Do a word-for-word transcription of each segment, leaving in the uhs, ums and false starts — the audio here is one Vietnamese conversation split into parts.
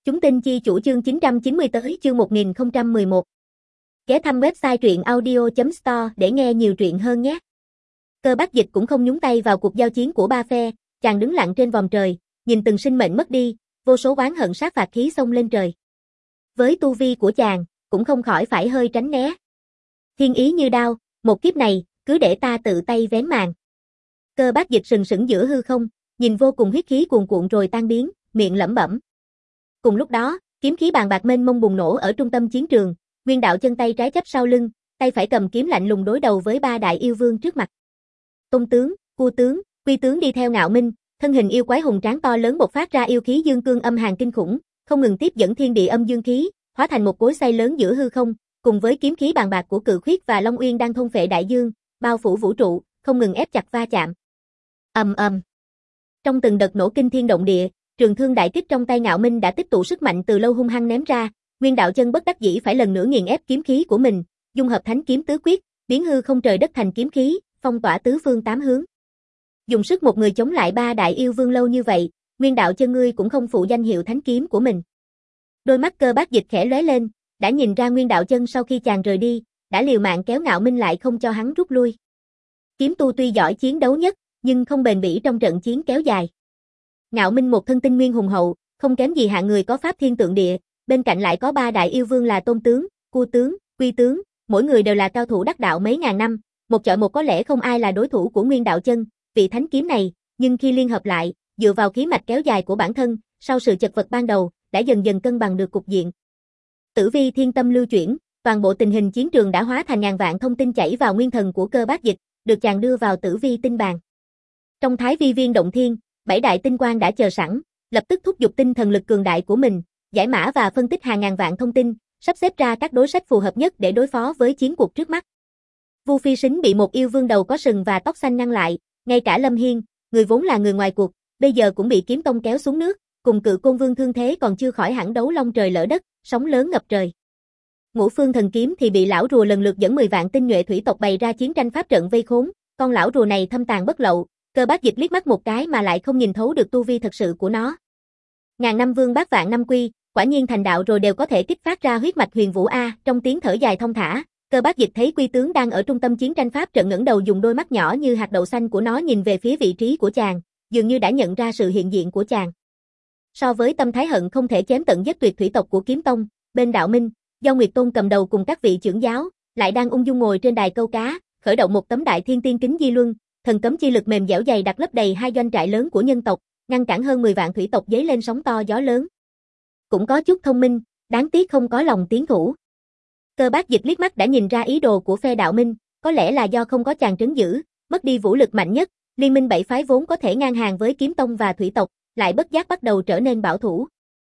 Chúng tin chi chủ chương chín trăm chín mươi tới chương một nghìn không trăm mười một. Ghé thăm website truyện audio chấm store để nghe nhiều truyện hơn nhé. Cơ Bác Dịch cũng không nhúng tay vào cuộc giao chiến của ba phe, chàng đứng lặng trên vòm trời, nhìn từng sinh mệnh mất đi, vô số oán hận sát phạt khí xông lên trời. Với tu vi của chàng, cũng không khỏi phải hơi tránh né. Thiên ý như đao, một kiếp này, cứ để ta tự tay vén màn. Cơ Bác Dịch sừng sững giữa hư không, nhìn vô cùng huyết khí cuồn cuộn rồi tan biến, miệng lẩm bẩm. Cùng lúc đó, kiếm khí bàn bạc mênh mông bùng nổ ở trung tâm chiến trường, Nguyên Đạo chân tay trái chắp sau lưng, tay phải cầm kiếm lạnh lùng đối đầu với ba đại yêu vương trước mặt. Tôn tướng, Cua tướng, Quy tướng đi theo Ngạo Minh, thân hình yêu quái hùng tráng to lớn bộc phát ra yêu khí dương cương âm hàn kinh khủng, không ngừng tiếp dẫn thiên địa âm dương khí, hóa thành một cối xay lớn giữa hư không, cùng với kiếm khí bàn bạc của Cự Khuyết và Long Uyên đang thôn phệ đại dương, bao phủ vũ trụ, không ngừng ép chặt va chạm. Ầm ầm. Trong từng đợt nổ kinh thiên động địa, trường thương đại kích trong tay Ngạo Minh đã tích tụ sức mạnh từ lâu hung hăng ném ra, Nguyên Đạo chân bất đắc dĩ phải lần nữa nghiền ép kiếm khí của mình, dung hợp thánh kiếm tứ quyết, biến hư không trời đất thành kiếm khí, phong tỏa tứ phương tám hướng. Dùng sức một người chống lại ba đại yêu vương lâu như vậy, Nguyên Đạo chân ngươi cũng không phụ danh hiệu thánh kiếm của mình. Đôi mắt Cơ Bác Dịch khẽ lóe lên, đã nhìn ra Nguyên Đạo chân sau khi chàng rời đi, đã liều mạng kéo Ngạo Minh lại không cho hắn rút lui. Kiếm tu tuy giỏi chiến đấu nhất, nhưng không bền bỉ trong trận chiến kéo dài. Ngạo Minh một thân tinh nguyên hùng hậu, không kém gì hạng người có pháp thiên tượng địa, bên cạnh lại có ba đại yêu vương là Tôn tướng, Cua tướng, Quy tướng, mỗi người đều là cao thủ đắc đạo mấy ngàn năm, một chọi một có lẽ không ai là đối thủ của Nguyên Đạo chân, vị thánh kiếm này, nhưng khi liên hợp lại, dựa vào khí mạch kéo dài của bản thân, sau sự chật vật ban đầu, đã dần dần cân bằng được cục diện. Tử vi thiên tâm lưu chuyển, toàn bộ tình hình chiến trường đã hóa thành ngàn vạn thông tin chảy vào nguyên thần của Cơ Bác Dịch, được chàng đưa vào tử vi tinh bàn. Trong Thái Vi Viên động thiên, bảy đại tinh quang đã chờ sẵn, lập tức thúc giục tinh thần lực cường đại của mình, giải mã và phân tích hàng ngàn vạn thông tin, sắp xếp ra các đối sách phù hợp nhất để đối phó với chiến cuộc trước mắt. Vu Phi Sính bị một yêu vương đầu có sừng và tóc xanh ngăn lại, ngay cả Lâm Hiên, người vốn là người ngoài cuộc, bây giờ cũng bị kiếm tông kéo xuống nước, cùng Cự Côn Vương thương thế còn chưa khỏi hẳn đấu long trời lỡ đất, sóng lớn ngập trời. Ngũ Phương thần kiếm thì bị lão rùa lần lượt dẫn mười vạn tinh nhuệ thủy tộc bày ra chiến tranh pháp trận vây khốn, con lão rùa này thâm tàn bất lậu. Cơ Bác Dịch liếc mắt một cái mà lại không nhìn thấu được tu vi thật sự của nó. Ngàn năm vương bát vạn năm quy, quả nhiên thành đạo rồi đều có thể kích phát ra huyết mạch huyền vũ a, trong tiếng thở dài thông thả, Cơ Bác Dịch thấy Quy tướng đang ở trung tâm chiến tranh pháp trận ngẩng đầu dùng đôi mắt nhỏ như hạt đậu xanh của nó nhìn về phía vị trí của chàng, dường như đã nhận ra sự hiện diện của chàng. So với tâm thái hận không thể chém tận giết tuyệt thủy tộc của kiếm tông, bên Đạo Minh, do Nguyệt Tôn cầm đầu cùng các vị trưởng giáo, lại đang ung dung ngồi trên đài câu cá, khởi động một tấm đại thiên tiên kính di luân. Thần cấm chi lực mềm dẻo dày đặt lấp đầy hai doanh trại lớn của nhân tộc, ngăn cản hơn mười vạn thủy tộc dấy lên sóng to gió lớn. Cũng có chút thông minh, đáng tiếc không có lòng tiến thủ. Cơ Bác Dịch liếc mắt đã nhìn ra ý đồ của phe Đạo Minh, có lẽ là do không có chàng trấn giữ, mất đi vũ lực mạnh nhất, liên minh bảy phái vốn có thể ngang hàng với kiếm tông và thủy tộc, lại bất giác bắt đầu trở nên bảo thủ.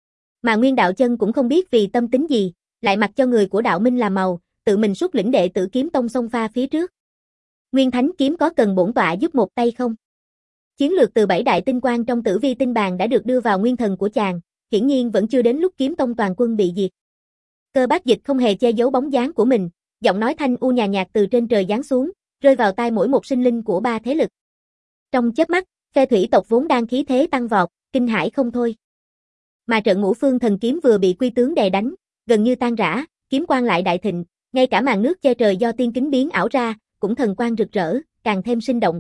Mà Nguyên Đạo chân cũng không biết vì tâm tính gì, lại mặc cho người của Đạo Minh làm màu, tự mình xuất lĩnh đệ tử kiếm tông xông pha phía trước. Nguyên Thánh kiếm có cần bổn tọa giúp một tay không? Chiến lược từ bảy đại tinh quang trong tử vi tinh bàn đã được đưa vào nguyên thần của chàng, hiển nhiên vẫn chưa đến lúc kiếm tông toàn quân bị diệt. Cơ Bác Dịch không hề che giấu bóng dáng của mình, giọng nói thanh u nhàn nhạt từ trên trời giáng xuống, rơi vào tai mỗi một sinh linh của ba thế lực. Trong chớp mắt, phe thủy tộc vốn đang khí thế tăng vọt, kinh hãi không thôi. Mà trận Ngũ Phương thần kiếm vừa bị Quy tướng đè đánh, gần như tan rã, kiếm quang lại đại thịnh, ngay cả màn nước che trời do tiên kính biến ảo ra, cũng thần quang rực rỡ, càng thêm sinh động.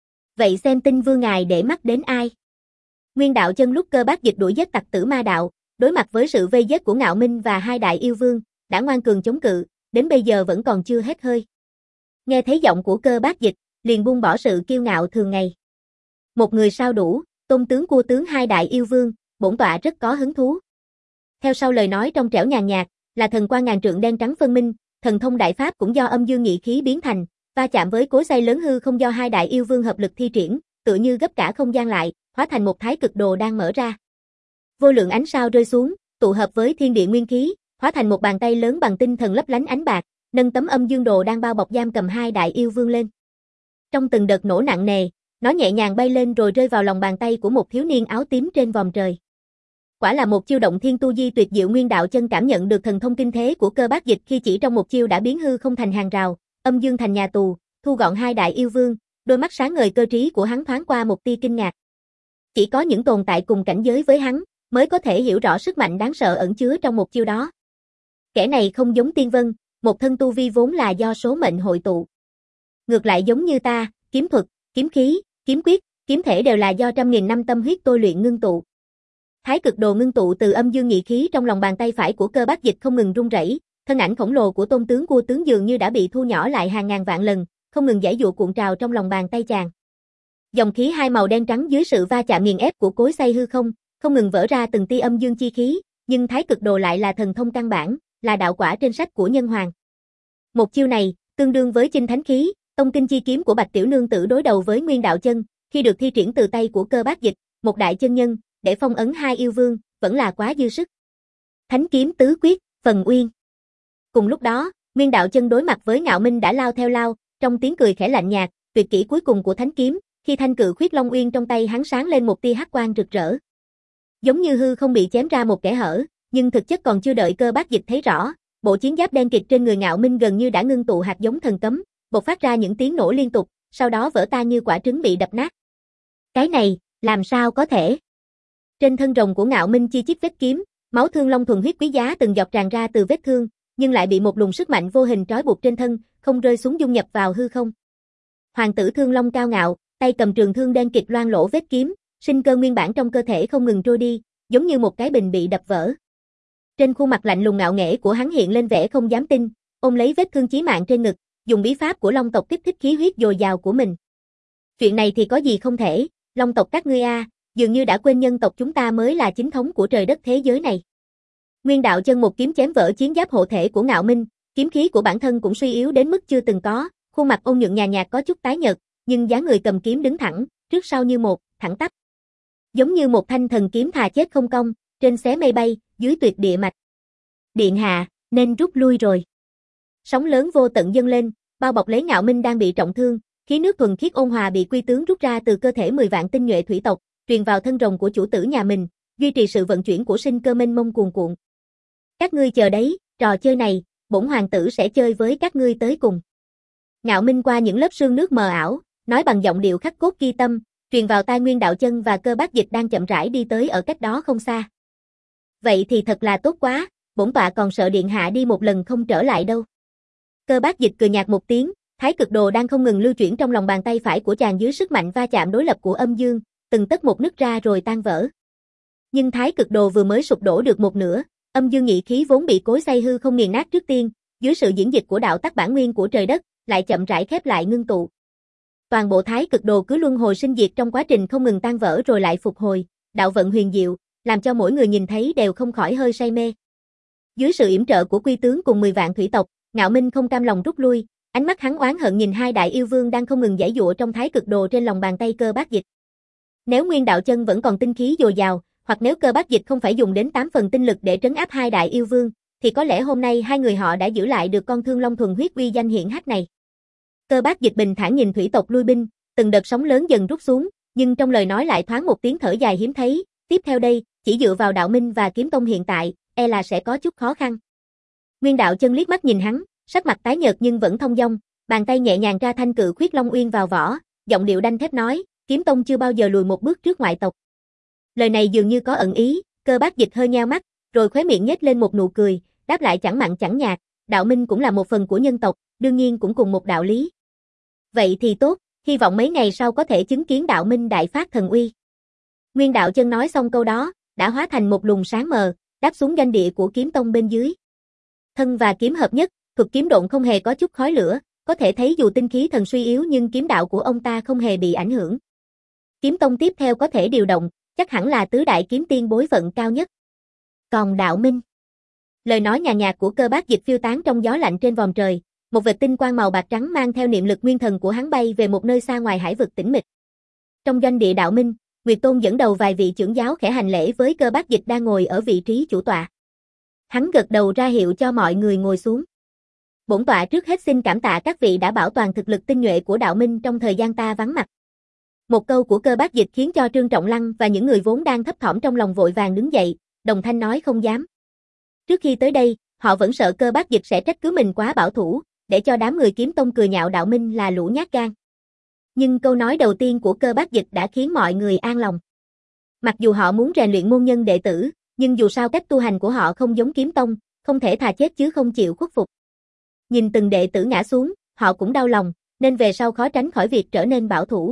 Vậy xem tinh vương ngài để mắt đến ai? Nguyên Đạo chân lúc Cơ Bác Dịch đuổi giết tặc tử ma đạo, đối mặt với sự vây giết của Ngạo Minh và hai đại yêu vương, đã ngoan cường chống cự, đến bây giờ vẫn còn chưa hết hơi. Nghe thấy giọng của Cơ Bác Dịch, liền buông bỏ sự kiêu ngạo thường ngày. Một người sao đủ, Tôn tướng Cua tướng hai đại yêu vương, bổn tọa rất có hứng thú. Theo sau lời nói trong trẻo nhàn nhạt, là thần quang ngàn trượng đen trắng phân minh, thần thông đại pháp cũng do âm dương nhị khí biến thành, va chạm với cối xay lớn hư không do hai đại yêu vương hợp lực thi triển, tựa như gấp cả không gian lại, hóa thành một thái cực đồ đang mở ra. Vô lượng ánh sao rơi xuống, tụ hợp với thiên địa nguyên khí, hóa thành một bàn tay lớn bằng tinh thần lấp lánh ánh bạc, nâng tấm âm dương đồ đang bao bọc giam cầm hai đại yêu vương lên. Trong từng đợt nổ nặng nề, nó nhẹ nhàng bay lên rồi rơi vào lòng bàn tay của một thiếu niên áo tím trên vòm trời. Quả là một chiêu động thiên tu di tuyệt diệu. Nguyên Đạo chân cảm nhận được thần thông kinh thế của Cơ Bác Dịch khi chỉ trong một chiêu đã biến hư không thành hàng rào, âm dương thành nhà tù, thu gọn hai đại yêu vương, đôi mắt sáng ngời cơ trí của hắn thoáng qua một tia kinh ngạc. Chỉ có những tồn tại cùng cảnh giới với hắn, mới có thể hiểu rõ sức mạnh đáng sợ ẩn chứa trong một chiêu đó. Kẻ này không giống Tiên Vân, một thân tu vi vốn là do số mệnh hội tụ. Ngược lại giống như ta, kiếm thuật, kiếm khí, kiếm quyết, kiếm thể đều là do trăm nghìn năm tâm huyết tôi luyện ngưng tụ. Thái cực đồ ngưng tụ từ âm dương nhị khí trong lòng bàn tay phải của Cơ Bác Dịch không ngừng rung rẩy, thân ảnh khổng lồ của Tôn tướng Cua tướng dường như đã bị thu nhỏ lại hàng ngàn vạn lần, không ngừng giãy giụa cuộn trào trong lòng bàn tay chàng. Dòng khí hai màu đen trắng dưới sự va chạm nghiền ép của cối xay hư không, không ngừng vỡ ra từng tia âm dương chi khí, nhưng Thái cực đồ lại là thần thông căn bản, là đạo quả trên sách của nhân hoàng. Một chiêu này, tương đương với Chinh Thánh khí, tông kinh chi kiếm của Bạch tiểu nương tử đối đầu với Nguyên đạo chân, khi được thi triển từ tay của Cơ Bác Dịch, một đại chân nhân, để phong ấn hai yêu vương, vẫn là quá dư sức. Thánh kiếm tứ quyết, phần uyên. Cùng lúc đó, Nguyên đạo chân đối mặt với Ngạo Minh đã lao theo lao, trong tiếng cười khẽ lạnh nhạt, tuyệt kỹ cuối cùng của thánh kiếm, khi thanh cự khuyết long uyên trong tay hắn sáng lên một tia hắc quang rực rỡ. Giống như hư không bị chém ra một kẽ hở, nhưng thực chất còn chưa đợi Cơ Bác Dịch thấy rõ, bộ chiến giáp đen kịt trên người Ngạo Minh gần như đã ngưng tụ hạt giống thần cấm, bộc phát ra những tiếng nổ liên tục, sau đó vỡ tan như quả trứng bị đập nát. Cái này, làm sao có thể? Trên thân rồng của Ngạo Minh chi chít vết kiếm, máu thương long thuần huyết quý giá từng giọt tràn ra từ vết thương, nhưng lại bị một luồng sức mạnh vô hình trói buộc trên thân, không rơi xuống dung nhập vào hư không. Hoàng tử Thương Long cao ngạo, tay cầm trường thương đen kịt loang lỗ vết kiếm, sinh cơ nguyên bản trong cơ thể không ngừng trôi đi, giống như một cái bình bị đập vỡ. Trên khuôn mặt lạnh lùng ngạo nghễ của hắn hiện lên vẻ không dám tin, ôm lấy vết thương chí mạng trên ngực, dùng bí pháp của Long tộc kích thích khí huyết dồi dào của mình. Chuyện này thì có gì không thể, Long tộc các ngươi a, dường như đã quên nhân tộc chúng ta mới là chính thống của trời đất thế giới này. Nguyên đạo chân một kiếm chém vỡ chiến giáp hộ thể của Ngạo Minh, kiếm khí của bản thân cũng suy yếu đến mức chưa từng có, khuôn mặt ôn nhuận nhàn nhạt có chút tái nhợt, nhưng dáng người cầm kiếm đứng thẳng, trước sau như một, thẳng tắp. Giống như một thanh thần kiếm thà chết không cong, trên xé mây bay, dưới tuyệt địa mạch. Điện hạ, nên rút lui rồi. Sóng lớn vô tận dâng lên, bao bọc lấy Ngạo Minh đang bị trọng thương, khí nước thuần khiết ôn hòa bị quy tướng rút ra từ cơ thể mười vạn tinh nhuệ thủy tộc, truyền vào thân rồng của chủ tử nhà mình, duy trì sự vận chuyển của sinh cơ mênh mông cuồn cuộn. Các ngươi chờ đấy, trò chơi này, bổn hoàng tử sẽ chơi với các ngươi tới cùng. Ngạo Minh qua những lớp sương nước mờ ảo, nói bằng giọng điệu khắc cốt ghi tâm, truyền vào tai Nguyên đạo chân và Cơ Bác Dịch đang chậm rãi đi tới ở cách đó không xa. Vậy thì thật là tốt quá, bổn tọa còn sợ điện hạ đi một lần không trở lại đâu. Cơ Bác Dịch cười nhạt một tiếng, thái cực đồ đang không ngừng lưu chuyển trong lòng bàn tay phải của chàng dưới sức mạnh va chạm đối lập của âm dương, từng tấc một nứt ra rồi tan vỡ. Nhưng thái cực đồ vừa mới sụp đổ được một nửa, âm dương nhị khí vốn bị cối xay hư không nghiền nát trước tiên, dưới sự diễn dịch của đạo tắc bản nguyên của trời đất, lại chậm rãi khép lại ngưng tụ. Toàn bộ thái cực đồ cứ luân hồi sinh diệt trong quá trình không ngừng tan vỡ rồi lại phục hồi, đạo vận huyền diệu, làm cho mỗi người nhìn thấy đều không khỏi hơi say mê. Dưới sự yểm trợ của quy tướng cùng mười vạn thủy tộc, Ngạo Minh không cam lòng rút lui, ánh mắt hắn oán hận nhìn hai đại yêu vương đang không ngừng giãy giụa trong thái cực đồ trên lòng bàn tay Cơ Bác Dịch. Nếu Nguyên đạo chân vẫn còn tinh khí dồi dào, hoặc nếu Cơ Bác Dịch không phải dùng đến tám phần tinh lực để trấn áp hai đại yêu vương, thì có lẽ hôm nay hai người họ đã giữ lại được con Thương Long thuần huyết uy danh hiển hách này. Cơ Bác Dịch bình thản nhìn thủy tộc lui binh, từng đợt sóng lớn dần rút xuống, nhưng trong lời nói lại thoáng một tiếng thở dài hiếm thấy, tiếp theo đây, chỉ dựa vào đạo minh và kiếm tông hiện tại, e là sẽ có chút khó khăn. Nguyên đạo chân liếc mắt nhìn hắn, sắc mặt tái nhợt nhưng vẫn thông dong, bàn tay nhẹ nhàng ra thanh cự khuyết long uyên vào vỏ, giọng điệu đanh thép nói, kiếm tông chưa bao giờ lùi một bước trước ngoại tộc. Lời này dường như có ẩn ý, Cơ Bác Dịch hơi nheo mắt, rồi khóe miệng nhếch lên một nụ cười, đáp lại chẳng mặn chẳng nhạt, đạo minh cũng là một phần của nhân tộc, đương nhiên cũng cùng một đạo lý. Vậy thì tốt, hy vọng mấy ngày sau có thể chứng kiến đạo minh đại phát thần uy. Nguyên đạo chân nói xong câu đó, đã hóa thành một luồng sáng mờ, đáp xuống doanh địa của kiếm tông bên dưới. Thân và kiếm hợp nhất, thuật kiếm độn không hề có chút khói lửa, có thể thấy dù tinh khí thần suy yếu nhưng kiếm đạo của ông ta không hề bị ảnh hưởng. Kiếm tông tiếp theo có thể điều động, chắc hẳn là tứ đại kiếm tiên bối phận cao nhất. Còn đạo minh. Lời nói nhàn nhạt của Cơ Bác Dịch phiêu tán trong gió lạnh trên vòm trời, một vệt tinh quang màu bạc trắng mang theo niệm lực nguyên thần của hắn bay về một nơi xa ngoài hải vực tĩnh mịch. Trong doanh địa đạo minh, Nguyệt Tôn dẫn đầu vài vị trưởng giáo khẽ hành lễ với Cơ Bác Dịch đang ngồi ở vị trí chủ tọa. Hắn gật đầu ra hiệu cho mọi người ngồi xuống. Bổn tọa trước hết xin cảm tạ các vị đã bảo toàn thực lực tinh nhuệ của đạo minh trong thời gian ta vắng mặt. Một câu của Cơ Bác Dịch khiến cho Trương Trọng Lăng và những người vốn đang thấp thỏm trong lòng vội vàng đứng dậy, đồng thanh nói không dám. Trước khi tới đây, họ vẫn sợ Cơ Bác Dịch sẽ trách cứ mình quá bảo thủ, để cho đám người kiếm tông cười nhạo đạo minh là lũ nhát gan. Nhưng câu nói đầu tiên của Cơ Bác Dịch đã khiến mọi người an lòng. Mặc dù họ muốn rèn luyện môn nhân đệ tử, nhưng dù sao cách tu hành của họ không giống kiếm tông, không thể thà chết chứ không chịu khuất phục. Nhìn từng đệ tử ngã xuống, họ cũng đau lòng, nên về sau khó tránh khỏi việc trở nên bảo thủ.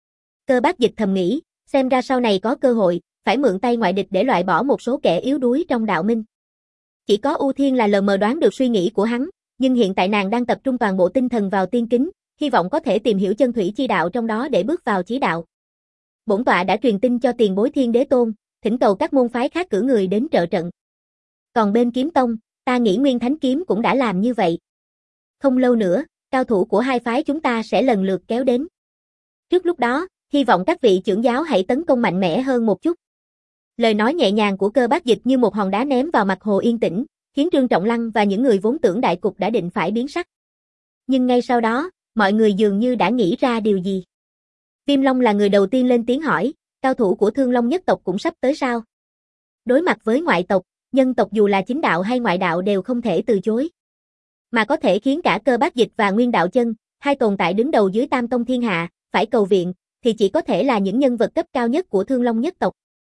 Cơ Bác Dịch thầm nghĩ, xem ra sau này có cơ hội, phải mượn tay ngoại địch để loại bỏ một số kẻ yếu đuối trong đạo minh. Chỉ có U Thiên là lờ mờ đoán được suy nghĩ của hắn, nhưng hiện tại nàng đang tập trung toàn bộ tinh thần vào tiên kính, hy vọng có thể tìm hiểu chân thủy chi đạo trong đó để bước vào chí đạo. Bổn tọa đã truyền tin cho tiền bối Thiên Đế Tôn, thỉnh cầu các môn phái khác cử người đến trợ trận. Còn bên Kiếm Tông, ta nghĩ Nguyên Thánh Kiếm cũng đã làm như vậy. Không lâu nữa, cao thủ của hai phái chúng ta sẽ lần lượt kéo đến. Trước lúc đó, hy vọng các vị trưởng giáo hãy tấn công mạnh mẽ hơn một chút. Lời nói nhẹ nhàng của Cơ Bác Dịch như một hòn đá ném vào mặt hồ yên tĩnh, khiến Trương Trọng Lăng và những người vốn tưởng đại cục đã định phải biến sắc. Nhưng ngay sau đó, mọi người dường như đã nghĩ ra điều gì. Viêm Long là người đầu tiên lên tiếng hỏi, cao thủ của Thương Long nhất tộc cũng sắp tới sao? Đối mặt với ngoại tộc, nhân tộc dù là chính đạo hay ngoại đạo đều không thể từ chối. Mà có thể khiến cả Cơ Bác Dịch và Nguyên Đạo Chân, hai tồn tại đứng đầu dưới Tam Tông Thiên Hạ, phải cầu viện, thì chỉ có thể là những nhân vật cấp cao nhất của Thương Long nhất tộc.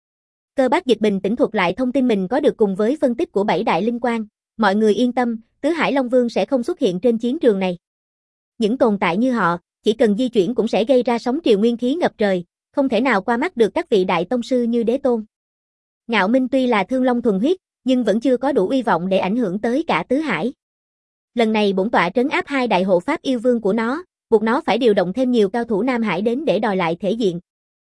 Cơ Bác Dịch bình tĩnh thuật lại thông tin mình có được cùng với phân tích của bảy đại linh quan, mọi người yên tâm, Tứ Hải Long Vương sẽ không xuất hiện trên chiến trường này. Những tồn tại như họ, chỉ cần di chuyển cũng sẽ gây ra sóng triều nguyên khí ngập trời, không thể nào qua mắt được các vị đại tông sư như Đế Tôn. Ngạo Minh tuy là Thương Long thuần huyết, nhưng vẫn chưa có đủ uy vọng để ảnh hưởng tới cả Tứ Hải. Lần này bổn tọa trấn áp hai đại hộ pháp yêu vương của nó, buộc nó phải điều động thêm nhiều cao thủ Nam Hải đến để đòi lại thể diện.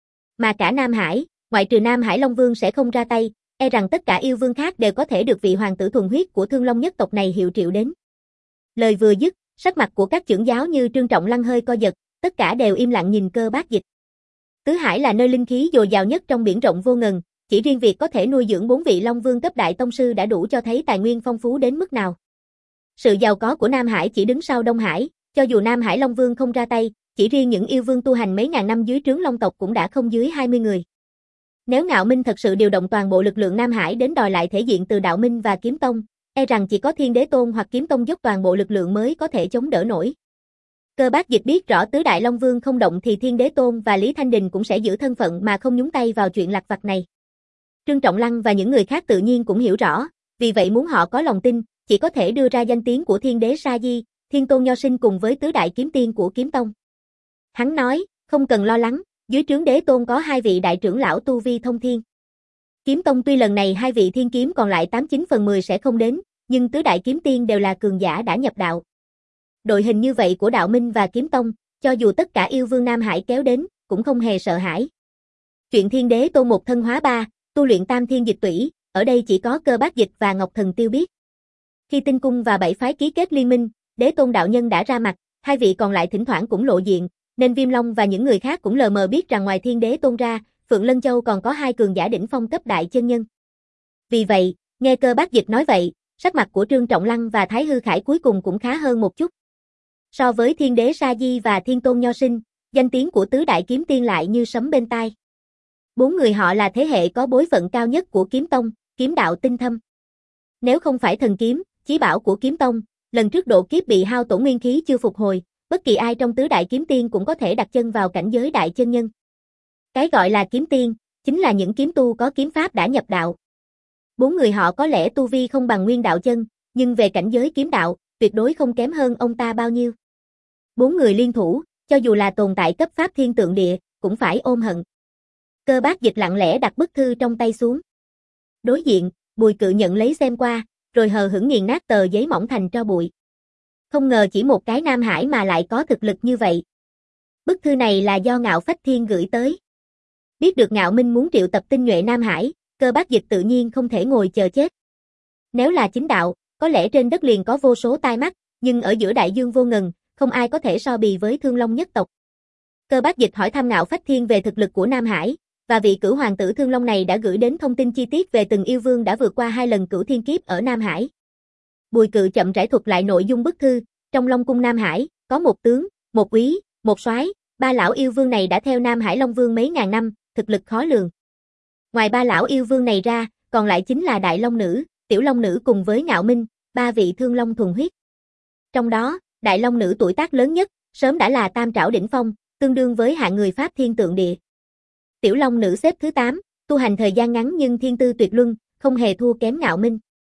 Mà cả Nam Hải, ngoại trừ Nam Hải Long Vương sẽ không ra tay, e rằng tất cả yêu vương khác đều có thể được vị hoàng tử thuần huyết của Thương Long nhất tộc này hiệu triệu đến. Lời vừa dứt, sắc mặt của các trưởng giáo như Trương Trọng Lăng hơi co giật, tất cả đều im lặng nhìn Cơ Bác Dịch. Tứ Hải là nơi linh khí dồi dào nhất trong biển rộng vô ngần, chỉ riêng việc có thể nuôi dưỡng bốn vị Long Vương cấp đại tông sư đã đủ cho thấy tài nguyên phong phú đến mức nào. Sự giàu có của Nam Hải chỉ đứng sau Đông Hải, cho dù Nam Hải Long Vương không ra tay, chỉ riêng những yêu vương tu hành mấy ngàn năm dưới trướng Long tộc cũng đã không dưới hai mươi người. Nếu Ngạo Minh thật sự điều động toàn bộ lực lượng Nam Hải đến đòi lại thể diện từ Đạo Minh và Kiếm Tông, e rằng chỉ có Thiên Đế Tôn hoặc Kiếm Tông dốc toàn bộ lực lượng mới có thể chống đỡ nổi. Cơ Bác Dịch biết rõ tứ đại Long Vương không động thì Thiên Đế Tôn và Lý Thanh Đình cũng sẽ giữ thân phận mà không nhúng tay vào chuyện lặt vặt này. Trương Trọng Lăng và những người khác tự nhiên cũng hiểu rõ, vì vậy muốn họ có lòng tin, chỉ có thể đưa ra danh tiếng của Thiên Đế Sa Di, Thiên Tôn Nho Sinh cùng với tứ đại kiếm tiên của Kiếm Tông. Hắn nói, không cần lo lắng, dưới trướng Đế Tôn có hai vị đại trưởng lão tu vi thông thiên. Kiếm Tông tuy lần này hai vị thiên kiếm còn lại tám chín phần mười sẽ không đến, nhưng tứ đại kiếm tiên đều là cường giả đã nhập đạo. Đội hình như vậy của Đạo Minh và Kiếm Tông, cho dù tất cả yêu vương Nam Hải kéo đến, cũng không hề sợ hãi. Chuyện Thiên Đế Tôn một thân hóa ba, tu luyện tam thiên dịch tủy, ở đây chỉ có Cơ Bác Dịch và Ngọc Thần Tiêu biết. Khi Tinh Cung và bảy phái ký kết liên minh, Đế Tôn đạo nhân đã ra mặt, hai vị còn lại thỉnh thoảng cũng lộ diện, nên Viêm Long và những người khác cũng lờ mờ biết rằng ngoài Thiên Đế Tôn ra, Phượng Lân Châu còn có hai cường giả đỉnh phong cấp đại chân nhân. Vì vậy, nghe Cơ Bác Dịch nói vậy, sắc mặt của Trương Trọng Lăng và Thái Hư Khải cuối cùng cũng khá hơn một chút. So với Thiên Đế Sa Di và Thiên Tôn Nho Sinh, danh tiếng của tứ đại kiếm tiên lại như sấm bên tai. Bốn người họ là thế hệ có bối phận cao nhất của Kiếm Tông, kiếm đạo tinh thâm. Nếu không phải thần kiếm, chí bảo của Kiếm Tông, lần trước độ kiếp bị hao tổn nguyên khí chưa phục hồi, bất kỳ ai trong tứ đại kiếm tiên cũng có thể đặt chân vào cảnh giới đại chân nhân. Cái gọi là kiếm tiên, chính là những kiếm tu có kiếm pháp đã nhập đạo. Bốn người họ có lẽ tu vi không bằng Nguyên Đạo Chân, nhưng về cảnh giới kiếm đạo, tuyệt đối không kém hơn ông ta bao nhiêu. Bốn người liên thủ, cho dù là tồn tại cấp pháp thiên tượng địa, cũng phải ôm hận. Cơ Bác Dịch lặng lẽ đặt bức thư trong tay xuống. Đối diện, Bùi Cự nhận lấy xem qua, rồi hờ hững nghiền nát tờ giấy mỏng thành tro bụi. Không ngờ chỉ một cái Nam Hải mà lại có thực lực như vậy. Bức thư này là do Ngạo Phách Thiên gửi tới. Biết được Ngạo Minh muốn triệu tập tinh nhuệ Nam Hải, Cơ Bác Dịch tự nhiên không thể ngồi chờ chết. Nếu là chính đạo, có lẽ trên đất liền có vô số tai mắt, nhưng ở giữa đại dương vô ngần, không ai có thể so bì với Thương Long nhất tộc. Cơ Bác Dịch hỏi thăm Ngạo Phách Thiên về thực lực của Nam Hải, và vị cửu hoàng tử Thương Long này đã gửi đến thông tin chi tiết về từng yêu vương đã vượt qua hai lần cửu thiên kiếp ở Nam Hải. Bùi Cự chậm rãi thuật lại nội dung bức thư, trong Long cung Nam Hải, có một tướng, một úy, một soái, ba lão yêu vương này đã theo Nam Hải Long Vương mấy ngàn năm, thực lực khó lường. Ngoài ba lão yêu vương này ra, còn lại chính là Đại Long Nữ, Tiểu Long Nữ cùng với Ngạo Minh, ba vị thương long thuần huyết. Trong đó, Đại Long Nữ tuổi tác lớn nhất, sớm đã là tam trảo đỉnh phong, tương đương với hạng người Pháp thiên tượng địa. Tiểu Long Nữ xếp thứ tám, tu hành thời gian ngắn nhưng thiên tư tuyệt luân, không hề thua kém Ngạo Minh.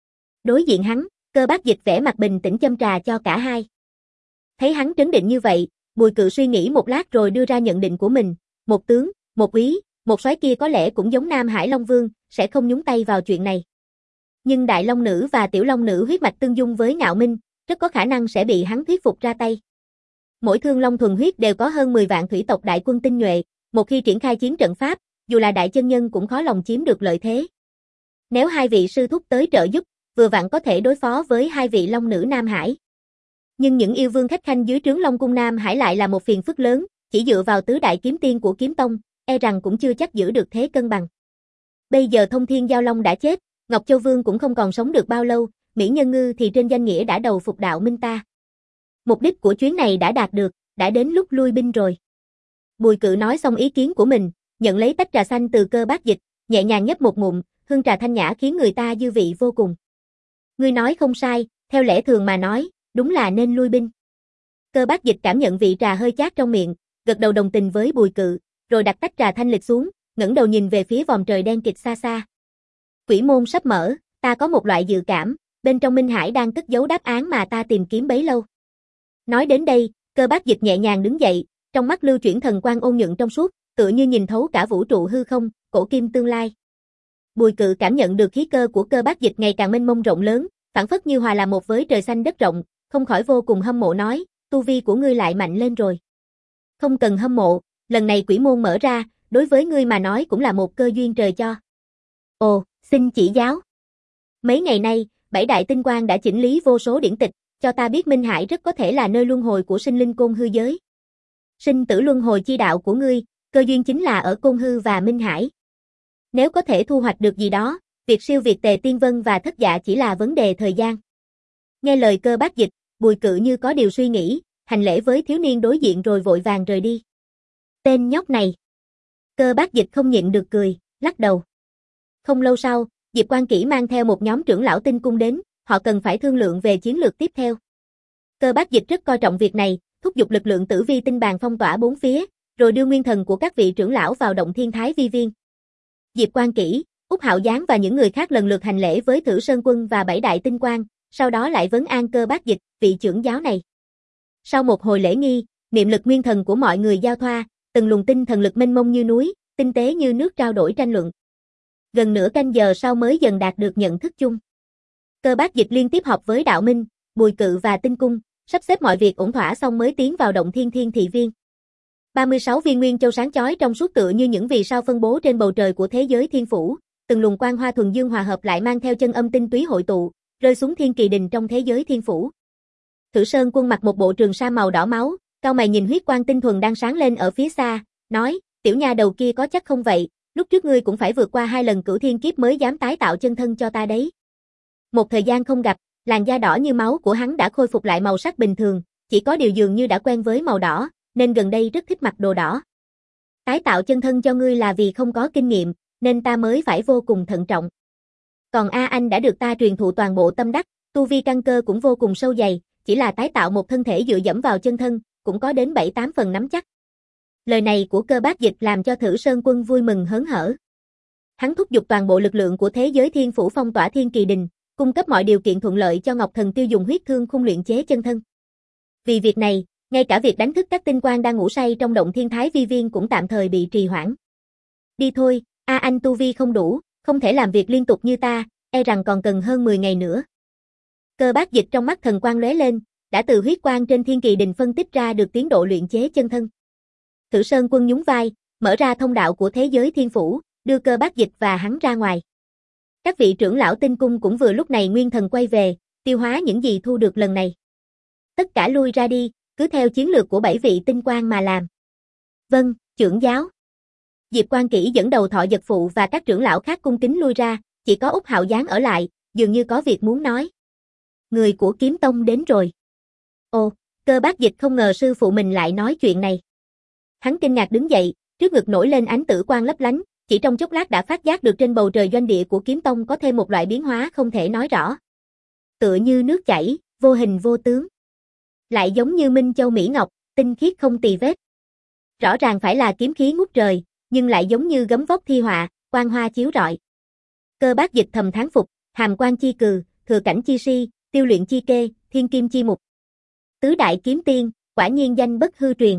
Đối diện hắn, Cơ Bác Dịch vẻ mặt bình tĩnh châm trà cho cả hai. Thấy hắn trấn định như vậy, Bùi Cự suy nghĩ một lát rồi đưa ra nhận định của mình, một tướng, một úy, một soái kia có lẽ cũng giống Nam Hải Long Vương, sẽ không nhúng tay vào chuyện này. Nhưng Đại Long Nữ và Tiểu Long Nữ huyết mạch tương dung với Ngạo Minh, rất có khả năng sẽ bị hắn thuyết phục ra tay. Mỗi thương long thuần huyết đều có hơn mười vạn thủy tộc đại quân tinh nhuệ, một khi triển khai chiến trận pháp, dù là đại chân nhân cũng khó lòng chiếm được lợi thế. Nếu hai vị sư thúc tới trợ giúp, vừa vặn có thể đối phó với hai vị long nữ Nam Hải. Nhưng những yêu vương khách khanh dưới trướng Long cung Nam Hải lại là một phiền phức lớn, chỉ dựa vào tứ đại kiếm tiên của kiếm tông, e rằng cũng chưa chắc giữ được thế cân bằng. Bây giờ Thông Thiên Giao Long đã chết, Ngọc Châu Vương cũng không còn sống được bao lâu, Mỹ Nhân Ngư thì trên danh nghĩa đã đầu phục đạo minh ta. Mục đích của chuyến này đã đạt được, đã đến lúc lui binh rồi. Bùi Cự nói xong ý kiến của mình, nhận lấy tách trà xanh từ Cơ Bác Dịch, nhẹ nhàng nhấp một ngụm, hương trà thanh nhã khiến người ta dư vị vô cùng. Ngươi nói không sai, theo lẽ thường mà nói, đúng là nên lui binh. Cơ Bác Dịch cảm nhận vị trà hơi chát trong miệng, gật đầu đồng tình với Bùi Cự, rồi đặt tách trà thanh lịch xuống, ngẩng đầu nhìn về phía vòm trời đen kịt xa xa. Quỷ môn sắp mở, ta có một loại dự cảm, bên trong Minh Hải đang cất giấu đáp án mà ta tìm kiếm bấy lâu. Nói đến đây, Cơ Bác Dịch nhẹ nhàng đứng dậy, trong mắt lưu chuyển thần quang ôn nhuận trong suốt, tựa như nhìn thấu cả vũ trụ hư không, cổ kim tương lai. Bùi Cự cảm nhận được khí cơ của Cơ Bác Dịch ngày càng mênh mông rộng lớn, phảng phất như hòa làm một với trời xanh đất rộng, không khỏi vô cùng hâm mộ nói, tu vi của ngươi lại mạnh lên rồi. Không cần hâm mộ, lần này quỷ môn mở ra, đối với ngươi mà nói cũng là một cơ duyên trời cho. Ồ, xin chỉ giáo. Mấy ngày nay, bảy đại tinh quang đã chỉnh lý vô số điển tịch, cho ta biết Minh Hải rất có thể là nơi luân hồi của sinh linh côn hư giới. Sinh tử luân hồi chi đạo của ngươi, cơ duyên chính là ở côn hư và Minh Hải. Nếu có thể thu hoạch được gì đó, việc siêu việt Tề Tiên Vân và Thất Dạ chỉ là vấn đề thời gian. Nghe lời Cơ Bác Dịch, Bùi Cự như có điều suy nghĩ, hành lễ với thiếu niên đối diện rồi vội vàng rời đi. Tên nhóc này. Cơ Bác Dịch không nhịn được cười, lắc đầu. Không lâu sau, Diệp Quan Kỷ mang theo một nhóm trưởng lão tinh cung đến, họ cần phải thương lượng về chiến lược tiếp theo. Cơ Bác Dịch rất coi trọng việc này, thúc giục lực lượng tử vi tinh bàn phong tỏa bốn phía, rồi đưa nguyên thần của các vị trưởng lão vào động thiên thái vi viên. Diệp Quan Kỷ, Úc Hạo Giáng và những người khác lần lượt hành lễ với Thử Sơn Quân và bảy đại tinh quang, sau đó lại vấn an Cơ Bác Dịch, vị trưởng giáo này. Sau một hồi lễ nghi, niệm lực nguyên thần của mọi người giao thoa, từng luồng tinh thần lực mênh mông như núi, tinh tế như nước trao đổi tranh luận. Gần nửa canh giờ sau mới dần đạt được nhận thức chung. Cơ Bác Dịch liên tiếp họp với Đạo Minh, Bùi Cự và Tinh Cung, sắp xếp mọi việc ổn thỏa xong mới tiến vào động thiên thiên thị viên. ba mươi sáu viên nguyên châu sáng chói trong suốt tựa như những vì sao phân bố trên bầu trời của thế giới thiên phủ, từng luồng quang hoa thuần dương hòa hợp lại mang theo chân âm tinh túy hội tụ, rơi xuống thiên kỳ đình trong thế giới thiên phủ. Thử Sơn Quân mặc một bộ trường sa màu đỏ máu, cau mày nhìn huyết quang tinh thuần đang sáng lên ở phía xa, nói, tiểu nha đầu kia có chắc không vậy, lúc trước ngươi cũng phải vượt qua hai lần cửu thiên kiếp mới dám tái tạo chân thân cho ta đấy. Một thời gian không gặp, làn da đỏ như máu của hắn đã khôi phục lại màu sắc bình thường, chỉ có điều dường như đã quen với màu đỏ, nên gần đây rất thích mặc đồ đỏ. Tái tạo chân thân cho ngươi là vì không có kinh nghiệm, nên ta mới phải vô cùng thận trọng. Còn A Anh đã được ta truyền thụ toàn bộ tâm đắc, tu vi căn cơ cũng vô cùng sâu dày, chỉ là tái tạo một thân thể dựa dẫm vào chân thân, cũng có đến bảy tám phần nắm chắc. Lời này của Cơ Bác Dịch làm cho Thử Sơn Quân vui mừng hớn hở. Hắn thúc giục toàn bộ lực lượng của thế giới thiên phủ phong tỏa thiên kỳ đình, cung cấp mọi điều kiện thuận lợi cho Ngọc Thần Tiêu dùng huyết thương khung luyện chế chân thân. Vì việc này, ngay cả việc đánh thức các tinh quang đang ngủ say trong động thiên thái vi viên cũng tạm thời bị trì hoãn. Đi thôi, A Anh tu vi không đủ, không thể làm việc liên tục như ta, e rằng còn cần hơn mười ngày nữa. Cơ Bác Dịch trong mắt thần quang lóe lên, đã từ huyết quang trên thiên kỳ đình phân tích ra được tiến độ luyện chế chân thân. Thử Sơn Quân nhún vai, mở ra thông đạo của thế giới thiên phủ, đưa Cơ Bác Dịch và hắn ra ngoài. Các vị trưởng lão tinh cung cũng vừa lúc này nguyên thần quay về, tiêu hóa những gì thu được lần này. Tất cả lui ra đi, cứ theo chiến lược của bảy vị tinh quang mà làm. Vâng, trưởng giáo. Diệp Quan Kỷ dẫn đầu Thọ Dật Phụ và các trưởng lão khác cung kính lui ra, chỉ có Úc Hạo Giáng ở lại, dường như có việc muốn nói. Người của Kiếm Tông đến rồi. Ồ, Cơ Bác Dịch không ngờ sư phụ mình lại nói chuyện này. Hắn kinh ngạc đứng dậy, trước ngực nổi lên ánh tử quang lấp lánh, chỉ trong chốc lát đã phát giác được trên bầu trời doanh địa của Kiếm Tông có thêm một loại biến hóa không thể nói rõ. Tựa như nước chảy, vô hình vô tướng. Lại giống như Minh Châu Mỹ Ngọc, tinh khiết không tì vết. Rõ ràng phải là kiếm khí ngút trời, nhưng lại giống như gấm vóc thi họa, quang hoa chiếu rọi. Cơ Bác Dịch thầm thán phục, hàm quan chi cừ, thừa cảnh chi si, tiêu luyện chi kê, thiên kim chi mục. Tứ đại kiếm tiên, quả nhiên danh bất hư truyền.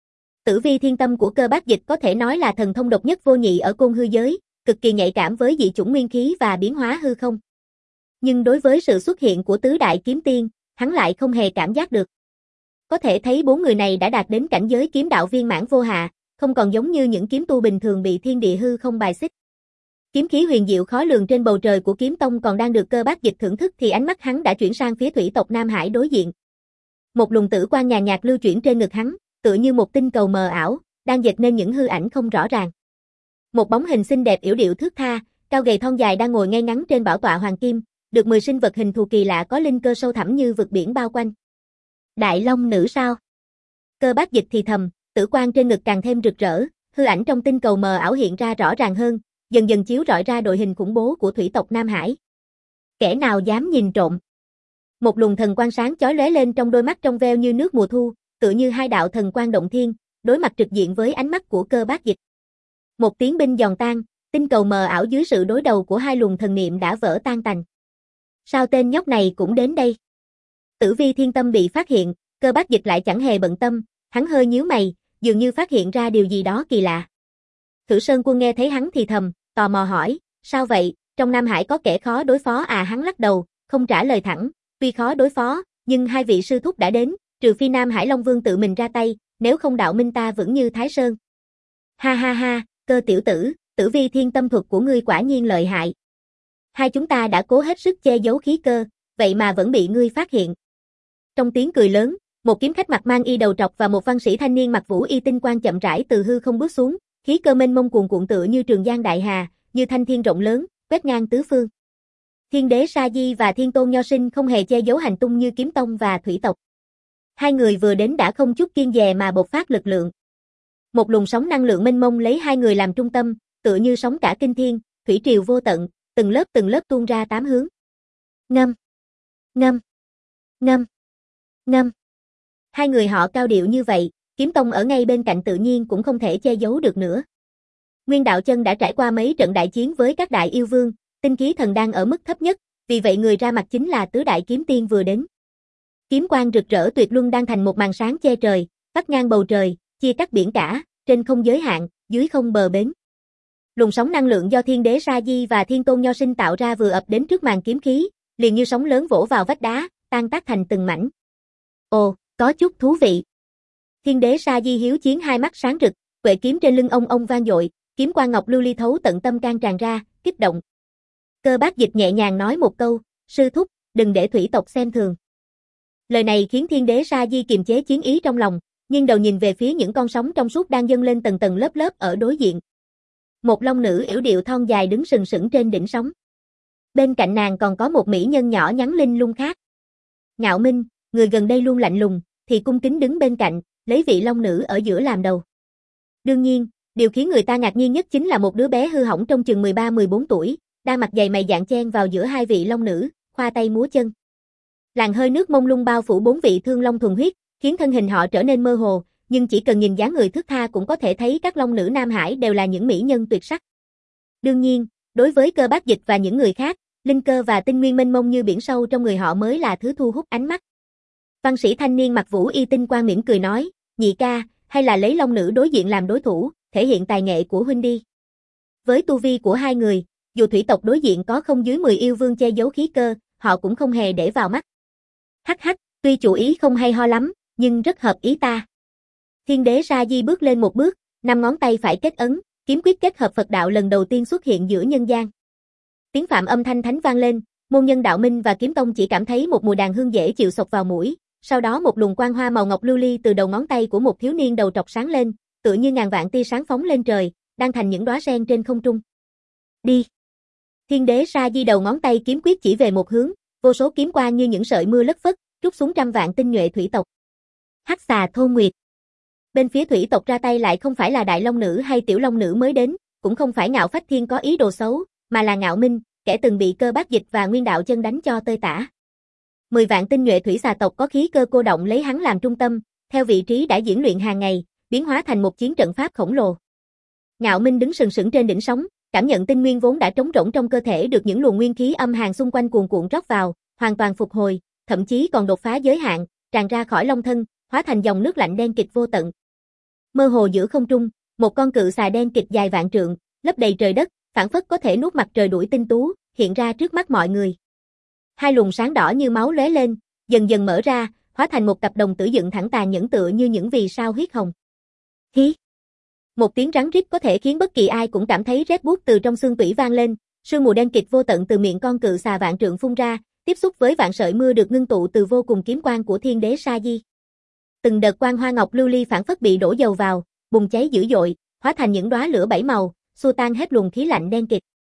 Tử vi thiên tâm của Cơ Bác Dịch có thể nói là thần thông độc nhất vô nhị ở côn hư giới, cực kỳ nhạy cảm với dị chủng nguyên khí và biến hóa hư không. Nhưng đối với sự xuất hiện của tứ đại kiếm tiên, hắn lại không hề cảm giác được. Có thể thấy bốn người này đã đạt đến cảnh giới kiếm đạo viên mãn vô hạ, không còn giống như những kiếm tu bình thường bị thiên địa hư không bài xích. Kiếm khí huyền diệu khó lường trên bầu trời của kiếm tông còn đang được Cơ Bác Dịch thưởng thức thì ánh mắt hắn đã chuyển sang phía thủy tộc Nam Hải đối diện. Một luồng tử quang nhàn nhạt lưu chuyển trên ngực hắn, tựa như một tinh cầu mờ ảo, đang dệt nên những hư ảnh không rõ ràng. Một bóng hình xinh đẹp yểu điệu thướt tha, cao gầy thon dài đang ngồi ngay ngắn trên bảo tọa hoàng kim, được mười sinh vật hình thù kỳ lạ có linh cơ sâu thẳm như vực biển bao quanh. Đại Long nữ sao? Cơ Bác Dịch thì thầm, tử quang trên ngực càng thêm rực rỡ, hư ảnh trong tinh cầu mờ ảo hiện ra rõ ràng hơn, dần dần chiếu rọi ra đội hình khủng bố của thủy tộc Nam Hải. Kẻ nào dám nhìn trộm? Một luồng thần quang sáng chói lóe lên trong đôi mắt trong veo như nước mùa thu, tựa như hai đạo thần quang động thiên, đối mặt trực diện với ánh mắt của Cơ Bác Dịch. Một tiếng binh giòn tan, tinh cầu mờ ảo dưới sự đối đầu của hai luồng thần niệm đã vỡ tan tành. Sao tên nhóc này cũng đến đây? Tử vi thiên tâm bị phát hiện, Cơ Bác Dịch lại chẳng hề bận tâm, hắn hơi nhíu mày, dường như phát hiện ra điều gì đó kỳ lạ. Thử Sơn Quân nghe thấy hắn thì thầm, tò mò hỏi, sao vậy, trong Nam Hải có kẻ khó đối phó à? Hắn lắc đầu, không trả lời thẳng, tuy khó đối phó, nhưng hai vị sư thúc đã đến, trừ phi Nam Hải Long Vương tự mình ra tay, nếu không đạo minh ta vững như Thái Sơn. Ha ha ha, Cơ tiểu tử, tử vi thiên tâm thuật của ngươi quả nhiên lợi hại. Hai chúng ta đã cố hết sức che giấu khí cơ, vậy mà vẫn bị ngươi phát hiện. Trong tiếng cười lớn, một kiếm khách mặt mang y đầu trọc và một văn sĩ thanh niên mặc vũ y tinh quang chậm rãi từ hư không bước xuống, khí cơ mênh mông cuồn cuộn tựa như trường giang đại hà, như thanh thiên rộng lớn, quét ngang tứ phương. Thiên đế Sa Di và Thiên Tôn Nho Sinh không hề che giấu hành tung như kiếm tông và thủy tộc. Hai người vừa đến đã không chút kiêng dè mà bộc phát lực lượng. Một luồng sóng năng lượng mênh mông lấy hai người làm trung tâm, tựa như sóng cả kinh thiên, thủy triều vô tận, từng lớp từng lớp tuôn ra tám hướng. Ngâm, ngâm, ngâm, ngâm. Hai người họ cao điệu như vậy, kiếm tông ở ngay bên cạnh tự nhiên cũng không thể che giấu được nữa. Nguyên Đạo Chân đã trải qua mấy trận đại chiến với các đại yêu vương, tinh khí thần đang ở mức thấp nhất, vì vậy người ra mặt chính là tứ đại kiếm tiên vừa đến. Kiếm quang rực rỡ tuyệt luân đang thành một màn sáng che trời, vắt ngang bầu trời, chia cắt biển cả, trên không giới hạn, dưới không bờ bến. Luồng sóng năng lượng do Thiên Đế Sa Di và Thiên Tôn Nho Sinh tạo ra vừa ập đến trước màn kiếm khí, liền như sóng lớn vỗ vào vách đá, tan tác thành từng mảnh. Ồ, có chút thú vị. Thiên Đế Sa Di hiếu chiến hai mắt sáng rực, quệ kiếm trên lưng ông ông vang dội, kiếm quang ngọc lưu ly thấu tận tâm can tràn ra, kích động. Cơ Bác Dịch nhẹ nhàng nói một câu, sư thúc, đừng để thủy tộc xem thường. Lời này khiến Thiên Đế Sa Di kiềm chế chiến ý trong lòng, nhưng đầu nhìn về phía những con sóng trong suốt đang dâng lên tầng tầng lớp lớp ở đối diện. Một long nữ yểu điệu thon dài đứng sừng sững trên đỉnh sóng. Bên cạnh nàng còn có một mỹ nhân nhỏ nhắn linh lung khác. Ngạo Minh, người gần đây luôn lạnh lùng, thì cung kính đứng bên cạnh, lấy vị long nữ ở giữa làm đầu. Đương nhiên, điều khiến người ta ngạc nhiên nhất chính là một đứa bé hư hỏng trong chừng mười ba mười bốn tuổi, đang mặt dày mày dạn chen vào giữa hai vị long nữ, khoa tay múa chân. Làn hơi nước mông lung bao phủ bốn vị thương long thuần huyết, khiến thân hình họ trở nên mơ hồ, nhưng chỉ cần nhìn dáng người thướt tha cũng có thể thấy các long nữ Nam Hải đều là những mỹ nhân tuyệt sắc. Đương nhiên, đối với Cơ Bác Dịch và những người khác, linh cơ và tinh nguyên mênh mông như biển sâu trong người họ mới là thứ thu hút ánh mắt. Văn sĩ thanh niên mặc vũ y tinh quang mỉm cười nói, nhị ca, hay là lấy long nữ đối diện làm đối thủ, thể hiện tài nghệ của huynh đi. Với tu vi của hai người, dù thủy tộc đối diện có không dưới mười yêu vương che giấu khí cơ, họ cũng không hề để vào mắt. Hắc hắc, tuy chủ ý không hay ho lắm, nhưng rất hợp ý ta. Thiên Đế Sa Di bước lên một bước, năm ngón tay phải kết ấn, kiếm quyết kết hợp Phật đạo lần đầu tiên xuất hiện giữa nhân gian. Tiếng phạm âm thanh thánh vang lên, môn nhân đạo minh và kiếm tông chỉ cảm thấy một mùi đàn hương dễ chịu xộc vào mũi, sau đó một luồng quang hoa màu ngọc lưu ly từ đầu ngón tay của một thiếu niên đầu trọc sáng lên, tựa như ngàn vạn tia sáng phóng lên trời, đang thành những đóa sen trên không trung. Đi. Thiên Đế Sa Di đầu ngón tay kiếm quyết chỉ về một hướng, vô số kiếm quang như những sợi mưa lất phất, trút xuống trăm vạn tinh nhuệ thủy tộc. Hắc xà Thôn Nguyệt. Bên phía thủy tộc ra tay lại không phải là đại long nữ hay tiểu long nữ mới đến, cũng không phải Ngạo Phách Thiên có ý đồ xấu, mà là Ngạo Minh, kẻ từng bị Cơ Bác Dịch và Nguyên Đạo Chân đánh cho tơi tả. Mười vạn tinh nhuệ thủy xà tộc có khí cơ cô động lấy hắn làm trung tâm, theo vị trí đã diễn luyện hàng ngày, biến hóa thành một chiến trận pháp khổng lồ. Ngạo Minh đứng sừng sững trên đỉnh sóng, cảm nhận tinh nguyên vốn đã trống rỗng trong cơ thể được những luồng nguyên khí âm hàn xung quanh cuồn cuộn rót vào, hoàn toàn phục hồi, thậm chí còn đột phá giới hạn, tràn ra khỏi long thân, hóa thành dòng nước lạnh đen kịt vô tận. Mơ hồ giữa không trung, một con cự xà đen kịt dài vạn trượng, lấp đầy trời đất, phảng phất có thể nuốt mặt trời đuổi tinh tú, hiện ra trước mắt mọi người. Hai luồng sáng đỏ như máu lóe lên, dần dần mở ra, hóa thành một cặp đồng tử dựng thẳng tàn nhẫn tựa như những vì sao huyết hồng. Hí! Một tiếng rắn rít có thể khiến bất kỳ ai cũng cảm thấy rét buốt từ trong xương tủy vang lên, sương mù đen kịt vô tận từ miệng con cự xà vạn trượng phun ra, tiếp xúc với vạn sợi mưa được ngưng tụ từ vô cùng kiếm quang của thiên đế Sa Di. Từng đợt quang hoa ngọc lưu ly phảng phất bị đổ dầu vào, bùng cháy dữ dội, hóa thành những đóa lửa bảy màu, xua tan hết luồng khí lạnh đen kịt.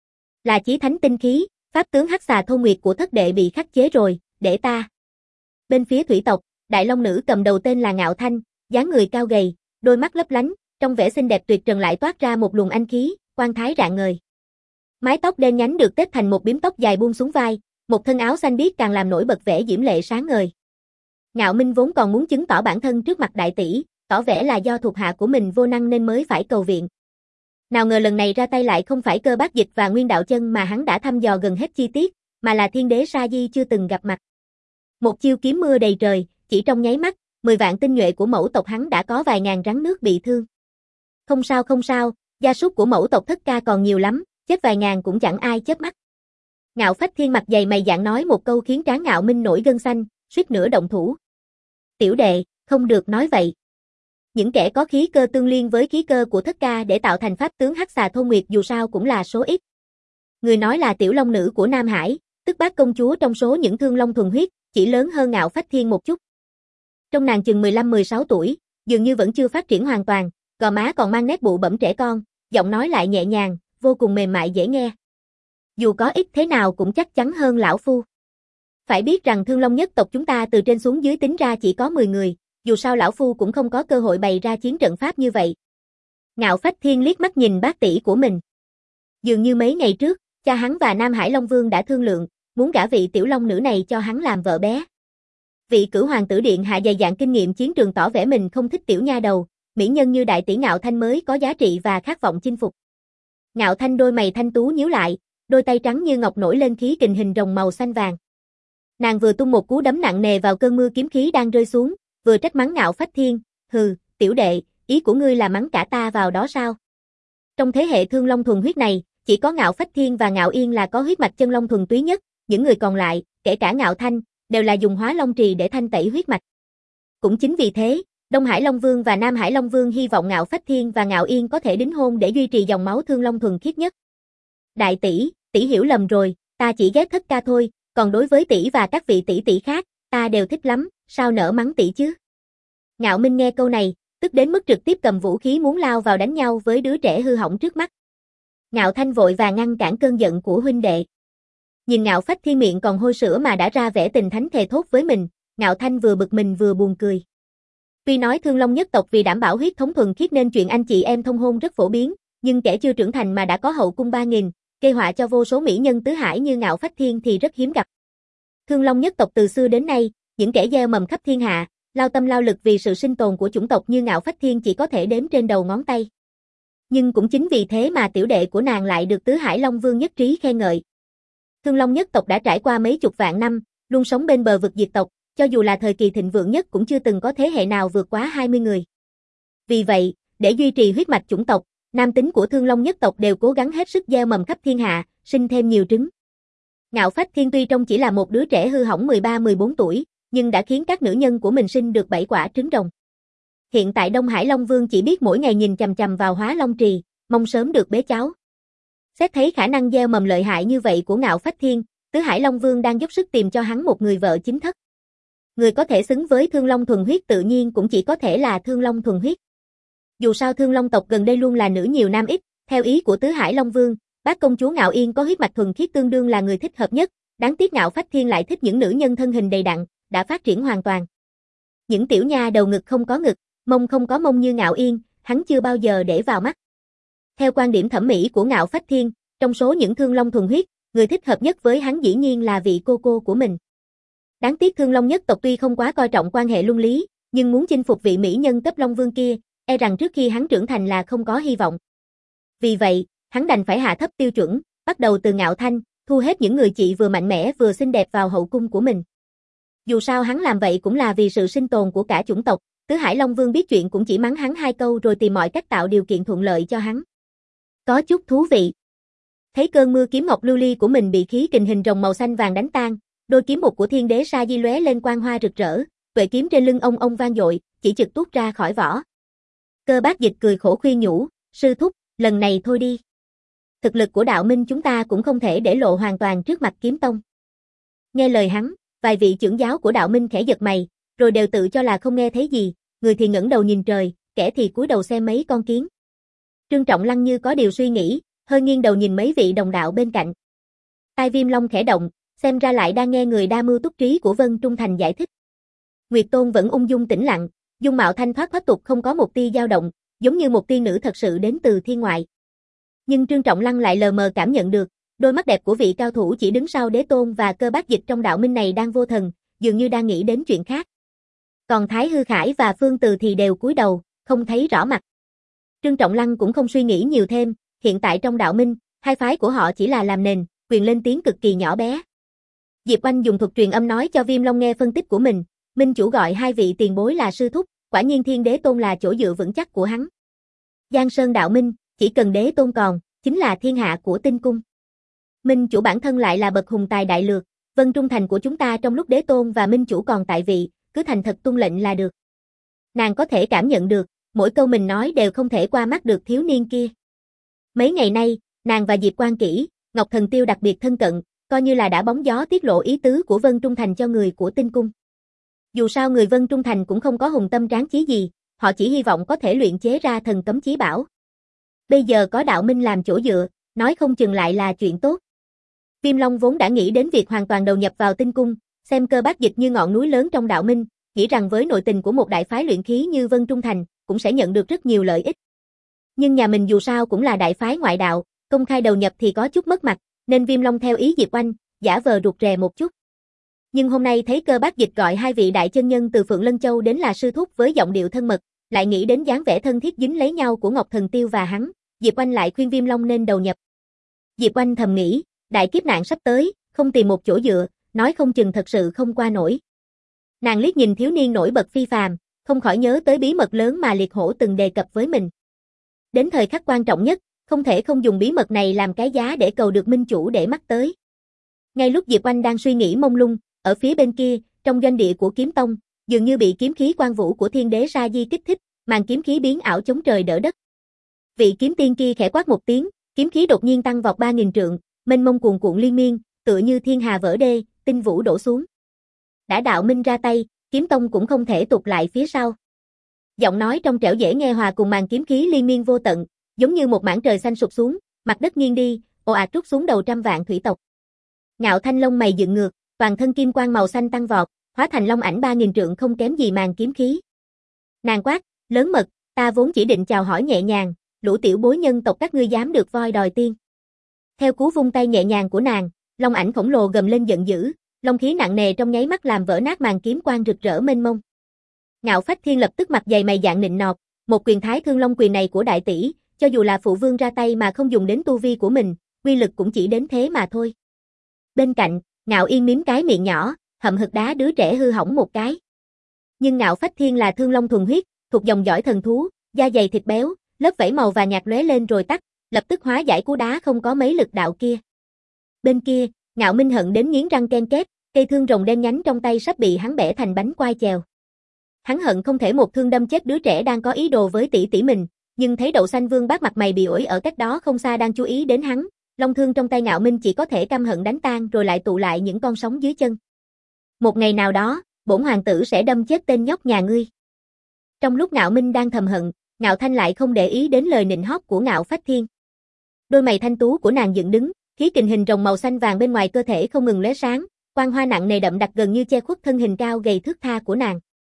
Là chí thánh tinh khí, pháp tướng hắc xà thôn nguyệt của thất đệ bị khắc chế rồi, để ta. Bên phía thủy tộc, đại long nữ cầm đầu tên là Ngạo Thanh, dáng người cao gầy, đôi mắt lấp lánh, trong vẻ xinh đẹp tuyệt trần lại toát ra một luồng anh khí, quan thái rạng ngời. Mái tóc đen nhánh được tết thành một bím tóc dài buông xuống vai, một thân áo xanh biếc càng làm nổi bật vẻ diễm lệ sáng ngời. Ngạo Minh vốn còn muốn chứng tỏ bản thân trước mặt đại tỷ, tỏ vẻ là do thuộc hạ của mình vô năng nên mới phải cầu viện. Nào ngờ lần này ra tay lại không phải Cơ Bác Dịch và Nguyên Đạo Chân mà hắn đã thăm dò gần hết chi tiết, mà là thiên đế Sa Di chưa từng gặp mặt. Một chiêu kiếm mưa đầy trời, chỉ trong nháy mắt, mười vạn tinh nhuệ của mẫu tộc hắn đã có vài ngàn rắn nước bị thương. Không sao không sao, gia súc của mẫu tộc Thất Ca còn nhiều lắm, chết vài ngàn cũng chẳng ai chớp mắt. Ngạo Phách Thiên mặt dày mày dạn nói một câu khiến trán Ngạo Minh nổi gân xanh, suýt nữa động thủ. Tiểu đệ, không được nói vậy. Những kẻ có khí cơ tương liên với khí cơ của Thất Ca để tạo thành pháp tướng hắc xà thôn nguyệt dù sao cũng là số ít. Người nói là tiểu long nữ của Nam Hải, tức bác công chúa trong số những thương long thuần huyết, chỉ lớn hơn Ngạo Phách Thiên một chút. Trong nàng chừng mười lăm mười sáu tuổi, dường như vẫn chưa phát triển hoàn toàn, gò má còn mang nét bụ bẫm trẻ con, giọng nói lại nhẹ nhàng, vô cùng mềm mại dễ nghe. Dù có ít thế nào cũng chắc chắn hơn lão phu. Phải biết rằng Thương Long nhất tộc chúng ta từ trên xuống dưới tính ra chỉ có mười người, dù sao lão phu cũng không có cơ hội bày ra chiến trận pháp như vậy. Ngạo Phách Thiên liếc mắt nhìn bác tỷ của mình. Dường như mấy ngày trước, cha hắn và Nam Hải Long Vương đã thương lượng, muốn gả vị tiểu long nữ này cho hắn làm vợ bé. Vị cửu hoàng tử điện hạ dày dạn kinh nghiệm chiến trường tỏ vẻ mình không thích tiểu nha đầu, mỹ nhân như đại tỷ Ngạo Thanh mới có giá trị và khát vọng chinh phục. Ngạo Thanh đôi mày thanh tú nhíu lại, đôi tay trắng như ngọc nổi lên khí kình hình rồng màu xanh vàng. Nàng vừa tung một cú đấm nặng nề vào cơn mưa kiếm khí đang rơi xuống, vừa trách mắng Ngạo Phách Thiên, hừ, tiểu đệ, ý của ngươi là mắng cả ta vào đó sao? Trong thế hệ Thương Long thuần huyết này, chỉ có Ngạo Phách Thiên và Ngạo Yên là có huyết mạch chân long thuần túy nhất, những người còn lại, kể cả Ngạo Thanh, đều là dùng Hóa Long Trì để thanh tẩy huyết mạch. Cũng chính vì thế, Đông Hải Long Vương và Nam Hải Long Vương hy vọng Ngạo Phách Thiên và Ngạo Yên có thể đính hôn để duy trì dòng máu Thương Long thuần khiết nhất. Đại tỷ, tỷ hiểu lầm rồi, ta chỉ ghét Thất Ca thôi, còn đối với tỷ và các vị tỷ tỷ khác, ta đều thích lắm, sao nỡ mắng tỷ chứ? Ngạo Minh nghe câu này, tức đến mức trực tiếp cầm vũ khí muốn lao vào đánh nhau với đứa trẻ hư hỏng trước mắt. Ngạo Thanh vội và ngăn cản cơn giận của huynh đệ. Nhìn Ngạo Phách Thiên miệng còn hôi sữa mà đã ra vẻ tình thánh thề thốt với mình, Ngạo Thanh vừa bực mình vừa buồn cười. Tuy nói Thương Long nhất tộc vì đảm bảo huyết thống thuần khiết nên chuyện anh chị em thông hôn rất phổ biến, nhưng kẻ chưa trưởng thành mà đã có hậu cung ba nghìn, gây họa cho vô số mỹ nhân tứ hải như Ngạo Phách Thiên thì rất hiếm gặp. Thương Long nhất tộc từ xưa đến nay, những kẻ gieo mầm khắp thiên hạ, lao tâm lao lực vì sự sinh tồn của chủng tộc như Ngạo Phách Thiên chỉ có thể đếm trên đầu ngón tay. Nhưng cũng chính vì thế mà tiểu đệ của nàng lại được Tứ Hải Long Vương nhất trí khen ngợi. Thương Long nhất tộc đã trải qua mấy chục vạn năm, luôn sống bên bờ vực diệt tộc, cho dù là thời kỳ thịnh vượng nhất cũng chưa từng có thế hệ nào vượt quá hai mươi người. Vì vậy, để duy trì huyết mạch chủng tộc, nam tính của Thương Long nhất tộc đều cố gắng hết sức gieo mầm khắp thiên hạ, sinh thêm nhiều trứng. Ngạo Phách Thiên tuy trông chỉ là một đứa trẻ hư hỏng mười ba mười bốn tuổi, nhưng đã khiến các nữ nhân của mình sinh được bảy quả trứng rồng. Hiện tại Đông Hải Long Vương chỉ biết mỗi ngày nhìn chằm chằm vào Hóa Long Trì, mong sớm được bế cháu. Xét thấy khả năng gieo mầm lợi hại như vậy của Ngạo Phách Thiên, Tứ Hải Long Vương đang dốc sức tìm cho hắn một người vợ chính thất. Người có thể xứng với Thương Long thuần huyết tự nhiên cũng chỉ có thể là Thương Long thuần huyết. Dù sao Thương Long tộc gần đây luôn là nữ nhiều nam ít, theo ý của Tứ Hải Long Vương, bác công chúa Ngạo Yên có huyết mạch thuần khiết tương đương là người thích hợp nhất, đáng tiếc Ngạo Phách Thiên lại thích những nữ nhân thân hình đầy đặn, đã phát triển hoàn toàn. Những tiểu nha đầu ngực không có ngực, mông không có mông như Ngạo Yên, hắn chưa bao giờ để vào mắt. Theo quan điểm thẩm mỹ của Ngạo Phách Thiên, trong số những Thương Long thuần huyết, người thích hợp nhất với hắn dĩ nhiên là vị cô cô của mình. Đáng tiếc Thương Long nhất tộc tuy không quá coi trọng quan hệ luân lý, nhưng muốn chinh phục vị mỹ nhân cấp Long Vương kia, e rằng trước khi hắn trưởng thành là không có hy vọng. Vì vậy, hắn đành phải hạ thấp tiêu chuẩn, bắt đầu từ Ngạo Thanh, thu hết những người chị vừa mạnh mẽ vừa xinh đẹp vào hậu cung của mình. Dù sao hắn làm vậy cũng là vì sự sinh tồn của cả chủng tộc, Tứ Hải Long Vương biết chuyện cũng chỉ mắng hắn hai câu rồi tìm mọi cách tạo điều kiện thuận lợi cho hắn. Có chút thú vị. Thấy cơn mưa kiếm ngọc lưu ly của mình bị khí kình hình rồng màu xanh vàng đánh tan, đôi kiếm một của Thiên Đế Sa Di lóe lên quang hoa rực rỡ, tuệ kiếm trên lưng ông ông vang dội, chỉ chực tuốt ra khỏi vỏ. Cơ Bác Dịch cười khổ khuyên nhủ, sư thúc, lần này thôi đi. Thực lực của đạo minh chúng ta cũng không thể để lộ hoàn toàn trước mặt kiếm tông. Nghe lời hắn, vài vị trưởng giáo của đạo minh khẽ giật mày, rồi đều tự cho là không nghe thấy gì, người thì ngẩng đầu nhìn trời, kẻ thì cúi đầu xem mấy con kiến. Trương Trọng Lăng như có điều suy nghĩ, hơi nghiêng đầu nhìn mấy vị đồng đạo bên cạnh. Tai Viêm Long khẽ động, xem ra lại đang nghe người đa mưu túc trí của Vân Trung Thành giải thích. Nguyệt Tôn vẫn ung dung tĩnh lặng, dung mạo thanh thoát thoát tục không có một tia dao động, giống như một tiên nữ thật sự đến từ thiên ngoại. Nhưng Trương Trọng Lăng lại lờ mờ cảm nhận được, đôi mắt đẹp của vị cao thủ chỉ đứng sau Đế Tôn và Cơ Bác Dịch trong đạo minh này đang vô thần, dường như đang nghĩ đến chuyện khác. Còn Thái Hư Khải và Phương Từ thì đều cúi đầu, không thấy rõ mặt. Trương Trọng Lăng cũng không suy nghĩ nhiều thêm, hiện tại trong đạo minh, hai phái của họ chỉ là làm nền, quyền lên tiếng cực kỳ nhỏ bé. Diệp Oanh dùng thuật truyền âm nói cho Viêm Long nghe phân tích của mình, minh chủ gọi hai vị tiền bối là sư thúc, quả nhiên Thiên Đế Tôn là chỗ dựa vững chắc của hắn. Giang Sơn đạo minh, chỉ cần Đế Tôn còn, chính là thiên hạ của tinh cung. Minh chủ bản thân lại là bậc hùng tài đại lược, Vân Trung Thành của chúng ta trong lúc Đế Tôn và minh chủ còn tại vị, cứ thành thật tuân lệnh là được. Nàng có thể cảm nhận được, mỗi câu mình nói đều không thể qua mắt được thiếu niên kia. Mấy ngày nay, nàng và Diệp Quan Kỷ, Ngọc Thần Tiêu đặc biệt thân cận, coi như là đã bóng gió tiết lộ ý tứ của Vân Trung Thành cho người của tinh cung. Dù sao người Vân Trung Thành cũng không có hùng tâm tráng chí gì, họ chỉ hy vọng có thể luyện chế ra thần cấm chí bảo. Bây giờ có đạo minh làm chỗ dựa, nói không chừng lại là chuyện tốt. Viêm Long vốn đã nghĩ đến việc hoàn toàn đầu nhập vào tinh cung, xem Cơ Bác Dịch như ngọn núi lớn trong đạo minh, nghĩ rằng với nội tình của một đại phái luyện khí như Vân Trung Thành, cũng sẽ nhận được rất nhiều lợi ích. Nhưng nhà mình dù sao cũng là đại phái ngoại đạo, công khai đầu nhập thì có chút mất mặt, nên Viêm Long theo ý Diệp Oanh, giả vờ rụt rè một chút. Nhưng hôm nay thấy Cơ Bác Dịch gọi hai vị đại chân nhân từ Phượng Lân Châu đến là sư thúc với giọng điệu thân mật, lại nghĩ đến dáng vẻ thân thiết dính lấy nhau của Ngọc Thần Tiêu và hắn, Diệp Oanh lại khuyên Viêm Long nên đầu nhập. Diệp Oanh thầm nghĩ, đại kiếp nạn sắp tới, không tìm một chỗ dựa, nói không chừng thật sự không qua nổi. Nàng liếc nhìn thiếu niên nổi bật phi phàm, không khỏi nhớ tới bí mật lớn mà Liệt Hổ từng đề cập với mình. Đến thời khắc quan trọng nhất, không thể không dùng bí mật này làm cái giá để cầu được minh chủ để mắt tới. Ngay lúc Diệp Oanh đang suy nghĩ mông lung, ở phía bên kia, trong doanh địa của kiếm tông, dường như bị kiếm khí quang vũ của Thiên Đế Sa Di kích thích, màn kiếm khí biến ảo chống trời đỡ đất. Vị kiếm tiên kia khẽ quát một tiếng, kiếm khí đột nhiên tăng vọt ba nghìn trượng, mênh mông cuồn cuộn liên miên, tựa như thiên hà vỡ đê, tinh vũ đổ xuống. Đã đạo minh ra tay, kiếm tông cũng không thể tụt lại phía sau. Giọng nói trong trẻo dễ nghe hòa cùng màn kiếm khí liên miên vô tận, giống như một mảng trời xanh sụp xuống, mặt đất nghiêng đi, ồ ạt trút xuống đầu trăm vạn thủy tộc. Ngạo Thanh lông mày dựng ngược, toàn thân kim quang màu xanh tăng vọt, hóa thành long ảnh ba nghìn trượng không kém gì màn kiếm khí. Nàng quát, lớn mật, ta vốn chỉ định chào hỏi nhẹ nhàng, lũ tiểu bối nhân tộc các ngươi dám được voi đòi tiên. Theo cú vung tay nhẹ nhàng của nàng, long ảnh khổng lồ gầm lên giận dữ, long khí nặng nề trong nháy mắt làm vỡ nát màn kiếm quang rực rỡ mênh mông. Ngạo Phách Thiên lập tức mặt dày mày dạn nịnh nọt, một quyền Thái Thương Long quyền này của đại tỷ, cho dù là phụ vương ra tay mà không dùng đến tu vi của mình, uy lực cũng chỉ đến thế mà thôi. Bên cạnh, Ngạo Yên miếm cái miệng nhỏ, hậm hực đá đứa trẻ hư hỏng một cái. Nhưng Ngạo Phách Thiên là Thương Long thuần huyết, thuộc dòng dõi thần thú, da dày thịt béo, lớp vảy màu và nhạt lóe lên rồi tắt, lập tức hóa giải cú đá không có mấy lực đạo kia. Bên kia, Ngạo Minh hận đến nghiến răng ken két, cây thương rồng đen nhánh trong tay sắp bị hắn bẻ thành bánh quai chèo. Hắn hận không thể một thương đâm chết đứa trẻ đang có ý đồ với tỷ tỷ mình, nhưng thấy Đậu Xanh Vương Bác mặt mày bị ổi ở cách đó không xa đang chú ý đến hắn, long thương trong tay Ngạo Minh chỉ có thể căm hận đánh tan rồi lại tụ lại những con sóng dưới chân. Một ngày nào đó, bổn hoàng tử sẽ đâm chết tên nhóc nhà ngươi. Trong lúc Ngạo Minh đang thầm hận, Ngạo Thanh lại không để ý đến lời nịnh hót của Ngạo Phách Thiên. Đôi mày thanh tú của nàng dựng đứng, khí kình hình rồng màu xanh vàng bên ngoài cơ thể không ngừng lóe sáng, quang hoa nặng nề đậm đặc gần như che khuất thân hình cao gầy thướt tha của nàng.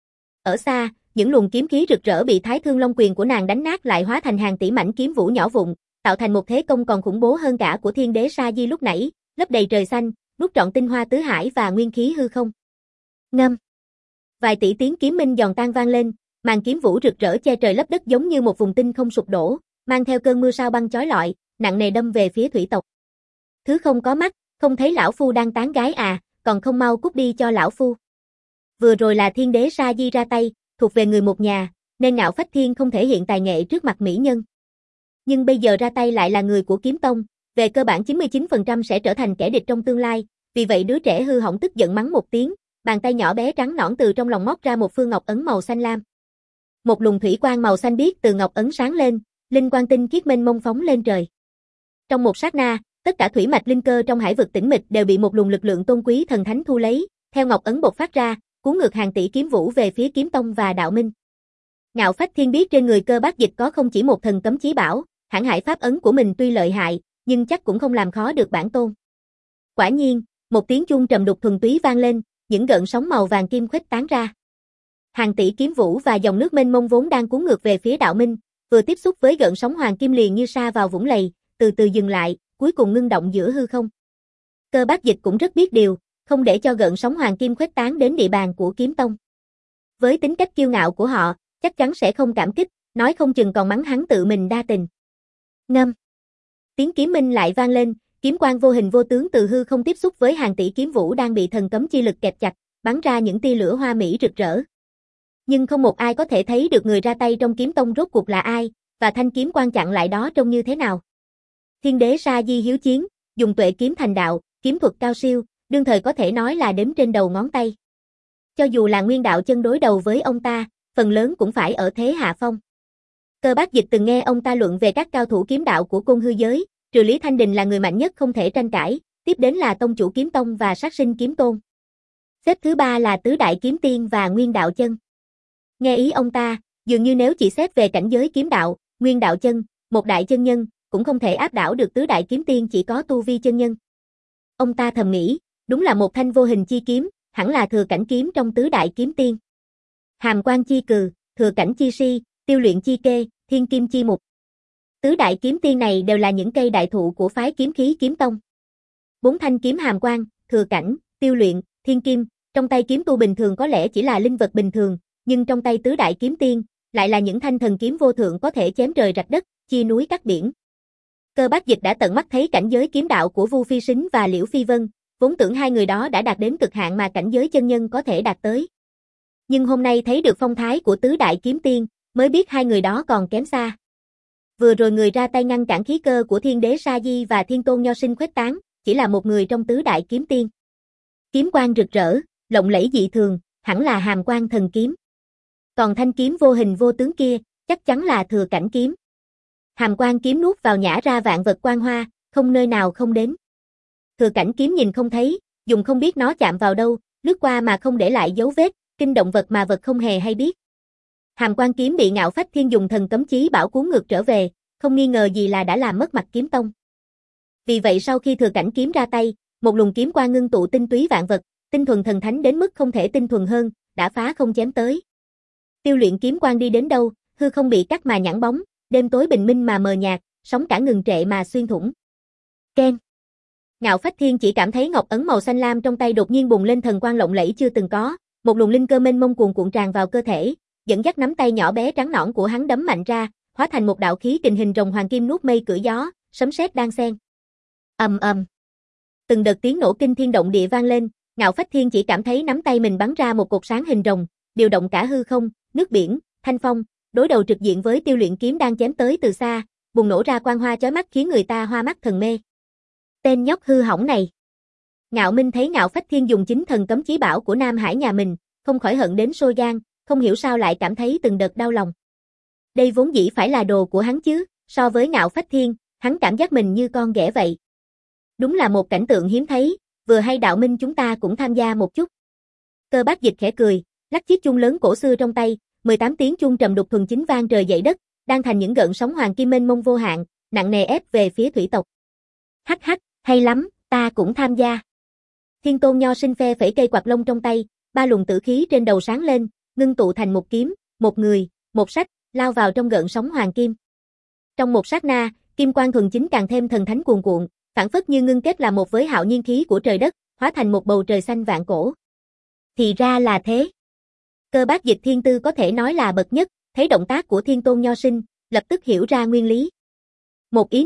Ở xa, những luồng kiếm khí rực rỡ bị Thái Thương Long quyền của nàng đánh nát lại hóa thành hàng tỷ mảnh kiếm vũ nhỏ vụn, tạo thành một thế công còn khủng bố hơn cả của Thiên Đế Sa Di lúc nãy, lấp đầy trời xanh, nuốt trọn tinh hoa tứ hải và nguyên khí hư không. Ngâm. Vài tỷ tiếng kiếm minh giòn tan vang lên, màn kiếm vũ rực rỡ che trời lấp đất giống như một vùng tinh không sụp đổ, mang theo cơn mưa sao băng chói lọi, nặng nề đâm về phía thủy tộc. Thứ không có mắt, không thấy lão phu đang tán gái à, còn không mau cút đi cho lão phu. Vừa rồi là Thiên Đế Sa Di ra tay, thuộc về người một nhà, nên Ngạo Phách Thiên không thể hiện tài nghệ trước mặt mỹ nhân. Nhưng bây giờ ra tay lại là người của Kiếm Tông, về cơ bản chín mươi chín phần trăm sẽ trở thành kẻ địch trong tương lai, vì vậy đứa trẻ hư hỏng tức giận mắng một tiếng, bàn tay nhỏ bé trắng nõn từ trong lòng móc ra một phương ngọc ấn màu xanh lam. Một luồng thủy quang màu xanh biếc từ ngọc ấn sáng lên, linh quang tinh khiết mênh mông phóng lên trời. Trong một sát na, tất cả thủy mạch linh cơ trong hải vực tĩnh mịch đều bị một luồng lực lượng tôn quý thần thánh thu lấy, theo ngọc ấn bộc phát ra, cuốn ngược hàng tỷ kiếm vũ về phía Kiếm Tông và Đạo Minh. Ngạo Phách Thiên biết trên người Cơ Bác Dịch có không chỉ một thần cấm chí bảo, hãn hải pháp ấn của mình tuy lợi hại, nhưng chắc cũng không làm khó được bản tôn. Quả nhiên, một tiếng chuông trầm đục thuần túy vang lên, những gợn sóng màu vàng kim khuếch tán ra. Hàng tỷ kiếm vũ và dòng nước mênh mông vốn đang cuốn ngược về phía Đạo Minh, vừa tiếp xúc với gợn sóng hoàng kim liền như sa vào vũng lầy, từ từ dừng lại, cuối cùng ngưng động giữa hư không. Cơ Bác Dịch cũng rất biết điều, không để cho gợn sóng hoàng kim khuếch tán đến địa bàn của Kiếm Tông. Với tính cách kiêu ngạo của họ, chắc chắn sẽ không cảm kích, nói không chừng còn mắng hắn tự mình đa tình. Ngâm. Tiếng kiếm minh lại vang lên, kiếm quang vô hình vô tướng từ hư không tiếp xúc với hàng tỷ kiếm vũ đang bị thần cấm chi lực kẹp chặt, bắn ra những tia lửa hoa mỹ rực rỡ. Nhưng không một ai có thể thấy được người ra tay trong Kiếm Tông rốt cuộc là ai, và thanh kiếm quang chặn lại đó trông như thế nào. Thiên Đế Sa Di hiếu chiến, dùng tuệ kiếm thành đạo, kiếm thuật cao siêu, đương thời có thể nói là đếm trên đầu ngón tay. Cho dù là Nguyên Đạo Chân đối đầu với ông ta, phần lớn cũng phải ở thế hạ phong. Cơ Bác Dịch từng nghe ông ta luận về các cao thủ kiếm đạo của Côn Hư giới, trừ Lý Thanh Đình là người mạnh nhất không thể tranh cãi, tiếp đến là Tông chủ Kiếm Tông và Sát Sinh Kiếm Tôn. Xếp thứ ba là Tứ Đại Kiếm Tiên và Nguyên Đạo Chân. Nghe ý ông ta, dường như nếu chỉ xét về cảnh giới kiếm đạo, Nguyên Đạo Chân, một đại chân nhân, cũng không thể áp đảo được Tứ Đại Kiếm Tiên chỉ có tu vi chân nhân. Ông ta thầm nghĩ, đúng là một thanh vô hình chi kiếm, hẳn là thừa cảnh kiếm trong Tứ Đại Kiếm Tiên. Hàm Quang chi cừ, thừa cảnh chi si, tiêu luyện chi kê, thiên kim chi mục. Tứ đại kiếm tiên này đều là những cây đại thụ của phái kiếm khí Kiếm Tông. Bốn thanh kiếm hàm quang, thừa cảnh, tiêu luyện, thiên kim, trong tay kiếm tu bình thường có lẽ chỉ là linh vật bình thường, nhưng trong tay tứ đại kiếm tiên, lại là những thanh thần kiếm vô thượng có thể chém trời rạch đất, chia núi cắt biển. Cơ Bác Dịch đã tận mắt thấy cảnh giới kiếm đạo của Vu Phi Sính và Liễu Phi Vân, vốn tưởng hai người đó đã đạt đến cực hạn mà cảnh giới chân nhân có thể đạt tới. Nhưng hôm nay thấy được phong thái của tứ đại kiếm tiên, mới biết hai người đó còn kém xa. Vừa rồi người ra tay ngăn cản khí cơ của Thiên Đế Sa Di và Thiên Tôn Nho Sinh khuếch tán, chỉ là một người trong tứ đại kiếm tiên. Kiếm quang rực rỡ, lộng lẫy dị thường, hẳn là hàm quang thần kiếm. Còn thanh kiếm vô hình vô tướng kia, chắc chắn là thừa cảnh kiếm. Hàm quang kiếm nuốt vào nhả ra vạn vật quang hoa, không nơi nào không đến. Thừa cảnh kiếm nhìn không thấy, dùng không biết nó chạm vào đâu, lướt qua mà không để lại dấu vết, kinh động vật mà vật không hề hay biết. Hàm quang kiếm bị Ngạo Phách Thiên dùng thần cấm chí bảo cuốn ngược trở về, không nghi ngờ gì là đã làm mất mặt Kiếm Tông. Vì vậy sau khi thừa cảnh kiếm ra tay, một luồng kiếm quang ngưng tụ tinh túy vạn vật, tinh thuần thần thánh đến mức không thể tinh thuần hơn, đã phá không chém tới. Tiêu luyện kiếm quang đi đến đâu, hư không bị cắt mà nhẵn bóng, đêm tối bình minh mà mờ nhạt, sóng cả ngừng trệ mà xuyên thủng. Keng. Ngạo Phách Thiên chỉ cảm thấy ngọc ấn màu xanh lam trong tay đột nhiên bùng lên thần quang lộng lẫy chưa từng có, một luồng linh cơ mênh mông cuồn cuộn tràn vào cơ thể, dẫn dắt nắm tay nhỏ bé trắng nõn của hắn đấm mạnh ra, hóa thành một đạo khí kình hình rồng hoàng kim nuốt mây cưỡi gió, sấm sét đan xen. Ầm ầm. Từng đợt tiếng nổ kinh thiên động địa vang lên, Ngạo Phách Thiên chỉ cảm thấy nắm tay mình bắn ra một cột sáng hình rồng, điều động cả hư không, nước biển, thanh phong, đối đầu trực diện với tiêu luyện kiếm đang chém tới từ xa, bùng nổ ra quang hoa chói mắt khiến người ta hoa mắt thần mê. Tên nhóc hư hỏng này. Ngạo Minh thấy Ngạo Phách Thiên dùng chính thần cấm chí bảo của Nam Hải nhà mình, không khỏi hận đến sôi gan, không hiểu sao lại cảm thấy từng đợt đau lòng. Đây vốn dĩ phải là đồ của hắn chứ, so với Ngạo Phách Thiên, hắn cảm giác mình như con ghẻ vậy. Đúng là một cảnh tượng hiếm thấy, vừa hay Đạo Minh chúng ta cũng tham gia một chút. Cơ Bác Dịch khẽ cười, lắc chiếc chuông lớn cổ xưa trong tay, mười tám tiếng chuông trầm đục thuần chính vang trời dậy đất, đang thành những gợn sóng hoàng kim mênh mông vô hạn, nặng nề ép về phía thủy tộc. Hắc hắc, hay lắm, ta cũng tham gia. Thiên Tôn Nho Sinh phe phẩy cây quạt lông trong tay, ba luồng tử khí trên đầu sáng lên, ngưng tụ thành một kiếm, một người, một sách, lao vào trong gợn sóng hoàng kim. Trong một sát na, kim quang thuần chính càng thêm thần thánh cuồn cuộn, phảng phất như ngưng kết là một với hạo nhiên khí của trời đất, hóa thành một bầu trời xanh vạn cổ. Thì ra là thế. Cơ Bác Dịch thiên tư có thể nói là bậc nhất, thấy động tác của Thiên Tôn Nho Sinh, lập tức hiểu ra nguyên lý. Một ý niệm,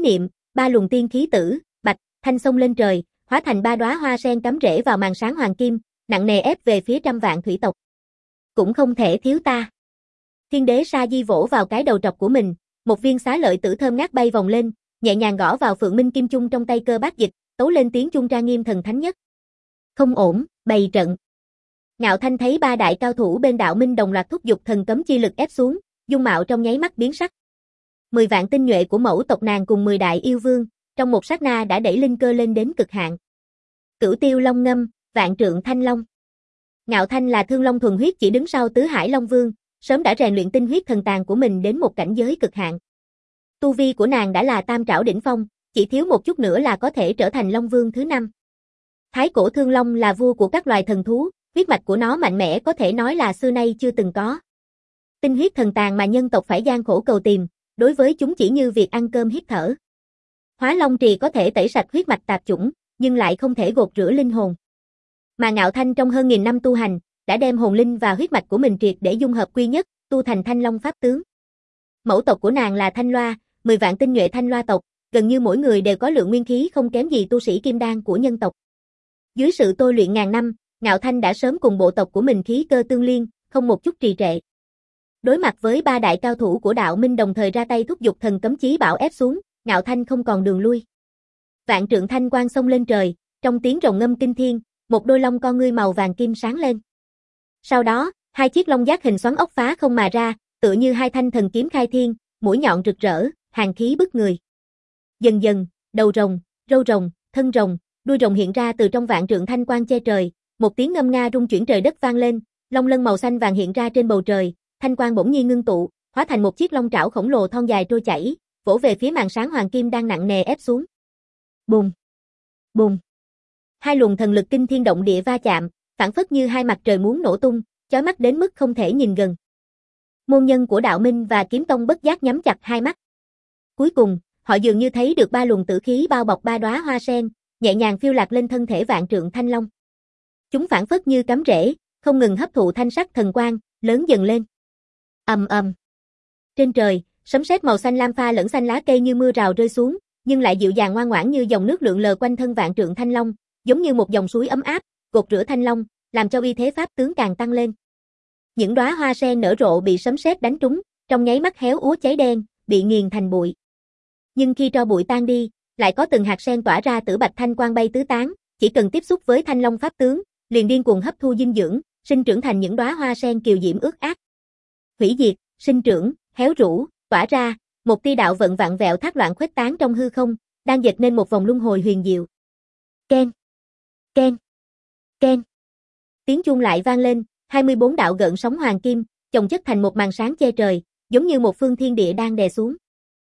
ba luồng tiên khí tử, bạch, thanh xông lên trời, hóa thành ba đóa hoa sen cắm rễ vào màn sáng hoàng kim, nặng nề ép về phía trăm vạn thủy tộc. Cũng không thể thiếu ta. Thiên đế Sa Di vỗ vào cái đầu trọc của mình, một viên xá lợi tử thơm ngát bay vòng lên, nhẹ nhàng gõ vào Phượng Minh Kim Chung trong tay Cơ Bác Dịch, tấu lên tiếng chung tra nghiêm thần thánh nhất. Không ổn, bày trận. Ngạo Thanh thấy ba đại cao thủ bên Đạo Minh đồng loạt thúc giục thần cấm chi lực ép xuống, dung mạo trong nháy mắt biến sắc. Mười vạn tinh nhuệ của mẫu tộc nàng cùng mười đại yêu vương, trong một sát na đã đẩy linh cơ lên đến cực hạn. Cửu Tiêu Long Ngâm, Vạn Trượng Thanh Long. Ngạo Thanh là thương long thuần huyết chỉ đứng sau Tứ Hải Long Vương, sớm đã rèn luyện tinh huyết thần tàng của mình đến một cảnh giới cực hạn. Tu vi của nàng đã là tam trảo đỉnh phong, chỉ thiếu một chút nữa là có thể trở thành Long Vương thứ năm. Thái cổ thương long là vua của các loài thần thú, huyết mạch của nó mạnh mẽ có thể nói là xưa nay chưa từng có. Tinh huyết thần tàng mà nhân tộc phải gian khổ cầu tìm, đối với chúng chỉ như việc ăn cơm hít thở. Hóa Long Trì có thể tẩy sạch huyết mạch tạp chủng, nhưng lại không thể gột rửa linh hồn. Mà Ngạo Thanh trong hơn nghìn năm tu hành, đã đem hồn linh và huyết mạch của mình triệt để dung hợp quy nhất, tu thành Thanh Long pháp tướng. Mẫu tộc của nàng là Thanh Loa, mười vạn tinh nhuệ Thanh Loa tộc, gần như mỗi người đều có lượng nguyên khí không kém gì tu sĩ kim đan của nhân tộc. Dưới sự tôi luyện ngàn năm, Ngạo Thanh đã sớm cùng bộ tộc của mình khí cơ tương liên, không một chút trì trệ. Đối mặt với ba đại cao thủ của Đạo Minh đồng thời ra tay thúc giục thần cấm chí bảo ép xuống, Ngạo Thanh không còn đường lui. Vạn Trượng Thanh quang xông lên trời, trong tiếng rồng ngâm kinh thiên, một đôi long con ngươi màu vàng kim sáng lên. Sau đó, hai chiếc long giác hình xoắn ốc phá không mà ra, tựa như hai thanh thần kiếm khai thiên, mũi nhọn rực rỡ, hàn khí bức người. Dần dần, đầu rồng, râu rồng, thân rồng, đuôi rồng hiện ra từ trong Vạn Trượng Thanh quang che trời, một tiếng ngâm nga rung chuyển trời đất vang lên, long lân màu xanh vàng hiện ra trên bầu trời, thanh quang bỗng nhiên ngưng tụ, hóa thành một chiếc long trảo khổng lồ thon dài trôi chảy, vỗ về phía màn sáng hoàng kim đang nặng nề ép xuống. Bùng, bùng. Hai luồng thần lực kinh thiên động địa va chạm, phảng phất như hai mặt trời muốn nổ tung, chói mắt đến mức không thể nhìn gần. Môn nhân của Đạo Minh và Kiếm Tông bất giác nhắm chặt hai mắt. Cuối cùng, họ dường như thấy được ba luồng tử khí bao bọc ba đóa hoa sen, nhẹ nhàng phiêu lạc lên thân thể Vạn Trượng Thanh Long. Chúng phảng phất như cắm rễ, không ngừng hấp thụ thanh sắc thần quang, lớn dần lên. Ầm ầm. Trên trời, sấm sét màu xanh lam pha lẫn xanh lá cây như mưa rào rơi xuống, nhưng lại dịu dàng ngoan ngoãn như dòng nước lượn lờ quanh thân Vạn Trượng Thanh Long, giống như một dòng suối ấm áp, gột rửa Thanh Long, làm cho uy thế pháp tướng càng tăng lên. Những đóa hoa sen nở rộ bị sấm sét đánh trúng, trong nháy mắt héo úa cháy đen, bị nghiền thành bụi. Nhưng khi tro bụi tan đi, lại có từng hạt sen tỏa ra tử bạch thanh quang bay tứ tán, chỉ cần tiếp xúc với Thanh Long pháp tướng, liền điên cuồng hấp thu dinh dưỡng, sinh trưởng thành những đóa hoa sen kiều diễm ướt át. Hủy diệt, sinh trưởng, héo rũ, tỏa ra, một tia đạo vận vạn vẹo thác loạn khuếch tán trong hư không, đang dệt nên một vòng luân hồi huyền diệu. Ken, ken, ken. Tiếng chuông lại vang lên, hai mươi bốn đạo gợn sóng hoàng kim, chồng chất thành một màn sáng che trời, giống như một phương thiên địa đang đè xuống.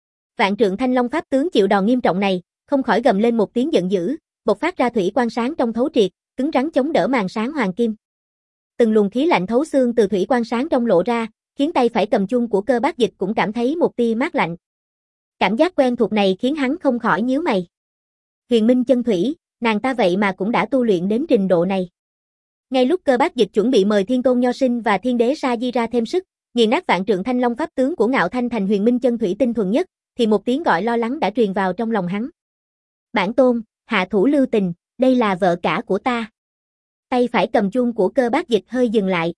Vạn Trượng Thanh Long pháp tướng chịu đòn nghiêm trọng này, không khỏi gầm lên một tiếng giận dữ, bộc phát ra thủy quang sáng trong thấu triệt, cứng rắn chống đỡ màn sáng hoàng kim. Từng luồng khí lạnh thấu xương từ thủy quang sáng trong lộ ra, khiến tay phải cầm chuông của Cơ Bác Dịch cũng cảm thấy một tia mát lạnh. Cảm giác quen thuộc này khiến hắn không khỏi nhíu mày. Huyền Minh chân thủy, nàng ta vậy mà cũng đã tu luyện đến trình độ này. Ngay lúc Cơ Bác Dịch chuẩn bị mời Thiên Tôn Nho Sinh và Thiên Đế Sa Di ra thêm sức, nghiền nát Vạn Trượng Thanh Long pháp tướng của Ngạo Thanh thành Huyền Minh chân thủy tinh thuần nhất, thì một tiếng gọi lo lắng đã truyền vào trong lòng hắn. Bản tôn, hạ thủ lưu tình, đây là vợ cả của ta. Tay phải cầm chuông của Cơ Bác Dịch hơi dừng lại.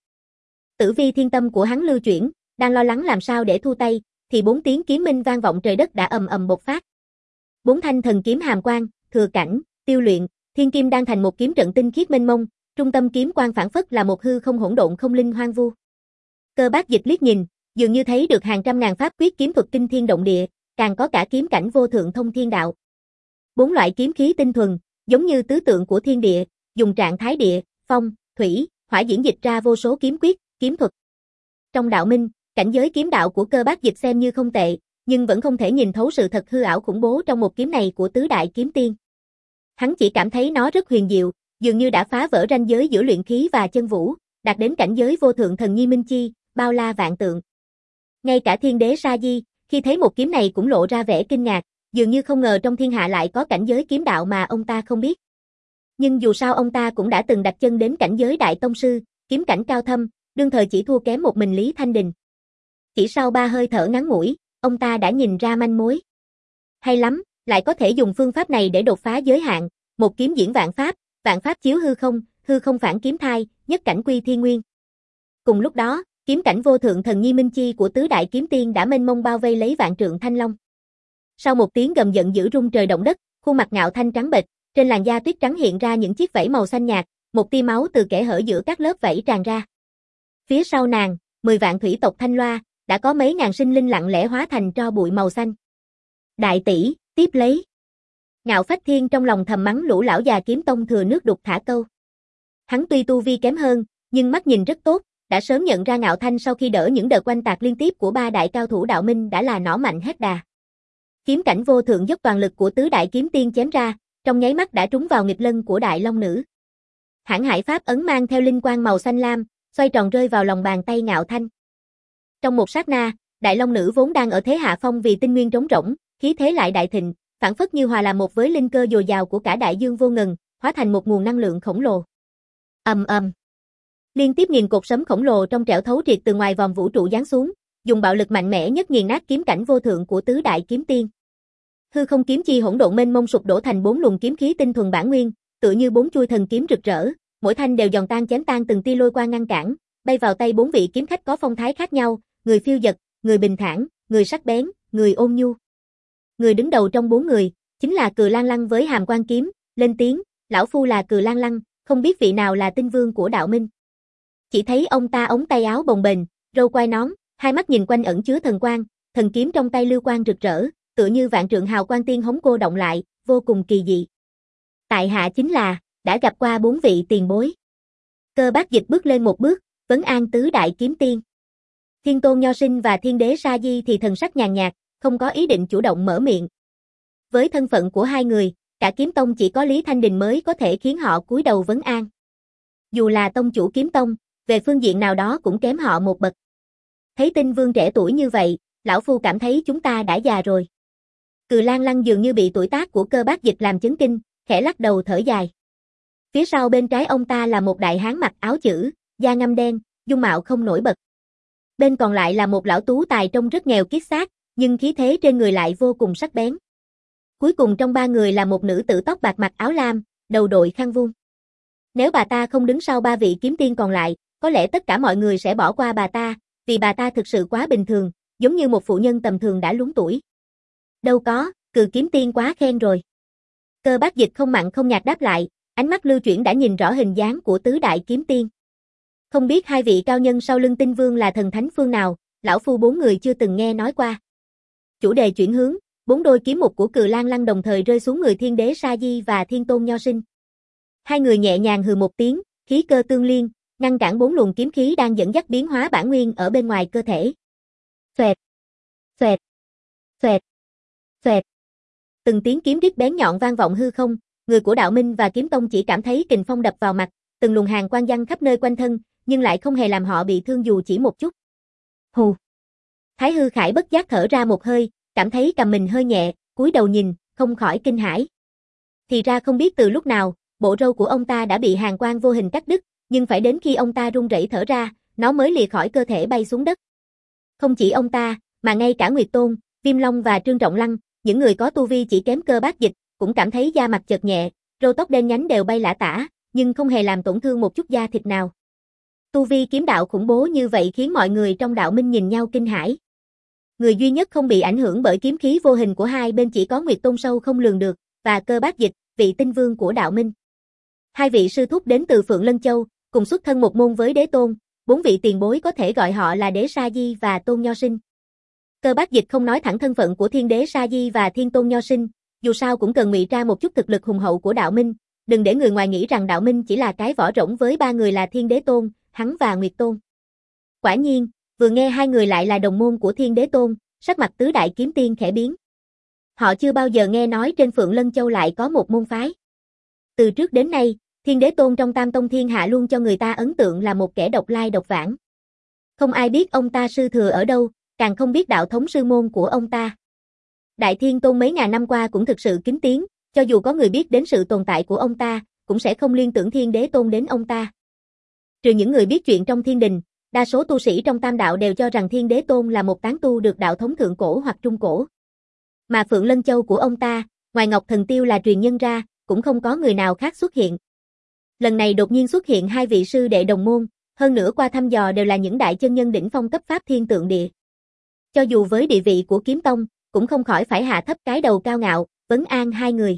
Tử vi thiên tâm của hắn lưu chuyển, đang lo lắng làm sao để thu tay, thì bốn tiếng kiếm minh vang vọng trời đất đã ầm ầm bộc phát. Bốn thanh thần kiếm hàm quang, thừa cảnh, tiêu luyện, thiên kim đang thành một kiếm trận tinh khiết mênh mông, trung tâm kiếm quang phảng phất là một hư không hỗn độn không linh hoang vu. Cơ Bác Dịch liếc nhìn, dường như thấy được hàng trăm ngàn pháp quyết kiếm thuật kinh thiên động địa, càng có cả kiếm cảnh vô thượng thông thiên đạo. Bốn loại kiếm khí tinh thuần, giống như tứ tượng của thiên địa, dùng trạng thái địa, phong, thủy, hỏa diễn dịch ra vô số kiếm quyết, kiếm thuật. Trong đạo minh, cảnh giới kiếm đạo của Cơ Bác Dịch xem như không tệ, nhưng vẫn không thể nhìn thấu sự thật hư ảo khủng bố trong một kiếm này của tứ đại kiếm tiên. Hắn chỉ cảm thấy nó rất huyền diệu, dường như đã phá vỡ ranh giới giữa luyện khí và chân vũ, đạt đến cảnh giới vô thượng thần nhi minh chi, bao la vạn tượng. Ngay cả Thiên Đế Sa Di, khi thấy một kiếm này cũng lộ ra vẻ kinh ngạc, dường như không ngờ trong thiên hạ lại có cảnh giới kiếm đạo mà ông ta không biết. Nhưng dù sao ông ta cũng đã từng đặt chân đến cảnh giới đại tông sư, kiếm cảnh cao thâm, đương thời chỉ thua kém một mình Lý Thanh Đình. Chỉ sau ba hơi thở ngắn ngủi, ông ta đã nhìn ra manh mối. Hay lắm, lại có thể dùng phương pháp này để đột phá giới hạn, một kiếm diễn vạn pháp, vạn pháp chiếu hư không, hư không phản kiếm thai, nhất cảnh quy thiên nguyên. Cùng lúc đó, kiếm cảnh vô thượng thần nhi minh chi của tứ đại kiếm tiên đã mênh mông bao vây lấy vạn trượng thanh long. Sau một tiếng gầm giận dữ rung trời động đất, khuôn mặt Ngạo Thanh trắng bệch, trên làn da tuyết trắng hiện ra những chiếc vảy màu xanh nhạt, một tia máu từ kẽ hở giữa các lớp vảy tràn ra. Phía sau nàng, mười vạn thủy tộc Thanh Loa, đã có mấy ngàn sinh linh lặng lẽ hóa thành tro bụi màu xanh. Đại tỷ, tiếp lấy. Ngạo Phách Thiên trong lòng thầm mắng lũ lão già kiếm tông thừa nước đục thả câu. Hắn tuy tu vi kém hơn, nhưng mắt nhìn rất tốt, đã sớm nhận ra Ngạo Thanh sau khi đỡ những đợt oanh tạc liên tiếp của ba đại cao thủ đạo minh đã là nỏ mạnh hết đà. Kiếm cảnh vô thượng dốc toàn lực của tứ đại kiếm tiên chém ra, trong nháy mắt đã trúng vào nghịch lân của đại long nữ. Hãn hải pháp ấn mang theo linh quang màu xanh lam, xoay tròn rơi vào lòng bàn tay Ngạo Thanh. Trong một sát na, đại long nữ vốn đang ở thế hạ phong vì tinh nguyên trống rỗng, khí thế lại đại thịnh, phản phất như hòa làm một với linh cơ dồi dào của cả đại dương vô ngần, hóa thành một nguồn năng lượng khổng lồ. Ầm ầm. Liên tiếp nghìn cột sấm khổng lồ trong trẻo thấu triệt từ ngoài vòm vũ trụ giáng xuống, dùng bạo lực mạnh mẽ nhất nghiền nát kiếm cảnh vô thượng của tứ đại kiếm tiên. Hư không kiếm chi hỗn độn mênh mông sụp đổ thành bốn luồng kiếm khí tinh thuần bản nguyên, tựa như bốn chuôi thần kiếm rực rỡ, mỗi thanh đều giòn tan chém tan từng tia lôi quang ngăn cản, bay vào tay bốn vị kiếm khách có phong thái khác nhau, người phiêu dật, người bình thản, người sắc bén, người ôn nhu. Người đứng đầu trong bốn người chính là Cừ Lan Lăng với hàm quan kiếm, lên tiếng, lão phu là Cừ Lan Lăng, không biết vị nào là tinh vương của đạo minh. Chỉ thấy ông ta ống tay áo bồng bềnh, râu quai nón, hai mắt nhìn quanh ẩn chứa thần quang, thần kiếm trong tay lưu quang rực rỡ, tựa như vạn trượng hào quang tiên hống cô động lại, vô cùng kỳ dị. Tại hạ chính là, đã gặp qua bốn vị tiền bối. Cơ Bác Dịch bước lên một bước, vấn an tứ đại kiếm tiên. Thiên Tôn Nho Sinh và Thiên Đế Sa Di thì thần sắc nhàn nhạt, không có ý định chủ động mở miệng. Với thân phận của hai người, cả kiếm tông chỉ có Lý Thanh Đình mới có thể khiến họ cúi đầu vấn an. Dù là tông chủ kiếm tông, về phương diện nào đó cũng kém họ một bậc. Thấy tinh vương trẻ tuổi như vậy, lão phu cảm thấy chúng ta đã già rồi. Cừ Lan Lăng dường như bị tuổi tác của Cơ Bác Dịch làm chấn kinh, khẽ lắc đầu thở dài. Phía sau bên trái ông ta là một đại hán mặc áo chữ, da ngăm đen, dung mạo không nổi bật. Bên còn lại là một lão tú tài trông rất nghèo kiết xác, nhưng khí thế trên người lại vô cùng sắc bén. Cuối cùng trong ba người là một nữ tử tóc bạc mặc áo lam, đầu đội khăn vuông. Nếu bà ta không đứng sau ba vị kiếm tiên còn lại, có lẽ tất cả mọi người sẽ bỏ qua bà ta, vì bà ta thực sự quá bình thường, giống như một phụ nhân tầm thường đã luống tuổi. Đâu có, Cừ kiếm tiên quá khen rồi. Cơ Bác Dịch không mặn không nhạt đáp lại, ánh mắt lưu chuyển đã nhìn rõ hình dáng của tứ đại kiếm tiên. Không biết hai vị cao nhân sau lưng tinh vương là thần thánh phương nào, lão phu bốn người chưa từng nghe nói qua. Chủ đề chuyển hướng, bốn đôi kiếm mục của Cừ Lan Lăng đồng thời rơi xuống người Thiên Đế Sa Di và Thiên Tôn Nho Sinh. Hai người nhẹ nhàng hừ một tiếng, khí cơ tương liên, ngăn cản bốn luồng kiếm khí đang dẫn dắt biến hóa bản nguyên ở bên ngoài cơ thể. Xoẹt, xoẹt, xoẹt, xoẹt. Từng tiếng kiếm rít bén nhọn vang vọng hư không, người của đạo minh và kiếm tông chỉ cảm thấy kình phong đập vào mặt, từng luồng hàn quang giăng khắp nơi quanh thân, nhưng lại không hề làm họ bị thương dù chỉ một chút. Hù. Thái Hư Khải bất giác thở ra một hơi, cảm thấy cầm mình hơi nhẹ, cúi đầu nhìn, không khỏi kinh hãi. Thì ra không biết từ lúc nào, bộ râu của ông ta đã bị hàn quang vô hình cắt đứt, nhưng phải đến khi ông ta run rẩy thở ra, nó mới lìa khỏi cơ thể bay xuống đất. Không chỉ ông ta, mà ngay cả Nguyệt Tôn, Viêm Long và Trương Trọng Lăng, những người có tu vi chỉ kém Cơ Bác Dịch, cũng cảm thấy da mặt chợt nhẹ, râu tóc đen nhánh đều bay lả tả, nhưng không hề làm tổn thương một chút da thịt nào. Tu vi kiếm đạo khủng bố như vậy khiến mọi người trong đạo minh nhìn nhau kinh hãi. Người duy nhất không bị ảnh hưởng bởi kiếm khí vô hình của hai bên chỉ có Nguyệt Tôn sâu không lường được, và Cơ Bác Dịch, vị tinh vương của đạo minh. Hai vị sư thúc đến từ Phượng Lân Châu, cùng xuất thân một môn với Đế Tôn, bốn vị tiền bối có thể gọi họ là Đế Sa Di và Tôn Nho Sinh. Cơ Bác Dịch không nói thẳng thân phận của Thiên Đế Sa Di và Thiên Tôn Nho Sinh, dù sao cũng cần ngụy trang một chút thực lực hùng hậu của đạo minh, đừng để người ngoài nghĩ rằng đạo minh chỉ là cái vỏ rỗng với ba người là Thiên Đế Tôn, hắn và Nguyệt Tôn. Quả nhiên, vừa nghe hai người lại là đồng môn của Thiên Đế Tôn, sắc mặt tứ đại kiếm tiên khẽ biến. Họ chưa bao giờ nghe nói trên Phượng Lân Châu lại có một môn phái. Từ trước đến nay, Thiên Đế Tôn trong Tam Tông Thiên Hạ luôn cho người ta ấn tượng là một kẻ độc lai độc vãng. Không ai biết ông ta sư thừa ở đâu, càng không biết đạo thống sư môn của ông ta. Đại Thiên Tôn mấy ngàn năm qua cũng thực sự kính tiếng, cho dù có người biết đến sự tồn tại của ông ta, cũng sẽ không liên tưởng Thiên Đế Tôn đến ông ta. Trừ những người biết chuyện trong thiên đình, đa số tu sĩ trong Tam Đạo đều cho rằng Thiên Đế Tôn là một tán tu được đạo thống thượng cổ hoặc trung cổ. Mà Phượng Lân Châu của ông ta, Ngoài Ngọc Thần Tiêu là truyền nhân ra, cũng không có người nào khác xuất hiện. Lần này đột nhiên xuất hiện hai vị sư đệ đồng môn, hơn nữa qua thăm dò đều là những đại chân nhân đỉnh phong cấp pháp thiên tượng địa. Cho dù với địa vị của kiếm tông, cũng không khỏi phải hạ thấp cái đầu cao ngạo, vấn an hai người.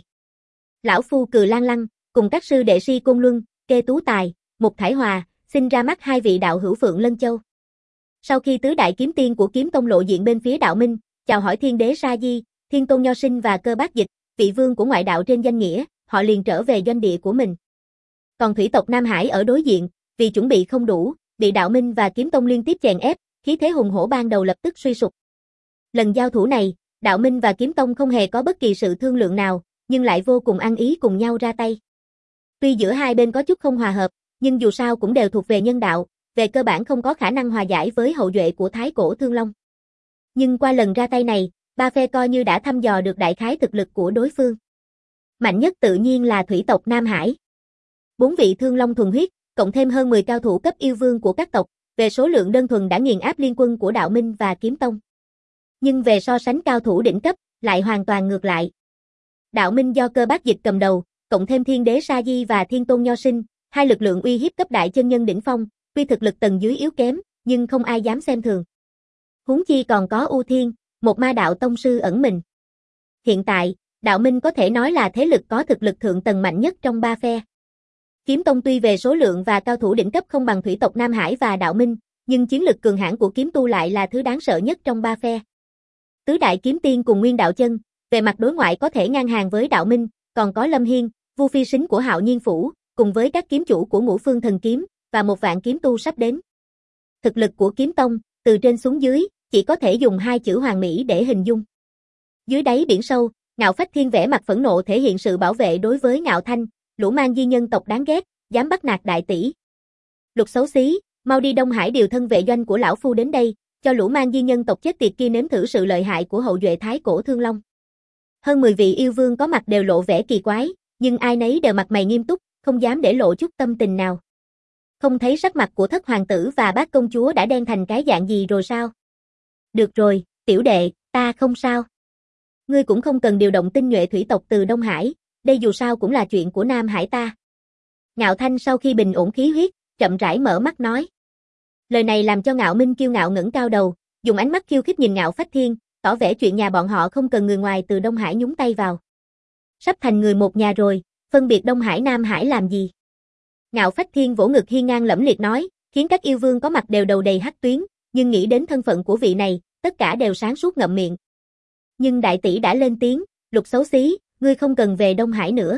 Lão Phu Cừ Lan Lăng, cùng các sư đệ Si Côn Luân, Kê Tú Tài, Mục Thải Hòa, xin ra mắt hai vị đạo hữu Phượng Lân Châu. Sau khi tứ đại kiếm tiên của kiếm tông lộ diện bên phía đạo minh, chào hỏi Thiên Đế Sa Di, Thiên Tôn Nho Sinh và Cơ Bác Dịch, vị vương của ngoại đạo trên danh nghĩa, họ liền trở về doanh địa của mình. Còn thủy tộc Nam Hải ở đối diện, vì chuẩn bị không đủ, bị đạo minh và kiếm tông liên tiếp chèn ép, khí thế hùng hổ ban đầu lập tức suy sụp. Lần giao thủ này, đạo minh và kiếm tông không hề có bất kỳ sự thương lượng nào, nhưng lại vô cùng ăn ý cùng nhau ra tay. Tuy giữa hai bên có chút không hòa hợp, nhưng dù sao cũng đều thuộc về nhân đạo, về cơ bản không có khả năng hòa giải với hậu duệ của Thái Cổ Thương Long. Nhưng qua lần ra tay này, ba phe coi như đã thăm dò được đại khái thực lực của đối phương. Mạnh nhất tự nhiên là thủy tộc Nam Hải. Bốn vị Thương Long thuần huyết, cộng thêm hơn mười cao thủ cấp yêu vương của các tộc, về số lượng đơn thuần đã nghiền áp liên quân của đạo minh và kiếm tông. Nhưng về so sánh cao thủ đỉnh cấp, lại hoàn toàn ngược lại. Đạo minh do Cơ Bác Dịch cầm đầu, cộng thêm Thiên Đế Sa Di và Thiên Tôn Nho Sinh, hai lực lượng uy hiếp cấp đại chân nhân đỉnh phong, tuy thực lực tầng dưới yếu kém, nhưng không ai dám xem thường. Huống chi còn có U Thiên, một ma đạo tông sư ẩn mình. Hiện tại, đạo minh có thể nói là thế lực có thực lực thượng tầng mạnh nhất trong ba phe. Kiếm tông tuy về số lượng và cao thủ đỉnh cấp không bằng thủy tộc Nam Hải và đạo minh, nhưng chiến lực cường hãn của kiếm tu lại là thứ đáng sợ nhất trong ba phe. Tứ đại kiếm tiên cùng Nguyên Đạo Chân, về mặt đối ngoại có thể ngang hàng với đạo minh, còn có Lâm Hiên, Vu Phi Sính của Hạo Nhiên Phủ, cùng với các kiếm chủ của Ngũ Phương Thần Kiếm, và một vạn kiếm tu sắp đến. Thực lực của kiếm tông, từ trên xuống dưới, chỉ có thể dùng hai chữ hoàn mỹ để hình dung. Dưới đáy biển sâu, Ngạo Phách Thiên vẽ mặt phẫn nộ thể hiện sự bảo vệ đối với Ngạo Thanh, lũ mang di nhân tộc đáng ghét, dám bắt nạt đại tỷ. Lục xấu xí, mau đi Đông Hải điều thân vệ doanh của lão phu đến đây, cho lũ mang di nhân tộc chết tiệt kia nếm thử sự lợi hại của hậu duệ Thái Cổ Thương Long. Hơn mười vị yêu vương có mặt đều lộ vẻ kỳ quái, nhưng ai nấy đều mặt mày nghiêm túc, không dám để lộ chút tâm tình nào. Không thấy sắc mặt của thất hoàng tử và bác công chúa đã đen thành cái dạng gì rồi sao? Được rồi, tiểu đệ, ta không sao. Ngươi cũng không cần điều động tinh nhuệ thủy tộc từ Đông Hải, đây dù sao cũng là chuyện của Nam Hải ta. Ngạo Thanh sau khi bình ổn khí huyết, chậm rãi mở mắt nói. Lời này làm cho Ngạo Minh kiêu ngạo ngẩng cao đầu, dùng ánh mắt khiêu khích nhìn Ngạo Phách Thiên, tỏ vẻ chuyện nhà bọn họ không cần người ngoài từ Đông Hải nhúng tay vào. Sắp thành người một nhà rồi, phân biệt Đông Hải Nam Hải làm gì? Ngạo Phách Thiên vỗ ngực hiên ngang lẫm liệt nói, khiến các yêu vương có mặt đều đầu đầy hắc tuyến, nhưng nghĩ đến thân phận của vị này, tất cả đều sáng suốt ngậm miệng. Nhưng đại tỷ đã lên tiếng, Lục xấu xí, ngươi không cần về Đông Hải nữa.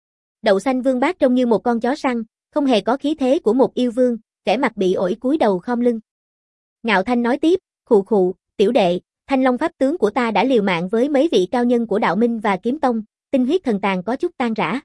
Đậu Xanh Vương Bác trông như một con chó săn, không hề có khí thế của một yêu vương, vẻ mặt bị ổi cúi đầu khom lưng. Ngạo Thanh nói tiếp, khụ khụ, tiểu đệ, Thanh Long pháp tướng của ta đã liều mạng với mấy vị cao nhân của đạo minh và kiếm tông, tinh huyết thần tàn có chút tan rã.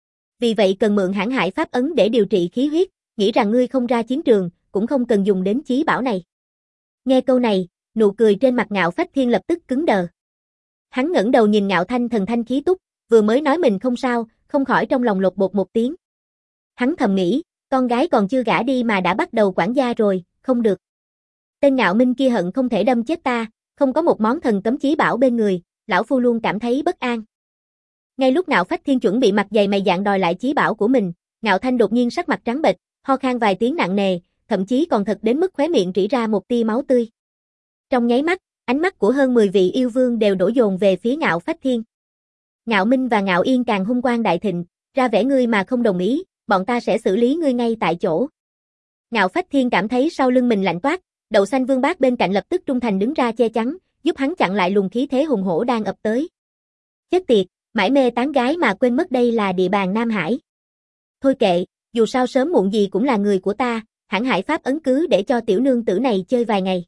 Vì vậy cần mượn hãn hải pháp ấn để điều trị khí huyết, nghĩ rằng ngươi không ra chiến trường, cũng không cần dùng đến chí bảo này. Nghe câu này, nụ cười trên mặt Ngạo Phách Thiên lập tức cứng đờ. Hắn ngẩng đầu nhìn Ngạo Thanh thần thanh khí túc, vừa mới nói mình không sao, không khỏi trong lòng lột bột một tiếng. Hắn thầm nghĩ, con gái còn chưa gả đi mà đã bắt đầu quản gia rồi, không được. Tên Ngạo Minh kia hận không thể đâm chết ta, không có một món thần cấm chí bảo bên người, lão phu luôn cảm thấy bất an. Ngay lúc Ngạo Phách Thiên chuẩn bị mặt dày mày dạn đòi lại chí bảo của mình, Ngạo Thanh đột nhiên sắc mặt trắng bệch, ho khan vài tiếng nặng nề, thậm chí còn thật đến mức khóe miệng rỉ ra một tia máu tươi. Trong nháy mắt, ánh mắt của hơn mười vị yêu vương đều đổ dồn về phía Ngạo Phách Thiên. Ngạo Minh và Ngạo Yên càng hung quang đại thịnh, ra vẻ ngươi mà không đồng ý, bọn ta sẽ xử lý ngươi ngay tại chỗ. Ngạo Phách Thiên cảm thấy sau lưng mình lạnh toát, Đậu Xanh Vương Bác bên cạnh lập tức trung thành đứng ra che chắn, giúp hắn chặn lại luồng khí thế hùng hổ đang ập tới. Chết tiệt, mãi mê tán gái mà quên mất đây là địa bàn Nam Hải. Thôi kệ, dù sao sớm muộn gì cũng là người của ta, hãn hải pháp ấn cứ để cho tiểu nương tử này chơi vài ngày.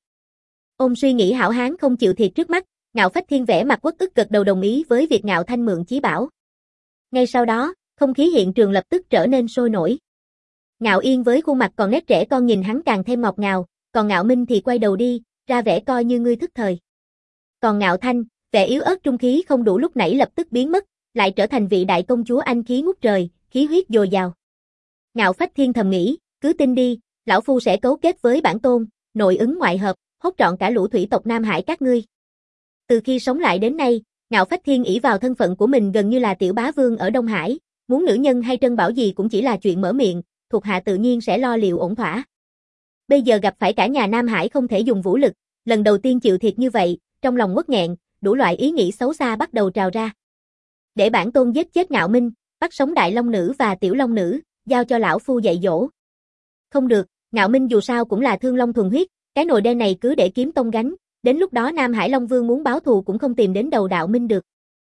Ôm suy nghĩ hảo hán không chịu thiệt trước mắt, Ngạo Phách Thiên vẻ mặt uất ức gật đầu đồng ý với việc Ngạo Thanh mượn chí bảo. Ngay sau đó, không khí hiện trường lập tức trở nên sôi nổi. Ngạo Yên với khuôn mặt còn nét trẻ con nhìn hắn càng thêm ngọt ngào, còn Ngạo Minh thì quay đầu đi, ra vẻ coi như ngươi thức thời. Còn Ngạo Thanh, vẻ yếu ớt trung khí không đủ lúc nãy lập tức biến mất, lại trở thành vị đại công chúa anh khí ngút trời, khí huyết dồi dào. Ngạo Phách Thiên thầm nghĩ, cứ tin đi, lão phu sẽ cấu kết với bản tôn, nội ứng ngoại hợp, hốt trọn cả lũ thủy tộc Nam Hải các ngươi. Từ khi sống lại đến nay, Ngạo Phách Thiên ỷ vào thân phận của mình gần như là tiểu bá vương ở Đông Hải, muốn nữ nhân hay trân bảo gì cũng chỉ là chuyện mở miệng, thuộc hạ tự nhiên sẽ lo liệu ổn thỏa. Bây giờ gặp phải cả nhà Nam Hải không thể dùng vũ lực, lần đầu tiên chịu thiệt như vậy, trong lòng uất nghẹn, đủ loại ý nghĩ xấu xa bắt đầu trào ra. Để bản tôn giết chết Ngạo Minh, bắt sống Đại Long Nữ và Tiểu Long Nữ, giao cho lão phu dạy dỗ. Không được, Ngạo Minh dù sao cũng là thương long thuần huyết, cái nồi đen này cứ để Kiếm Tông gánh, đến lúc đó Nam Hải Long Vương muốn báo thù cũng không tìm đến đầu Đạo Minh được.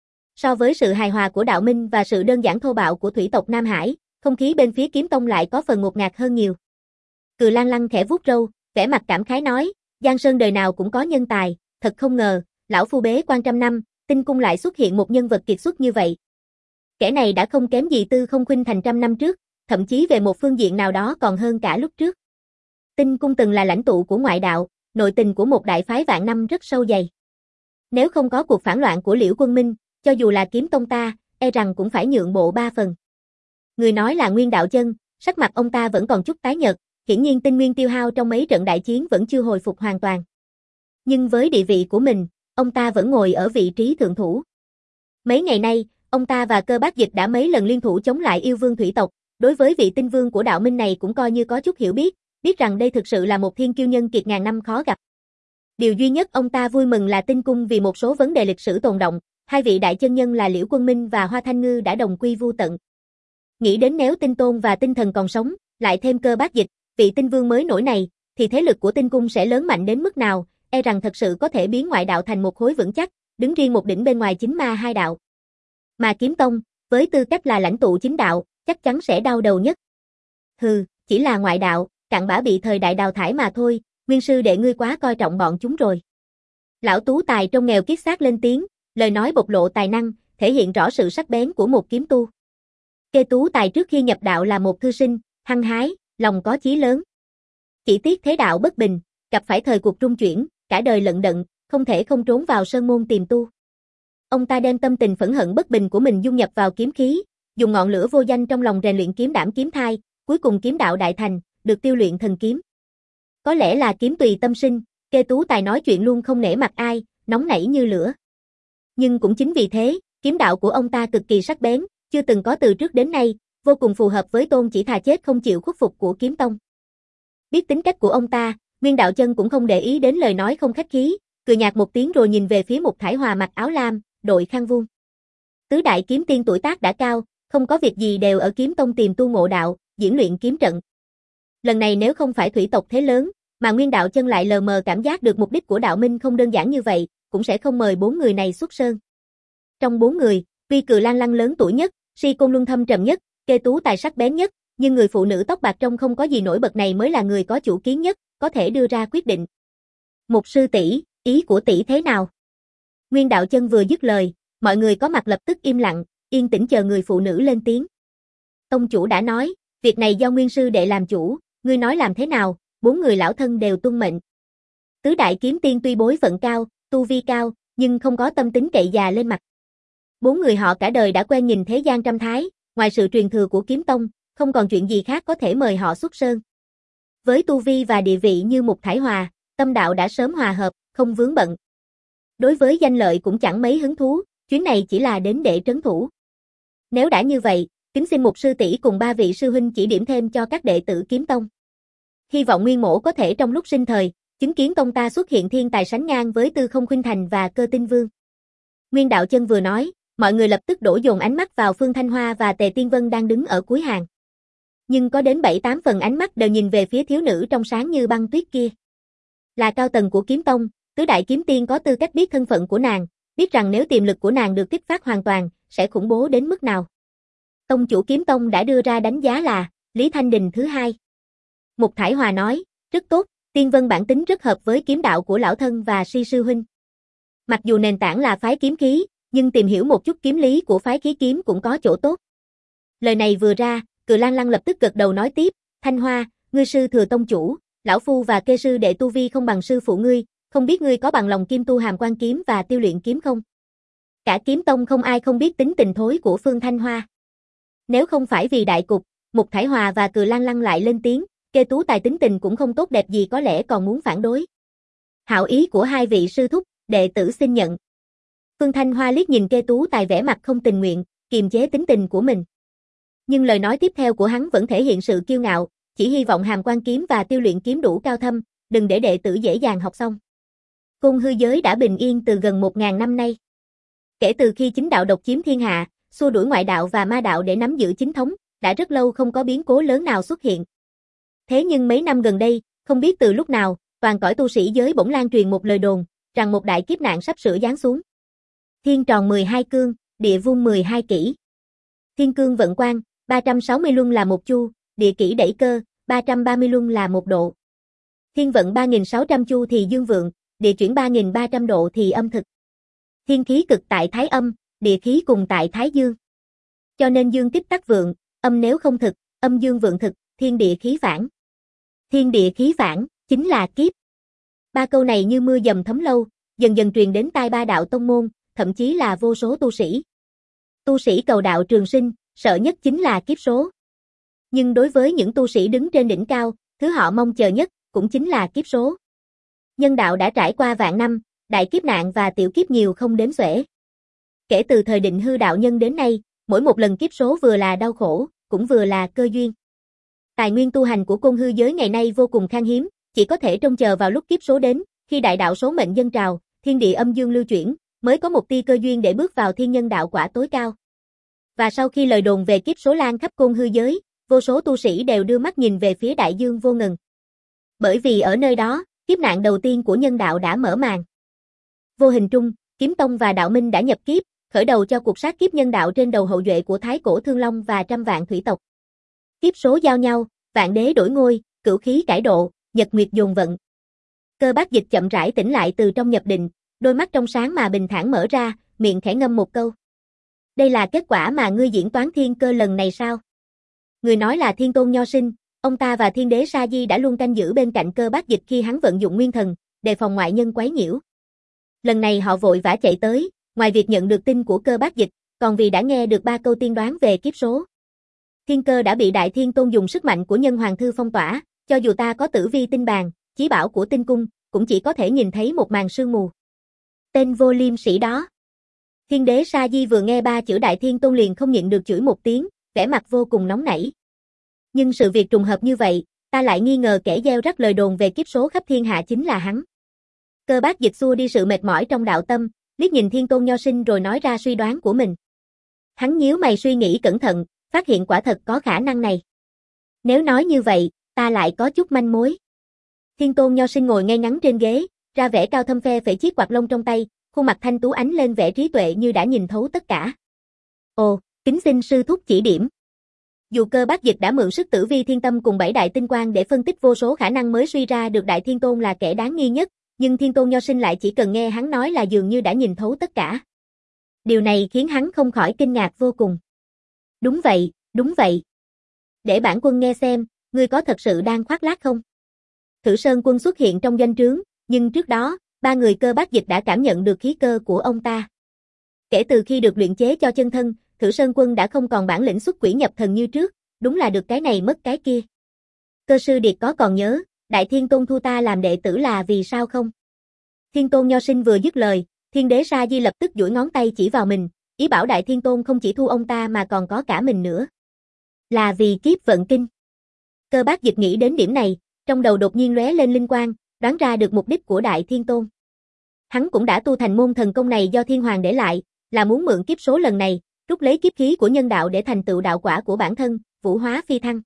So với sự hài hòa của Đạo Minh và sự đơn giản thô bạo của thủy tộc Nam Hải, không khí bên phía Kiếm Tông lại có phần ngột ngạt hơn nhiều. Cừ Lan Lăng khẽ vuốt râu, vẻ mặt cảm khái nói, Giang Sơn đời nào cũng có nhân tài, thật không ngờ, lão phu bế quan trăm năm, Tinh Cung lại xuất hiện một nhân vật kiệt xuất như vậy. Kẻ này đã không kém gì Tư Không Khuynh Thành trăm năm trước, thậm chí về một phương diện nào đó còn hơn cả lúc trước. Tinh Cung từng là lãnh tụ của ngoại đạo, nội tình của một đại phái vạn năm rất sâu dày. Nếu không có cuộc phản loạn của Liễu Quân Minh, cho dù là Kiếm Tông ta, e rằng cũng phải nhượng bộ ba phần. Người nói là Nguyên Đạo Chân, sắc mặt ông ta vẫn còn chút tái nhợt, hiển nhiên tinh nguyên tiêu hao trong mấy trận đại chiến vẫn chưa hồi phục hoàn toàn. Nhưng với địa vị của mình, ông ta vẫn ngồi ở vị trí thượng thủ. Mấy ngày nay, ông ta và Cơ Bác Dịch đã mấy lần liên thủ chống lại yêu vương thủy tộc, đối với vị tinh vương của Đạo Minh này cũng coi như có chút hiểu biết, biết rằng đây thực sự là một thiên kiêu nhân kiệt ngàn năm khó gặp. Điều duy nhất ông ta vui mừng là Tinh Cung vì một số vấn đề lịch sử tồn động, hai vị đại chân nhân là Liễu Quân Minh và Hoa Thanh Ngư đã đồng quy vu tận. Nghĩ đến nếu Tinh Tôn và Tinh Thần còn sống, lại thêm Cơ Bác Dịch, vị tinh vương mới nổi này, thì thế lực của Tinh Cung sẽ lớn mạnh đến mức nào, e rằng thật sự có thể biến ngoại đạo thành một khối vững chắc, đứng riêng một đỉnh bên ngoài chính ma hai đạo. Mà Kiếm Tông, với tư cách là lãnh tụ chính đạo, chắc chắn sẽ đau đầu nhất. Hừ, chỉ là ngoại đạo, cặn bã bị thời đại đào thải mà thôi, Nguyên sư đệ ngươi quá coi trọng bọn chúng rồi. Lão tú tài trong nghèo kiết xác lên tiếng, lời nói bộc lộ tài năng, thể hiện rõ sự sắc bén của một kiếm tu. Kê tú tài trước khi nhập đạo là một thư sinh, hăng hái, lòng có chí lớn. Chỉ tiếc thế đạo bất bình, gặp phải thời cuộc trung chuyển, cả đời lận đận, không thể không trốn vào sơn môn tìm tu. Ông ta đem tâm tình phẫn hận bất bình của mình dung nhập vào kiếm khí, dùng ngọn lửa vô danh trong lòng rèn luyện kiếm đảm kiếm thai, cuối cùng kiếm đạo đại thành, được tiêu luyện thần kiếm. Có lẽ là kiếm tùy tâm sinh, Kê tú tài nói chuyện luôn không nể mặt ai, nóng nảy như lửa. Nhưng cũng chính vì thế, kiếm đạo của ông ta cực kỳ sắc bén, chưa từng có từ trước đến nay, vô cùng phù hợp với tôn chỉ thà chết không chịu khuất phục của Kiếm Tông. Biết tính cách của ông ta, Nguyên Đạo Chân cũng không để ý đến lời nói không khách khí, cười nhạt một tiếng rồi nhìn về phía Mục Thải Hòa mặc áo lam, đội khăn vuông. Tứ đại kiếm tiên tuổi tác đã cao, không có việc gì đều ở Kiếm Tông tìm tu ngộ đạo, diễn luyện kiếm trận. Lần này nếu không phải thủy tộc thế lớn, mà Nguyên Đạo Chân lại lờ mờ cảm giác được mục đích của Đạo Minh không đơn giản như vậy, cũng sẽ không mời bốn người này xuất sơn. Trong bốn người, tuy Cừ Lan Lăng lớn tuổi nhất, Si Côn Luân thâm trầm nhất, Kê tú tài sắc bén nhất, nhưng người phụ nữ tóc bạc trong không có gì nổi bật này mới là người có chủ kiến nhất, có thể đưa ra quyết định. Mục sư tỷ, ý của tỷ thế nào? Nguyên Đạo Chân vừa dứt lời, mọi người có mặt lập tức im lặng, yên tĩnh chờ người phụ nữ lên tiếng. Tông chủ đã nói, việc này do Nguyên sư đệ làm chủ, ngươi nói làm thế nào? Bốn người lão thân đều tuân mệnh. Tứ đại kiếm tiên tuy bối phận cao, tu vi cao, nhưng không có tâm tính cậy già lên mặt. Bốn người họ cả đời đã quen nhìn thế gian trăm thái, ngoài sự truyền thừa của Kiếm Tông, không còn chuyện gì khác có thể mời họ xuất sơn. Với tu vi và địa vị như Mục Thải Hòa, tâm đạo đã sớm hòa hợp, không vướng bận. Đối với danh lợi cũng chẳng mấy hứng thú, chuyến này chỉ là đến để trấn thủ. Nếu đã như vậy, kính xin Mục sư tỷ cùng ba vị sư huynh chỉ điểm thêm cho các đệ tử Kiếm Tông. Hy vọng Nguyên Mỗ có thể trong lúc sinh thời, chứng kiến tông ta xuất hiện thiên tài sánh ngang với Tư Không Khuynh Thành và Cơ Tinh Vương. Nguyên Đạo Chân vừa nói, mọi người lập tức đổ dồn ánh mắt vào Phương Thanh Hoa và Tề Tiên Vân đang đứng ở cuối hàng. Nhưng có đến bảy tám phần ánh mắt đều nhìn về phía thiếu nữ trong sáng như băng tuyết kia. Là cao tầng của Kiếm Tông, tứ đại kiếm tiên có tư cách biết thân phận của nàng, biết rằng nếu tiềm lực của nàng được kích phát hoàn toàn, sẽ khủng bố đến mức nào. Tông chủ Kiếm Tông đã đưa ra đánh giá là Lý Thanh Đình thứ hai. Mục Thải Hòa nói, rất tốt, Tiên Vân bản tính rất hợp với kiếm đạo của lão thân và Si sư huynh. Mặc dù nền tảng là phái kiếm khí, nhưng tìm hiểu một chút kiếm lý của phái khí kiếm cũng có chỗ tốt. Lời này vừa ra, Cừ Lan Lăng lập tức gật đầu nói tiếp, Thanh Hoa, ngươi sư thừa tông chủ, lão phu và Kê sư đệ tu vi không bằng sư phụ ngươi, không biết ngươi có bằng lòng kim tu hàm quan kiếm và tiêu luyện kiếm không? Cả Kiếm Tông không ai không biết tính tình thối của Phương Thanh Hoa. Nếu không phải vì đại cục, Mục Thải Hòa và Cừ Lan Lăng lại lên tiếng, Kê tú tài tính tình cũng không tốt đẹp gì có lẽ còn muốn phản đối. Hảo ý của hai vị sư thúc, đệ tử xin nhận. Phương Thanh Hoa liếc nhìn Kê Tú Tài vẻ mặt không tình nguyện, kiềm chế tính tình của mình. Nhưng lời nói tiếp theo của hắn vẫn thể hiện sự kiêu ngạo, chỉ hy vọng hàm quan kiếm và tiêu luyện kiếm đủ cao thâm, đừng để đệ tử dễ dàng học xong. Côn hư giới đã bình yên từ gần một ngàn năm nay. Kể từ khi chính đạo độc chiếm thiên hạ, xua đuổi ngoại đạo và ma đạo để nắm giữ chính thống, đã rất lâu không có biến cố lớn nào xuất hiện. Thế nhưng mấy năm gần đây, không biết từ lúc nào, toàn cõi tu sĩ giới bỗng lan truyền một lời đồn, rằng một đại kiếp nạn sắp sửa giáng xuống. Thiên tròn mười hai cương, địa vuông mười hai kỷ. Thiên cương vận quang, ba trăm sáu mươi luân là một chu, địa kỷ đẩy cơ, ba trăm ba mươi luân là một độ. Thiên vận ba nghìn sáu trăm chu thì dương vượng, địa chuyển ba nghìn ba trăm độ thì âm thực. Thiên khí cực tại thái âm, địa khí cùng tại thái dương. Cho nên dương tiếp tắc vượng, âm nếu không thực, âm dương vượng thực, thiên địa khí phản. Thiên địa khí phản, chính là kiếp. Ba câu này như mưa dầm thấm lâu, dần dần truyền đến tai ba đạo tông môn, thậm chí là vô số tu sĩ. Tu sĩ cầu đạo trường sinh, sợ nhất chính là kiếp số. Nhưng đối với những tu sĩ đứng trên đỉnh cao, thứ họ mong chờ nhất, cũng chính là kiếp số. Nhân đạo đã trải qua vạn năm, đại kiếp nạn và tiểu kiếp nhiều không đếm xuể. Kể từ thời định hư đạo nhân đến nay, mỗi một lần kiếp số vừa là đau khổ, cũng vừa là cơ duyên. Tài nguyên tu hành của côn hư giới ngày nay vô cùng khan hiếm, chỉ có thể trông chờ vào lúc kiếp số đến, khi đại đạo số mệnh dâng trào, thiên địa âm dương lưu chuyển, mới có một tia cơ duyên để bước vào thiên nhân đạo quả tối cao. Và sau khi lời đồn về kiếp số lan khắp côn hư giới, vô số tu sĩ đều đưa mắt nhìn về phía đại dương vô ngần. Bởi vì ở nơi đó, kiếp nạn đầu tiên của nhân đạo đã mở màn. Vô hình trung, Kiếm Tông và Đạo Minh đã nhập kiếp, khởi đầu cho cuộc sát kiếp nhân đạo trên đầu hậu duệ của Thái Cổ Thương Long và trăm vạn thủy tộc. Kiếp số giao nhau, vạn đế đổi ngôi, cửu khí cải độ, nhật nguyệt dồn vận. Cơ Bác Dịch chậm rãi tỉnh lại từ trong nhập định, đôi mắt trong sáng mà bình thản mở ra, miệng khẽ ngâm một câu. Đây là kết quả mà ngươi diễn toán thiên cơ lần này sao? Người nói là Thiên Tôn Nho Sinh, ông ta và Thiên Đế Sa Di đã luôn canh giữ bên cạnh Cơ Bác Dịch khi hắn vận dụng nguyên thần, đề phòng ngoại nhân quấy nhiễu. Lần này họ vội vã chạy tới, ngoài việc nhận được tin của Cơ Bác Dịch, còn vì đã nghe được ba câu tiên đoán về kiếp số. Thiên cơ đã bị Đại Thiên Tôn dùng sức mạnh của Nhân Hoàng Thư phong tỏa, cho dù ta có tử vi tinh bàn, chí bảo của tinh cung, cũng chỉ có thể nhìn thấy một màn sương mù. Tên vô liêm sĩ đó. Thiên Đế Sa Di vừa nghe ba chữ Đại Thiên Tôn liền không nhịn được chửi một tiếng, vẻ mặt vô cùng nóng nảy. Nhưng sự việc trùng hợp như vậy, ta lại nghi ngờ kẻ gieo rắc lời đồn về kiếp số khắp thiên hạ chính là hắn. Cơ Bác Dịch xua đi sự mệt mỏi trong đạo tâm, liếc nhìn Thiên Tôn Nho Sinh rồi nói ra suy đoán của mình. Hắn nhíu mày suy nghĩ cẩn thận, phát hiện quả thật có khả năng này. Nếu nói như vậy, ta lại có chút manh mối. Thiên Tôn Nho Sinh ngồi ngay ngắn trên ghế, ra vẻ cao thâm phe phẩy chiếc quạt lông trong tay, khuôn mặt thanh tú ánh lên vẻ trí tuệ như đã nhìn thấu tất cả. Ồ, kính xin sư thúc chỉ điểm. Dù Cơ Bác Dịch đã mượn sức tử vi thiên tâm cùng bảy đại tinh quang để phân tích vô số khả năng mới suy ra được Đại Thiên Tôn là kẻ đáng nghi nhất, nhưng Thiên Tôn Nho Sinh lại chỉ cần nghe hắn nói là dường như đã nhìn thấu tất cả. Điều này khiến hắn không khỏi kinh ngạc vô cùng. Đúng vậy, đúng vậy. Để bản quân nghe xem, ngươi có thật sự đang khoác lác không? Thử Sơn Quân xuất hiện trong doanh trướng, nhưng trước đó, ba người Cơ Bác Dịch đã cảm nhận được khí cơ của ông ta. Kể từ khi được luyện chế cho chân thân, Thử Sơn Quân đã không còn bản lĩnh xuất quỷ nhập thần như trước, đúng là được cái này mất cái kia. Cơ sư điệt có còn nhớ, Đại Thiên Tôn thu ta làm đệ tử là vì sao không? Thiên Tôn Nho Sinh vừa dứt lời, Thiên Đế Sa Di lập tức duỗi ngón tay chỉ vào mình, ý bảo Đại Thiên Tôn không chỉ thu ông ta mà còn có cả mình nữa. Là vì kiếp vận kinh. Cơ Bác Dịch nghĩ đến điểm này, trong đầu đột nhiên lóe lên linh quang, đoán ra được mục đích của Đại Thiên Tôn. Hắn cũng đã tu thành môn thần công này do Thiên Hoàng để lại, là muốn mượn kiếp số lần này, rút lấy kiếp khí của nhân đạo để thành tựu đạo quả của bản thân, vũ hóa phi thăng.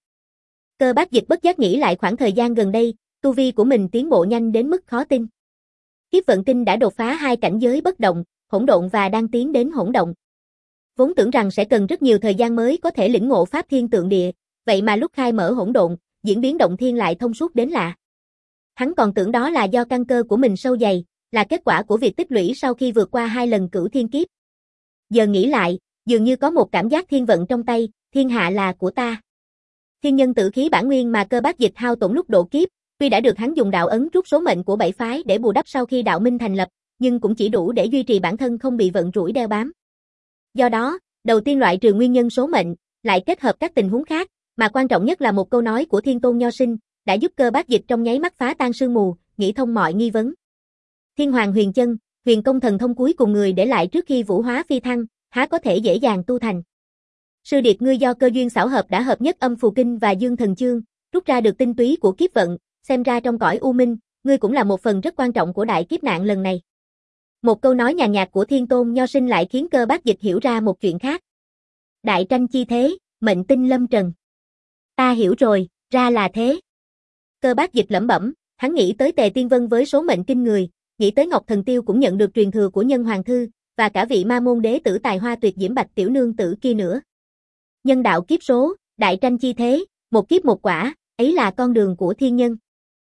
Cơ Bác Dịch bất giác nghĩ lại khoảng thời gian gần đây, tu vi của mình tiến bộ nhanh đến mức khó tin. Kiếp vận kinh đã đột phá hai cảnh giới bất động, hỗn độn và đang tiến đến hỗn động. Vốn tưởng rằng sẽ cần rất nhiều thời gian mới có thể lĩnh ngộ pháp thiên tượng địa, vậy mà lúc khai mở hỗn độn, diễn biến động thiên lại thông suốt đến lạ. Hắn còn tưởng đó là do căn cơ của mình sâu dày, là kết quả của việc tích lũy sau khi vượt qua hai lần cửu thiên kiếp. Giờ nghĩ lại, dường như có một cảm giác thiên vận trong tay, thiên hạ là của ta. Thiên nhân tử khí bản nguyên mà Cơ Bác Dịch hao tổn lúc độ kiếp, tuy đã được hắn dùng đạo ấn rút số mệnh của bảy phái để bù đắp sau khi đạo minh thành lập, nhưng cũng chỉ đủ để duy trì bản thân không bị vận rủi đeo bám. Do đó, đầu tiên loại trừ nguyên nhân số mệnh, lại kết hợp các tình huống khác, mà quan trọng nhất là một câu nói của Thiên Tôn Nho Sinh, đã giúp Cơ Bác Dịch trong nháy mắt phá tan sương mù, nghĩ thông mọi nghi vấn. Thiên Hoàng Huyền Chân, huyền công thần thông cuối cùng người để lại trước khi vũ hóa phi thăng, há có thể dễ dàng tu thành. Sư điệt ngươi do cơ duyên xảo hợp đã hợp nhất âm phù kinh và dương thần chương, rút ra được tinh túy của kiếp vận, xem ra trong cõi u minh, ngươi cũng là một phần rất quan trọng của đại kiếp nạn lần này. Một câu nói nhàn nhạt của Thiên Tôn Nho Sinh lại khiến Cơ Bác Dịch hiểu ra một chuyện khác. Đại tranh chi thế, mệnh tinh lâm trần. Ta hiểu rồi, ra là thế. Cơ Bác Dịch lẩm bẩm, hắn nghĩ tới Tề Tiên Vân với số mệnh kinh người, nghĩ tới Ngọc Thần Tiêu cũng nhận được truyền thừa của Nhân Hoàng Thư, và cả vị ma môn đế tử tài hoa tuyệt diễm Bạch tiểu nương tử kia nữa. Nhân đạo kiếp số, đại tranh chi thế, một kiếp một quả, ấy là con đường của thiên nhân.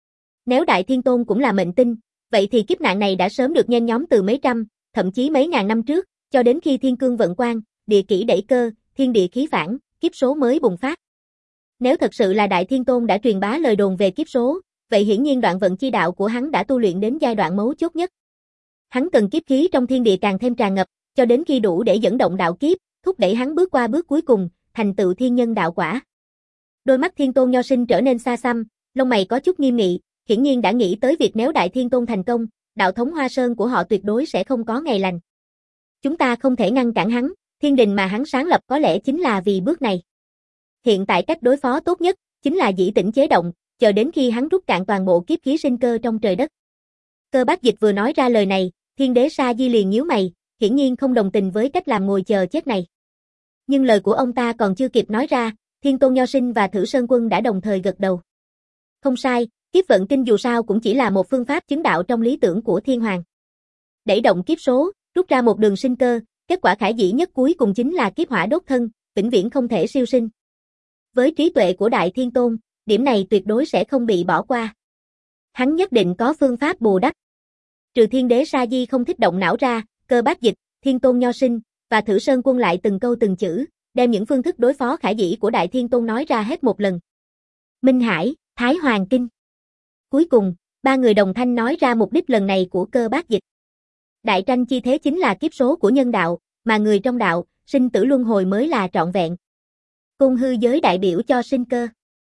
Nếu Đại Thiên Tôn cũng là mệnh tinh, vậy thì kiếp nạn này đã sớm được nhen nhóm từ mấy trăm, thậm chí mấy ngàn năm trước, cho đến khi thiên cương vận quang, địa kỷ đẩy cơ, thiên địa khí phản, kiếp số mới bùng phát. Nếu thật sự là Đại Thiên Tôn đã truyền bá lời đồn về kiếp số, vậy hiển nhiên đoạn vận chi đạo của hắn đã tu luyện đến giai đoạn mấu chốt nhất. Hắn cần kiếp khí trong thiên địa càng thêm tràn ngập, cho đến khi đủ để dẫn động đạo kiếp, thúc đẩy hắn bước qua bước cuối cùng, thành tựu thiên nhân đạo quả. Đôi mắt Thiên Tôn Nho Sinh trở nên xa xăm, lông mày có chút nghiêm nghị, hiển nhiên đã nghĩ tới việc nếu Đại Thiên Tôn thành công, đạo thống Hoa Sơn của họ tuyệt đối sẽ không có ngày lành. Chúng ta không thể ngăn cản hắn, thiên đình mà hắn sáng lập có lẽ chính là vì bước này. Hiện tại cách đối phó tốt nhất, chính là dĩ tĩnh chế động, chờ đến khi hắn rút cạn toàn bộ kiếp khí sinh cơ trong trời đất. Cơ Bác Dịch vừa nói ra lời này, Thiên Đế Sa Di liền nhíu mày, hiển nhiên không đồng tình với cách làm ngồi chờ chết này. Nhưng lời của ông ta còn chưa kịp nói ra, Thiên Tôn Nho Sinh và Thử Sơn Quân đã đồng thời gật đầu. Không sai, kiếp vận kinh dù sao cũng chỉ là một phương pháp chứng đạo trong lý tưởng của Thiên Hoàng. Đẩy động kiếp số, rút ra một đường sinh cơ, kết quả khả dĩ nhất cuối cùng chính là kiếp hỏa đốt thân, vĩnh viễn không thể siêu sinh. Với trí tuệ của Đại Thiên Tôn, điểm này tuyệt đối sẽ không bị bỏ qua. Hắn nhất định có phương pháp bù đắp. Trừ Thiên Đế Sa Di không thích động não ra, Cơ Bác Dịch, Thiên Tôn Nho Sinh và Thử Sơn Quân lại từng câu từng chữ, đem những phương thức đối phó khả dĩ của Đại Thiên Tôn nói ra hết một lần. Minh Hải, Thái Hoàng Kinh. Cuối cùng, ba người đồng thanh nói ra mục đích lần này của Cơ Bác Dịch. Đại tranh chi thế chính là kiếp số của nhân đạo, mà người trong đạo, sinh tử luân hồi mới là trọn vẹn. Côn hư giới đại biểu cho sinh cơ.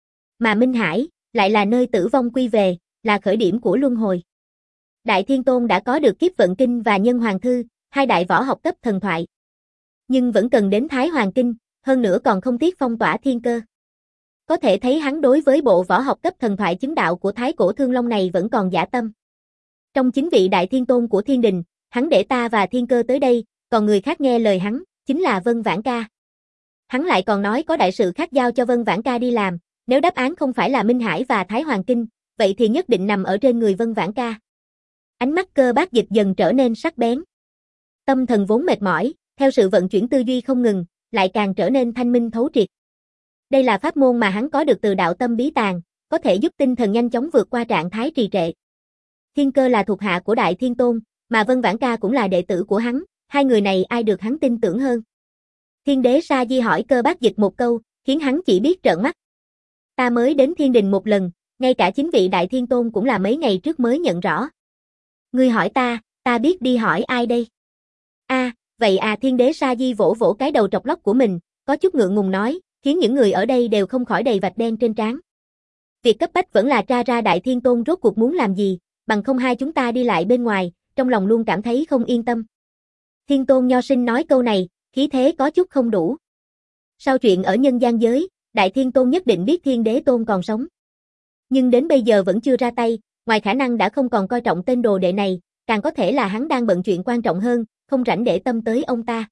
Mà Minh Hải, lại là nơi tử vong quy về, là khởi điểm của luân hồi. Đại Thiên Tôn đã có được kiếp vận kinh và Nhân Hoàng Thư, hai đại võ học cấp thần thoại. Nhưng vẫn cần đến Thái Hoàng Kinh, hơn nữa còn không tiếc phong tỏa thiên cơ. Có thể thấy hắn đối với bộ võ học cấp thần thoại chứng đạo của Thái Cổ Thương Long này vẫn còn dã tâm. Trong chính vị Đại Thiên Tôn của thiên đình, hắn để ta và thiên cơ tới đây, còn người khác nghe lời hắn, chính là Vân Vãn Ca. Hắn lại còn nói có đại sự khác giao cho Vân Vãn Ca đi làm, nếu đáp án không phải là Minh Hải và Thái Hoàng Kinh, vậy thì nhất định nằm ở trên người Vân Vãn Ca. Ánh mắt Cơ Bác Dịch dần trở nên sắc bén. Tâm thần vốn mệt mỏi, theo sự vận chuyển tư duy không ngừng, lại càng trở nên thanh minh thấu triệt. Đây là pháp môn mà hắn có được từ đạo tâm bí tàng, có thể giúp tinh thần nhanh chóng vượt qua trạng thái trì trệ. Thiên Cơ là thuộc hạ của Đại Thiên Tôn, mà Vân Vãn Ca cũng là đệ tử của hắn, hai người này ai được hắn tin tưởng hơn. Thiên Đế Sa Di hỏi Cơ Bác Dịch một câu, khiến hắn chỉ biết trợn mắt. Ta mới đến thiên đình một lần, ngay cả chính vị Đại Thiên Tôn cũng là mấy ngày trước mới nhận rõ. Ngươi hỏi ta, ta biết đi hỏi ai đây? A, à, vậy à Thiên Đế Sa Di vỗ vỗ cái đầu trọc lóc của mình, có chút ngượng ngùng nói, khiến những người ở đây đều không khỏi đầy vạch đen trên trán. Việc cấp bách vẫn là tra ra Đại Thiên Tôn rốt cuộc muốn làm gì, bằng không hai chúng ta đi lại bên ngoài, trong lòng luôn cảm thấy không yên tâm. Thiên Tôn Nho Sinh nói câu này, khí thế có chút không đủ. Sau chuyện ở nhân gian giới, Đại Thiên Tôn nhất định biết Thiên Đế Tôn còn sống. Nhưng đến bây giờ vẫn chưa ra tay, ngoài khả năng đã không còn coi trọng tên đồ đệ này, càng có thể là hắn đang bận chuyện quan trọng hơn, không rảnh để tâm tới ông ta.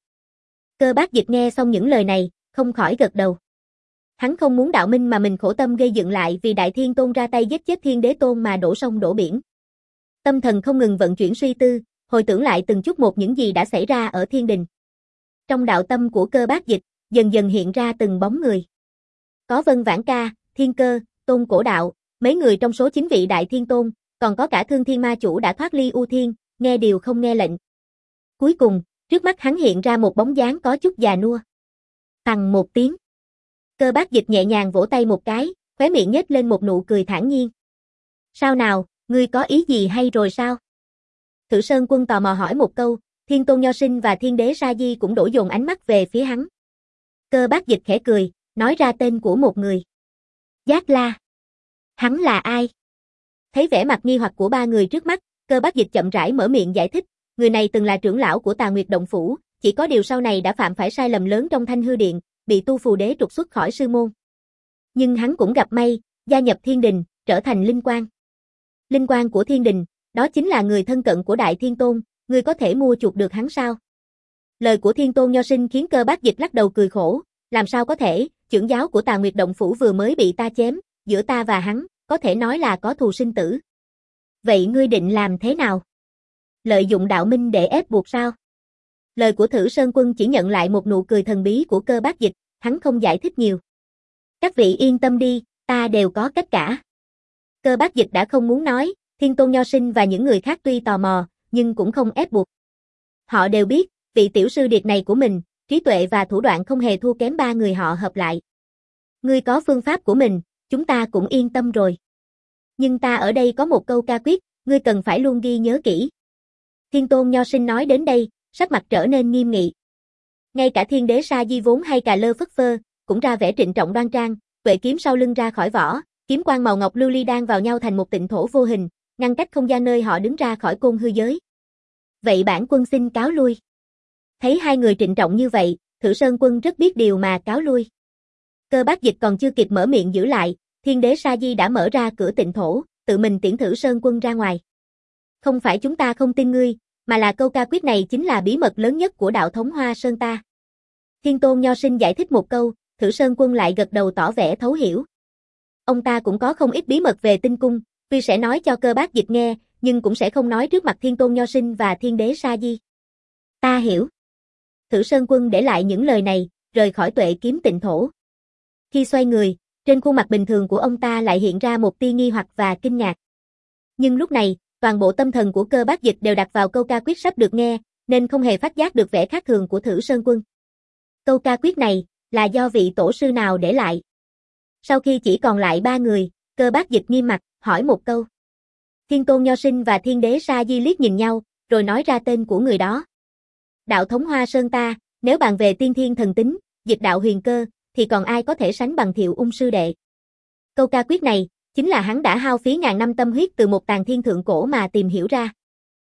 Cơ Bác Dịch nghe xong những lời này, không khỏi gật đầu. Hắn không muốn đạo minh mà mình khổ tâm gây dựng lại vì Đại Thiên Tôn ra tay giết chết Thiên Đế Tôn mà đổ sông đổ biển. Tâm thần không ngừng vận chuyển suy tư, hồi tưởng lại từng chút một những gì đã xảy ra ở thiên đình. Trong đạo tâm của Cơ Bác Dịch, dần dần hiện ra từng bóng người. Có Vân Vãn Ca, Thiên Cơ, Tôn Cổ Đạo, mấy người trong số chín vị Đại Thiên Tôn, còn có cả Thương Thiên Ma Chủ đã thoát ly U Thiên, nghe điều không nghe lệnh. Cuối cùng, trước mắt hắn hiện ra một bóng dáng có chút già nua. Phằng một tiếng. Cơ Bác Dịch nhẹ nhàng vỗ tay một cái, khóe miệng nhếch lên một nụ cười thản nhiên. Sao nào, ngươi có ý gì hay rồi sao? Thử Sơn Quân tò mò hỏi một câu, Thiên Tôn Nho Sinh và Thiên Đế Sa Di cũng đổ dồn ánh mắt về phía hắn. Cơ Bác Dịch khẽ cười, nói ra tên của một người. Giác La. Hắn là ai? Thấy vẻ mặt nghi hoặc của ba người trước mắt, Cơ Bác Dịch chậm rãi mở miệng giải thích, người này từng là trưởng lão của Tà Nguyệt Động Phủ, chỉ có điều sau này đã phạm phải sai lầm lớn trong Thanh Hư Điện, bị Tu Phù Đế trục xuất khỏi sư môn. Nhưng hắn cũng gặp may, gia nhập Thiên Đình, trở thành linh quan. Linh quan của Thiên Đình, đó chính là người thân cận của Đại Thiên Tôn, ngươi có thể mua chuộc được hắn sao? Lời của Thiên Tôn Nho Sinh khiến Cơ Bác Dịch lắc đầu cười khổ, làm sao có thể, trưởng giáo của Tà Nguyệt Động Phủ vừa mới bị ta chém, giữa ta và hắn, có thể nói là có thù sinh tử. Vậy ngươi định làm thế nào? Lợi dụng đạo minh để ép buộc sao? Lời của Thử Sơn Quân chỉ nhận lại một nụ cười thần bí của Cơ Bác Dịch, hắn không giải thích nhiều. Các vị yên tâm đi, ta đều có cách cả. Cơ Bác Dịch đã không muốn nói, Thiên Tôn Nho Sinh và những người khác tuy tò mò, nhưng cũng không ép buộc. Họ đều biết, vị tiểu sư điệt này của mình, trí tuệ và thủ đoạn không hề thua kém ba người họ hợp lại. Ngươi có phương pháp của mình, chúng ta cũng yên tâm rồi. Nhưng ta ở đây có một câu ca quyết, ngươi cần phải luôn ghi nhớ kỹ. Thiên Tôn Nho Sinh nói đến đây, sắc mặt trở nên nghiêm nghị. Ngay cả Thiên Đế Sa Di vốn hay cà lơ phất phơ, cũng ra vẻ trịnh trọng đoan trang, tuệ kiếm sau lưng ra khỏi vỏ, kiếm quang màu ngọc lưu ly đan vào nhau thành một tịnh thổ vô hình, ngăn cách không gian nơi họ đứng ra khỏi côn hư giới. Vậy bản quân xin cáo lui. Thấy hai người trịnh trọng như vậy, Thử Sơn Quân rất biết điều mà cáo lui. Cơ Bác Dịch còn chưa kịp mở miệng giữ lại, Thiên Đế Sa Di đã mở ra cửa tịnh thổ, tự mình tiễn Thử Sơn Quân ra ngoài. Không phải chúng ta không tin ngươi, mà là câu ca quyết này chính là bí mật lớn nhất của đạo thống Hoa Sơn ta. Thiên Tôn Nho Sinh giải thích một câu, Thử Sơn Quân lại gật đầu tỏ vẻ thấu hiểu. Ông ta cũng có không ít bí mật về tinh cung, tuy sẽ nói cho Cơ Bác Dịch nghe, nhưng cũng sẽ không nói trước mặt Thiên Tôn Nho Sinh và Thiên Đế Sa Di. Ta hiểu. Thử Sơn Quân để lại những lời này, rời khỏi tuệ kiếm tịnh thổ. Khi xoay người, trên khuôn mặt bình thường của ông ta lại hiện ra một tia nghi hoặc và kinh ngạc. Nhưng lúc này, toàn bộ tâm thần của Cơ Bác Dịch đều đặt vào câu ca quyết sắp được nghe, nên không hề phát giác được vẻ khác thường của Thử Sơn Quân. Câu ca quyết này, là do vị tổ sư nào để lại? Sau khi chỉ còn lại ba người, Cơ Bác Dịch nghiêm mặt, hỏi một câu. Thiên Tôn Nho Sinh và Thiên Đế Sa Di liếc nhìn nhau, rồi nói ra tên của người đó. Đạo thống Hoa Sơn ta, nếu bàn về tiên thiên thần tính, dịch đạo huyền cơ, thì còn ai có thể sánh bằng Thiệu Ung sư đệ. Câu ca quyết này, chính là hắn đã hao phí ngàn năm tâm huyết từ một tàng thiên thượng cổ mà tìm hiểu ra.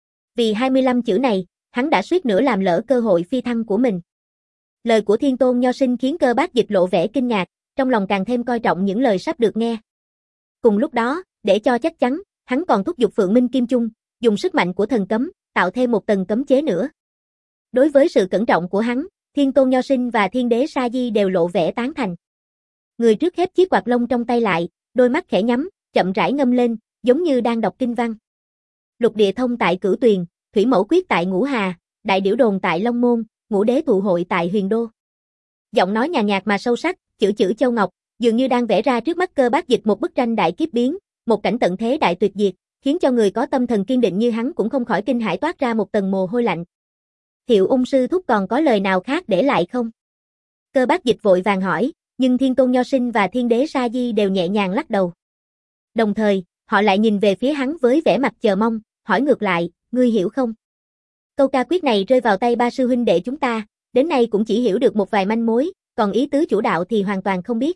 Vì hai mươi lăm chữ này, hắn đã suýt nữa làm lỡ cơ hội phi thăng của mình. Lời của Thiên Tôn Nho Sinh khiến Cơ Bác Dịch lộ vẻ kinh ngạc, trong lòng càng thêm coi trọng những lời sắp được nghe. Cùng lúc đó, để cho chắc chắn, hắn còn thúc giục Phượng Minh Kim Chung, dùng sức mạnh của thần cấm, tạo thêm một tầng cấm chế nữa. Đối với sự cẩn trọng của hắn, Thiên Tôn Nho Sinh và Thiên Đế Sa Di đều lộ vẻ tán thành. Người trước khép chiếc quạt lông trong tay lại, đôi mắt khẽ nhắm, chậm rãi ngâm lên, giống như đang đọc kinh văn. Lục địa thông tại Cửu Tuyền, thủy mẫu quyết tại Ngũ Hà, đại điểu đồn tại Long Môn, ngũ đế tụ hội tại Huyền Đô. Giọng nói nhàn nhạt mà sâu sắc, chữ chữ châu ngọc, dường như đang vẽ ra trước mắt Cơ Bác Dịch một bức tranh đại kiếp biến, một cảnh tận thế đại tuyệt diệt, khiến cho người có tâm thần kiên định như hắn cũng không khỏi kinh hãi toát ra một tầng mồ hôi lạnh. Thiệu Ung sư thúc còn có lời nào khác để lại không? Cơ Bác Dịch vội vàng hỏi, nhưng Thiên Tôn Nho Sinh và Thiên Đế Sa Di đều nhẹ nhàng lắc đầu. Đồng thời, họ lại nhìn về phía hắn với vẻ mặt chờ mong, hỏi ngược lại, ngươi hiểu không? Câu ca quyết này rơi vào tay ba sư huynh đệ chúng ta, đến nay cũng chỉ hiểu được một vài manh mối, còn ý tứ chủ đạo thì hoàn toàn không biết.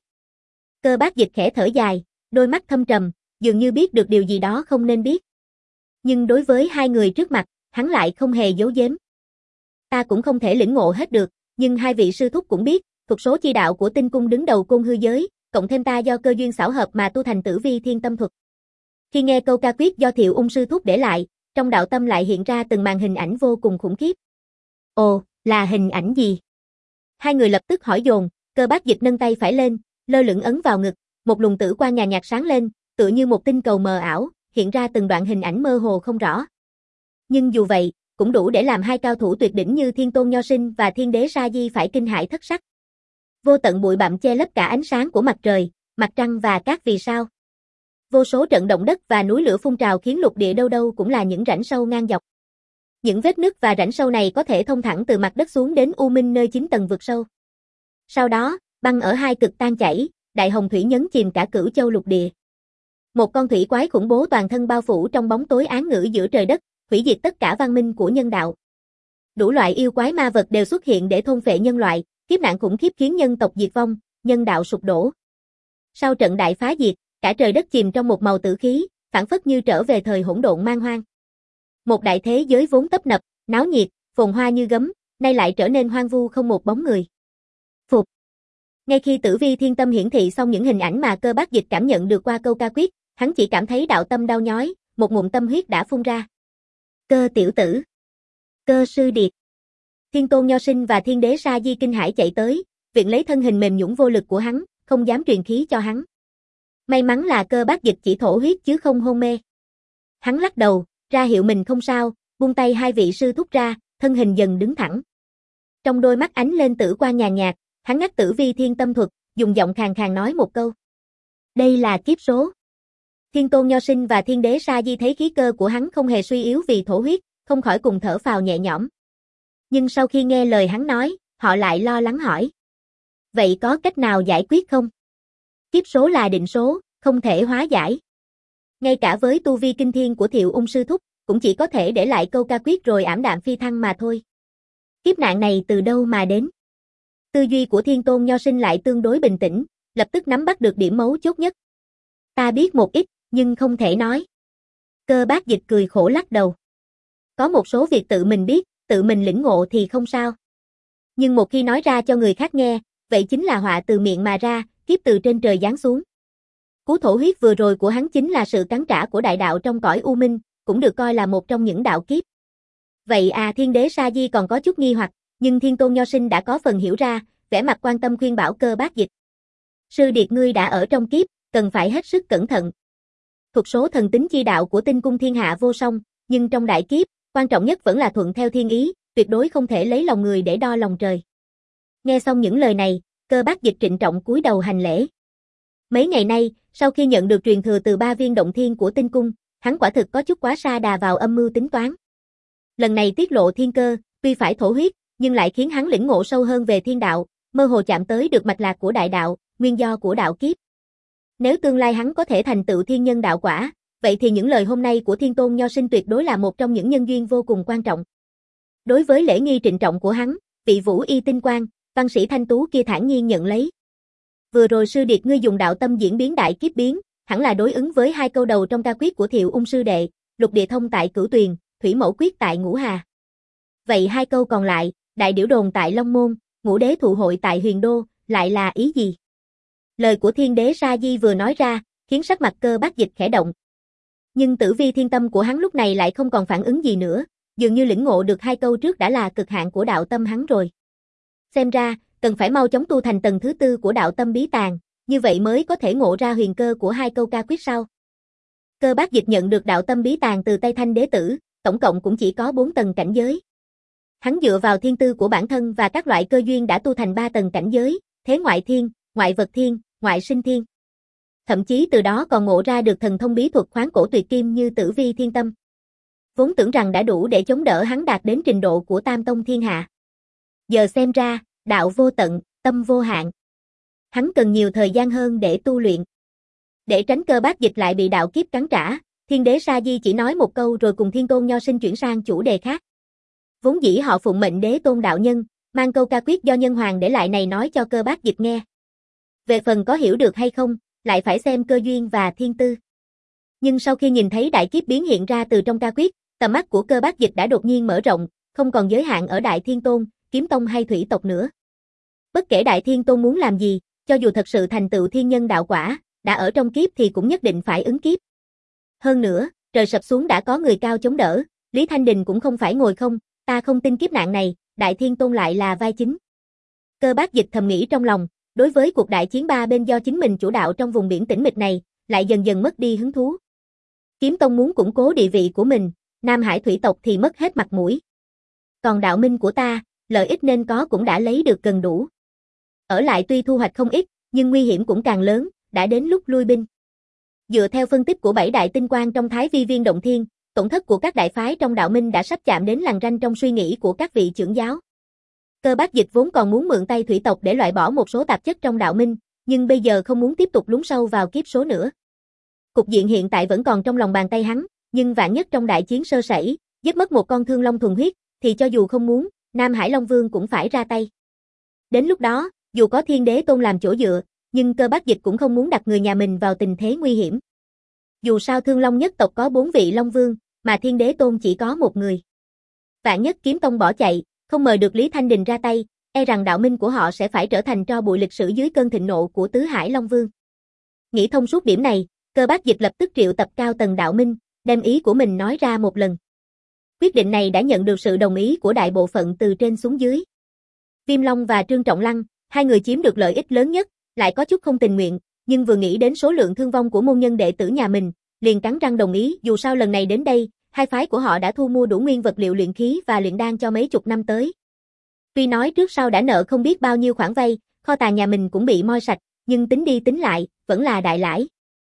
Cơ Bác Dịch khẽ thở dài, đôi mắt thâm trầm, dường như biết được điều gì đó không nên biết. Nhưng đối với hai người trước mặt, hắn lại không hề giấu giếm. Ta cũng không thể lĩnh ngộ hết được, nhưng hai vị sư thúc cũng biết, thuộc số chi đạo của tinh cung đứng đầu côn hư giới, cộng thêm ta do cơ duyên xảo hợp mà tu thành Tử Vi Thiên Tâm thuật. Khi nghe câu ca quyết do Thiệu Ung sư thúc để lại, trong đạo tâm lại hiện ra từng màn hình ảnh vô cùng khủng khiếp. Ồ, là hình ảnh gì? Hai người lập tức hỏi dồn, Cơ Bác Dịch nâng tay phải lên, lơ lửng ấn vào ngực, một luồng tử quang nhàn nhạt sáng lên, tựa như một tinh cầu mờ ảo, hiện ra từng đoạn hình ảnh mơ hồ không rõ. Nhưng dù vậy, cũng đủ để làm hai cao thủ tuyệt đỉnh như Thiên Tôn Nho Sinh và Thiên Đế Sa Di phải kinh hãi thất sắc. Vô tận bụi bặm che lấp cả ánh sáng của mặt trời, mặt trăng và các vì sao. Vô số trận động đất và núi lửa phun trào khiến lục địa đâu đâu cũng là những rãnh sâu ngang dọc. Những vết nứt và rãnh sâu này có thể thông thẳng từ mặt đất xuống đến U Minh nơi chín tầng vực sâu. Sau đó, băng ở hai cực tan chảy, đại hồng thủy nhấn chìm cả cửu châu lục địa. Một con thủy quái khủng bố toàn thân bao phủ trong bóng tối án ngữ giữa trời đất, hủy diệt tất cả văn minh của nhân đạo. Đủ loại yêu quái ma vật đều xuất hiện để thôn phệ nhân loại, kiếp nạn khủng khiếp khiến nhân tộc diệt vong, nhân đạo sụp đổ. Sau trận đại phá diệt, cả trời đất chìm trong một màu tử khí, phảng phất như trở về thời hỗn độn man hoang. Một đại thế giới vốn tấp nập, Náo nhiệt, phồn hoa như gấm, nay lại trở nên hoang vu không một bóng người. Phục. Ngay khi Tử Vi Thiên Tâm hiển thị xong những hình ảnh mà Cơ Bác Dịch cảm nhận được qua câu ca quyết, hắn chỉ cảm thấy đạo tâm đau nhói, một ngụm tâm huyết đã phun ra. Cơ tiểu tử. Cơ sư điệt. Thiên Tôn Nho Sinh và Thiên Đế Sa Di kinh hãi chạy tới, viện lấy thân hình mềm nhũn vô lực của hắn, không dám truyền khí cho hắn. May mắn là Cơ Bác Dịch chỉ thổ huyết chứ không hôn mê. Hắn lắc đầu, ra hiệu mình không sao, buông tay hai vị sư thúc ra, thân hình dần đứng thẳng. Trong đôi mắt ánh lên tử quang nhàn nhạt, hắn ngắt Tử Vi Thiên Tâm thuật, dùng giọng khàn khàn nói một câu. Đây là kiếp số. Thiên Tôn Nho Sinh và Thiên Đế Sa Di thấy khí cơ của hắn không hề suy yếu vì thổ huyết, không khỏi cùng thở phào nhẹ nhõm. Nhưng sau khi nghe lời hắn nói, họ lại lo lắng hỏi. Vậy có cách nào giải quyết không? Kiếp số là định số, không thể hóa giải. Ngay cả với tu vi kinh thiên của Thiệu Ung sư thúc, cũng chỉ có thể để lại câu ca quyết rồi ảm đạm phi thăng mà thôi. Kiếp nạn này từ đâu mà đến? Tư duy của Thiên Tôn Nho Sinh lại tương đối bình tĩnh, lập tức nắm bắt được điểm mấu chốt nhất. Ta biết một ít, nhưng không thể nói. Cơ Bác Dịch cười khổ lắc đầu. Có một số việc tự mình biết, tự mình lĩnh ngộ thì không sao. Nhưng một khi nói ra cho người khác nghe, vậy chính là họa từ miệng mà ra, kiếp từ trên trời giáng xuống. Cú thổ huyết vừa rồi của hắn chính là sự cắn trả của đại đạo trong cõi u minh, cũng được coi là một trong những đạo kiếp. Vậy à, Thiên Đế Sa Di còn có chút nghi hoặc, nhưng Thiên Tôn Nho Sinh đã có phần hiểu ra, vẻ mặt quan tâm khuyên bảo Cơ Bác Dịch. Sư điệt ngươi đã ở trong kiếp, cần phải hết sức cẩn thận. Thuật số thần tính chi đạo của Tinh Cung thiên hạ vô song, nhưng trong đại kiếp, quan trọng nhất vẫn là thuận theo thiên ý, tuyệt đối không thể lấy lòng người để đo lòng trời. Nghe xong những lời này, Cơ Bác Dịch trịnh trọng cúi đầu hành lễ. Mấy ngày nay, sau khi nhận được truyền thừa từ ba viên động thiên của Tinh Cung, hắn quả thực có chút quá sa đà vào âm mưu tính toán. Lần này tiết lộ thiên cơ, tuy phải thổ huyết, nhưng lại khiến hắn lĩnh ngộ sâu hơn về thiên đạo, mơ hồ chạm tới được mạch lạc của đại đạo, nguyên do của đạo kiếp. Nếu tương lai hắn có thể thành tựu thiên nhân đạo quả, vậy thì những lời hôm nay của Thiên Tôn Nho Sinh tuyệt đối là một trong những nhân duyên vô cùng quan trọng. Đối với lễ nghi trịnh trọng của hắn, vị Vũ Y tinh quang, văn sĩ thanh tú kia thản nhiên nhận lấy. Vừa rồi sư điệt ngươi dùng đạo tâm diễn biến đại kiếp biến, hẳn là đối ứng với hai câu đầu trong ca quyết của Thiệu Ung sư đệ, lục địa thông tại Cửu Tuyền, thủy mẫu quyết tại Ngũ Hà. Vậy hai câu còn lại, đại điểu đồn tại Long Môn, ngũ đế thụ hội tại Huyền Đô, lại là ý gì? Lời của Thiên Đế Sa Di vừa nói ra, khiến sắc mặt Cơ Bác Dịch khẽ động. Nhưng Tử Vi Thiên Tâm của hắn lúc này lại không còn phản ứng gì nữa, dường như lĩnh ngộ được hai câu trước đã là cực hạn của đạo tâm hắn rồi. Xem ra, cần phải mau chóng tu thành tầng thứ tư của đạo tâm bí tàng, như vậy mới có thể ngộ ra huyền cơ của hai câu ca quyết sau. Cơ Bác Dịch nhận được đạo tâm bí tàng từ tay Thanh Đế Tử, tổng cộng cũng chỉ có bốn tầng cảnh giới. Hắn dựa vào thiên tư của bản thân và các loại cơ duyên đã tu thành ba tầng cảnh giới, thế ngoại thiên, ngoại vật thiên, ngoại sinh thiên. Thậm chí từ đó còn ngộ ra được thần thông bí thuật khoáng cổ tuyệt kim như Tử Vi Thiên Tâm. Vốn tưởng rằng đã đủ để chống đỡ hắn đạt đến trình độ của Tam Tông thiên hạ. Giờ xem ra, đạo vô tận, tâm vô hạn. Hắn cần nhiều thời gian hơn để tu luyện. Để tránh Cơ Bác Dịch lại bị đạo kiếp cắn trả, Thiên Đế Sa Di chỉ nói một câu rồi cùng Thiên Tôn Nho Sinh chuyển sang chủ đề khác. Vốn dĩ họ phụng mệnh Đế Tôn đạo nhân, mang câu ca quyết do nhân hoàng để lại này nói cho Cơ Bác Dịch nghe. Về phần có hiểu được hay không, lại phải xem cơ duyên và thiên tư. Nhưng sau khi nhìn thấy đại kiếp biến hiện ra từ trong ca quyết, tầm mắt của Cơ Bác Dịch đã đột nhiên mở rộng, không còn giới hạn ở Đại Thiên Tôn, Kiếm Tông hay Thủy tộc nữa. Bất kể Đại Thiên Tôn muốn làm gì, cho dù thật sự thành tựu thiên nhân đạo quả, đã ở trong kiếp thì cũng nhất định phải ứng kiếp. Hơn nữa, trời sập xuống đã có người cao chống đỡ, Lý Thanh Đình cũng không phải ngồi không, ta không tin kiếp nạn này, Đại Thiên Tôn lại là vai chính. Cơ Bác Dịch thầm nghĩ trong lòng, đối với cuộc đại chiến ba bên do chính mình chủ đạo trong vùng biển tĩnh mịch này, lại dần dần mất đi hứng thú. Kiếm Tông muốn củng cố địa vị của mình, Nam Hải thủy tộc thì mất hết mặt mũi. Còn đạo minh của ta, lợi ích nên có cũng đã lấy được gần đủ. Ở lại tuy thu hoạch không ít, nhưng nguy hiểm cũng càng lớn, đã đến lúc lui binh. Dựa theo phân tích của bảy đại tinh quang trong Thái Vi Viên Động Thiên, tổn thất của các đại phái trong đạo minh đã sắp chạm đến lằn ranh trong suy nghĩ của các vị trưởng giáo. Cơ Bác Dịch vốn còn muốn mượn tay thủy tộc để loại bỏ một số tạp chất trong đạo minh, nhưng bây giờ không muốn tiếp tục lún sâu vào kiếp số nữa. Cục diện hiện tại vẫn còn trong lòng bàn tay hắn, nhưng vạn nhất trong đại chiến sơ sẩy, giết mất một con thương long thuần huyết, thì cho dù không muốn, Nam Hải Long Vương cũng phải ra tay. Đến lúc đó, dù có Thiên Đế Tôn làm chỗ dựa, nhưng Cơ Bác Dịch cũng không muốn đặt người nhà mình vào tình thế nguy hiểm. Dù sao Thương Long nhất tộc có bốn vị Long Vương, mà Thiên Đế Tôn chỉ có một người. Vạn nhất kiếm tông bỏ chạy, không mời được Lý Thanh Đình ra tay, e rằng đạo minh của họ sẽ phải trở thành tro bụi lịch sử dưới cơn thịnh nộ của Tứ Hải Long Vương. Nghĩ thông suốt điểm này, Cơ Bác Dịch lập tức triệu tập cao tầng đạo minh, đem ý của mình nói ra một lần. Quyết định này đã nhận được sự đồng ý của đại bộ phận từ trên xuống dưới. Viêm Long và Trương Trọng Lăng, hai người chiếm được lợi ích lớn nhất, lại có chút không tình nguyện, nhưng vừa nghĩ đến số lượng thương vong của môn nhân đệ tử nhà mình, liền cắn răng đồng ý, dù sao lần này đến đây, hai phái của họ đã thu mua đủ nguyên vật liệu luyện khí và luyện đan cho mấy chục năm tới. Tuy nói trước sau đã nợ không biết bao nhiêu khoản vay, kho tàng nhà mình cũng bị moi sạch, nhưng tính đi tính lại, vẫn là đại lãi.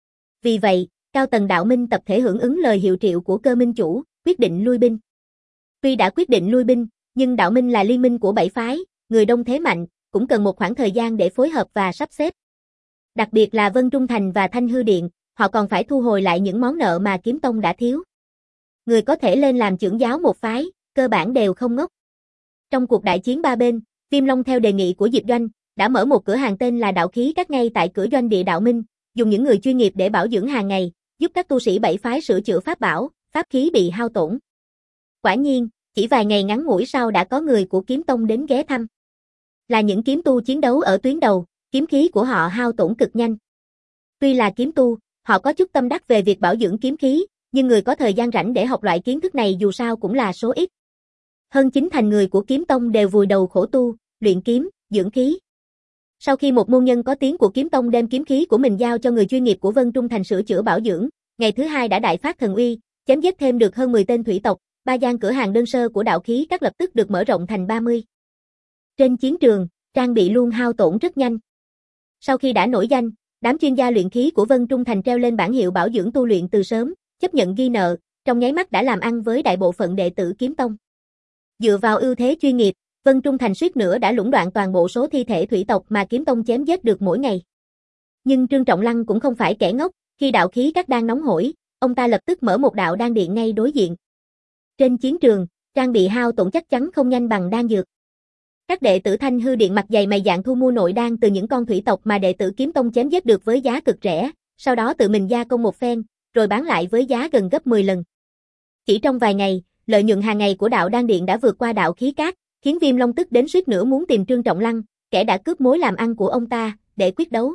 Vì vậy, cao tầng đạo minh tập thể hưởng ứng lời hiệu triệu của Cơ minh chủ, quyết định lui binh. Tuy đã quyết định lui binh, nhưng đạo minh là liên minh của bảy phái, người đông thế mạnh, cũng cần một khoảng thời gian để phối hợp và sắp xếp. Đặc biệt là Vân Trung Thành và Thanh Hư Điện, họ còn phải thu hồi lại những món nợ mà Kiếm Tông đã thiếu. Người có thể lên làm trưởng giáo một phái, cơ bản đều không ngốc. Trong cuộc đại chiến ba bên, Viêm Long theo đề nghị của Diệp Doanh, đã mở một cửa hàng tên là Đạo Khí Các ngay tại cửa doanh địa đạo minh, dùng những người chuyên nghiệp để bảo dưỡng hàng ngày, giúp các tu sĩ bảy phái sửa chữa pháp bảo, pháp khí bị hao tổn. Quả nhiên, chỉ vài ngày ngắn ngủi sau đã có người của Kiếm Tông đến ghé thăm. Là những kiếm tu chiến đấu ở tuyến đầu, kiếm khí của họ hao tổn cực nhanh. Tuy là kiếm tu, họ có chút tâm đắc về việc bảo dưỡng kiếm khí, nhưng người có thời gian rảnh để học loại kiến thức này dù sao cũng là số ít. Hơn chín thành người của Kiếm Tông đều vùi đầu khổ tu, luyện kiếm, dưỡng khí. Sau khi một môn nhân có tiếng của Kiếm Tông đem kiếm khí của mình giao cho người chuyên nghiệp của Vân Trung Thành sửa chữa bảo dưỡng, ngày thứ hai đã đại phát thần uy, chém giết thêm được hơn mười tên thủy tộc, ba gian cửa hàng đơn sơ của Đạo Khí Các lập tức được mở rộng thành ba mươi. Trên chiến trường, trang bị luôn hao tổn rất nhanh. Sau khi đã nổi danh, đám chuyên gia luyện khí của Vân Trung Thành treo lên bảng hiệu bảo dưỡng tu luyện từ sớm, chấp nhận ghi nợ, trong nháy mắt đã làm ăn với đại bộ phận đệ tử Kiếm Tông. Dựa vào ưu thế chuyên nghiệp, Vân Trung Thành suýt nữa đã lũng đoạn toàn bộ số thi thể thủy tộc mà Kiếm Tông chém giết được mỗi ngày. Nhưng Trương Trọng Lăng cũng không phải kẻ ngốc, khi Đạo Khí Các đang nóng hổi, ông ta lập tức mở một đạo đan điện ngay đối diện. Trên chiến trường, trang bị hao tổn chắc chắn không nhanh bằng đan dược. Các đệ tử Thanh Hư Điện mặt dày mày dạn thu mua nội đan từ những con thủy tộc mà đệ tử Kiếm Tông chém giết được với giá cực rẻ, sau đó tự mình gia công một phen, rồi bán lại với giá gần gấp mười lần. Chỉ trong vài ngày, lợi nhuận hàng ngày của đạo đan điện đã vượt qua Đạo Khí Các, khiến Viêm Long tức đến suýt nữa muốn tìm Trương Trọng Lăng, kẻ đã cướp mối làm ăn của ông ta, để quyết đấu.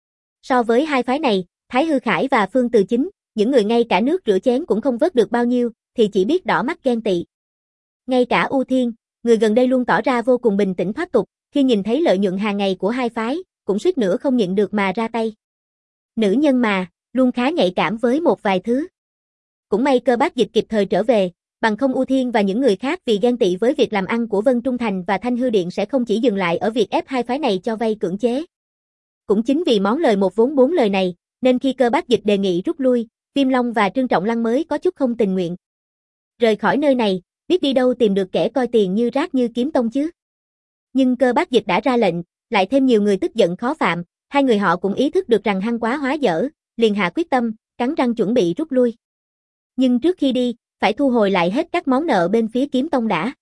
So với hai phái này, Thái Hư Khải và Phương Từ Chính, những người ngay cả nước rửa chén cũng không vớt được bao nhiêu, thì chỉ biết đỏ mắt ghen tị. Ngay cả U Thiên, người gần đây luôn tỏ ra vô cùng bình tĩnh thoát tục, khi nhìn thấy lợi nhuận hàng ngày của hai phái, cũng suýt nữa không nhịn được mà ra tay. Nữ nhân mà, luôn khá nhạy cảm với một vài thứ. Cũng may Cơ Bác Dịch kịp thời trở về, bằng không U Thiên và những người khác vì ghen tị với việc làm ăn của Vân Trung Thành và Thanh Hư Điện sẽ không chỉ dừng lại ở việc ép hai phái này cho vay cưỡng chế. Cũng chính vì món lời một vốn bốn lời này, nên khi Cơ Bác Dịch đề nghị rút lui, Viêm Long và Trương Trọng Lăng mới có chút không tình nguyện. Rời khỏi nơi này, biết đi đâu tìm được kẻ coi tiền như rác như Kiếm Tông chứ. Nhưng Cơ Bác Dịch đã ra lệnh, lại thêm nhiều người tức giận khó phạm, hai người họ cũng ý thức được rằng hăng quá hóa dở, liền hạ quyết tâm, cắn răng chuẩn bị rút lui. Nhưng trước khi đi, phải thu hồi lại hết các món nợ bên phía Kiếm Tông đã.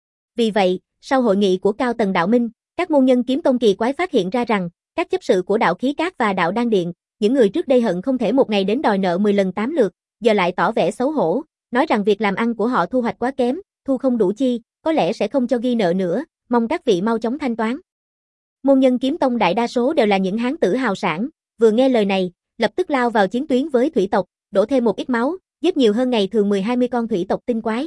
Vì vậy, sau hội nghị của cao tầng đạo minh, các môn nhân Kiếm Tông kỳ quái phát hiện ra rằng, các chấp sự của Đạo Khí Các và Đạo Đan Điện, những người trước đây hận không thể một ngày đến đòi nợ mười lần tám lượt, giờ lại tỏ vẻ xấu hổ, nói rằng việc làm ăn của họ thu hoạch quá kém, thu không đủ chi, có lẽ sẽ không cho ghi nợ nữa, mong các vị mau chóng thanh toán. Môn nhân Kiếm Tông đại đa số đều là những hán tử hào sản, vừa nghe lời này, lập tức lao vào chiến tuyến với thủy tộc, đổ thêm một ít máu, giết nhiều hơn ngày thường mười hai mươi con thủy tộc tinh quái.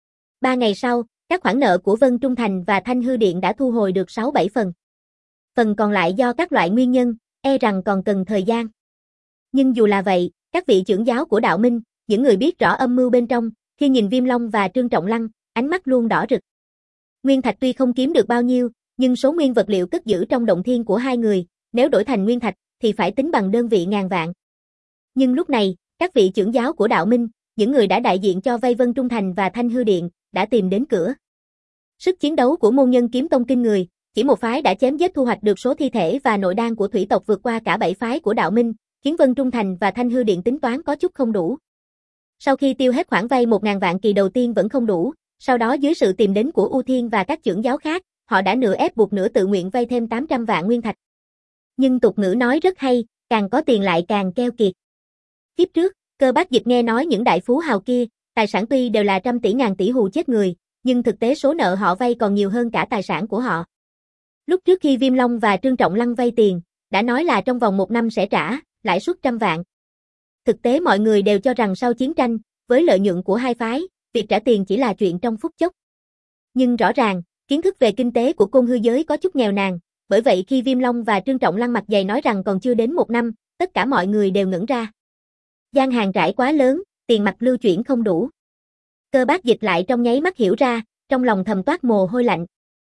Ba ngày sau, các khoản nợ của Vân Trung Thành và Thanh Hư Điện đã thu hồi được sáu bảy phần. Phần còn lại do các loại nguyên nhân, e rằng còn cần thời gian. Nhưng dù là vậy, các vị trưởng giáo của đạo minh, những người biết rõ âm mưu bên trong, khi nhìn Viêm Long và Trương Trọng Lăng, ánh mắt luôn đỏ rực. Nguyên thạch tuy không kiếm được bao nhiêu, nhưng số nguyên vật liệu cất giữ trong động thiên của hai người, nếu đổi thành nguyên thạch, thì phải tính bằng đơn vị ngàn vạn. Nhưng lúc này, các vị trưởng giáo của đạo minh, những người đã đại diện cho vay Vân Trung Thành và Thanh Hư Điện, đã tìm đến cửa. Sức chiến đấu của môn nhân Kiếm Tông kinh người, chỉ một phái đã chém giết thu hoạch được số thi thể và nội đan của thủy tộc vượt qua cả bảy phái của đạo minh, khiến Vân Trung Thành và Thanh Hư Điện tính toán có chút không đủ. Sau khi tiêu hết khoản vay một ngàn vạn kỳ đầu tiên vẫn không đủ, sau đó dưới sự tìm đến của U Thiên và các trưởng giáo khác, họ đã nửa ép buộc nửa tự nguyện vay thêm tám trăm vạn nguyên thạch. Nhưng tục ngữ nói rất hay, càng có tiền lại càng keo kiệt. Kiếp trước, Cơ Bác Dịch nghe nói những đại phú hào kia, tài sản tuy đều là trăm tỷ ngàn tỷ hù chết người, nhưng thực tế số nợ họ vay còn nhiều hơn cả tài sản của họ. Lúc trước khi Viêm Long và Trương Trọng Lăng vay tiền, đã nói là trong vòng một năm sẽ trả, lãi suất trăm vạn. Thực tế mọi người đều cho rằng sau chiến tranh, với lợi nhuận của hai phái, việc trả tiền chỉ là chuyện trong phút chốc. Nhưng rõ ràng, kiến thức về kinh tế của Côn Hư giới có chút nghèo nàn, bởi vậy khi Viêm Long và Trương Trọng Lăng mặt dày nói rằng còn chưa đến một năm, tất cả mọi người đều ngẩn ra. Gian hàng trải quá lớn, tiền mặt lưu chuyển không đủ. Cơ Bác Dịch lại trong nháy mắt hiểu ra, trong lòng thầm toát mồ hôi lạnh.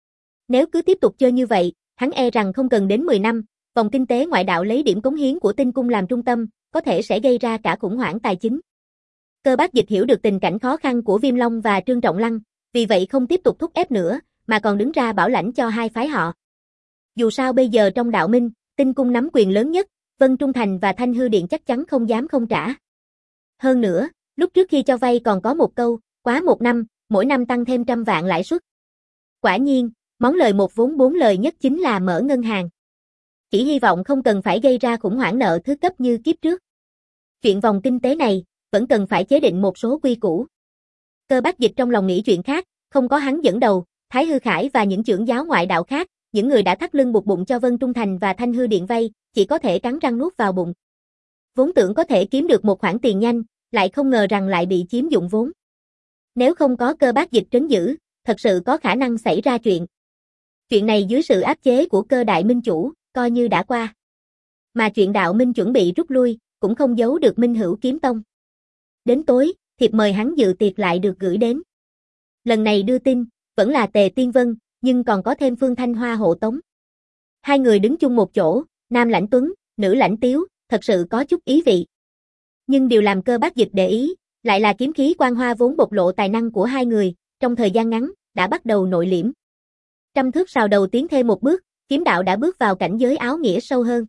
Nếu cứ tiếp tục chơi như vậy, hắn e rằng không cần đến mười năm, vòng kinh tế ngoại đạo lấy điểm cống hiến của Tinh Cung làm trung tâm, có thể sẽ gây ra cả khủng hoảng tài chính. Cơ Bác Dịch hiểu được tình cảnh khó khăn của Viêm Long và Trương Trọng Lăng, vì vậy không tiếp tục thúc ép nữa, mà còn đứng ra bảo lãnh cho hai phái họ. Dù sao bây giờ trong đạo minh, Tinh Cung nắm quyền lớn nhất, Vân Trung Thành và Thanh Hư Điện chắc chắn không dám không trả. Hơn nữa, lúc trước khi cho vay còn có một câu, quá một năm, mỗi năm tăng thêm trăm vạn lãi suất. Quả nhiên, món lời một vốn bốn lời nhất chính là mở ngân hàng. Chỉ hy vọng không cần phải gây ra khủng hoảng nợ thứ cấp như kiếp trước. Chuyện vòng kinh tế này, vẫn cần phải chế định một số quy củ. Cơ Bác Dịch trong lòng nghĩ chuyện khác, không có hắn dẫn đầu, Thái Hư Khải và những trưởng giáo ngoại đạo khác, những người đã thắt lưng buộc bụng cho Vân Trung Thành và Thanh Hư Điện vay, chỉ có thể cắn răng nuốt vào bụng. Vốn tưởng có thể kiếm được một khoản tiền nhanh, lại không ngờ rằng lại bị chiếm dụng vốn. Nếu không có Cơ Bác Dịch trấn giữ, thật sự có khả năng xảy ra chuyện. Chuyện này dưới sự áp chế của Cơ Đại Minh Chủ, coi như đã qua. Mà chuyện đạo minh chuẩn bị rút lui, cũng không giấu được Minh Hữu Kiếm Tông. Đến tối, thiệp mời hắn dự tiệc lại được gửi đến. Lần này đưa tin, vẫn là Tề Tiên Vân, nhưng còn có thêm Phương Thanh Hoa hộ tống. Hai người đứng chung một chỗ, nam lãnh tuấn, nữ lãnh tiếu, thật sự có chút ý vị. Nhưng điều làm Cơ Bác Dịch để ý, lại là kiếm khí quang hoa vốn bộc lộ tài năng của hai người, trong thời gian ngắn, đã bắt đầu nội liễm. Trăm thước sào đầu tiến thêm một bước, kiếm đạo đã bước vào cảnh giới áo nghĩa sâu hơn.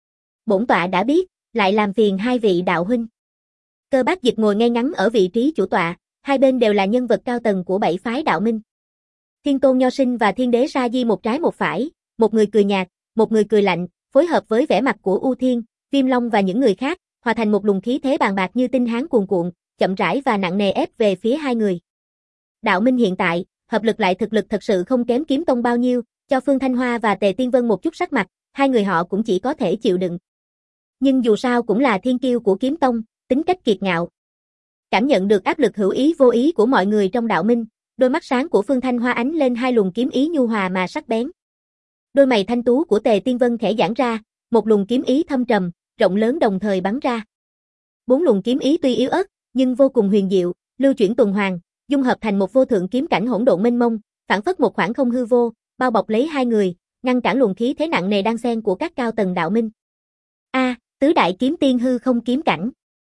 Bổn tọa đã biết, lại làm phiền hai vị đạo huynh. Cơ Bác Dịch ngồi ngay ngắn ở vị trí chủ tọa, hai bên đều là nhân vật cao tầng của bảy phái đạo minh. Thiên Tôn Nho Sinh và Thiên Đế Sa Di một trái một phải, một người cười nhạt, một người cười lạnh, phối hợp với vẻ mặt của U Thiên, Viêm Long và những người khác, hòa thành một luồng khí thế bàn bạc như tinh hán cuồn cuộn, chậm rãi và nặng nề ép về phía hai người. Đạo minh hiện tại, hợp lực lại thực lực thật sự không kém Kiếm Tông bao nhiêu, cho Phương Thanh Hoa và Tề Tiên Vân một chút sắc mặt, hai người họ cũng chỉ có thể chịu đựng. Nhưng dù sao cũng là thiên kiêu của Kiếm Tông, tính cách kiệt ngạo. Cảm nhận được áp lực hữu ý vô ý của mọi người trong đạo minh, đôi mắt sáng của Phương Thanh Hoa ánh lên hai luồng kiếm ý nhu hòa mà sắc bén. Đôi mày thanh tú của Tề Tiên Vân khẽ giãn ra, một luồng kiếm ý thâm trầm, rộng lớn đồng thời bắn ra. Bốn luồng kiếm ý tuy yếu ớt, nhưng vô cùng huyền diệu, lưu chuyển tuần hoàn, dung hợp thành một vô thượng kiếm cảnh hỗn độn mênh mông, phản phất một khoảng không hư vô, bao bọc lấy hai người, ngăn cản luồng khí thế nặng nề đan xen của các cao tầng đạo minh. A, à, tứ đại kiếm tiên hư không kiếm cảnh.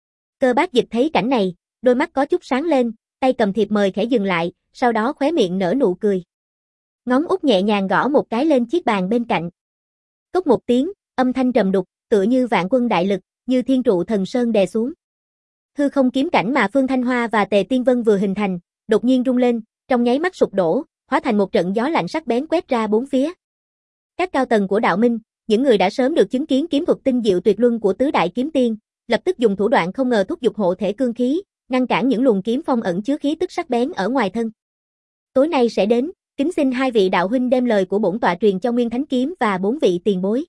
Cơ Bác Dịch thấy cảnh này, đôi mắt có chút sáng lên, tay cầm thiệp mời khẽ dừng lại, sau đó khóe miệng nở nụ cười. Ngón út nhẹ nhàng gõ một cái lên chiếc bàn bên cạnh. Cốc một tiếng, âm thanh trầm đục, tựa như vạn quân đại lực, như thiên trụ thần sơn đè xuống. Hư không kiếm cảnh mà Phương Thanh Hoa và Tề Tiên Vân vừa hình thành, đột nhiên rung lên, trong nháy mắt sụp đổ, hóa thành một trận gió lạnh sắc bén quét ra bốn phía. Các cao tầng của đạo minh, những người đã sớm được chứng kiến kiếm thuật tinh diệu tuyệt luân của tứ đại kiếm tiên, lập tức dùng thủ đoạn không ngờ thúc giục hộ thể cương khí, ngăn cản những luồng kiếm phong ẩn chứa khí tức sắc bén ở ngoài thân. Tối nay sẽ đến, kính xin hai vị đạo huynh đem lời của bổn tọa truyền cho Nguyên Thánh Kiếm và bốn vị tiền bối.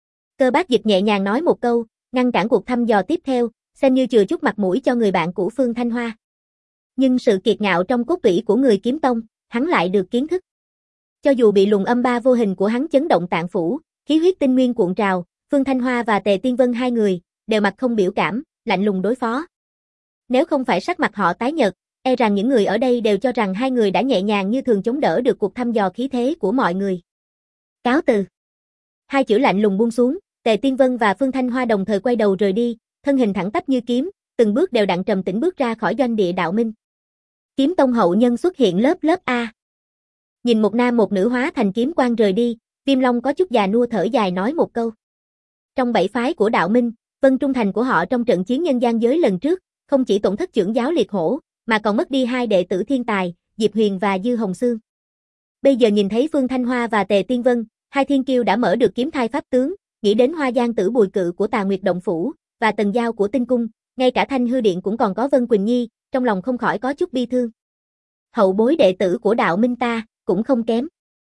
Cơ Bác Dịch nhẹ nhàng nói một câu, ngăn cản cuộc thăm dò tiếp theo, xem như chừa chút mặt mũi cho người bạn của Phương Thanh Hoa. Nhưng sự kiệt ngạo trong cốt tủy của người Kiếm Tông, hắn lại được kiến thức. Cho dù bị luồng âm ba vô hình của hắn chấn động tạng phủ, khí huyết tinh nguyên cuộn trào, Phương Thanh Hoa và Tề Tiên Vân hai người, đều mặt không biểu cảm, lạnh lùng đối phó. Nếu không phải sắc mặt họ tái nhợt, e rằng những người ở đây đều cho rằng hai người đã nhẹ nhàng như thường chống đỡ được cuộc thăm dò khí thế của mọi người. Cáo từ. Hai chữ lạnh lùng buông xuống, Tề Tiên Vân và Phương Thanh Hoa đồng thời quay đầu rời đi, thân hình thẳng tắp như kiếm, từng bước đều đặn trầm tĩnh bước ra khỏi doanh địa đạo minh. Kiếm Tông hậu nhân xuất hiện lớp lớp A. Nhìn một nam một nữ hóa thành kiếm quang rời đi, Viêm Long có chút già nua thở dài nói một câu. Trong bảy phái của đạo minh, Vân Trung Thành của họ trong trận chiến nhân gian giới lần trước, không chỉ tổn thất trưởng giáo liệt hổ, mà còn mất đi hai đệ tử thiên tài, Diệp Huyền và Dư Hồng Xương. Bây giờ nhìn thấy Phương Thanh Hoa và Tề Tiên Vân, hai thiên kiêu đã mở được kiếm thai pháp tướng, nghĩ đến Hoa Giang Tử Bùi Cự của Tà Nguyệt Động Phủ, và Tần Giao của Tinh Cung, ngay cả Thanh Hư Điện cũng còn có Vân Quỳnh Nhi, trong lòng không khỏi có chút bi thương. Hậu bối đệ tử của đạo minh ta, cũng không kém.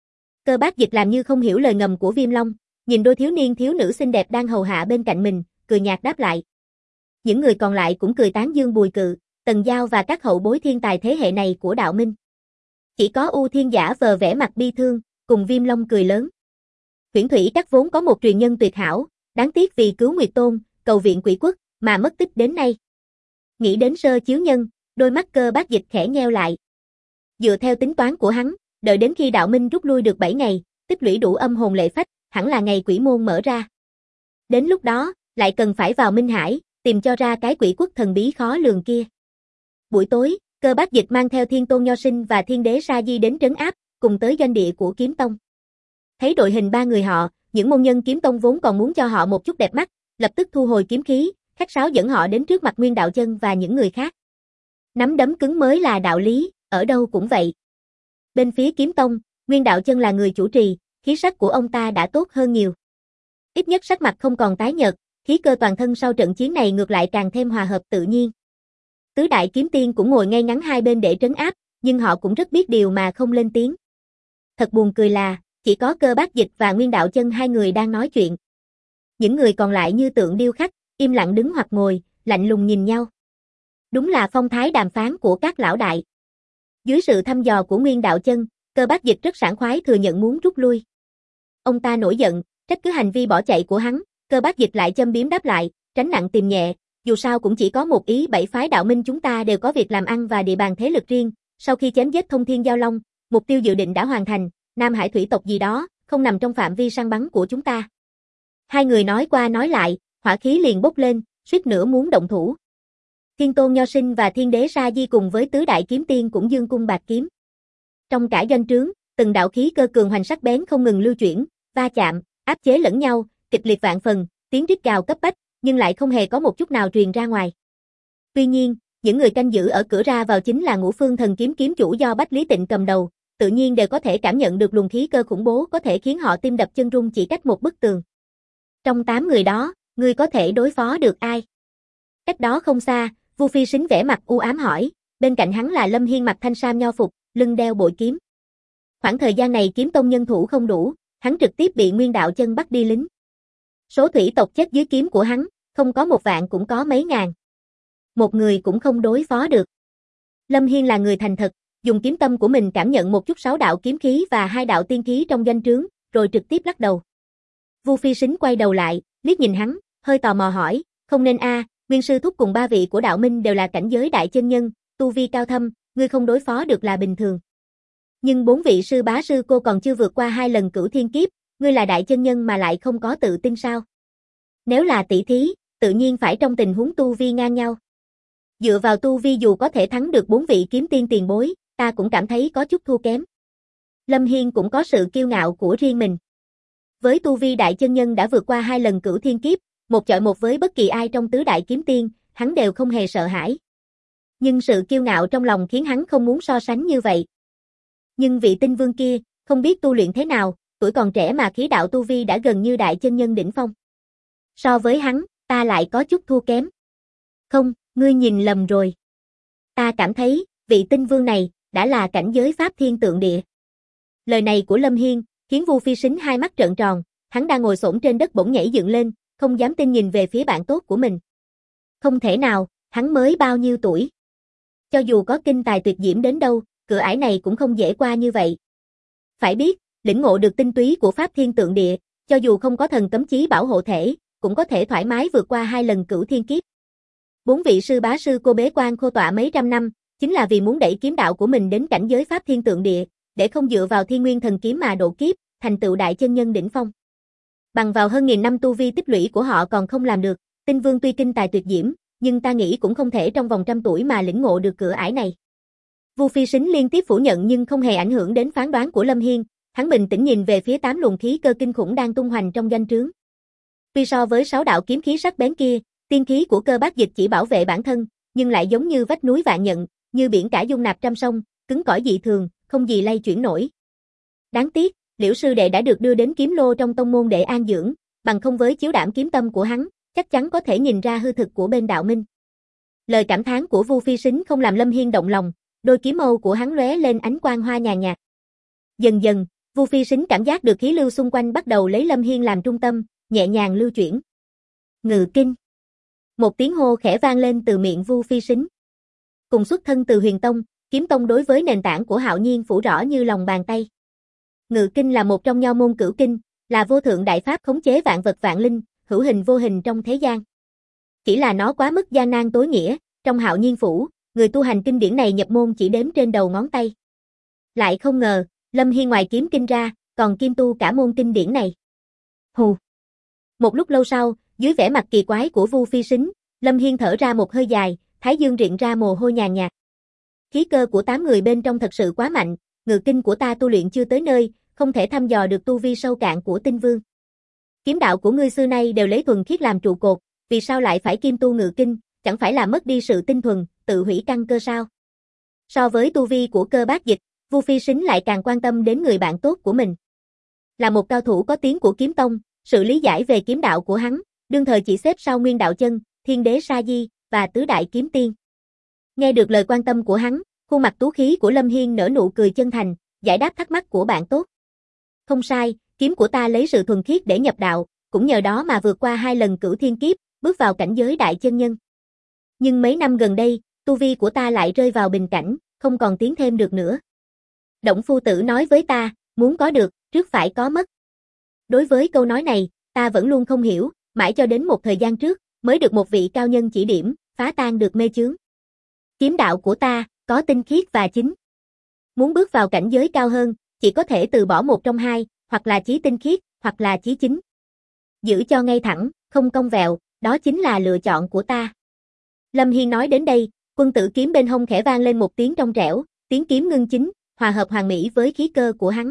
Cơ Bác Dịch làm như không hiểu lời ngầm của Viêm Long, nhìn đôi thiếu niên thiếu nữ xinh đẹp đang hầu hạ bên cạnh mình, cười nhạt đáp lại. Những người còn lại cũng cười tán dương Bùi Cự, Tần Giao và các hậu bối thiên tài thế hệ này của đạo minh. Chỉ có U Thiên Giả vờ vẻ mặt bi thương, cùng Viêm Long cười lớn. Huyễn Thủy Các vốn có một truyền nhân tuyệt hảo, đáng tiếc vì cứu Nguyệt Tôn, cầu viện Quỷ Quốc, mà mất tích đến nay. Nghĩ đến Sơ Chiếu Nhân, đôi mắt Cơ Bác Dịch khẽ nheo lại. Dựa theo tính toán của hắn, đợi đến khi đạo minh rút lui được bảy ngày, tích lũy đủ âm hồn lệ phách, hẳn là ngày quỷ môn mở ra. Đến lúc đó, lại cần phải vào Minh Hải, tìm cho ra cái quỷ quốc thần bí khó lường kia. Buổi tối, Cơ Bác Dịch mang theo Thiên Tôn Nho Sinh và Thiên Đế Sa Di đến trấn áp, cùng tới doanh địa của Kiếm Tông. Thấy đội hình ba người họ, những môn nhân Kiếm Tông vốn còn muốn cho họ một chút đẹp mắt, lập tức thu hồi kiếm khí, khách sáo dẫn họ đến trước mặt Nguyên Đạo Chân và những người khác. Nắm đấm cứng mới là đạo lý, ở đâu cũng vậy. Bên phía Kiếm Tông, Nguyên Đạo Chân là người chủ trì, khí sắc của ông ta đã tốt hơn nhiều. Ít nhất sắc mặt không còn tái nhợt, khí cơ toàn thân sau trận chiến này ngược lại càng thêm hòa hợp tự nhiên. Tứ đại kiếm tiên cũng ngồi ngay ngắn hai bên để trấn áp, nhưng họ cũng rất biết điều mà không lên tiếng. Thật buồn cười là, chỉ có Cơ Bác Dịch và Nguyên Đạo Chân hai người đang nói chuyện. Những người còn lại như tượng điêu khắc, im lặng đứng hoặc ngồi, lạnh lùng nhìn nhau. Đúng là phong thái đàm phán của các lão đại. Dưới sự thăm dò của Nguyên Đạo Chân, Cơ Bác Dịch rất sảng khoái thừa nhận muốn rút lui. Ông ta nổi giận, trách cứ hành vi bỏ chạy của hắn, Cơ Bác Dịch lại châm biếm đáp lại, tránh nặng tìm nhẹ, dù sao cũng chỉ có một ý, bảy phái đạo minh chúng ta đều có việc làm ăn và địa bàn thế lực riêng, sau khi chém giết Thông Thiên Giao Long, mục tiêu dự định đã hoàn thành, Nam Hải thủy tộc gì đó, không nằm trong phạm vi săn bắn của chúng ta. Hai người nói qua nói lại, hỏa khí liền bốc lên, suýt nữa muốn động thủ. Thiên Tôn Nho Sinh và Thiên Đế Sa Di cùng với tứ đại kiếm tiên cũng dương cung bạc kiếm. Trong cả doanh trướng, từng đạo khí cơ cường hoành sắc bén không ngừng lưu chuyển, va chạm, áp chế lẫn nhau, kịch liệt vạn phần, tiếng rít gào cấp bách, nhưng lại không hề có một chút nào truyền ra ngoài. Tuy nhiên, những người canh giữ ở cửa ra vào chính là Ngũ Phương Thần Kiếm kiếm chủ do Bách Lý Tịnh cầm đầu, tự nhiên đều có thể cảm nhận được luồng khí cơ khủng bố có thể khiến họ tim đập chân run chỉ cách một bức tường. Trong tám người đó, ngươi có thể đối phó được ai? Cách đó không xa, Vu Phi Sính vẻ mặt u ám hỏi, bên cạnh hắn là Lâm Hiên mặc thanh sam nho phục, lưng đeo bội kiếm. Khoảng thời gian này Kiếm Tông nhân thủ không đủ, hắn trực tiếp bị Nguyên Đạo Chân bắt đi lính. Số thủy tộc chết dưới kiếm của hắn, không có một vạn cũng có mấy ngàn. Một người cũng không đối phó được. Lâm Hiên là người thành thật, dùng kiếm tâm của mình cảm nhận một chút sáu đạo kiếm khí và hai đạo tiên khí trong doanh trướng, rồi trực tiếp lắc đầu. Vu Phi Sính quay đầu lại, liếc nhìn hắn, hơi tò mò hỏi, không nên a, à, Nguyên sư thúc cùng ba vị của đạo minh đều là cảnh giới đại chân nhân, tu vi cao thâm, ngươi không đối phó được là bình thường. Nhưng bốn vị sư bá sư cô còn chưa vượt qua hai lần cửu thiên kiếp, ngươi là đại chân nhân mà lại không có tự tin sao? Nếu là tỷ thí, tự nhiên phải trong tình huống tu vi ngang nhau. Dựa vào tu vi dù có thể thắng được bốn vị kiếm tiên tiền bối, ta cũng cảm thấy có chút thua kém. Lâm Hiên cũng có sự kiêu ngạo của riêng mình. Với tu vi đại chân nhân đã vượt qua hai lần cửu thiên kiếp, một chọi một với bất kỳ ai trong tứ đại kiếm tiên, hắn đều không hề sợ hãi. Nhưng sự kiêu ngạo trong lòng khiến hắn không muốn so sánh như vậy. Nhưng vị tinh vương kia, không biết tu luyện thế nào, tuổi còn trẻ mà khí đạo tu vi đã gần như đại chân nhân đỉnh phong. So với hắn, ta lại có chút thua kém. Không, ngươi nhìn lầm rồi. Ta cảm thấy, vị tinh vương này, đã là cảnh giới pháp thiên tượng địa. Lời này của Lâm Hiên, khiến Vu Phi Sính hai mắt trợn tròn, hắn đang ngồi xổm trên đất bỗng nhảy dựng lên, không dám tin nhìn về phía bạn tốt của mình. Không thể nào, hắn mới bao nhiêu tuổi? Cho dù có kinh tài tuyệt diễm đến đâu, cửa ải này cũng không dễ qua như vậy. Phải biết, lĩnh ngộ được tinh túy của pháp thiên tượng địa, cho dù không có thần cấm chí bảo hộ thể, cũng có thể thoải mái vượt qua hai lần cửu thiên kiếp. Bốn vị sư bá sư cô bế quan khô tọa mấy trăm năm, chính là vì muốn đẩy kiếm đạo của mình đến cảnh giới pháp thiên tượng địa, để không dựa vào thiên nguyên thần kiếm mà độ kiếp, thành tựu đại chân nhân đỉnh phong. Bằng vào hơn nghìn năm tu vi tích lũy của họ còn không làm được, tinh vương tuy kinh tài tuyệt diễm, nhưng ta nghĩ cũng không thể trong vòng trăm tuổi mà lĩnh ngộ được cửa ải này. Vu Phi Sính liên tiếp phủ nhận nhưng không hề ảnh hưởng đến phán đoán của Lâm Hiên, hắn bình tĩnh nhìn về phía tám luồng khí cơ kinh khủng đang tung hoành trong doanh trướng. Tuy so với sáu đạo kiếm khí sắc bén kia, tiên khí của Cơ Bác Dịch chỉ bảo vệ bản thân, nhưng lại giống như vách núi vạn nhận, như biển cả dung nạp trăm sông, cứng cỏi dị thường, không gì lay chuyển nổi. Đáng tiếc, Liễu sư đệ đã được đưa đến kiếm lô trong tông môn để an dưỡng, bằng không với chiếu đảm kiếm tâm của hắn, chắc chắn có thể nhìn ra hư thực của bên đạo minh. Lời cảm thán của Vu Phi Sính không làm Lâm Hiên động lòng, đôi kiếm mâu của hắn lóe lên ánh quang hoa nhàn nhạt. Dần dần, Vu Phi Sính cảm giác được khí lưu xung quanh bắt đầu lấy Lâm Hiên làm trung tâm, nhẹ nhàng lưu chuyển. Ngự kinh. Một tiếng hô khẽ vang lên từ miệng Vu Phi Sính. Cùng xuất thân từ Huyền Tông, Kiếm Tông đối với nền tảng của Hạo Nhiên phủ rõ như lòng bàn tay. Ngự kinh là một trong nho môn cửu kinh, là vô thượng đại pháp khống chế vạn vật vạn linh, hữu hình vô hình trong thế gian. Chỉ là nó quá mức gian nan tối nghĩa, trong Hạo Nhiên phủ, người tu hành kinh điển này nhập môn chỉ đếm trên đầu ngón tay. Lại không ngờ, Lâm Hiên ngoài kiếm kinh ra, còn kiêm tu cả môn kinh điển này. Hù. Một lúc lâu sau, dưới vẻ mặt kỳ quái của Vu Phi Sính, Lâm Hiên thở ra một hơi dài, thái dương rịn ra mồ hôi nhàn nhạt. Khí cơ của tám người bên trong thật sự quá mạnh, ngự kinh của ta tu luyện chưa tới nơi, không thể thăm dò được tu vi sâu cạn của tinh vương. Kiếm đạo của ngươi xưa nay đều lấy thuần khiết làm trụ cột, vì sao lại phải kiêm tu ngự kinh, chẳng phải là mất đi sự tinh thuần, tự hủy căn cơ sao? So với tu vi của Cơ Bác Dịch, Vu Phi Sính lại càng quan tâm đến người bạn tốt của mình. Là một cao thủ có tiếng của Kiếm Tông, sự lý giải về kiếm đạo của hắn, đương thời chỉ xếp sau Nguyên Đạo Chân, Thiên Đế Sa Di và Tứ Đại Kiếm Tiên. Nghe được lời quan tâm của hắn, khuôn mặt tú khí của Lâm Hiên nở nụ cười chân thành, giải đáp thắc mắc của bạn tốt. Không sai, kiếm của ta lấy sự thuần khiết để nhập đạo, cũng nhờ đó mà vượt qua hai lần cửu thiên kiếp, bước vào cảnh giới đại chân nhân. Nhưng mấy năm gần đây, tu vi của ta lại rơi vào bình cảnh, không còn tiến thêm được nữa. Động phu tử nói với ta, muốn có được, trước phải có mất. Đối với câu nói này, ta vẫn luôn không hiểu, mãi cho đến một thời gian trước, mới được một vị cao nhân chỉ điểm, phá tan được mê chướng. Kiếm đạo của ta, có tinh khiết và chính. Muốn bước vào cảnh giới cao hơn, chỉ có thể từ bỏ một trong hai, hoặc là chí tinh khiết, hoặc là chí chính. Giữ cho ngay thẳng, không cong vẹo, đó chính là lựa chọn của ta. Lâm Hiên nói đến đây, quân tử kiếm bên hông khẽ vang lên một tiếng trong trẻo, tiếng kiếm ngưng chính, hòa hợp hoàn mỹ với khí cơ của hắn.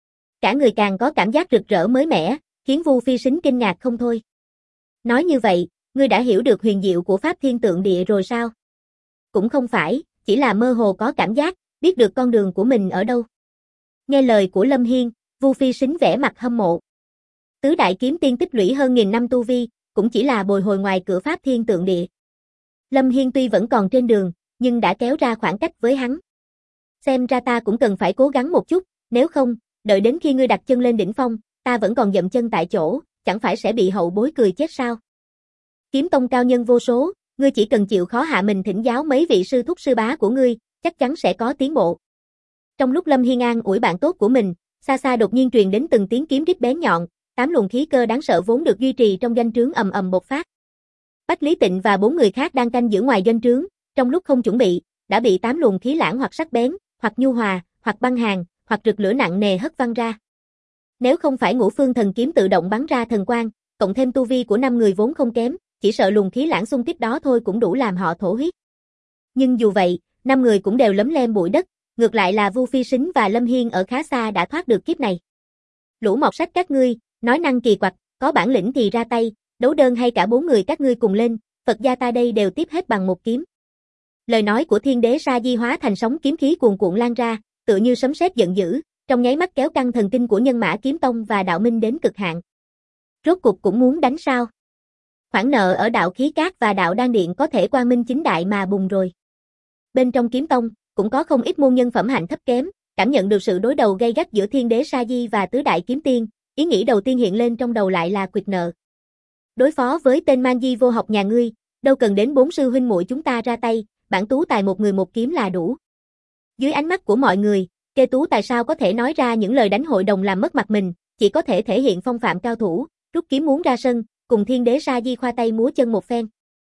Cả người càng có cảm giác rực rỡ mới mẻ, khiến Vu Phi Sính kinh ngạc không thôi. Nói như vậy, ngươi đã hiểu được huyền diệu của Pháp Thiên Tượng Địa rồi sao? Cũng không phải, chỉ là mơ hồ có cảm giác, biết được con đường của mình ở đâu. Nghe lời của Lâm Hiên, Vu Phi Sính vẻ mặt hâm mộ. Tứ Đại Kiếm Tiên tích lũy hơn nghìn năm tu vi, cũng chỉ là bồi hồi ngoài cửa Pháp Thiên Tượng Địa. Lâm Hiên tuy vẫn còn trên đường, nhưng đã kéo ra khoảng cách với hắn. Xem ra ta cũng cần phải cố gắng một chút, nếu không, đợi đến khi ngươi đặt chân lên đỉnh phong, ta vẫn còn dậm chân tại chỗ, chẳng phải sẽ bị hậu bối cười chết sao? Kiếm tông cao nhân vô số, ngươi chỉ cần chịu khó hạ mình thỉnh giáo mấy vị sư thúc sư bá của ngươi, chắc chắn sẽ có tiến bộ. Trong lúc Lâm Hiên an ủi bạn tốt của mình, xa xa đột nhiên truyền đến từng tiếng kiếm rít bén nhọn, tám luồng khí cơ đáng sợ vốn được duy trì trong doanh trướng ầm ầm bộc phát. Bách Lý Tịnh và bốn người khác đang canh giữ ngoài doanh trướng, trong lúc không chuẩn bị, đã bị tám luồng khí lãng hoặc sắc bén, hoặc nhu hòa, hoặc băng hàn, hoặc rực lửa nặng nề hất văng ra. Nếu không phải Ngũ Phương Thần Kiếm tự động bắn ra thần quang, cộng thêm tu vi của năm người vốn không kém, chỉ sợ luồng khí lãng xung kích đó thôi cũng đủ làm họ thổ huyết. Nhưng dù vậy, năm người cũng đều lấm lem bụi đất, ngược lại là Vu Phi Sính và Lâm Hiên ở khá xa đã thoát được kiếp này. Lũ mọt sách các ngươi, nói năng kỳ quặc, có bản lĩnh thì ra tay, đấu đơn hay cả bốn người các ngươi cùng lên, Phật gia ta đây đều tiếp hết bằng một kiếm. Lời nói của Thiên Đế Sa Di hóa thành sóng kiếm khí cuồn cuộn lan ra, tựa như sấm sét giận dữ, trong nháy mắt kéo căng thần kinh của Nhân Mã Kiếm Tông và Đạo Minh đến cực hạn. Rốt cục cũng muốn đánh sao? Khoản nợ ở Đạo Khí Cát và Đạo Đan Điện có thể quang minh chính đại mà bùng rồi. Bên trong Kiếm Tông, cũng có không ít môn nhân phẩm hạnh thấp kém, cảm nhận được sự đối đầu gay gắt giữa Thiên Đế Sa Di và Tứ Đại Kiếm Tiên, ý nghĩ đầu tiên hiện lên trong đầu lại là quyệt nợ. Đối phó với tên man di vô học nhà ngươi, đâu cần đến bốn sư huynh muội chúng ta ra tay, bản tú tài một người một kiếm là đủ. Dưới ánh mắt của mọi người, Kê Tú Tài sao có thể nói ra những lời đánh hội đồng làm mất mặt mình, chỉ có thể thể hiện phong phạm cao thủ, rút kiếm muốn ra sân, cùng Thiên Đế Sa Di khoa tay múa chân một phen.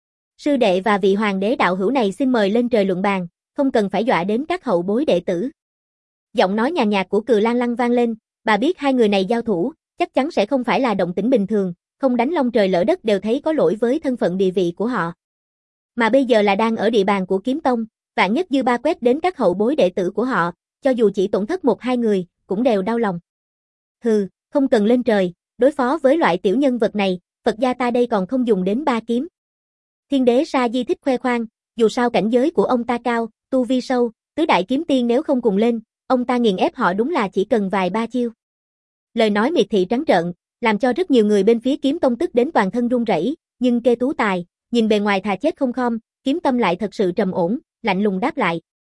Sư đệ và vị hoàng đế đạo hữu này xin mời lên trời luận bàn, không cần phải dọa đến các hậu bối đệ tử. Giọng nói nhàn nhạt của Cừ Lan Lăng vang lên, bà biết hai người này giao thủ, chắc chắn sẽ không phải là động tĩnh bình thường, không đánh long trời lỡ đất đều thấy có lỗi với thân phận địa vị của họ. Mà bây giờ là đang ở địa bàn của Kiếm Tông, vạn nhất dư ba quét đến các hậu bối đệ tử của họ, cho dù chỉ tổn thất một hai người, cũng đều đau lòng. Hừ, không cần lên trời, đối phó với loại tiểu nhân vật này, Phật gia ta đây còn không dùng đến ba kiếm. Thiên Đế Sa Di thích khoe khoang, dù sao cảnh giới của ông ta cao, tu vi sâu, tứ đại kiếm tiên nếu không cùng lên, ông ta nghiền ép họ đúng là chỉ cần vài ba chiêu. Lời nói miệt thị trắng trợn, làm cho rất nhiều người bên phía Kiếm Tông tức đến toàn thân run rẩy, nhưng Kê Tú Tài, nhìn bề ngoài thà chết không khom, kiếm tâm lại thật sự trầm ổn, lạnh lùng đáp lại.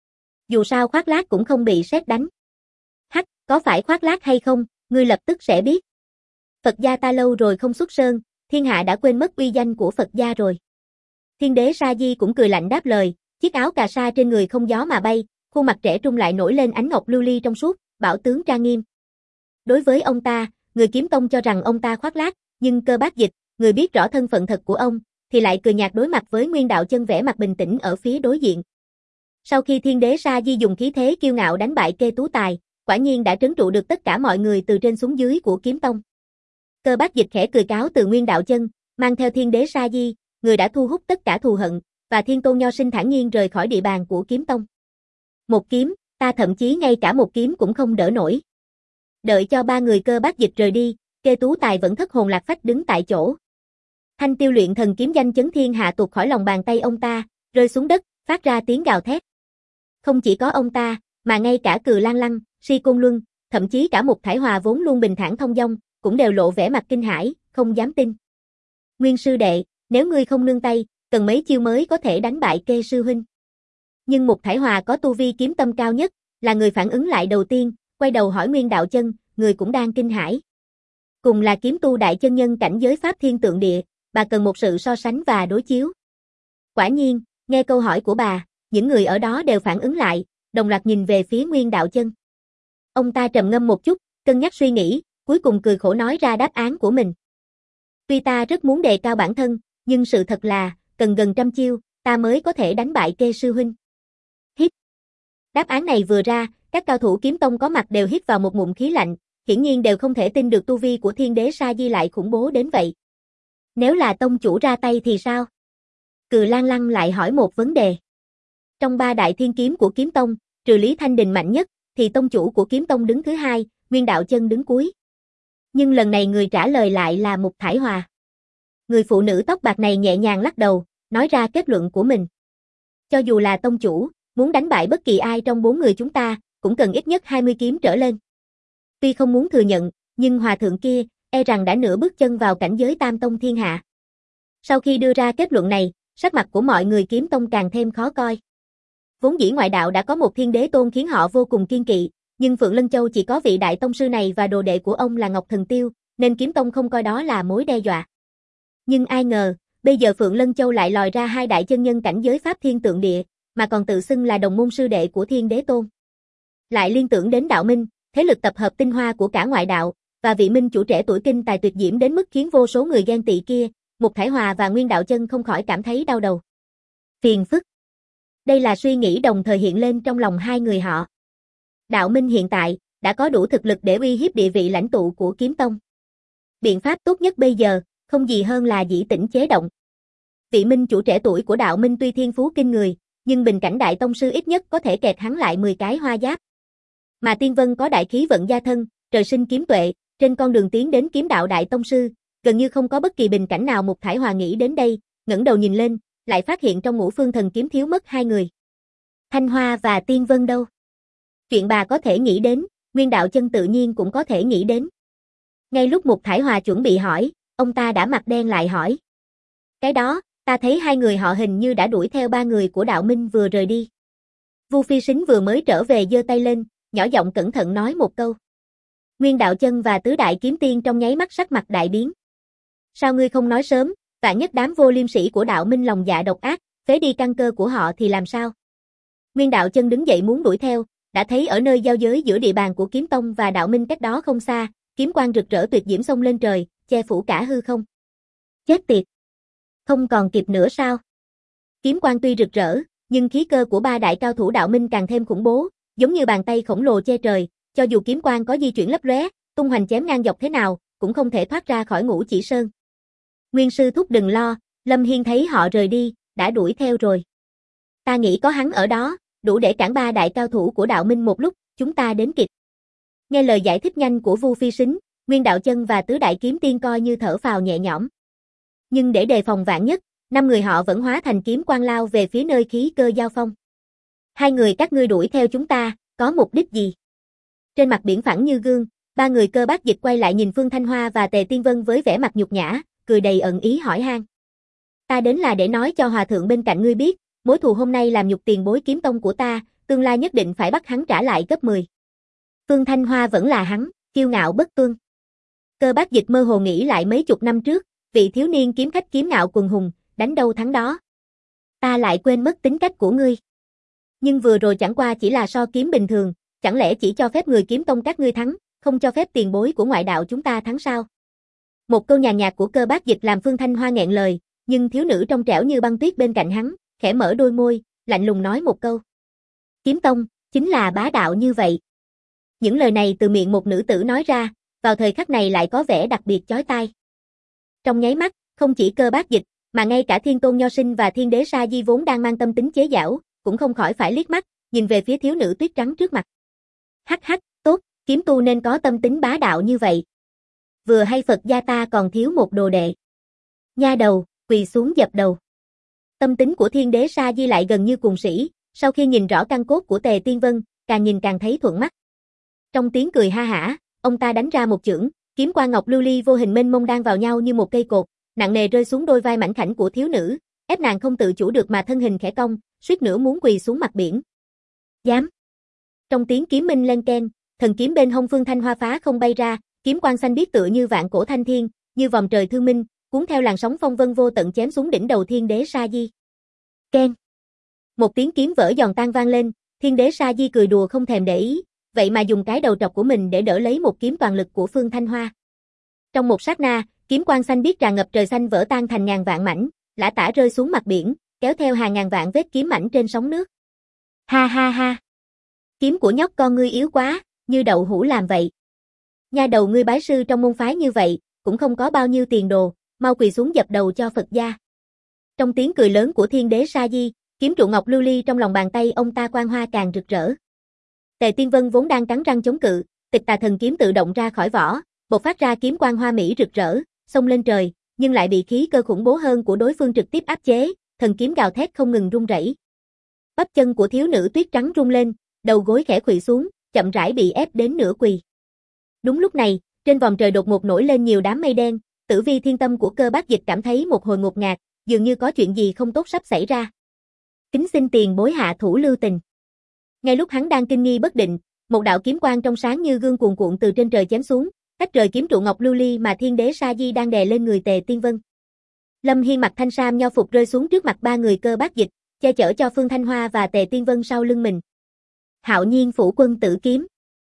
Dù sao khoác lác cũng không bị sét đánh. Hắc, có phải khoác lác hay không, ngươi lập tức sẽ biết. Phật gia ta lâu rồi không xuất sơn, thiên hạ đã quên mất uy danh của Phật gia rồi. Thiên đế Sa Di cũng cười lạnh đáp lời, chiếc áo cà sa trên người không gió mà bay, khuôn mặt trẻ trung lại nổi lên ánh ngọc lưu ly trong suốt, bảo tướng trang nghiêm. Đối với ông ta, người Kiếm Tông cho rằng ông ta khoác lác, nhưng Cơ Bác Dịch, người biết rõ thân phận thật của ông, thì lại cười nhạt đối mặt với Nguyên Đạo Chân vẻ mặt bình tĩnh ở phía đối diện. Sau khi Thiên đế Sa Di dùng khí thế kiêu ngạo đánh bại Kê Tú Tài, quả nhiên đã trấn trụ được tất cả mọi người từ trên xuống dưới của Kiếm Tông. Cơ Bác Dịch khẽ cười cáo từ Nguyên Đạo Chân, mang theo Thiên đế Sa Di, người đã thu hút tất cả thù hận, và Thiên Tôn Nho Sinh thản nhiên rời khỏi địa bàn của Kiếm Tông. Một kiếm, ta thậm chí ngay cả một kiếm cũng không đỡ nổi. Đợi cho ba người Cơ Bác Dịch rời đi, Kê Tú Tài vẫn thất hồn lạc phách đứng tại chỗ. Thanh tiêu luyện thần kiếm danh chấn thiên hạ tuột khỏi lòng bàn tay ông ta, rơi xuống đất, phát ra tiếng gào thét. Không chỉ có ông ta, mà ngay cả Cừ Lan Lăng, Si Côn Luân, thậm chí cả Mục Thải Hòa vốn luôn bình thản thông dong, cũng đều lộ vẻ mặt kinh hãi, không dám tin. Nguyên sư đệ, nếu ngươi không nương tay, cần mấy chiêu mới có thể đánh bại Kê sư huynh. Nhưng Mục Thải Hòa có tu vi kiếm tâm cao nhất, là người phản ứng lại đầu tiên, quay đầu hỏi Nguyên Đạo Chân, người cũng đang kinh hãi. Cùng là kiếm tu đại chân nhân cảnh giới pháp thiên tượng địa, bà cần một sự so sánh và đối chiếu. Quả nhiên, nghe câu hỏi của bà, những người ở đó đều phản ứng lại, đồng loạt nhìn về phía Nguyên Đạo Chân. Ông ta trầm ngâm một chút, cân nhắc suy nghĩ, cuối cùng cười khổ nói ra đáp án của mình. Tuy ta rất muốn đề cao bản thân, nhưng sự thật là, cần gần trăm chiêu, ta mới có thể đánh bại Kê sư huynh. Hít. Đáp án này vừa ra, các cao thủ kiếm tông có mặt đều hít vào một ngụm khí lạnh, hiển nhiên đều không thể tin được tu vi của Thiên đế Sa Di lại khủng bố đến vậy. Nếu là tông chủ ra tay thì sao? Cừ Lan Lăng lại hỏi một vấn đề. Trong ba đại thiên kiếm của kiếm tông, trừ Lý Thanh Đình mạnh nhất, thì tông chủ của kiếm tông đứng thứ hai, Nguyên Đạo Chân đứng cuối. Nhưng lần này người trả lời lại là Mục Thải Hòa. Người phụ nữ tóc bạc này nhẹ nhàng lắc đầu, nói ra kết luận của mình. Cho dù là tông chủ, muốn đánh bại bất kỳ ai trong bốn người chúng ta, cũng cần ít nhất hai mươi kiếm trở lên. Tuy không muốn thừa nhận, nhưng hòa thượng kia, e rằng đã nửa bước chân vào cảnh giới tam tông thiên hạ. Sau khi đưa ra kết luận này, sắc mặt của mọi người kiếm tông càng thêm khó coi. Vốn dĩ ngoại đạo đã có một thiên đế tôn khiến họ vô cùng kiên kỵ, nhưng Phượng Lân Châu chỉ có vị đại tông sư này và đồ đệ của ông là Ngọc Thần Tiêu, nên kiếm tông không coi đó là mối đe dọa. Nhưng ai ngờ, bây giờ Phượng Lân Châu lại lòi ra hai đại chân nhân cảnh giới pháp thiên tượng địa, mà còn tự xưng là đồng môn sư đệ của thiên đế tôn. Lại liên tưởng đến đạo minh, thế lực tập hợp tinh hoa của cả ngoại đạo, và vị minh chủ trẻ tuổi kinh tài tuyệt diễm đến mức khiến vô số người ghen tị kia, Mục Thải Hòa và Nguyên Đạo Chân không khỏi cảm thấy đau đầu. Phiền phức. Đây là suy nghĩ đồng thời hiện lên trong lòng hai người họ. Đạo minh hiện tại, đã có đủ thực lực để uy hiếp địa vị lãnh tụ của kiếm tông. Biện pháp tốt nhất bây giờ, không gì hơn là dĩ tĩnh chế động. Vị minh chủ trẻ tuổi của đạo minh tuy thiên phú kinh người, nhưng bình cảnh đại tông sư ít nhất có thể kẹt hắn lại mười cái hoa giáp. Mà Tiên Vân có đại khí vận gia thân, trời sinh kiếm tuệ, trên con đường tiến đến kiếm đạo đại tông sư, gần như không có bất kỳ bình cảnh nào Mục Thải Hòa nghĩ đến đây, ngẩng đầu nhìn lên, lại phát hiện trong Ngũ Phương Thần Kiếm thiếu mất hai người. Thanh Hoa và Tiên Vân đâu? Chuyện bà có thể nghĩ đến, Nguyên Đạo Chân tự nhiên cũng có thể nghĩ đến. Ngay lúc Mục Thải Hòa chuẩn bị hỏi, ông ta đã mặt đen lại hỏi. Cái đó, ta thấy hai người họ hình như đã đuổi theo ba người của đạo minh vừa rời đi. Vu Phi Sính vừa mới trở về giơ tay lên, nhỏ giọng cẩn thận nói một câu. Nguyên Đạo Chân và Tứ Đại Kiếm Tiên trong nháy mắt sắc mặt đại biến. Sao ngươi không nói sớm, vạn nhất đám vô liêm sĩ của đạo minh lòng dạ độc ác, phế đi căn cơ của họ thì làm sao? Nguyên Đạo Chân đứng dậy muốn đuổi theo, đã thấy ở nơi giao giới giữa địa bàn của kiếm tông và đạo minh cách đó không xa, kiếm quang rực rỡ tuyệt diễm xông lên trời, che phủ cả hư không. Chết tiệt! Không còn kịp nữa sao? Kiếm quang tuy rực rỡ, nhưng khí cơ của ba đại cao thủ đạo minh càng thêm khủng bố, giống như bàn tay khổng lồ che trời, cho dù kiếm quang có di chuyển lấp lóe, tung hoành chém ngang dọc thế nào, cũng không thể thoát ra khỏi Ngũ Chỉ Sơn. Nguyên sư thúc đừng lo, Lâm Hiên thấy họ rời đi, đã đuổi theo rồi. Ta nghĩ có hắn ở đó, đủ để cản ba đại cao thủ của đạo minh một lúc, chúng ta đến kịp. Nghe lời giải thích nhanh của Vu Phi Sính, Nguyên Đạo Chân và Tứ Đại Kiếm Tiên coi như thở phào nhẹ nhõm. Nhưng để đề phòng vạn nhất, năm người họ vẫn hóa thành kiếm quang lao về phía nơi khí cơ giao phong. Hai người các ngươi đuổi theo chúng ta, có mục đích gì? Trên mặt biển phẳng như gương, ba người Cơ Bác Dịch quay lại nhìn Phương Thanh Hoa và Tề Tiên Vân với vẻ mặt nhục nhã, cười đầy ẩn ý hỏi han. Ta đến là để nói cho hòa thượng bên cạnh ngươi biết, mối thù hôm nay làm nhục tiền bối kiếm tông của ta, tương lai nhất định phải bắt hắn trả lại gấp mười. Phương Thanh Hoa vẫn là hắn, kiêu ngạo bất tuân. Cơ Bác Dịch mơ hồ nghĩ lại mấy chục năm trước, vị thiếu niên kiếm khách kiếm ngạo quần hùng, đánh đâu thắng đó. Ta lại quên mất tính cách của ngươi. Nhưng vừa rồi chẳng qua chỉ là so kiếm bình thường, chẳng lẽ chỉ cho phép người kiếm tông các ngươi thắng, không cho phép tiền bối của ngoại đạo chúng ta thắng sao? Một câu nhàn nhạt của Cơ Bác Dịch làm Phương Thanh Hoa nghẹn lời, nhưng thiếu nữ trong trẻo như băng tuyết bên cạnh hắn, khẽ mở đôi môi, lạnh lùng nói một câu. Kiếm tông, chính là bá đạo như vậy. Những lời này từ miệng một nữ tử nói ra, vào thời khắc này lại có vẻ đặc biệt chói tai. Trong nháy mắt, không chỉ Cơ Bác Dịch, mà ngay cả Thiên Tôn Nho Sinh và Thiên Đế Sa Di vốn đang mang tâm tính chế giễu, cũng không khỏi phải liếc mắt, nhìn về phía thiếu nữ tuyết trắng trước mặt. Hắc hắc, tốt, kiếm tu nên có tâm tính bá đạo như vậy. Vừa hay Phật gia ta còn thiếu một đồ đệ. Nha đầu, quỳ xuống dập đầu. Tâm tính của Thiên Đế Sa Di lại gần như cùng sĩ, sau khi nhìn rõ căn cốt của Tề Tiên Vân, càng nhìn càng thấy thuận mắt. Trong tiếng cười ha hả, ông ta đánh ra một chưởng, kiếm quang ngọc lưu ly vô hình mênh mông đang vào nhau như một cây cột, nặng nề rơi xuống đôi vai mảnh khảnh của thiếu nữ, ép nàng không tự chủ được mà thân hình khẽ cong, suýt nữa muốn quỳ xuống mặt biển. Dám! Trong tiếng kiếm minh len keng, thần kiếm bên hông Phương Thanh Hoa phá không bay ra, kiếm quang xanh biếc tựa như vạn cổ thanh thiên, như vòng trời thương minh, cuốn theo làn sóng phong vân vô tận chém xuống đỉnh đầu Thiên Đế Sa Di. Keng! Một tiếng kiếm vỡ giòn tan vang lên, Thiên Đế Sa Di cười đùa không thèm để ý, vậy mà dùng cái đầu trọc của mình để đỡ lấy một kiếm toàn lực của Phương Thanh Hoa. Trong một sát na, kiếm quang xanh biếc tràn ngập trời xanh vỡ tan thành ngàn vạn mảnh, lả tả rơi xuống mặt biển, kéo theo hàng ngàn vạn vết kiếm mảnh trên sóng nước. Ha ha ha! Kiếm của nhóc con ngươi yếu quá, như đậu hũ làm vậy. Nha đầu ngươi bái sư trong môn phái như vậy, cũng không có bao nhiêu tiền đồ, mau quỳ xuống dập đầu cho Phật gia. Trong tiếng cười lớn của Thiên Đế Sa Di, kiếm trụ ngọc lưu ly trong lòng bàn tay ông ta quang hoa càng rực rỡ. Tề Tiên Vân vốn đang cắn răng chống cự, Tịch Tà thần kiếm tự động ra khỏi vỏ, bộc phát ra kiếm quang hoa mỹ rực rỡ, xông lên trời, nhưng lại bị khí cơ khủng bố hơn của đối phương trực tiếp áp chế, thần kiếm gào thét không ngừng rung rẩy. Bắp chân của thiếu nữ tuyết trắng rung lên, đầu gối khẽ khuỵu xuống, chậm rãi bị ép đến nửa quỳ. Đúng lúc này, trên vòm trời đột ngột nổi lên nhiều đám mây đen, Tử Vi thiên tâm của Cơ Bác Dịch cảm thấy một hồi ngột ngạt, dường như có chuyện gì không tốt sắp xảy ra. Kính xin tiền bối hạ thủ lưu tình. Ngay lúc hắn đang kinh nghi bất định, một đạo kiếm quang trong sáng như gương cuồn cuộn từ trên trời chém xuống, tách rời kiếm trụ ngọc lưu ly mà Thiên Đế Sa Di đang đè lên người Tề Tiên Vân. Lâm Hiên mặc thanh sam nho phục rơi xuống trước mặt ba người Cơ Bác Dịch, che chở cho Phương Thanh Hoa và Tề Tiên Vân sau lưng mình. Hạo Nhiên phủ quân tử kiếm.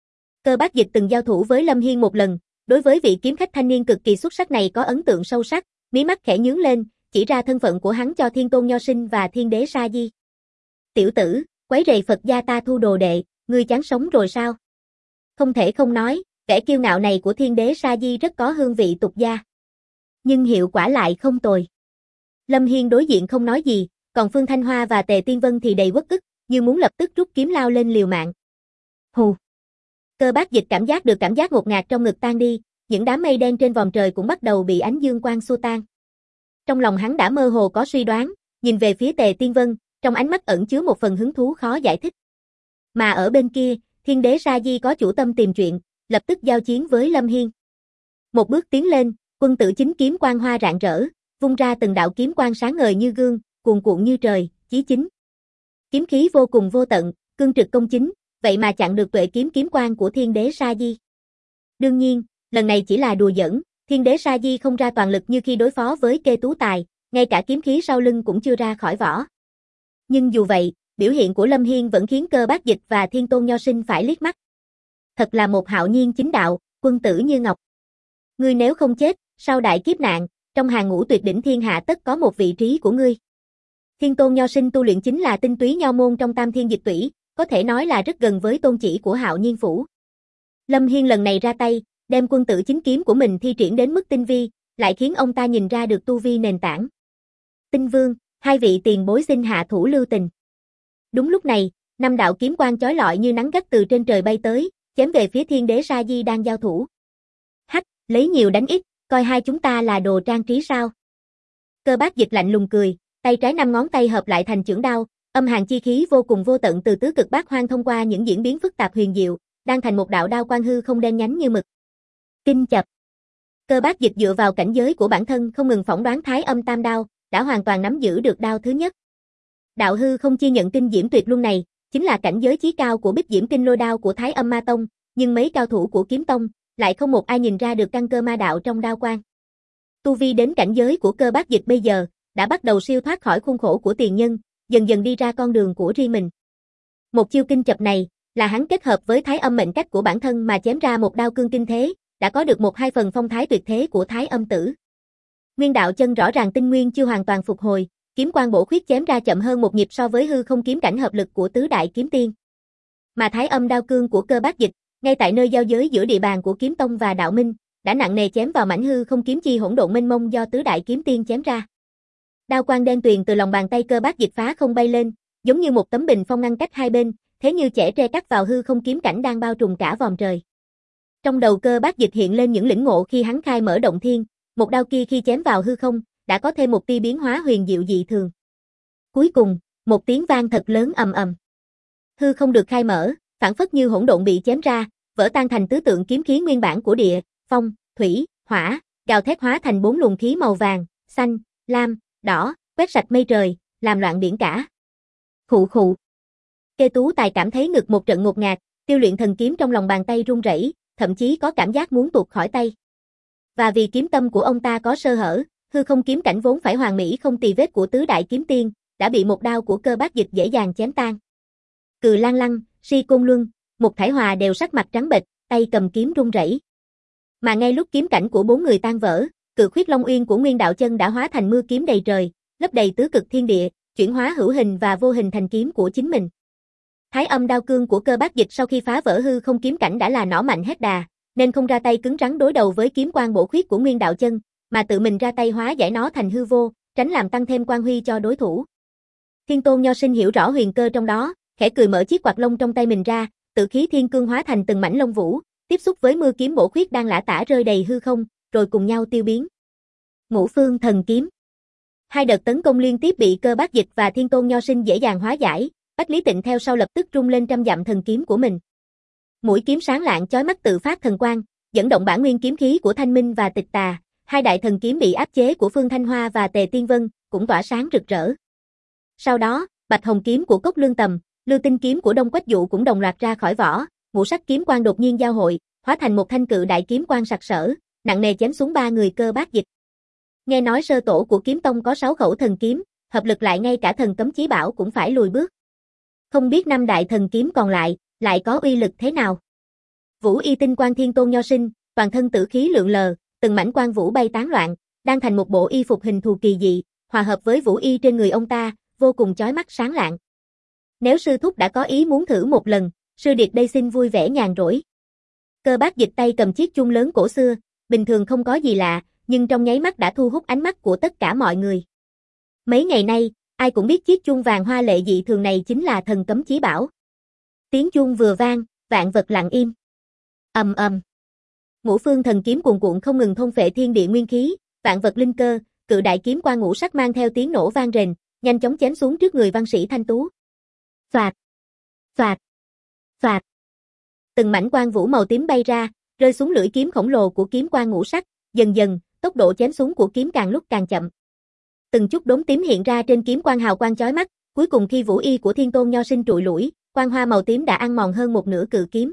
Cơ Bác Dịch từng giao thủ với Lâm Hiên một lần, đối với vị kiếm khách thanh niên cực kỳ xuất sắc này có ấn tượng sâu sắc, mí mắt khẽ nhướng lên, chỉ ra thân phận của hắn cho Thiên Tôn Nho Sinh và Thiên Đế Sa Di. Tiểu tử, quấy rầy Phật gia ta thu đồ đệ, ngươi chán sống rồi sao? Không thể không nói, vẻ kiêu ngạo này của Thiên Đế Sa Di rất có hương vị tục gia. Nhưng hiệu quả lại không tồi. Lâm Hiên đối diện không nói gì, còn Phương Thanh Hoa và Tề Tiên Vân thì đầy uất ức, như muốn lập tức rút kiếm lao lên liều mạng. Hù! Cơ Bác Dịch cảm giác được cảm giác ngột ngạt trong ngực tan đi, những đám mây đen trên vòm trời cũng bắt đầu bị ánh dương quang xua tan. Trong lòng hắn đã mơ hồ có suy đoán, nhìn về phía Tề Tiên Vân, trong ánh mắt ẩn chứa một phần hứng thú khó giải thích. Mà ở bên kia, Thiên Đế Sa Di có chủ tâm tìm chuyện, lập tức giao chiến với Lâm Hiên. Một bước tiến lên, quân tử chính kiếm quang hoa rạng rỡ, vung ra từng đạo kiếm quang sáng ngời như gương, cuồn cuộn như trời, chí chính. Kiếm khí vô cùng vô tận, cương trực công chính, vậy mà chặn được tuệ kiếm kiếm quang của Thiên Đế Sa Di. Đương nhiên, lần này chỉ là đùa giỡn, Thiên Đế Sa Di không ra toàn lực như khi đối phó với Kê Tú Tài, ngay cả kiếm khí sau lưng cũng chưa ra khỏi vỏ. Nhưng dù vậy, biểu hiện của Lâm Hiên vẫn khiến Cơ Bác Dịch và Thiên Tôn Nho Sinh phải liếc mắt. Thật là một hạo nhiên chính đạo, quân tử như ngọc. Ngươi nếu không chết, sau đại kiếp nạn, trong hàng ngũ tuyệt đỉnh thiên hạ tất có một vị trí của ngươi. Thiên Tôn Nho Sinh tu luyện chính là tinh túy nho môn trong Tam Thiên Dịch Tủy, có thể nói là rất gần với tôn chỉ của Hạo Nhiên phủ. Lâm Hiên lần này ra tay, đem quân tử chính kiếm của mình thi triển đến mức tinh vi, lại khiến ông ta nhìn ra được tu vi nền tảng. Tinh Vương, hai vị tiền bối xin hạ thủ lưu tình. Đúng lúc này, năm đạo kiếm quang chói lọi như nắng gắt từ trên trời bay tới, chém về phía Thiên Đế Sa Di đang giao thủ. Hắc, lấy nhiều đánh ít, coi hai chúng ta là đồ trang trí sao? Cơ Bác Dịch lạnh lùng cười, tay trái năm ngón tay hợp lại thành chưởng đao, âm hàn chi khí vô cùng vô tận từ tứ cực bát hoang thông qua những diễn biến phức tạp huyền diệu, đang thành một đạo đao quang hư không đen nhánh như mực. Kinh chập. Cơ Bác Dịch dựa vào cảnh giới của bản thân không ngừng phỏng đoán thái âm tam đao, đã hoàn toàn nắm giữ được đao thứ nhất. Đạo hư không chi nhận kinh diễm tuyệt luân này, chính là cảnh giới chí cao của Bích Diễm Kinh Lôi Đao của Thái Âm Ma Tông, nhưng mấy cao thủ của Kiếm Tông lại không một ai nhìn ra được căn cơ ma đạo trong đao quang. Tu vi đến cảnh giới của Cơ Bác Dịch bây giờ, đã bắt đầu siêu thoát khỏi khuôn khổ của tiền nhân, dần dần đi ra con đường của riêng mình. Một chiêu kinh chập này, là hắn kết hợp với Thái Âm mệnh cách của bản thân mà chém ra một đao cương kinh thế, đã có được một hai phần phong thái tuyệt thế của Thái Âm tử. Nguyên đạo chân rõ ràng tinh nguyên chưa hoàn toàn phục hồi, kiếm quang bổ khuyết chém ra chậm hơn một nhịp so với hư không kiếm cảnh hợp lực của tứ đại kiếm tiên. Mà Thái Âm đao cương của Cơ Bác Dịch, ngay tại nơi giao giới giữa địa bàn của Kiếm Tông và Đạo Minh, đã nặng nề chém vào mảnh hư không kiếm chi hỗn độn mênh mông do tứ đại kiếm tiên chém ra. Đao quang đen tuyền từ lòng bàn tay Cơ Bác Dịch phá không bay lên, giống như một tấm bình phong ngăn cách hai bên, thế như chẻ tre cắt vào hư không kiếm cảnh đang bao trùm cả vòm trời. Trong đầu Cơ Bác Dịch hiện lên những lĩnh ngộ khi hắn khai mở động thiên, một đao kia khi chém vào hư không, đã có thêm một tia biến hóa huyền diệu dị thường. Cuối cùng, một tiếng vang thật lớn ầm ầm. Hư không được khai mở, phảng phất như hỗn độn bị chém ra, vỡ tan thành tứ tượng kiếm khí nguyên bản của địa, phong, thủy, hỏa, gào thét hóa thành bốn luồng khí màu vàng, xanh, lam, đỏ, quét sạch mây trời, làm loạn biển cả. Khụ khụ. Kê Tú Tài cảm thấy ngực một trận ngột ngạt, tiêu luyện thần kiếm trong lòng bàn tay run rẩy, thậm chí có cảm giác muốn tuột khỏi tay. Và vì kiếm tâm của ông ta có sơ hở, hư không kiếm cảnh vốn phải hoàn mỹ không tì vết của tứ đại kiếm tiên, đã bị một đao của Cơ Bác Dịch dễ dàng chém tan. Cừ Lan Lăng, Si Côn Luân, Một Thải Hòa đều sắc mặt trắng bệch, tay cầm kiếm run rẩy. Mà ngay lúc kiếm cảnh của bốn người tan vỡ, Cự Khuyết Long Uyên của Nguyên Đạo Chân đã hóa thành mưa kiếm đầy trời, lấp đầy tứ cực thiên địa, chuyển hóa hữu hình và vô hình thành kiếm của chính mình. Thái Âm đao cương của Cơ Bác Dịch sau khi phá vỡ hư không kiếm cảnh đã là nỏ mạnh hết đà, nên không ra tay cứng rắn đối đầu với kiếm quang bổ khuyết của Nguyên Đạo Chân, mà tự mình ra tay hóa giải nó thành hư vô, tránh làm tăng thêm quan huy cho đối thủ. Thiên Tôn Nho Sinh hiểu rõ huyền cơ trong đó, khẽ cười mở chiếc quạt lông trong tay mình ra, tự khí thiên cương hóa thành từng mảnh lông vũ, tiếp xúc với mưa kiếm bổ khuyết đang lả tả rơi đầy hư không, rồi cùng nhau tiêu biến. Ngũ Phương Thần Kiếm. Hai đợt tấn công liên tiếp bị Cơ Bác Dịch và Thiên Tôn Nho Sinh dễ dàng hóa giải, Bách Lý Tịnh theo sau lập tức rung lên trăm dặm thần kiếm của mình. Mũi kiếm sáng lạng chói mắt tự phát thần quang, dẫn động bản nguyên kiếm khí của Thanh Minh và Tịch Tà, hai đại thần kiếm bị áp chế của Phương Thanh Hoa và Tề Tiên Vân cũng tỏa sáng rực rỡ. Sau đó, Bạch Hồng kiếm của Cốc Lương Tầm, Lưu Tinh kiếm của Đông Quách Dụ cũng đồng loạt ra khỏi vỏ, ngũ sắc kiếm quang đột nhiên giao hội, hóa thành một thanh cự đại kiếm quang sặc sỡ, nặng nề chém xuống ba người Cơ Bác Dịch. Nghe nói sơ tổ của Kiếm Tông có sáu khẩu thần kiếm, hợp lực lại ngay cả thần cấm chí bảo cũng phải lùi bước. Không biết năm đại thần kiếm còn lại, lại có uy lực thế nào. Vũ Y tinh quang Thiên Tôn Nho Sinh, toàn thân tử khí lượn lờ, từng mảnh quang vũ bay tán loạn, đang thành một bộ y phục hình thù kỳ dị, hòa hợp với vũ y trên người ông ta, vô cùng chói mắt sáng lạng. Nếu sư thúc đã có ý muốn thử một lần, sư điệt đây xin vui vẻ nhàn rỗi. Cơ Bác Dịch tay cầm chiếc chuông lớn cổ xưa, bình thường không có gì lạ, nhưng trong nháy mắt đã thu hút ánh mắt của tất cả mọi người. Mấy ngày nay, ai cũng biết chiếc chuông vàng hoa lệ dị thường này chính là thần cấm chí bảo. Tiếng chuông vừa vang, vạn vật lặng im. Ầm ầm. Ngũ Phương Thần Kiếm cuồn cuộn không ngừng thôn phệ thiên địa nguyên khí, vạn vật linh cơ, cự đại kiếm qua ngũ sắc mang theo tiếng nổ vang rền, nhanh chóng chém xuống trước người văn sĩ Thanh Tú. Phạt, phạt, phạt. Từng mảnh quang vũ màu tím bay ra, rơi xuống lưỡi kiếm khổng lồ của kiếm quang ngũ sắc, dần dần, tốc độ chém xuống của kiếm càng lúc càng chậm. Từng chút đốm tím hiện ra trên kiếm quang hào quang chói mắt, cuối cùng khi vũ y của Thiên Tôn Nho Sinh trụi lủi, quang hoa màu tím đã ăn mòn hơn một nửa cự kiếm.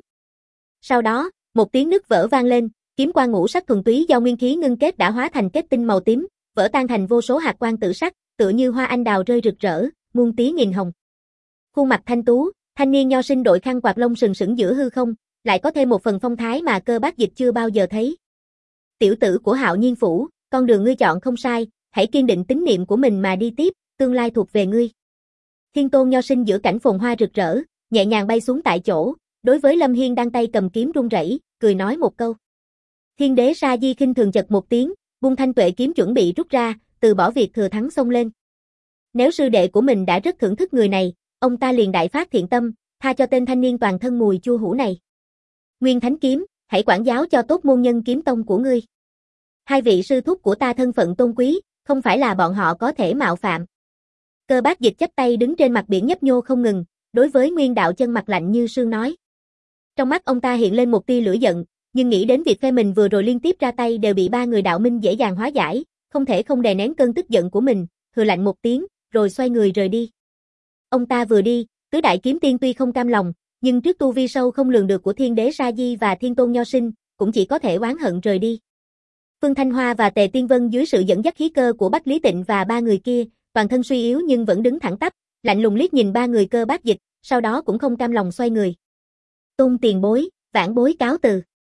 Sau đó, một tiếng nứt vỡ vang lên, kiếm quang ngũ sắc thuần túy do nguyên khí ngưng kết đã hóa thành kết tinh màu tím, vỡ tan thành vô số hạt quang tử sắc, tựa như hoa anh đào rơi rực rỡ, muôn tía nghìn hồng. Khuôn mặt thanh tú, thanh niên Nho Sinh đội khăn quạt lông sừng sững giữa hư không, lại có thêm một phần phong thái mà Cơ Bác Dịch chưa bao giờ thấy. Tiểu tử của Hạo Nhiên phủ, con đường ngươi chọn không sai, hãy kiên định tín niệm của mình mà đi tiếp, tương lai thuộc về ngươi. Thiên Tôn Nho Sinh giữa cảnh phồn hoa rực rỡ, nhẹ nhàng bay xuống tại chỗ, đối với Lâm Hiên đang tay cầm kiếm run rẩy, cười nói một câu. Thiên Đế Sa Di khinh thường chật một tiếng, buông thanh tuệ kiếm chuẩn bị rút ra, từ bỏ việc thừa thắng xông lên. Nếu sư đệ của mình đã rất thưởng thức người này, ông ta liền đại phát thiện tâm, tha cho tên thanh niên toàn thân mùi chua hũ này. Nguyên Thánh kiếm, hãy quản giáo cho tốt môn nhân kiếm tông của ngươi. Hai vị sư thúc của ta thân phận tôn quý, không phải là bọn họ có thể mạo phạm. Cơ Bác Dịch chắp tay đứng trên mặt biển nhấp nhô không ngừng, đối với Nguyên Đạo Chân mặt lạnh như sương nói. Trong mắt ông ta hiện lên một tia lửa giận, nhưng nghĩ đến việc phe mình vừa rồi liên tiếp ra tay đều bị ba người đạo minh dễ dàng hóa giải, không thể không đè nén cơn tức giận của mình, hừ lạnh một tiếng, rồi xoay người rời đi. Ông ta vừa đi, Tứ đại kiếm tiên tuy không cam lòng, nhưng trước tu vi sâu không lường được của Thiên Đế Sa Di và Thiên Tôn Nho Sinh, cũng chỉ có thể oán hận rời đi. Phương Thanh Hoa và Tề Tiên Vân dưới sự dẫn dắt khí cơ của Bách Lý Tịnh và ba người kia, toàn thân suy yếu nhưng vẫn đứng thẳng tắp, lạnh lùng liếc nhìn ba người Cơ Bác Dịch, sau đó cũng không cam lòng xoay người. Tôn tiền bối, vãn bối cáo từ.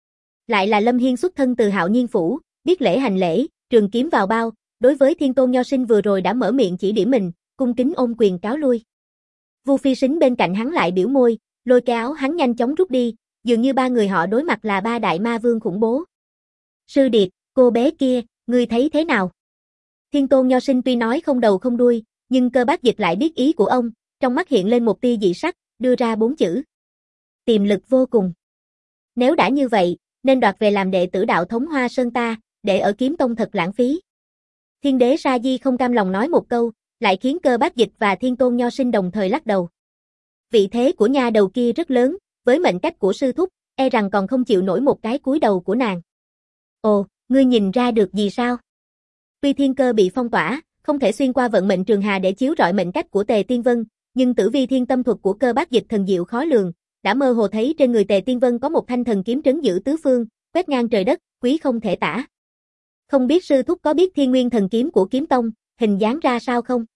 Lại là Lâm Hiên xuất thân từ Hạo Nhiên phủ, biết lễ hành lễ, trường kiếm vào bao, đối với Thiên Tôn Nho Sinh vừa rồi đã mở miệng chỉ điểm mình, cung kính ôm quyền cáo lui. Vu Phi Sính bên cạnh hắn lại biểu môi, lôi cái áo hắn nhanh chóng rút đi, dường như ba người họ đối mặt là ba đại ma vương khủng bố. Sư Điệt, cô bé kia, ngươi thấy thế nào? Thiên Tôn Nho Sinh tuy nói không đầu không đuôi, nhưng Cơ Bác Dịch lại biết ý của ông, trong mắt hiện lên một tia dị sắc, đưa ra bốn chữ. Tiềm lực vô cùng. Nếu đã như vậy, nên đoạt về làm đệ tử đạo thống Hoa Sơn ta, để ở Kiếm Tông thật lãng phí. Thiên Đế Sa Di không cam lòng nói một câu, lại khiến Cơ Bác Dịch và Thiên Tôn Nho Sinh đồng thời lắc đầu. Vị thế của nha đầu kia rất lớn, với mệnh cách của sư thúc, e rằng còn không chịu nổi một cái cúi đầu của nàng. Ồ, ngươi nhìn ra được gì sao? Tuy thiên cơ bị phong tỏa, không thể xuyên qua vận mệnh trường hà để chiếu rọi mệnh cách của Tề Tiên Vân, nhưng tử vi thiên tâm thuật của Cơ Bác Dịch thần diệu khó lường, đã mơ hồ thấy trên người Tề Tiên Vân có một thanh thần kiếm trấn giữ tứ phương, quét ngang trời đất, quý không thể tả. Không biết sư thúc có biết Thiên Nguyên thần kiếm của Kiếm Tông, hình dáng ra sao không?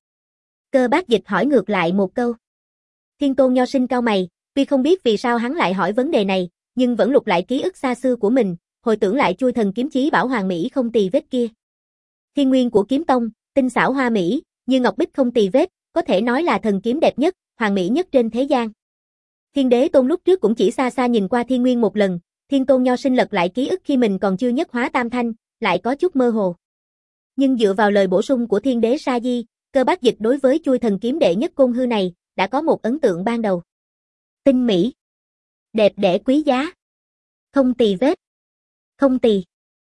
Cơ Bác Dịch hỏi ngược lại một câu. Thiên Tôn Nho Sinh cau mày, tuy không biết vì sao hắn lại hỏi vấn đề này, nhưng vẫn lục lại ký ức xa xưa của mình, hồi tưởng lại chui thần kiếm chí bảo hoàng mỹ không tì vết kia. Thiên Nguyên của Kiếm Tông, tinh xảo hoa mỹ, như ngọc bích không tì vết, có thể nói là thần kiếm đẹp nhất, hoàng mỹ nhất trên thế gian. Thiên Đế Tôn lúc trước cũng chỉ xa xa nhìn qua Thiên Nguyên một lần, Thiên Tôn Nho Sinh lật lại ký ức khi mình còn chưa nhất hóa tam thanh, lại có chút mơ hồ. Nhưng dựa vào lời bổ sung của Thiên Đế Sa Di, Cơ Bác Dịch đối với chui thần kiếm đệ nhất côn hư này, đã có một ấn tượng ban đầu. Tinh mỹ, đẹp đẽ quý giá, không tì vết, không tì.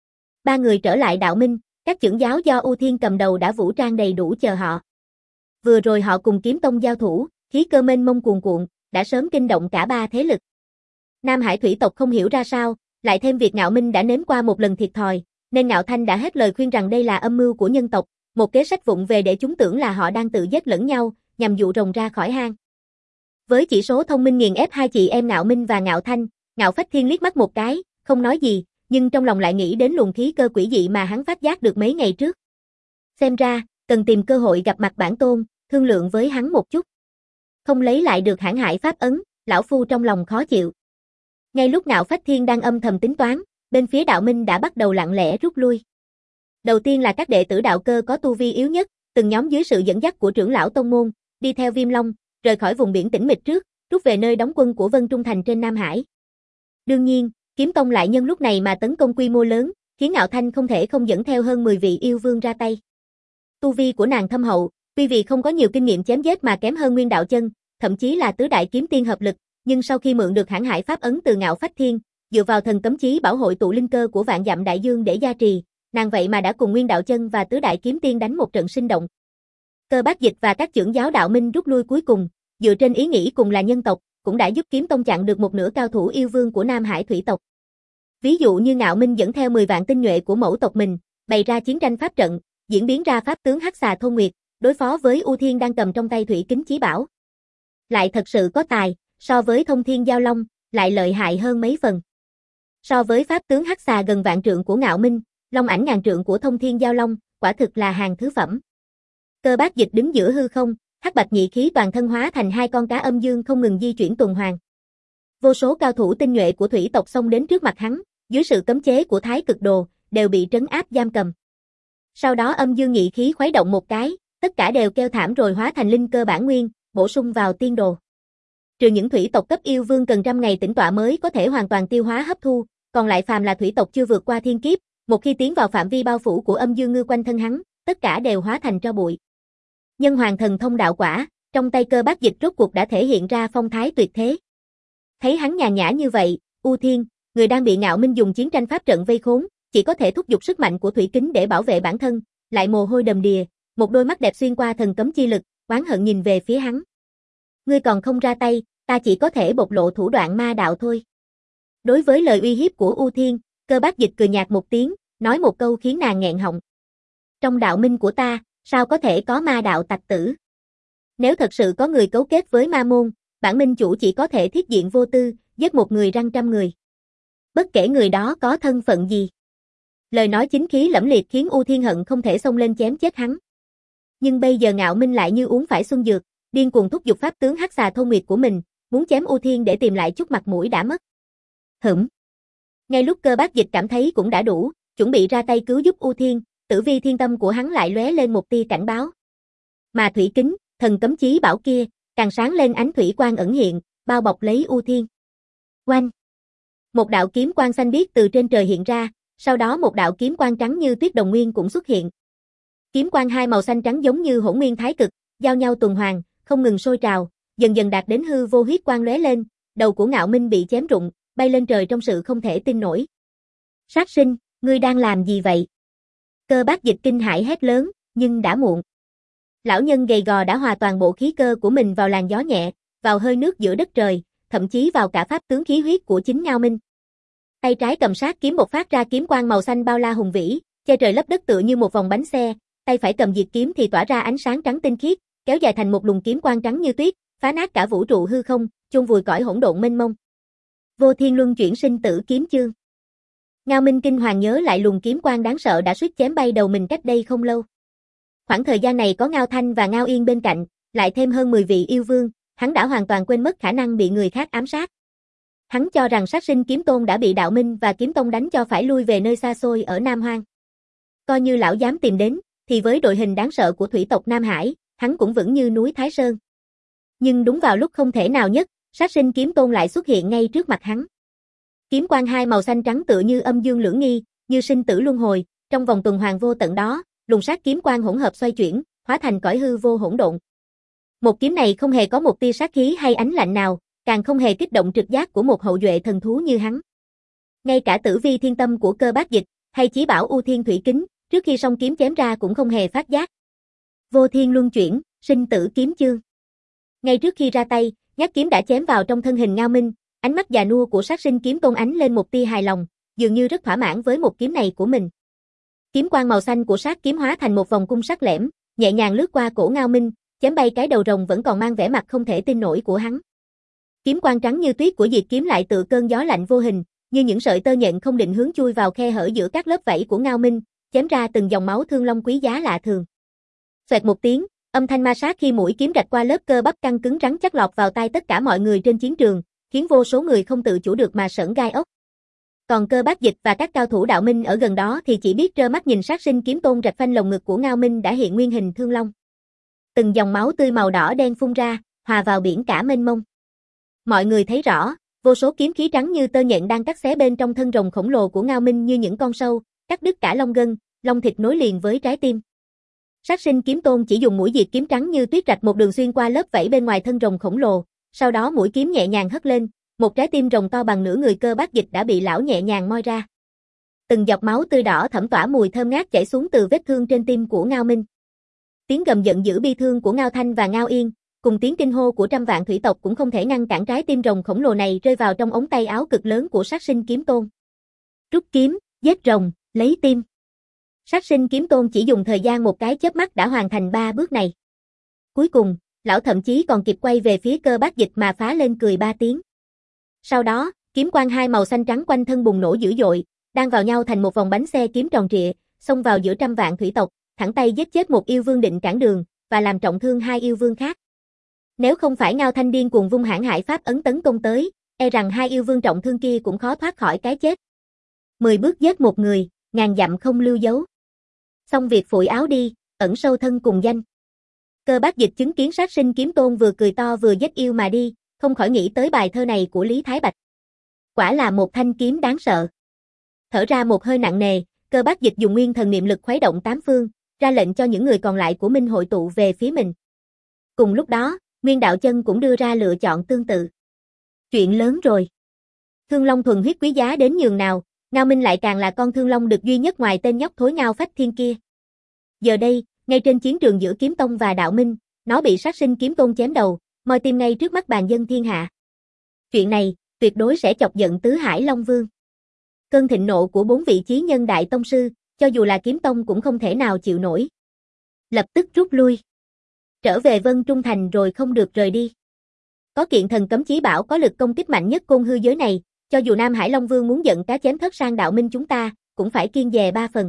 Ba người trở lại đạo minh, các chưởng giáo do U Thiên cầm đầu đã vũ trang đầy đủ chờ họ. Vừa rồi họ cùng Kiếm Tông giao thủ, khí cơ mênh mông cuồn cuộn, đã sớm kinh động cả ba thế lực. Nam Hải thủy tộc không hiểu ra sao, lại thêm việc Ngạo Minh đã nếm qua một lần thiệt thòi, nên Ngạo Thanh đã hết lời khuyên rằng đây là âm mưu của nhân tộc, một kế sách vụng về để chúng tưởng là họ đang tự giết lẫn nhau, nhằm dụ rồng ra khỏi hang. Với chỉ số thông minh nghiền ép hai chị em Ngạo Minh và Ngạo Thanh, Ngạo Phách Thiên liếc mắt một cái, không nói gì, nhưng trong lòng lại nghĩ đến luồng khí cơ quỷ dị mà hắn phát giác được mấy ngày trước. Xem ra, cần tìm cơ hội gặp mặt bản tôn, thương lượng với hắn một chút. Không lấy lại được hãn hải pháp ấn, lão phu trong lòng khó chịu. Ngay lúc Ngạo Phách Thiên đang âm thầm tính toán, bên phía đạo minh đã bắt đầu lặng lẽ rút lui. Đầu tiên là các đệ tử đạo cơ có tu vi yếu nhất, từng nhóm dưới sự dẫn dắt của trưởng lão tông môn, đi theo Viêm Long, rời khỏi vùng biển tĩnh mịch trước, rút về nơi đóng quân của Vân Trung Thành trên Nam Hải. Đương nhiên, Kiếm Tông lại nhân lúc này mà tấn công quy mô lớn, khiến Ngạo Thanh không thể không dẫn theo hơn mười vị yêu vương ra tay. Tu vi của nàng thâm hậu, tuy vì không có nhiều kinh nghiệm chém giết mà kém hơn Nguyên Đạo Chân, thậm chí là tứ đại kiếm tiên hợp lực, nhưng sau khi mượn được hãn hải pháp ấn từ Ngạo Phách Thiên, dựa vào thần cấm chí bảo hội tụ linh cơ của vạn dặm đại dương để gia trì, nàng vậy mà đã cùng Nguyên Đạo Chân và tứ đại kiếm tiên đánh một trận sinh động. Cơ Bác Dịch và các chưởng giáo đạo minh rút lui cuối cùng, dựa trên ý nghĩ cùng là nhân tộc, cũng đã giúp Kiếm Tông chặn được một nửa cao thủ yêu vương của Nam Hải thủy tộc. Ví dụ như Ngạo Minh dẫn theo mười vạn tinh nhuệ của mẫu tộc mình, bày ra chiến tranh pháp trận, diễn biến ra pháp tướng Hắc Xà Thôn Nguyệt, đối phó với U Thiên đang cầm trong tay thủy kính chí bảo. Lại thật sự có tài, so với Thông Thiên Giao Long, lại lợi hại hơn mấy phần. So với pháp tướng Hắc Xà gần vạn trượng của Ngạo Minh, long ảnh ngàn trượng của Thông Thiên Giao Long, quả thực là hàng thứ phẩm. Cơ Bác Dịch đứng giữa hư không, hắc bạch nhị khí toàn thân hóa thành hai con cá âm dương không ngừng di chuyển tuần hoàn. Vô số cao thủ tinh nhuệ của thủy tộc xông đến trước mặt hắn, dưới sự cấm chế của Thái Cực Đồ, đều bị trấn áp giam cầm. Sau đó âm dương nhị khí khuấy động một cái, tất cả đều kêu thảm rồi hóa thành linh cơ bản nguyên, bổ sung vào tiên đồ. Trừ những thủy tộc cấp yêu vương cần trăm ngày tĩnh tọa mới có thể hoàn toàn tiêu hóa hấp thu, còn lại phàm là thủy tộc chưa vượt qua thiên kiếp, một khi tiến vào phạm vi bao phủ của âm dương ngư quanh thân hắn, tất cả đều hóa thành tro bụi. Nhân Hoàng Thần Thông đạo quả, trong tay Cơ Bác Dịch rốt cuộc đã thể hiện ra phong thái tuyệt thế. Thấy hắn nhàn nhã như vậy, U Thiên, người đang bị Ngạo Minh dùng chiến tranh pháp trận vây khốn, chỉ có thể thúc giục sức mạnh của thủy kính để bảo vệ bản thân, lại mồ hôi đầm đìa, một đôi mắt đẹp xuyên qua thần cấm chi lực, oán hận nhìn về phía hắn. Ngươi còn không ra tay, ta chỉ có thể bộc lộ thủ đoạn ma đạo thôi. Đối với lời uy hiếp của U Thiên, Cơ Bác Dịch cười nhạt một tiếng, nói một câu khiến nàng nghẹn họng. Trong đạo minh của ta, sao có thể có ma đạo tặc tử? Nếu thật sự có người cấu kết với ma môn, bản minh chủ chỉ có thể thiết diện vô tư, giết một người răn trăm người. Bất kể người đó có thân phận gì. Lời nói chính khí lẫm liệt khiến U Thiên Hận không thể xông lên chém chết hắn. Nhưng bây giờ Ngạo Minh lại như uống phải xuân dược, điên cuồng thúc giục pháp tướng Hắc Xà Thôn Nguyệt của mình, muốn chém U Thiên để tìm lại chút mặt mũi đã mất. Hửm. Ngay lúc Cơ Bác Dịch cảm thấy cũng đã đủ, chuẩn bị ra tay cứu giúp U Thiên, tử vi thiên tâm của hắn lại lóe lên một tia cảnh báo. Mà thủy kính, thần cấm chí bảo kia, càng sáng lên ánh thủy quang ẩn hiện, bao bọc lấy U Thiên. Oanh! Một đạo kiếm quang xanh biếc từ trên trời hiện ra, sau đó một đạo kiếm quang trắng như tuyết đồng nguyên cũng xuất hiện. Kiếm quang hai màu xanh trắng giống như hỗn nguyên thái cực, giao nhau tuần hoàn, không ngừng sôi trào, dần dần đạt đến hư vô huyết quang lóe lên, đầu của Ngạo Minh bị chém rụng, bay lên trời trong sự không thể tin nổi. Sát sinh, ngươi đang làm gì vậy? Cơ Bác Dịch kinh hãi hét lớn, nhưng đã muộn. Lão nhân gầy gò đã hòa toàn bộ khí cơ của mình vào làn gió nhẹ, vào hơi nước giữa đất trời, thậm chí vào cả pháp tướng khí huyết của chính Ngao Minh. Tay trái cầm sát kiếm bộc phát ra kiếm quang màu xanh bao la hùng vĩ, che trời lấp đất tựa như một vòng bánh xe, tay phải cầm diệt kiếm thì tỏa ra ánh sáng trắng tinh khiết, kéo dài thành một luồng kiếm quang trắng như tuyết, phá nát cả vũ trụ hư không, chôn vùi cõi hỗn độn mênh mông. Vô Thiên Luân chuyển sinh tử kiếm chương. Ngao Minh kinh hoàng nhớ lại luồng kiếm quang đáng sợ đã suýt chém bay đầu mình cách đây không lâu. Khoảng thời gian này có Ngao Thanh và Ngao Yên bên cạnh, lại thêm hơn mười vị yêu vương, hắn đã hoàn toàn quên mất khả năng bị người khác ám sát. Hắn cho rằng Sát Sinh Kiếm Tôn đã bị Đạo Minh và Kiếm Tông đánh cho phải lui về nơi xa xôi ở Nam Hoang. Coi như lão dám tìm đến, thì với đội hình đáng sợ của thủy tộc Nam Hải, hắn cũng vững như núi Thái Sơn. Nhưng đúng vào lúc không thể nào nhất, Sát Sinh Kiếm Tôn lại xuất hiện ngay trước mặt hắn. Kiếm quang hai màu xanh trắng tựa như âm dương lưỡng nghi, như sinh tử luân hồi, trong vòng tuần hoàn vô tận đó, luồng sát kiếm quang hỗn hợp xoay chuyển, hóa thành cõi hư vô hỗn độn. Một kiếm này không hề có một tia sát khí hay ánh lạnh nào, càng không hề kích động trực giác của một hậu duệ thần thú như hắn. Ngay cả tử vi thiên tâm của Cơ Bác Dịch, hay chí bảo U Thiên Thủy Kính, trước khi song kiếm chém ra cũng không hề phát giác. Vô Thiên Luân chuyển, sinh tử kiếm chương. Ngay trước khi ra tay, nhát kiếm đã chém vào trong thân hình Ngao Minh, ánh mắt già nua của Sát Sinh Kiếm Tôn ánh lên một tia hài lòng, dường như rất thỏa mãn với một kiếm này của mình. Kiếm quang màu xanh của sát kiếm hóa thành một vòng cung sắc lẻm, nhẹ nhàng lướt qua cổ Ngao Minh, chém bay cái đầu rồng vẫn còn mang vẻ mặt không thể tin nổi của hắn. Kiếm quang trắng như tuyết của diệt kiếm lại tự cơn gió lạnh vô hình, như những sợi tơ nhện không định hướng chui vào khe hở giữa các lớp vảy của Ngao Minh, chém ra từng dòng máu thương long quý giá lạ thường. Xoẹt một tiếng, âm thanh ma sát khi mũi kiếm rạch qua lớp cơ bắp căng cứng rắn chắc lọt vào tai tất cả mọi người trên chiến trường, khiến vô số người không tự chủ được mà sởn gai ốc. Còn Cơ Bác Dịch và các cao thủ Đạo Minh ở gần đó thì chỉ biết trơ mắt nhìn Sát Sinh Kiếm Tôn rạch phanh lồng ngực của Ngao Minh đã hiện nguyên hình thương long. Từng dòng máu tươi màu đỏ đen phun ra, hòa vào biển cả mênh mông. Mọi người thấy rõ, vô số kiếm khí trắng như tơ nhện đang cắt xé bên trong thân rồng khổng lồ của Ngao Minh như những con sâu, cắt đứt cả lông gân, lông thịt nối liền với trái tim. Sát Sinh Kiếm Tôn chỉ dùng mũi diệt kiếm trắng như tuyết rạch một đường xuyên qua lớp vảy bên ngoài thân rồng khổng lồ, sau đó mũi kiếm nhẹ nhàng hất lên, một trái tim rồng to bằng nửa người Cơ Bác Dịch đã bị lão nhẹ nhàng moi ra. Từng giọt máu tươi đỏ thẫm tỏa mùi thơm ngát chảy xuống từ vết thương trên tim của Ngao Minh. Tiếng gầm giận dữ bi thương của Ngao Thanh và Ngao Yên, cùng tiếng kinh hô của trăm vạn thủy tộc cũng không thể ngăn cản trái tim rồng khổng lồ này rơi vào trong ống tay áo cực lớn của Sát Sinh Kiếm Tôn. Rút kiếm, giết rồng, lấy tim. Sát Sinh Kiếm Tôn chỉ dùng thời gian một cái chớp mắt đã hoàn thành ba bước này. Cuối cùng, lão thậm chí còn kịp quay về phía Cơ Bác Dịch mà phá lên cười ba tiếng. Sau đó, kiếm quang hai màu xanh trắng quanh thân bùng nổ dữ dội, đan vào nhau thành một vòng bánh xe kiếm tròn trịa, xông vào giữa trăm vạn thủy tộc, thẳng tay giết chết một yêu vương định cản đường, và làm trọng thương hai yêu vương khác. Nếu không phải Ngao Thanh điên cuồng vung hãn hải pháp ấn tấn công tới, e rằng hai yêu vương trọng thương kia cũng khó thoát khỏi cái chết. Mười bước giết một người, ngàn dặm không lưu dấu. Xong việc phủi áo đi, ẩn sâu thân cùng danh. Cơ Bác Dịch chứng kiến Sát Sinh Kiếm Tôn vừa cười to vừa giết yêu mà đi, không khỏi nghĩ tới bài thơ này của Lý Thái Bạch. Quả là một thanh kiếm đáng sợ. Thở ra một hơi nặng nề, Cơ Bác Dịch dùng nguyên thần niệm lực khuấy động tám phương, ra lệnh cho những người còn lại của Minh hội tụ về phía mình. Cùng lúc đó, Nguyên Đạo Chân cũng đưa ra lựa chọn tương tự. Chuyện lớn rồi. Thương Long thuần huyết quý giá đến nhường nào, Ngao Minh lại càng là con Thương Long được duy nhất ngoài tên nhóc thối Ngao Phách Thiên kia. Giờ đây, ngay trên chiến trường giữa Kiếm Tông và Đạo Minh, nó bị Sát Sinh Kiếm Tôn chém đầu, moi tim ngay trước mắt bàn dân thiên hạ. Chuyện này, tuyệt đối sẽ chọc giận Tứ Hải Long Vương. Cơn thịnh nộ của bốn vị chí nhân đại tông sư, cho dù là Kiếm Tông cũng không thể nào chịu nổi. Lập tức rút lui. Trở về Vân Trung Thành rồi không được rời đi. Có kiện thần cấm chí bảo có lực công kích mạnh nhất côn hư giới này, cho dù Nam Hải Long Vương muốn giận cá chém thớt sang đạo minh chúng ta, cũng phải kiêng dè ba phần.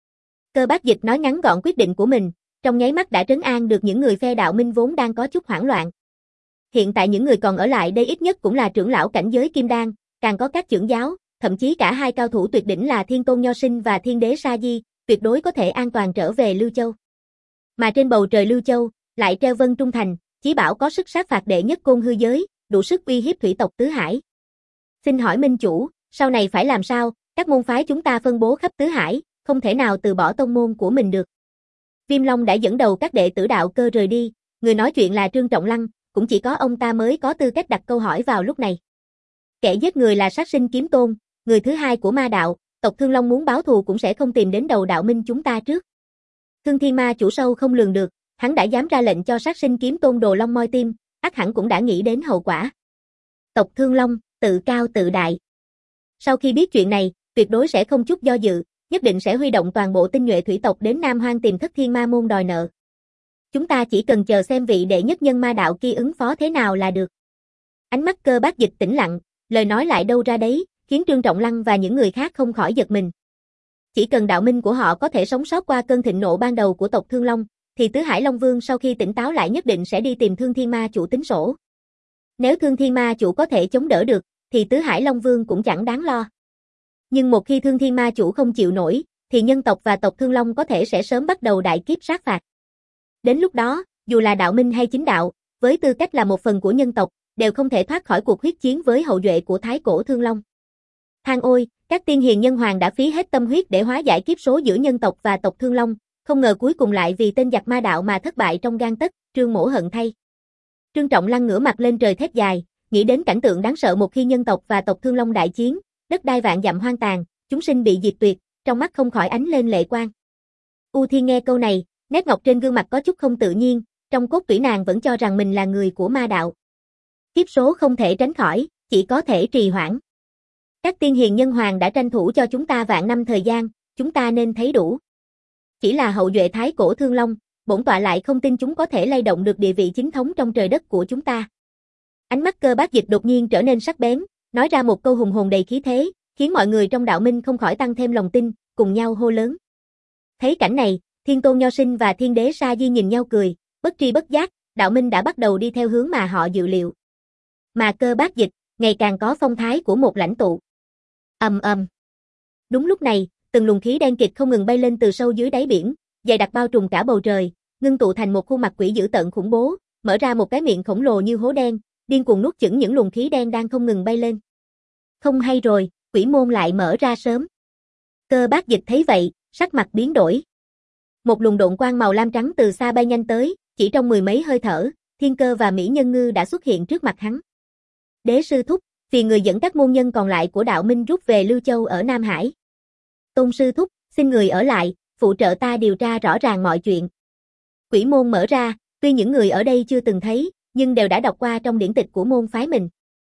Cơ Bác Dịch nói ngắn gọn quyết định của mình, trong nháy mắt đã trấn an được những người phe đạo minh vốn đang có chút hoảng loạn. Hiện tại những người còn ở lại đây ít nhất cũng là trưởng lão cảnh giới kim đan, càng có các trưởng giáo, thậm chí cả hai cao thủ tuyệt đỉnh là Thiên Tôn Nho Sinh và Thiên Đế Sa Di, tuyệt đối có thể an toàn trở về Lưu Châu. Mà trên bầu trời Lưu Châu, lại treo Vân Trung Thành, chí bảo có sức sát phạt đệ nhất côn hư giới, đủ sức uy hiếp thủy tộc tứ hải. Xin hỏi minh chủ, sau này phải làm sao? Các môn phái chúng ta phân bố khắp tứ hải, không thể nào từ bỏ tông môn của mình được. Viêm Long đã dẫn đầu các đệ tử đạo cơ rời đi, người nói chuyện là Trương Trọng Lăng, cũng chỉ có ông ta mới có tư cách đặt câu hỏi vào lúc này. Kẻ giết người là Sát Sinh Kiếm Tôn, người thứ hai của ma đạo, tộc Thương Long muốn báo thù cũng sẽ không tìm đến đầu đạo minh chúng ta trước. Thương Thiên Ma chủ sâu không lường được, hắn đã dám ra lệnh cho Sát Sinh Kiếm Tôn đồ long moi tim, ắt hẳn cũng đã nghĩ đến hậu quả. Tộc Thương Long, tự cao tự đại. Sau khi biết chuyện này, tuyệt đối sẽ không chút do dự, nhất định sẽ huy động toàn bộ tinh nhuệ thủy tộc đến Nam Hoang tìm Thất Thiên Ma môn đòi nợ. Chúng ta chỉ cần chờ xem vị đệ nhất nhân ma đạo kia ứng phó thế nào là được. Ánh mắt Cơ Bác Dịch tĩnh lặng, lời nói lại đâu ra đấy, khiến Trương Trọng Lăng và những người khác không khỏi giật mình. Chỉ cần đạo minh của họ có thể sống sót qua cơn thịnh nộ ban đầu của tộc Thương Long, thì Tứ Hải Long Vương sau khi tỉnh táo lại nhất định sẽ đi tìm Thương Thiên Ma chủ tính sổ. Nếu Thương Thiên Ma chủ có thể chống đỡ được, thì Tứ Hải Long Vương cũng chẳng đáng lo. Nhưng một khi Thương Thiên Ma chủ không chịu nổi, thì nhân tộc và tộc Thương Long có thể sẽ sớm bắt đầu đại kiếp sát phạt. Đến lúc đó, dù là đạo minh hay chính đạo, với tư cách là một phần của nhân tộc, đều không thể thoát khỏi cuộc huyết chiến với hậu duệ của Thái Cổ Thương Long. Than ôi, các tiên hiền nhân hoàng đã phí hết tâm huyết để hóa giải kiếp số giữa nhân tộc và tộc Thương Long, không ngờ cuối cùng lại vì tên giặc ma đạo mà thất bại trong gang tấc, Trương mổ hận thay. Trương Trọng Lăng ngửa mặt lên trời thét dài, nghĩ đến cảnh tượng đáng sợ một khi nhân tộc và tộc Thương Long đại chiến, đất đai vạn dặm hoang tàn, chúng sinh bị diệt tuyệt, trong mắt không khỏi ánh lên lệ quang. U Thiên nghe câu này, nét ngọc trên gương mặt có chút không tự nhiên, trong cốt tủy nàng vẫn cho rằng mình là người của ma đạo. Kiếp số không thể tránh khỏi, chỉ có thể trì hoãn. Các tiên hiền nhân hoàng đã tranh thủ cho chúng ta vạn năm thời gian, chúng ta nên thấy đủ. Chỉ là hậu duệ Thái Cổ Thương Long, bổn tọa lại không tin chúng có thể lay động được địa vị chính thống trong trời đất của chúng ta. Ánh mắt Cơ Bác Dịch đột nhiên trở nên sắc bén, nói ra một câu hùng hồn đầy khí thế, khiến mọi người trong đạo minh không khỏi tăng thêm lòng tin, cùng nhau hô lớn. Thấy cảnh này, Thiên Tôn Nho Sinh và Thiên Đế Sa Di nhìn nhau cười, bất tri bất giác, đạo minh đã bắt đầu đi theo hướng mà họ dự liệu. Mà Cơ Bác Dịch, ngày càng có phong thái của một lãnh tụ. Ầm ầm. Đúng lúc này, từng luồng khí đen kịt không ngừng bay lên từ sâu dưới đáy biển, dày đặc bao trùm cả bầu trời, ngưng tụ thành một khuôn mặt quỷ dữ tợn khủng bố, mở ra một cái miệng khổng lồ như hố đen, điên cuồng nuốt chửng những luồng khí đen đang không ngừng bay lên. Không hay rồi, quỷ môn lại mở ra sớm. Cơ Bác Dịch thấy vậy, sắc mặt biến đổi. Một luồng độn quang màu lam trắng từ xa bay nhanh tới, chỉ trong mười mấy hơi thở, Thiên Cơ và Mỹ Nhân Ngư đã xuất hiện trước mặt hắn. Đế sư thúc, phiền người dẫn các môn nhân còn lại của đạo minh rút về Lưu Châu ở Nam Hải. Tôn sư thúc, xin người ở lại, phụ trợ ta điều tra rõ ràng mọi chuyện. Quỷ môn mở ra, tuy những người ở đây chưa từng thấy, nhưng đều đã đọc qua trong điển tịch của môn phái mình.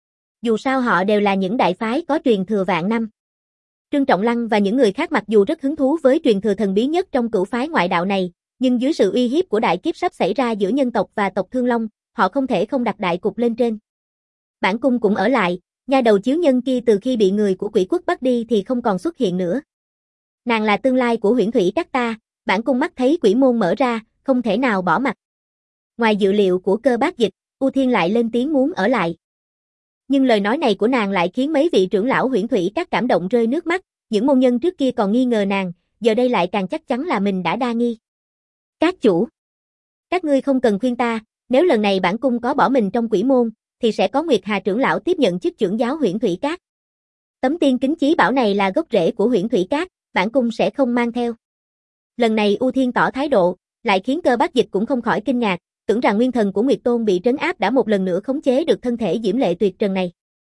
Dù sao họ đều là những đại phái có truyền thừa vạn năm. Trương Trọng Lăng và những người khác mặc dù rất hứng thú với truyền thừa thần bí nhất trong cửu phái ngoại đạo này, nhưng dưới sự uy hiếp của đại kiếp sắp xảy ra giữa nhân tộc và tộc Thương Long, họ không thể không đặt đại cục lên trên. Bản cung cũng ở lại, nha đầu chiếu nhân kia từ khi bị người của quỷ quốc bắt đi thì không còn xuất hiện nữa. Nàng là tương lai của Huyễn Thủy các ta, bản cung mắt thấy quỷ môn mở ra, không thể nào bỏ mặt. Ngoài dự liệu của Cơ Bác Dịch, U Thiên lại lên tiếng muốn ở lại. Nhưng lời nói này của nàng lại khiến mấy vị trưởng lão Huyễn Thủy các cảm động rơi nước mắt, những môn nhân trước kia còn nghi ngờ nàng, giờ đây lại càng chắc chắn là mình đã đa nghi. Các chủ, các ngươi không cần khuyên ta, nếu lần này bản cung có bỏ mình trong quỷ môn, thì sẽ có Nguyệt Hà trưởng lão tiếp nhận chức trưởng giáo Huyễn Thủy các. Tấm tiên kính chí bảo này là gốc rễ của Huyễn Thủy các, bản cung sẽ không mang theo. Lần này U Thiên tỏ thái độ, lại khiến Cơ Bác Dịch cũng không khỏi kinh ngạc, tưởng rằng nguyên thần của Nguyệt Tôn bị trấn áp đã một lần nữa khống chế được thân thể diễm lệ tuyệt trần này.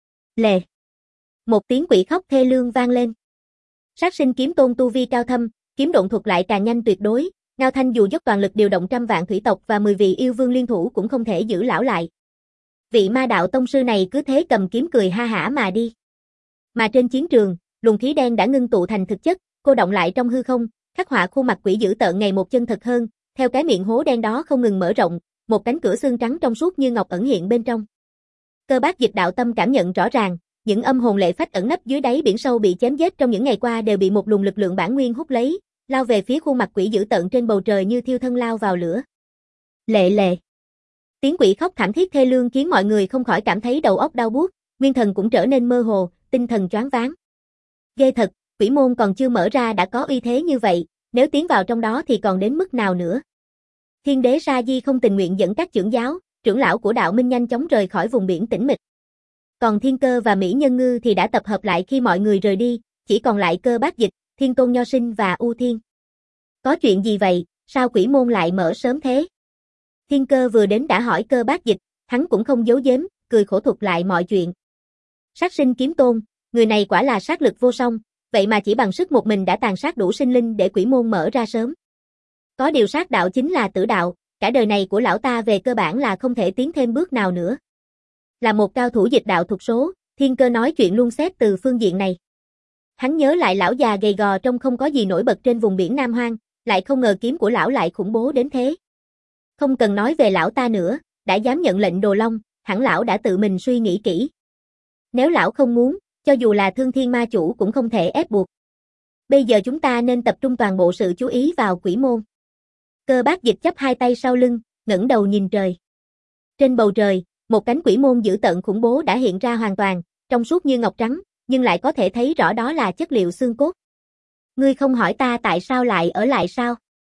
Lề. Một tiếng quỷ khóc thê lương vang lên. Sát Sinh Kiếm Tôn tu vi cao thâm, kiếm độn thuật lại càng nhanh tuyệt đối, Ngao Thanh dù dốc toàn lực điều động trăm vạn thủy tộc và mười vị yêu vương liên thủ cũng không thể giữ lão lại. Vị ma đạo tông sư này cứ thế cầm kiếm cười ha hả mà đi. Mà trên chiến trường, luồng khí đen đã ngưng tụ thành thực chất, cô động lại trong hư không, khắc họa khuôn mặt quỷ dữ tợn ngày một chân thật hơn, theo cái miệng hố đen đó không ngừng mở rộng, một cánh cửa xương trắng trong suốt như ngọc ẩn hiện bên trong. Cơ Bác Dịch đạo tâm cảm nhận rõ ràng, những âm hồn lệ phách ẩn nấp dưới đáy biển sâu bị chém giết trong những ngày qua đều bị một luồng lực lượng bản nguyên hút lấy, lao về phía khuôn mặt quỷ dữ tợn trên bầu trời như thiêu thân lao vào lửa. Lệ lệ. Tiếng quỷ khóc thảm thiết thê lương khiến mọi người không khỏi cảm thấy đầu óc đau buốt, nguyên thần cũng trở nên mơ hồ, tinh thần choáng váng. Ghê thật, quỷ môn còn chưa mở ra đã có uy thế như vậy, nếu tiến vào trong đó thì còn đến mức nào nữa. Thiên đế Sa Di không tình nguyện dẫn các trưởng giáo, trưởng lão của đạo minh nhanh chóng rời khỏi vùng biển tĩnh mịch. Còn Thiên Cơ và Mỹ Nhân Ngư thì đã tập hợp lại khi mọi người rời đi, chỉ còn lại Cơ Bác Dịch, Thiên Tôn Nho Sinh và U Thiên. Có chuyện gì vậy, sao quỷ môn lại mở sớm thế? Thiên Cơ vừa đến đã hỏi Cơ Bác Dịch, hắn cũng không giấu giếm, cười khổ thuật lại mọi chuyện. Sát sinh kiếm tôn, người này quả là sát lực vô song, vậy mà chỉ bằng sức một mình đã tàn sát đủ sinh linh để quỷ môn mở ra sớm. Có điều sát đạo chính là tử đạo, cả đời này của lão ta về cơ bản là không thể tiến thêm bước nào nữa. Là một cao thủ dịch đạo thuộc số, Thiên Cơ nói chuyện luôn xét từ phương diện này. Hắn nhớ lại lão già gầy gò trông không có gì nổi bật trên vùng biển Nam Hoang, lại không ngờ kiếm của lão lại khủng bố đến thế. Không cần nói về lão ta nữa, đã dám nhận lệnh Đồ Long, hẳn lão đã tự mình suy nghĩ kỹ. Nếu lão không muốn, cho dù là Thương Thiên Ma Chủ cũng không thể ép buộc. Bây giờ chúng ta nên tập trung toàn bộ sự chú ý vào quỷ môn. Cơ Bác Dịch chắp hai tay sau lưng, ngẩng đầu nhìn trời. Trên bầu trời, một cánh quỷ môn dữ tợn khủng bố đã hiện ra hoàn toàn, trong suốt như ngọc trắng, nhưng lại có thể thấy rõ đó là chất liệu xương cốt. Ngươi không hỏi ta tại sao lại ở lại sao?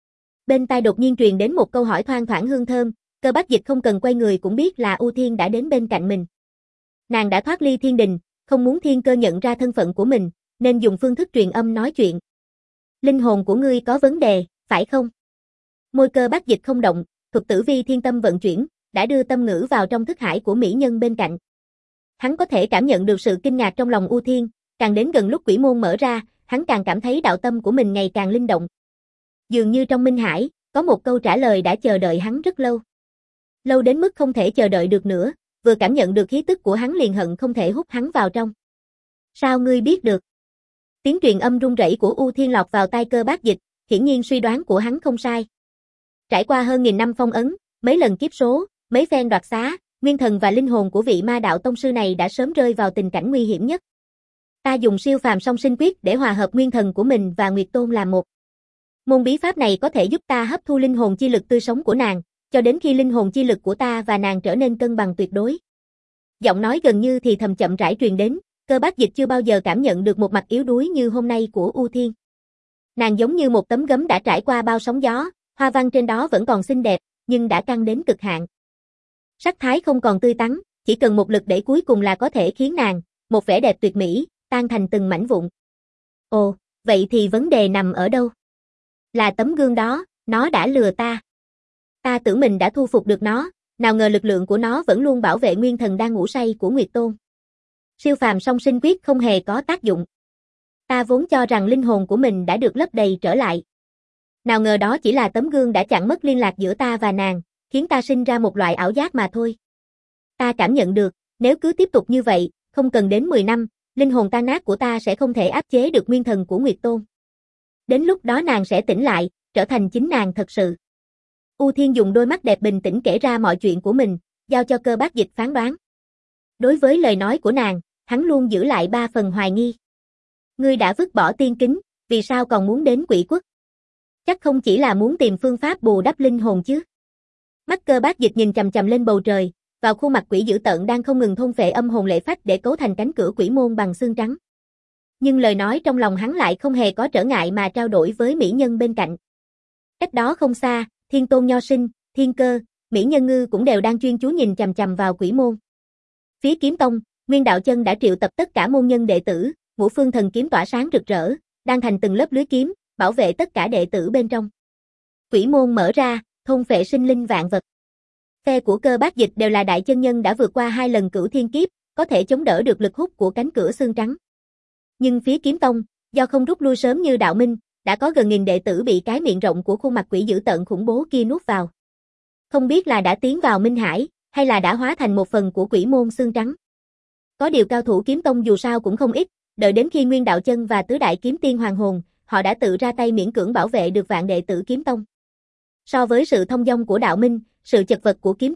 Bên tai đột nhiên truyền đến một câu hỏi thoang thoảng hương thơm, Cơ Bác Dịch không cần quay người cũng biết là U Thiên đã đến bên cạnh mình. Nàng đã thoát ly thiên đình, không muốn Thiên Cơ nhận ra thân phận của mình, nên dùng phương thức truyền âm nói chuyện. Linh hồn của ngươi có vấn đề, phải không? Môi Cơ Bác Dịch không động, thuật tử vi thiên tâm vận chuyển, đã đưa tâm ngữ vào trong thức hải của mỹ nhân bên cạnh. Hắn có thể cảm nhận được sự kinh ngạc trong lòng U Thiên, càng đến gần lúc quỷ môn mở ra, hắn càng cảm thấy đạo tâm của mình ngày càng linh động. Dường như trong minh hải, có một câu trả lời đã chờ đợi hắn rất lâu. Lâu đến mức không thể chờ đợi được nữa, vừa cảm nhận được khí tức của hắn liền hận không thể hút hắn vào trong. Sao ngươi biết được? Tiếng truyền âm run rẩy của U Thiên lọt vào tai Cơ Bác Dịch, hiển nhiên suy đoán của hắn không sai. Trải qua hơn nghìn năm phong ấn, mấy lần kiếp số, mấy phen đoạt xá, nguyên thần và linh hồn của vị ma đạo tông sư này đã sớm rơi vào tình cảnh nguy hiểm nhất. Ta dùng siêu phàm song sinh quyết để hòa hợp nguyên thần của mình và Nguyệt Tôn làm một. Môn bí pháp này có thể giúp ta hấp thu linh hồn chi lực tươi sống của nàng, cho đến khi linh hồn chi lực của ta và nàng trở nên cân bằng tuyệt đối. Giọng nói gần như thì thầm chậm rãi truyền đến, Cơ Bác Dịch chưa bao giờ cảm nhận được một mặt yếu đuối như hôm nay của U Thiên. Nàng giống như một tấm gấm đã trải qua bao sóng gió, hoa văn trên đó vẫn còn xinh đẹp, nhưng đã căng đến cực hạn. Sắc thái không còn tươi tắn, chỉ cần một lực để cuối cùng là có thể khiến nàng, một vẻ đẹp tuyệt mỹ, tan thành từng mảnh vụn. Ồ, vậy thì vấn đề nằm ở đâu? Là tấm gương đó, nó đã lừa ta. Ta tưởng mình đã thu phục được nó, nào ngờ lực lượng của nó vẫn luôn bảo vệ nguyên thần đang ngủ say của Nguyệt Tôn. Siêu phàm song sinh quyết không hề có tác dụng. Ta vốn cho rằng linh hồn của mình đã được lấp đầy trở lại. Nào ngờ đó chỉ là tấm gương đã chặn mất liên lạc giữa ta và nàng, khiến ta sinh ra một loại ảo giác mà thôi. Ta cảm nhận được, nếu cứ tiếp tục như vậy, không cần đến mười năm, linh hồn tan nát của ta sẽ không thể áp chế được nguyên thần của Nguyệt Tôn. Đến lúc đó nàng sẽ tỉnh lại, trở thành chính nàng thật sự. U Thiên dùng đôi mắt đẹp bình tĩnh kể ra mọi chuyện của mình, giao cho Cơ Bác Dịch phán đoán. Đối với lời nói của nàng, hắn luôn giữ lại ba phần hoài nghi. Ngươi đã vứt bỏ tiên kính, vì sao còn muốn đến Quỷ Quốc? Chắc không chỉ là muốn tìm phương pháp bù đắp linh hồn chứ? Mắt Cơ Bác Dịch nhìn chằm chằm lên bầu trời, vào khuôn mặt quỷ dữ tợn đang không ngừng thôn phệ âm hồn lệ phách để cấu thành cánh cửa quỷ môn bằng xương trắng. Nhưng lời nói trong lòng hắn lại không hề có trở ngại mà trao đổi với mỹ nhân bên cạnh. Cách đó không xa, Thiên Tôn Nho Sinh, Thiên Cơ, Mỹ Nhân Ngư cũng đều đang chuyên chú nhìn chằm chằm vào quỷ môn. Phía Kiếm Tông, Nguyên Đạo Chân đã triệu tập tất cả môn nhân đệ tử, ngũ phương thần kiếm tỏa sáng rực rỡ, đang thành từng lớp lưới kiếm, bảo vệ tất cả đệ tử bên trong. Quỷ môn mở ra, thôn phệ sinh linh vạn vật. Phe của Cơ Bác Dịch đều là đại chân nhân đã vượt qua hai lần cửu thiên kiếp, có thể chống đỡ được lực hút của cánh cửa xương trắng. Nhưng phía Kiếm Tông, do không rút lui sớm như Đạo Minh, đã có gần nghìn đệ tử bị cái miệng rộng của khuôn mặt quỷ dữ tợn khủng bố kia nuốt vào. Không biết là đã tiến vào Minh Hải, hay là đã hóa thành một phần của quỷ môn xương trắng. Có điều cao thủ Kiếm Tông dù sao cũng không ít, đợi đến khi Nguyên Đạo Chân và Tứ Đại Kiếm Tiên hoàn hồn, họ đã tự ra tay miễn cưỡng bảo vệ được vạn đệ tử Kiếm Tông. So với sự thông dong của Đạo Minh, sự chật vật của Kiếm Tông,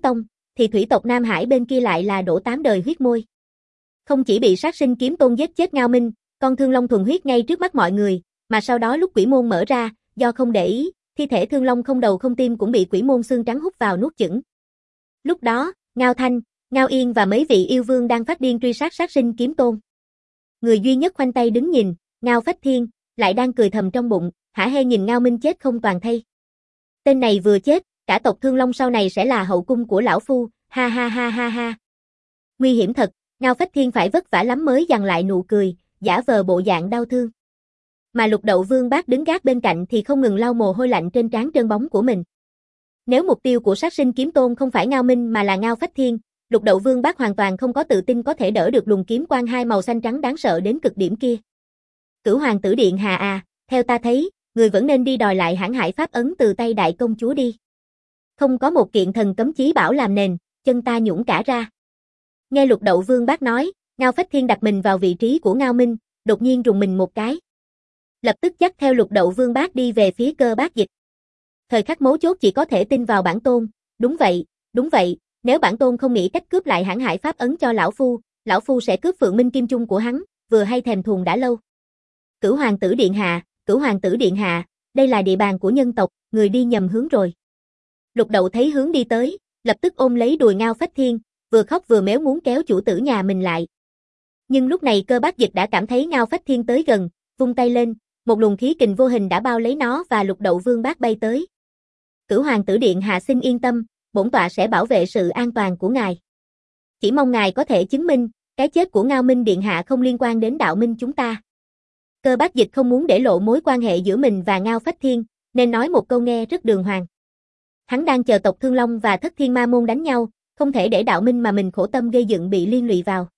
thì thủy tộc Nam Hải bên kia lại là đổ tám đời huyết môi. Không chỉ bị sát sinh kiếm tôn giết chết Ngao Minh, con Thương Long thuần huyết ngay trước mắt mọi người, mà sau đó lúc quỷ môn mở ra, do không để ý, thi thể Thương Long không đầu không tim cũng bị quỷ môn xương trắng hút vào nuốt chửng. Lúc đó, Ngao Thanh, Ngao Yên và mấy vị yêu vương đang phát điên truy sát sát sinh kiếm tôn. Người duy nhất khoanh tay đứng nhìn, Ngao Phách Thiên, lại đang cười thầm trong bụng, hả hê nhìn Ngao Minh chết không toàn thây. Tên này vừa chết, cả tộc Thương Long sau này sẽ là hậu cung của lão phu, ha ha ha ha ha. Nguy hiểm thật, Ngao Phách Thiên phải vất vả lắm mới dằn lại nụ cười, giả vờ bộ dạng đau thương. Mà Lục Đậu Vương Bác đứng gác bên cạnh thì không ngừng lau mồ hôi lạnh trên trán trơn bóng của mình. Nếu mục tiêu của sát sinh kiếm tôn không phải Ngao Minh mà là Ngao Phách Thiên, Lục Đậu Vương Bác hoàn toàn không có tự tin có thể đỡ được luồng kiếm quang hai màu xanh trắng đáng sợ đến cực điểm kia. Cửu Hoàng tử điện hạ à, theo ta thấy, người vẫn nên đi đòi lại hãn hải pháp ấn từ tay đại công chúa đi. Không có một kiện thần cấm chí bảo làm nền, chân ta nhũn cả ra. Nghe Lục Đậu Vương Bác nói, Ngao Phách Thiên đặt mình vào vị trí của Ngao Minh, đột nhiên rùng mình một cái. Lập tức dắt theo Lục Đậu Vương Bác đi về phía Cơ Bác Dịch. Thời khắc mấu chốt chỉ có thể tin vào bản tôn, đúng vậy, đúng vậy, nếu bản tôn không nghĩ cách cướp lại hãn hải pháp ấn cho lão phu, lão phu sẽ cướp Phượng Minh Kim Chung của hắn, vừa hay thèm thuồng đã lâu. Cửu Hoàng tử điện hạ, Cửu Hoàng tử điện hạ, đây là địa bàn của nhân tộc, người đi nhầm hướng rồi. Lục Đậu thấy hướng đi tới, lập tức ôm lấy đùi Ngao Phách Thiên, vừa khóc vừa méo muốn kéo chủ tử nhà mình lại. Nhưng lúc này Cơ Bác Dịch đã cảm thấy Ngao Phách Thiên tới gần, vung tay lên, một luồng khí kình vô hình đã bao lấy nó và Lục Đậu Vương Bác bay tới. Cửu Hoàng tử điện hạ xin yên tâm, bổn tọa sẽ bảo vệ sự an toàn của ngài. Chỉ mong ngài có thể chứng minh, cái chết của Ngao Minh điện hạ không liên quan đến đạo minh chúng ta. Cơ Bác Dịch không muốn để lộ mối quan hệ giữa mình và Ngao Phách Thiên, nên nói một câu nghe rất đường hoàng. Hắn đang chờ tộc Thương Long và Thất Thiên Ma Môn đánh nhau, không thể để đạo minh mà mình khổ tâm gây dựng bị liên lụy vào.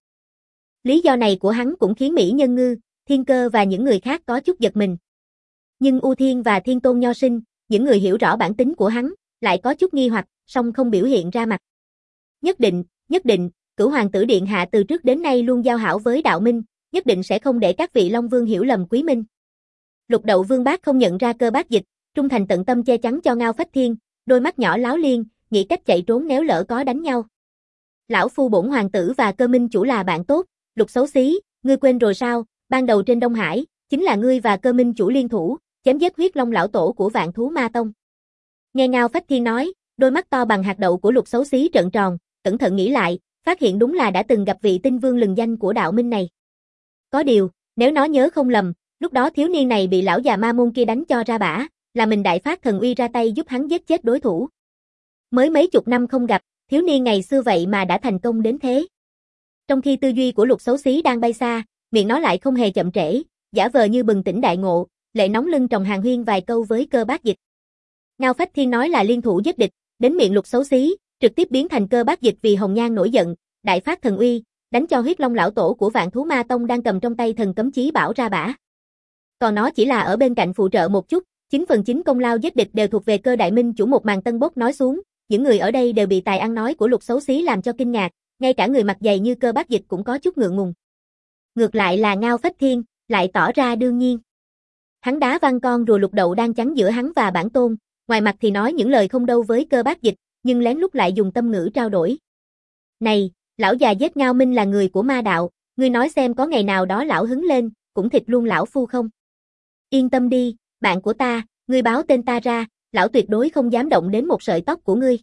Lý do này của hắn cũng khiến Mỹ Nhân Ngư, Thiên Cơ và những người khác có chút giật mình. Nhưng U Thiên và Thiên Tôn Nho Sinh, những người hiểu rõ bản tính của hắn, lại có chút nghi hoặc, song không biểu hiện ra mặt. Nhất định, nhất định, Cửu Hoàng tử điện hạ từ trước đến nay luôn giao hảo với đạo minh, nhất định sẽ không để các vị Long Vương hiểu lầm quý minh. Lục Đậu Vương Bác không nhận ra Cơ Bác Dịch, trung thành tận tâm che chắn cho Ngao Phách Thiên, đôi mắt nhỏ láo liên, nghĩ cách chạy trốn nếu lỡ có đánh nhau. Lão phu bổn hoàng tử và Cơ Minh chủ là bạn tốt, Lục xấu xí, ngươi quên rồi sao, ban đầu trên Đông Hải, chính là ngươi và Cơ Minh chủ liên thủ, chém giết huyết long lão tổ của Vạn Thú Ma Tông. Nghe Ngao Phách Thiên nói, đôi mắt to bằng hạt đậu của Lục xấu xí trợn tròn, cẩn thận nghĩ lại, phát hiện đúng là đã từng gặp vị tinh vương lừng danh của đạo minh này. Có điều, nếu nó nhớ không lầm, lúc đó thiếu niên này bị lão già ma môn kia đánh cho ra bả, là mình đại phát thần uy ra tay giúp hắn giết chết đối thủ. Mới mấy chục năm không gặp, thiếu niên ngày xưa vậy mà đã thành công đến thế. Trong khi tư duy của Lục xấu xí đang bay xa, miệng nó lại không hề chậm trễ, giả vờ như bừng tỉnh đại ngộ, lệ nóng lưng tròng hàng huyên vài câu với Cơ Bác Dịch. Ngao Phách Thiên nói là liên thủ giết địch, đến miệng Lục xấu xí, trực tiếp biến thành Cơ Bác Dịch vì hồng nhan nổi giận, đại phát thần uy, đánh cho huyết long lão tổ của Vạn Thú Ma Tông đang cầm trong tay thần cấm chí bảo ra bả. Còn nó chỉ là ở bên cạnh phụ trợ một chút, chín phần chín công lao giết địch đều thuộc về Cơ Đại Minh chủ. Một màn tân bốc nói xuống, những người ở đây đều bị tài ăn nói của Lục xấu xí làm cho kinh ngạc, ngay cả người mặt dày như Cơ Bác Dịch cũng có chút ngượng ngùng. Ngược lại là Ngao Phách Thiên, lại tỏ ra đương nhiên. Hắn đá văng con rùa Lục Đậu đang chắn giữa hắn và bản tôn, ngoài mặt thì nói những lời không đâu với Cơ Bác Dịch, nhưng lén lút lại dùng tâm ngữ trao đổi. Này, lão già giết Ngao Minh là người của ma đạo, ngươi nói xem có ngày nào đó lão hứng lên, cũng thịt luôn lão phu không? Yên tâm đi, bạn của ta, ngươi báo tên ta ra, lão tuyệt đối không dám động đến một sợi tóc của ngươi.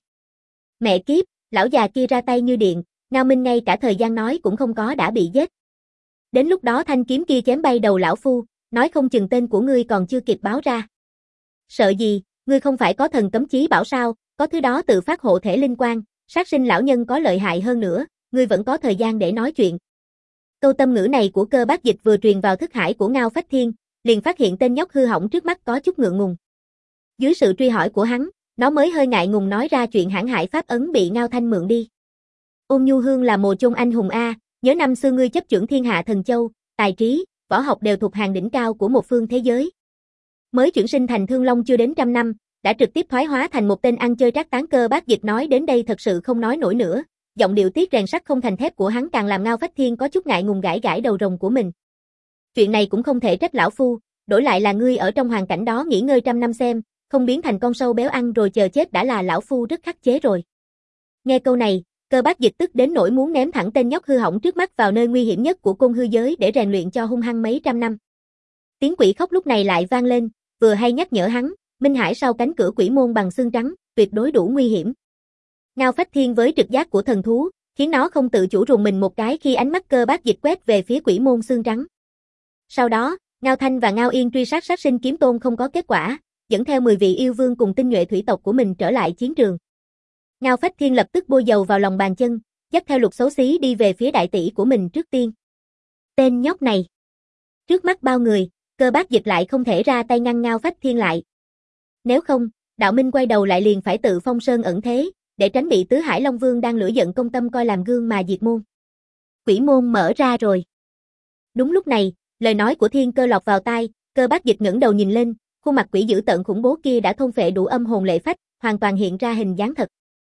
Mẹ kiếp, lão già kia ra tay như điện, Ngao Minh ngay cả thời gian nói cũng không có đã bị giết. Đến lúc đó thanh kiếm kia chém bay đầu lão phu, nói không chừng tên của ngươi còn chưa kịp báo ra. Sợ gì, ngươi không phải có thần cấm chí bảo sao, có thứ đó tự phát hộ thể linh quan, sát sinh lão nhân có lợi hại hơn nữa, ngươi vẫn có thời gian để nói chuyện. Câu tâm ngữ này của Cơ Bác Dịch vừa truyền vào thức hải của Ngao Phách Thiên, liền phát hiện tên nhóc hư hỏng trước mắt có chút ngượng ngùng. Dưới sự truy hỏi của hắn, nó mới hơi ngại ngùng nói ra chuyện hãn hải pháp ấn bị Ngao Thanh mượn đi. Ôn Nhu Hương là mồ chôn anh hùng a, nhớ năm xưa ngươi chấp chưởng thiên hạ thần châu, tài trí, võ học đều thuộc hàng đỉnh cao của một phương thế giới. Mới chuyển sinh thành Thương Long chưa đến trăm năm, đã trực tiếp thoái hóa thành một tên ăn chơi trác tán. Cơ Bác Dịch nói đến đây thật sự không nói nổi nữa, giọng điệu tiết rèn sắt không thành thép của hắn càng làm Ngao Phách Thiên có chút ngại ngùng gãi gãi đầu rồng của mình. Chuyện này cũng không thể trách lão phu, đổi lại là ngươi ở trong hoàn cảnh đó nghỉ ngơi trăm năm xem, không biến thành con sâu béo ăn rồi chờ chết đã là lão phu rất khắc chế rồi. Nghe câu này, Cơ Bác Dịch tức đến nỗi muốn ném thẳng tên nhóc hư hỏng trước mắt vào nơi nguy hiểm nhất của côn hư giới để rèn luyện cho hung hăng mấy trăm năm. Tiếng quỷ khóc lúc này lại vang lên, vừa hay nhắc nhở hắn, Minh Hải sau cánh cửa quỷ môn bằng xương trắng, tuyệt đối đủ nguy hiểm. Ngao Phách Thiên với trực giác của thần thú, khiến nó không tự chủ rùng mình một cái khi ánh mắt Cơ Bác Dịch quét về phía quỷ môn xương trắng. Sau đó, Ngao Thanh và Ngao Yên truy sát sát sinh kiếm tôn không có kết quả, dẫn theo mười vị yêu vương cùng tinh nhuệ thủy tộc của mình trở lại chiến trường. Ngao Phách Thiên lập tức bôi dầu vào lòng bàn chân, dắt theo Lục Xấu Xí đi về phía đại tỷ của mình trước tiên. Tên nhóc này. Trước mắt bao người, Cơ Bác Dịch lại không thể ra tay ngăn Ngao Phách Thiên lại. Nếu không, Đạo Minh quay đầu lại liền phải tự phong sơn ẩn thế, để tránh bị Tứ Hải Long Vương đang lửa giận công tâm coi làm gương mà diệt môn. Quỷ môn mở ra rồi. Đúng lúc này, lời nói của Thiên Cơ lọt vào tai, Cơ Bác Dịch ngẩng đầu nhìn lên, khuôn mặt quỷ dữ tợn khủng bố kia đã thôn phệ đủ âm hồn lệ phách, hoàn toàn hiện ra hình dáng thật.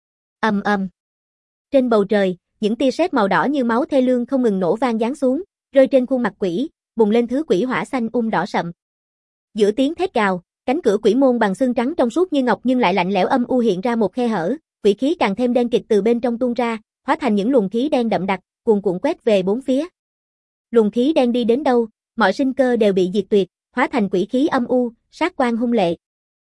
Ầm ầm. Trên bầu trời, những tia sét màu đỏ như máu thê lương không ngừng nổ vang giáng xuống, rơi trên khuôn mặt quỷ, bùng lên thứ quỷ hỏa xanh um đỏ sậm. Giữa tiếng thét gào, cánh cửa quỷ môn bằng xương trắng trong suốt như ngọc nhưng lại lạnh lẽo âm u hiện ra một khe hở, quỷ khí càng thêm đen kịt từ bên trong tuôn ra, hóa thành những luồng khí đen đậm đặc, cuồn cuộn quét về bốn phía. Luồng khí đen đi đến đâu, mọi sinh cơ đều bị diệt tuyệt, hóa thành quỷ khí âm u, sát quan hung lệ.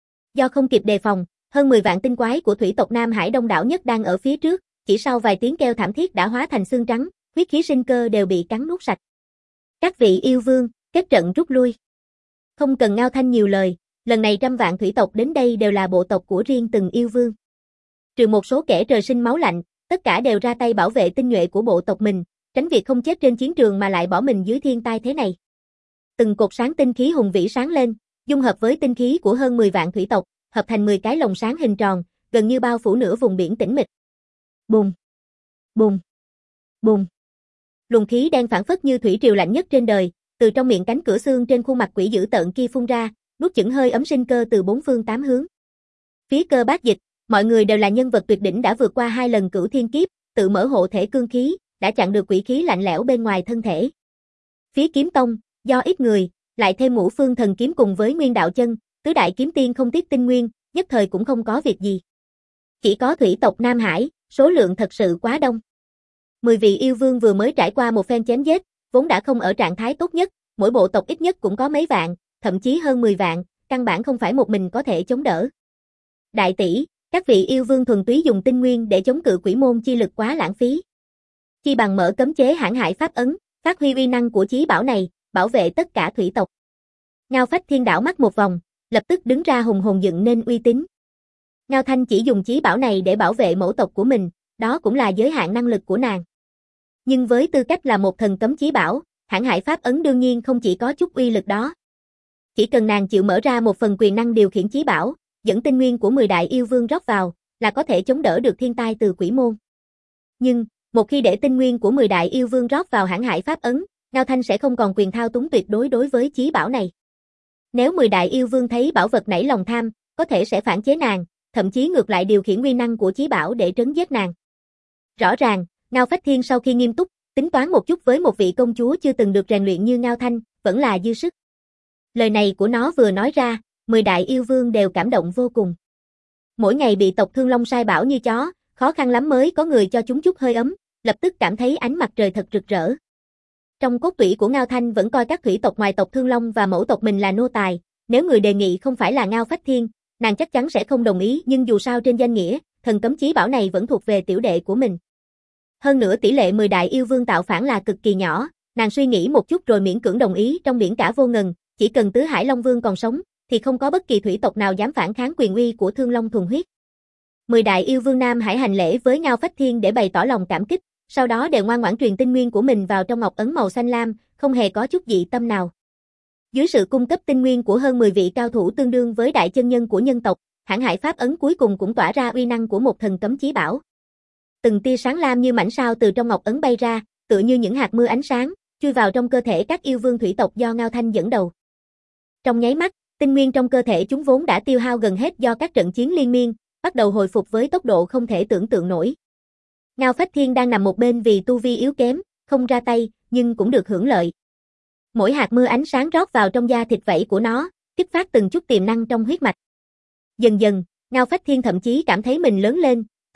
Do không kịp đề phòng, hơn mười vạn tinh quái của thủy tộc Nam Hải đông đảo nhất đang ở phía trước, chỉ sau vài tiếng kêu thảm thiết đã hóa thành xương trắng, huyết khí sinh cơ đều bị cắn nuốt sạch. Các vị yêu vương, kết trận rút lui. Không cần Ngao Thanh nhiều lời, lần này trăm vạn thủy tộc đến đây đều là bộ tộc của riêng từng yêu vương. Trừ một số kẻ trời sinh máu lạnh, tất cả đều ra tay bảo vệ tinh nhuệ của bộ tộc mình, tránh việc không chết trên chiến trường mà lại bỏ mình dưới thiên tai thế này. Từng cột sáng tinh khí hùng vĩ sáng lên, dung hợp với tinh khí của hơn mười vạn thủy tộc, hợp thành mười cái lồng sáng hình tròn, gần như bao phủ nửa vùng biển tĩnh mịch. Bùng, bùng, bùng. Luồng khí đen phảng phất như thủy triều lạnh nhất trên đời, từ trong miệng cánh cửa xương trên khuôn mặt quỷ dữ tợn kia phun ra, nuốt chửng hơi ấm sinh cơ từ bốn phương tám hướng. Phía Cơ Bác Dịch, mọi người đều là nhân vật tuyệt đỉnh đã vượt qua hai lần cửu thiên kiếp, tự mở hộ thể cương khí, đã chặn được quỷ khí lạnh lẽo bên ngoài thân thể. Phía Kiếm Tông, do ít người, lại thêm Ngũ Phương Thần Kiếm cùng với Nguyên Đạo Chân, tứ đại kiếm tiên không tiếc tinh nguyên, nhất thời cũng không có việc gì. Chỉ có thủy tộc Nam Hải, số lượng thật sự quá đông. Mười vị yêu vương vừa mới trải qua một phen chém giết, vốn đã không ở trạng thái tốt nhất, mỗi bộ tộc ít nhất cũng có mấy vạn, thậm chí hơn mười vạn, căn bản không phải một mình có thể chống đỡ. Đại tỷ, các vị yêu vương thuần túy dùng tinh nguyên để chống cự quỷ môn chi lực quá lãng phí. Chi bằng mở cấm chế hãn hải pháp ấn, phát huy uy năng của chí bảo này, bảo vệ tất cả thủy tộc. Ngao Phách Thiên đảo mắt một vòng, lập tức đứng ra hùng hồn dựng nên uy tín. Ngao Thanh chỉ dùng chí bảo này để bảo vệ mẫu tộc của mình, đó cũng là giới hạn năng lực của nàng. Nhưng với tư cách là một thần cấm chí bảo, hãn hải pháp ấn đương nhiên không chỉ có chút uy lực đó. Chỉ cần nàng chịu mở ra một phần quyền năng điều khiển chí bảo, dẫn tinh nguyên của mười đại yêu vương rót vào, là có thể chống đỡ được thiên tai từ quỷ môn. Nhưng, một khi để tinh nguyên của mười đại yêu vương rót vào hãn hải pháp ấn, Ngao Thanh sẽ không còn quyền thao túng tuyệt đối đối với chí bảo này. Nếu mười đại yêu vương thấy bảo vật nảy lòng tham, có thể sẽ phản chế nàng, thậm chí ngược lại điều khiển uy năng của chí bảo để trấn giết nàng. Rõ ràng, Ngao Phách Thiên sau khi nghiêm túc, tính toán một chút với một vị công chúa chưa từng được rèn luyện như Ngao Thanh, vẫn là dư sức. Lời này của nó vừa nói ra, mười đại yêu vương đều cảm động vô cùng. Mỗi ngày bị tộc Thương Long sai bảo như chó, khó khăn lắm mới có người cho chúng chút hơi ấm, lập tức cảm thấy ánh mặt trời thật rực rỡ. Trong cốt tủy của Ngao Thanh vẫn coi các thủy tộc ngoài tộc Thương Long và mẫu tộc mình là nô tài, nếu người đề nghị không phải là Ngao Phách Thiên, nàng chắc chắn sẽ không đồng ý, nhưng dù sao trên danh nghĩa, thần cấm chí bảo này vẫn thuộc về tiểu đệ của mình. Hơn nữa tỷ lệ mười đại yêu vương tạo phản là cực kỳ nhỏ, nàng suy nghĩ một chút rồi miễn cưỡng đồng ý trong biển cả vô ngần, chỉ cần Tứ Hải Long Vương còn sống, thì không có bất kỳ thủy tộc nào dám phản kháng quyền uy của Thương Long thuần huyết. Mười đại yêu vương nam Hải hành lễ với Ngao Phách Thiên để bày tỏ lòng cảm kích, sau đó đều ngoan ngoãn truyền tinh nguyên của mình vào trong ngọc ấn màu xanh lam, không hề có chút dị tâm nào. Dưới sự cung cấp tinh nguyên của hơn mười vị cao thủ tương đương với đại chân nhân của nhân tộc, hãn hải pháp ấn cuối cùng cũng tỏa ra uy năng của một thần cấm chí bảo. Từng tia sáng lam như mảnh sao từ trong ngọc ấn bay ra, tựa như những hạt mưa ánh sáng, chui vào trong cơ thể các yêu vương thủy tộc do Ngao Thanh dẫn đầu. Trong nháy mắt, tinh nguyên trong cơ thể chúng vốn đã tiêu hao gần hết do các trận chiến liên miên, bắt đầu hồi phục với tốc độ không thể tưởng tượng nổi. Ngao Phách Thiên đang nằm một bên vì tu vi yếu kém, không ra tay, nhưng cũng được hưởng lợi. Mỗi hạt mưa ánh sáng rót vào trong da thịt vảy của nó, kích phát từng chút tiềm năng trong huyết mạch. Dần dần, Ngao Phách Thiên thậm chí cảm thấy mình lớn lên,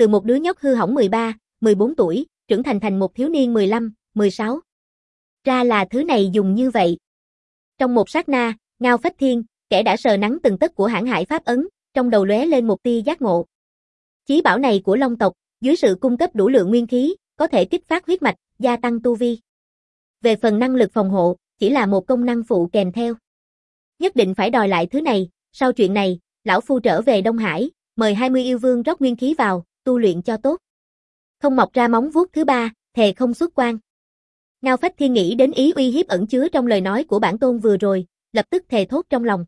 từ một đứa nhóc hư hỏng mười ba, mười bốn tuổi, trưởng thành thành một thiếu niên mười lăm, mười sáu. Ra là thứ này dùng như vậy. Trong một sát na, Ngao Phách Thiên, kẻ đã sờ nắng từng tấc của hãn hải pháp ấn, trong đầu lóe lên một tia giác ngộ. Chí bảo này của Long tộc, dưới sự cung cấp đủ lượng nguyên khí, có thể kích phát huyết mạch, gia tăng tu vi. Về phần năng lực phòng hộ, chỉ là một công năng phụ kèm theo. Nhất định phải đòi lại thứ này, sau chuyện này, lão phu trở về Đông Hải, mời hai mươi yêu vương rót nguyên khí vào, tu luyện cho tốt. Không mọc ra móng vuốt thứ ba, thề không xuất quan. Ngao Phách Thiên nghĩ đến ý uy hiếp ẩn chứa trong lời nói của bản tôn vừa rồi, lập tức thề thốt trong lòng.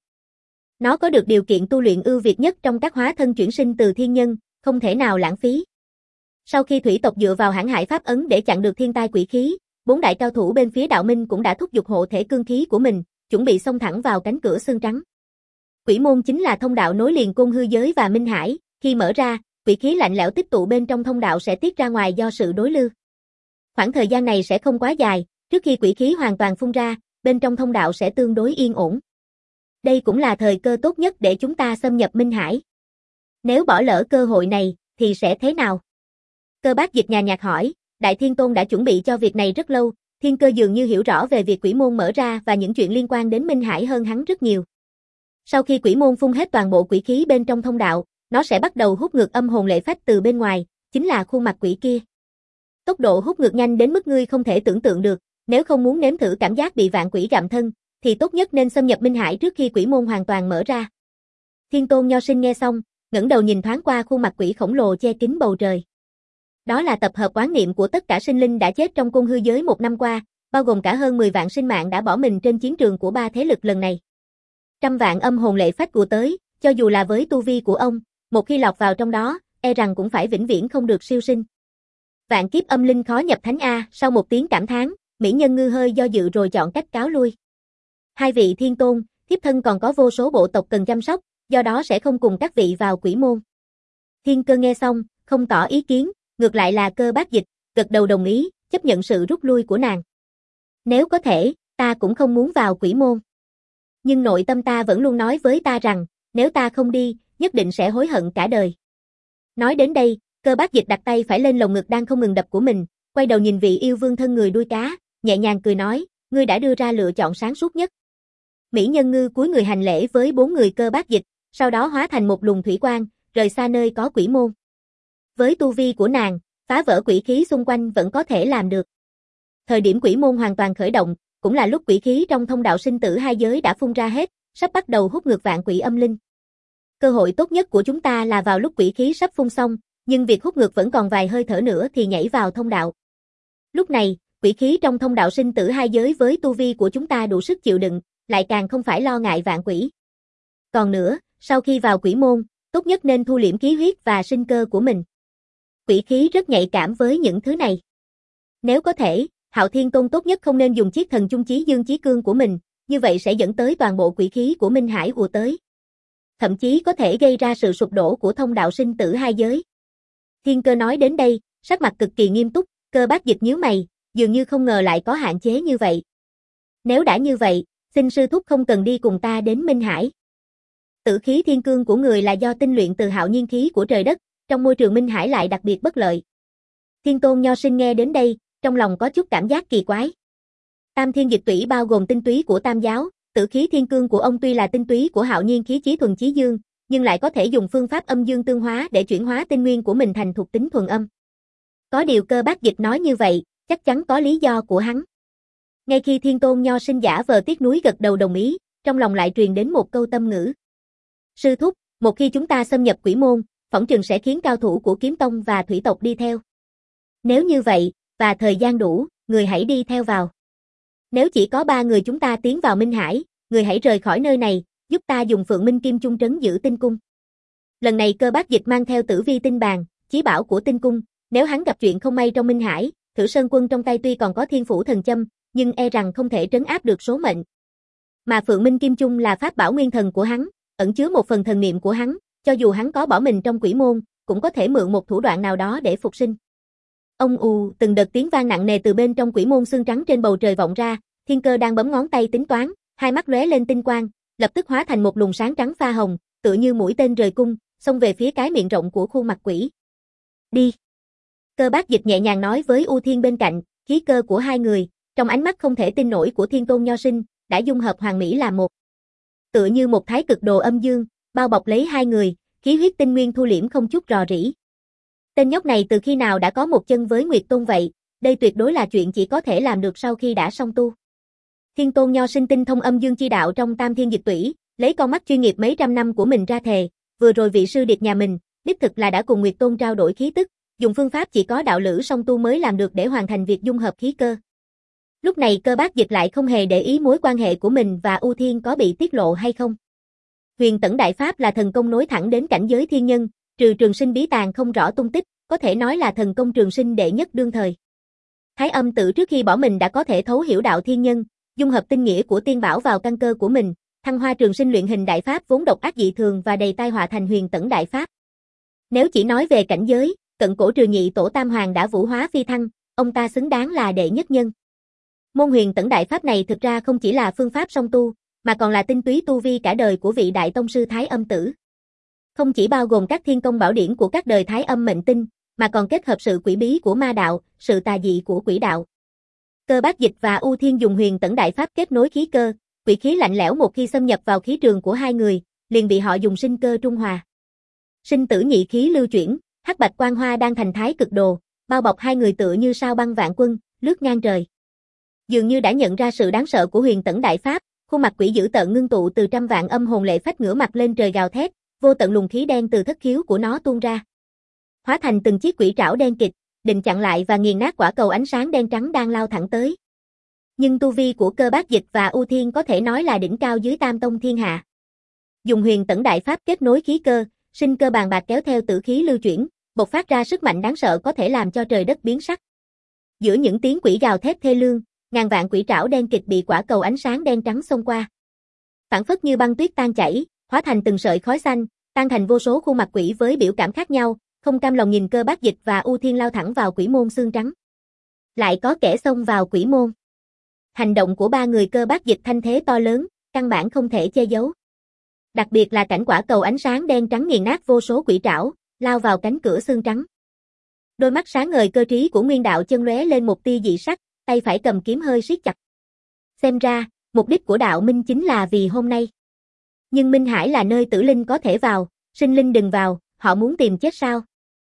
Nó có được điều kiện tu luyện ưu việt nhất trong các hóa thân chuyển sinh từ thiên nhân, không thể nào lãng phí. Sau khi thủy tộc dựa vào hãn hải pháp ấn để chặn được thiên tai quỷ khí, bốn đại cao thủ bên phía đạo minh cũng đã thúc giục hộ thể cương khí của mình, chuẩn bị xông thẳng vào cánh cửa xương trắng. Quỷ môn chính là thông đạo nối liền côn hư giới và minh hải, khi mở ra, quỷ khí lạnh lẽo tích tụ bên trong thông đạo sẽ tiết ra ngoài do sự đối lưu. Khoảng thời gian này sẽ không quá dài, trước khi quỷ khí hoàn toàn phun ra, bên trong thông đạo sẽ tương đối yên ổn. Đây cũng là thời cơ tốt nhất để chúng ta xâm nhập minh hải. Nếu bỏ lỡ cơ hội này, thì sẽ thế nào? Cơ Bác Dịch nhàn nhạt hỏi, Đại Thiên Tôn đã chuẩn bị cho việc này rất lâu, Thiên Cơ dường như hiểu rõ về việc quỷ môn mở ra và những chuyện liên quan đến minh hải hơn hắn rất nhiều. Sau khi quỷ môn phun hết toàn bộ quỷ khí bên trong thông đạo, nó sẽ bắt đầu hút ngược âm hồn lệ phách từ bên ngoài, chính là khuôn mặt quỷ kia. Tốc độ hút ngược nhanh đến mức ngươi không thể tưởng tượng được, nếu không muốn nếm thử cảm giác bị vạn quỷ gặm thân, thì tốt nhất nên xâm nhập minh hải trước khi quỷ môn hoàn toàn mở ra. Thiên Tôn Nho Sinh nghe xong, ngẩng đầu nhìn thoáng qua khuôn mặt quỷ khổng lồ che kín bầu trời. Đó là tập hợp oán niệm của tất cả sinh linh đã chết trong côn hư giới một năm qua, bao gồm cả hơn mười vạn sinh mạng đã bỏ mình trên chiến trường của ba thế lực lần này. Trăm vạn âm hồn lệ phách của tới, cho dù là với tu vi của ông, một khi lọt vào trong đó, e rằng cũng phải vĩnh viễn không được siêu sinh. Vạn kiếp âm linh khó nhập thánh A, sau một tiếng cảm thán, mỹ nhân ngư hơi do dự rồi chọn cách cáo lui. Hai vị thiên tôn, thiếp thân còn có vô số bộ tộc cần chăm sóc, do đó sẽ không cùng các vị vào quỷ môn. Thiên Cơ nghe xong, không tỏ ý kiến, ngược lại là Cơ Bác Dịch, gật đầu đồng ý, chấp nhận sự rút lui của nàng. Nếu có thể, ta cũng không muốn vào quỷ môn. Nhưng nội tâm ta vẫn luôn nói với ta rằng, nếu ta không đi, nhất định sẽ hối hận cả đời. Nói đến đây, Cơ Bác Dịch đặt tay phải lên lồng ngực đang không ngừng đập của mình, quay đầu nhìn vị yêu vương thân người đuôi cá, nhẹ nhàng cười nói, ngươi đã đưa ra lựa chọn sáng suốt nhất. Mỹ nhân ngư cúi người hành lễ với bốn người Cơ Bác Dịch, sau đó hóa thành một luồng thủy quang, rời xa nơi có quỷ môn. Với tu vi của nàng, phá vỡ quỷ khí xung quanh vẫn có thể làm được. Thời điểm quỷ môn hoàn toàn khởi động, cũng là lúc quỷ khí trong thông đạo sinh tử hai giới đã phun ra hết, sắp bắt đầu hút ngược vạn quỷ âm linh. Cơ hội tốt nhất của chúng ta là vào lúc quỷ khí sắp phun xong, nhưng việc hút ngược vẫn còn vài hơi thở nữa thì nhảy vào thông đạo. Lúc này, quỷ khí trong thông đạo sinh tử hai giới với tu vi của chúng ta đủ sức chịu đựng, lại càng không phải lo ngại vạn quỷ. Còn nữa, sau khi vào quỷ môn, tốt nhất nên thu liễm khí huyết và sinh cơ của mình. Quỷ khí rất nhạy cảm với những thứ này. Nếu có thể, Hạo Thiên Tôn tốt nhất không nên dùng chiếc thần chung chí dương chí cương của mình, như vậy sẽ dẫn tới toàn bộ quỷ khí của Minh Hải ùa tới. Thậm chí có thể gây ra sự sụp đổ của thông đạo sinh tử hai giới. Thiên Cơ nói đến đây, sắc mặt cực kỳ nghiêm túc, Cơ Bác Dịch nhíu mày, dường như không ngờ lại có hạn chế như vậy. Nếu đã như vậy, xin sư thúc không cần đi cùng ta đến Minh Hải. Tử khí thiên cương của người là do tinh luyện từ hạo nhiên khí của trời đất, trong môi trường Minh Hải lại đặc biệt bất lợi. Thiên Tôn Nho Sinh nghe đến đây, trong lòng có chút cảm giác kỳ quái. Tam thiên dịch tủy bao gồm tinh túy của Tam giáo, tử khí thiên cương của ông tuy là tinh túy của hạo nhiên khí chí thuần chí dương, nhưng lại có thể dùng phương pháp âm dương tương hóa để chuyển hóa tinh nguyên của mình thành thuộc tính thuần âm. Có điều Cơ Bác Dịch nói như vậy, chắc chắn có lý do của hắn. Ngay khi Thiên Tôn Nho Sinh giả vờ tiếc nuối gật đầu đồng ý, trong lòng lại truyền đến một câu tâm ngữ. Sư thúc, một khi chúng ta xâm nhập quỷ môn, phỏng chừng sẽ khiến cao thủ của kiếm tông và thủy tộc đi theo. Nếu như vậy, và thời gian đủ, người hãy đi theo vào. Nếu chỉ có ba người chúng ta tiến vào Minh Hải, người hãy rời khỏi nơi này, giúp ta dùng Phượng Minh Kim Chung trấn giữ tinh cung. Lần này Cơ Bác Dịch mang theo Tử Vi tinh bàn, chí bảo của tinh cung, nếu hắn gặp chuyện không may trong Minh Hải, Thử Sơn Quân trong tay tuy còn có Thiên Phủ thần châm, nhưng e rằng không thể trấn áp được số mệnh. Mà Phượng Minh Kim Chung là pháp bảo nguyên thần của hắn, ẩn chứa một phần thần niệm của hắn, cho dù hắn có bỏ mình trong quỷ môn, cũng có thể mượn một thủ đoạn nào đó để phục sinh. Ông ù, từng đợt tiếng vang nặng nề từ bên trong quỷ môn xương trắng trên bầu trời vọng ra, Thiên Cơ đang bấm ngón tay tính toán, hai mắt lóe lên tinh quang, lập tức hóa thành một luồng sáng trắng pha hồng, tựa như mũi tên rời cung, xông về phía cái miệng rộng của khuôn mặt quỷ. Đi. Cơ Bác Dịch nhẹ nhàng nói với U Thiên bên cạnh, khí cơ của hai người, trong ánh mắt không thể tin nổi của Thiên Tôn Nho Sinh, đã dung hợp hoàn mỹ làm một. Tựa như một thái cực đồ âm dương, bao bọc lấy hai người, khí huyết tinh nguyên thu liễm không chút rò rỉ. Tên nhóc này từ khi nào đã có một chân với Nguyệt Tôn vậy, đây tuyệt đối là chuyện chỉ có thể làm được sau khi đã song tu. Thiên Tôn Nho Sinh tinh thông âm dương chi đạo trong Tam Thiên Dịch Tủy, lấy con mắt chuyên nghiệp mấy trăm năm của mình ra thề, vừa rồi vị sư điệt nhà mình, đích thực là đã cùng Nguyệt Tôn trao đổi khí tức, dùng phương pháp chỉ có đạo lữ song tu mới làm được để hoàn thành việc dung hợp khí cơ. Lúc này Cơ Bác Dịch lại không hề để ý mối quan hệ của mình và U Thiên có bị tiết lộ hay không. Huyền Tẫn Đại Pháp là thần công nối thẳng đến cảnh giới thiên nhân, trừ Trường Sinh Bí Tàng không rõ tung tích, có thể nói là thần công trường sinh đệ nhất đương thời. Thái Âm Tử trước khi bỏ mình đã có thể thấu hiểu đạo thiên nhân, dung hợp tinh nghĩa của tiên bảo vào căn cơ của mình, thăng hoa Trường Sinh luyện hình đại pháp vốn độc ác dị thường và đầy tai họa thành Huyền Tẫn Đại Pháp. Nếu chỉ nói về cảnh giới, cận cổ Trừ Nhị Tổ Tam Hoàng đã vũ hóa phi thăng, ông ta xứng đáng là đệ nhất nhân. Môn Huyền Tẫn Đại Pháp này thực ra không chỉ là phương pháp song tu, mà còn là tinh túy tu vi cả đời của vị đại tông sư Thái Âm Tử. Không chỉ bao gồm các thiên công bảo điển của các đời Thái Âm mệnh tinh, mà còn kết hợp sự quỷ bí của ma đạo, sự tà dị của quỷ đạo. Cơ Bác Dịch và U Thiên dùng Huyền Tẫn Đại Pháp kết nối khí cơ, quỷ khí lạnh lẽo một khi xâm nhập vào khí trường của hai người, liền bị họ dùng sinh cơ trung hòa. Sinh tử nhị khí lưu chuyển, hắc bạch quang hoa đang thành thái cực đồ, bao bọc hai người tựa như sao băng vạn quân, lướt ngang trời. Dường như đã nhận ra sự đáng sợ của Huyền Tẫn Đại Pháp, khuôn mặt quỷ dữ tợn ngưng tụ từ trăm vạn âm hồn lệ phách ngửa mặt lên trời gào thét, vô tận luồng khí đen từ thất khiếu của nó tuôn ra, hóa thành từng chiếc quỷ trảo đen kịt, định chặn lại và nghiền nát quả cầu ánh sáng đen trắng đang lao thẳng tới. Nhưng tu vi của Cơ Bác Dịch và U Thiên có thể nói là đỉnh cao dưới Tam Tông thiên hạ. Dùng Huyền Tẫn Đại Pháp kết nối khí cơ, sinh cơ bàn bạc kéo theo tử khí lưu chuyển, bộc phát ra sức mạnh đáng sợ có thể làm cho trời đất biến sắc. Giữa những tiếng quỷ gào thét thê lương, ngàn vạn quỷ trảo đen kịt bị quả cầu ánh sáng đen trắng xông qua. Phảng phất như băng tuyết tan chảy, hóa thành từng sợi khói xanh, tan thành vô số khuôn mặt quỷ với biểu cảm khác nhau, không cam lòng nhìn Cơ Bác Dịch và U Thiên lao thẳng vào quỷ môn xương trắng. Lại có kẻ xông vào quỷ môn. Hành động của ba người Cơ Bác Dịch thanh thế to lớn, căn bản không thể che giấu. Đặc biệt là cảnh quả cầu ánh sáng đen trắng nghiền nát vô số quỷ trảo, lao vào cánh cửa xương trắng. Đôi mắt sáng ngời cơ trí của Nguyên Đạo Chân lóe lên một tia dị sắc, tay phải cầm kiếm hơi siết chặt. Xem ra, mục đích của đạo minh chính là vì hôm nay. Nhưng Minh Hải là nơi tử linh có thể vào, sinh linh đừng vào, họ muốn tìm chết sao?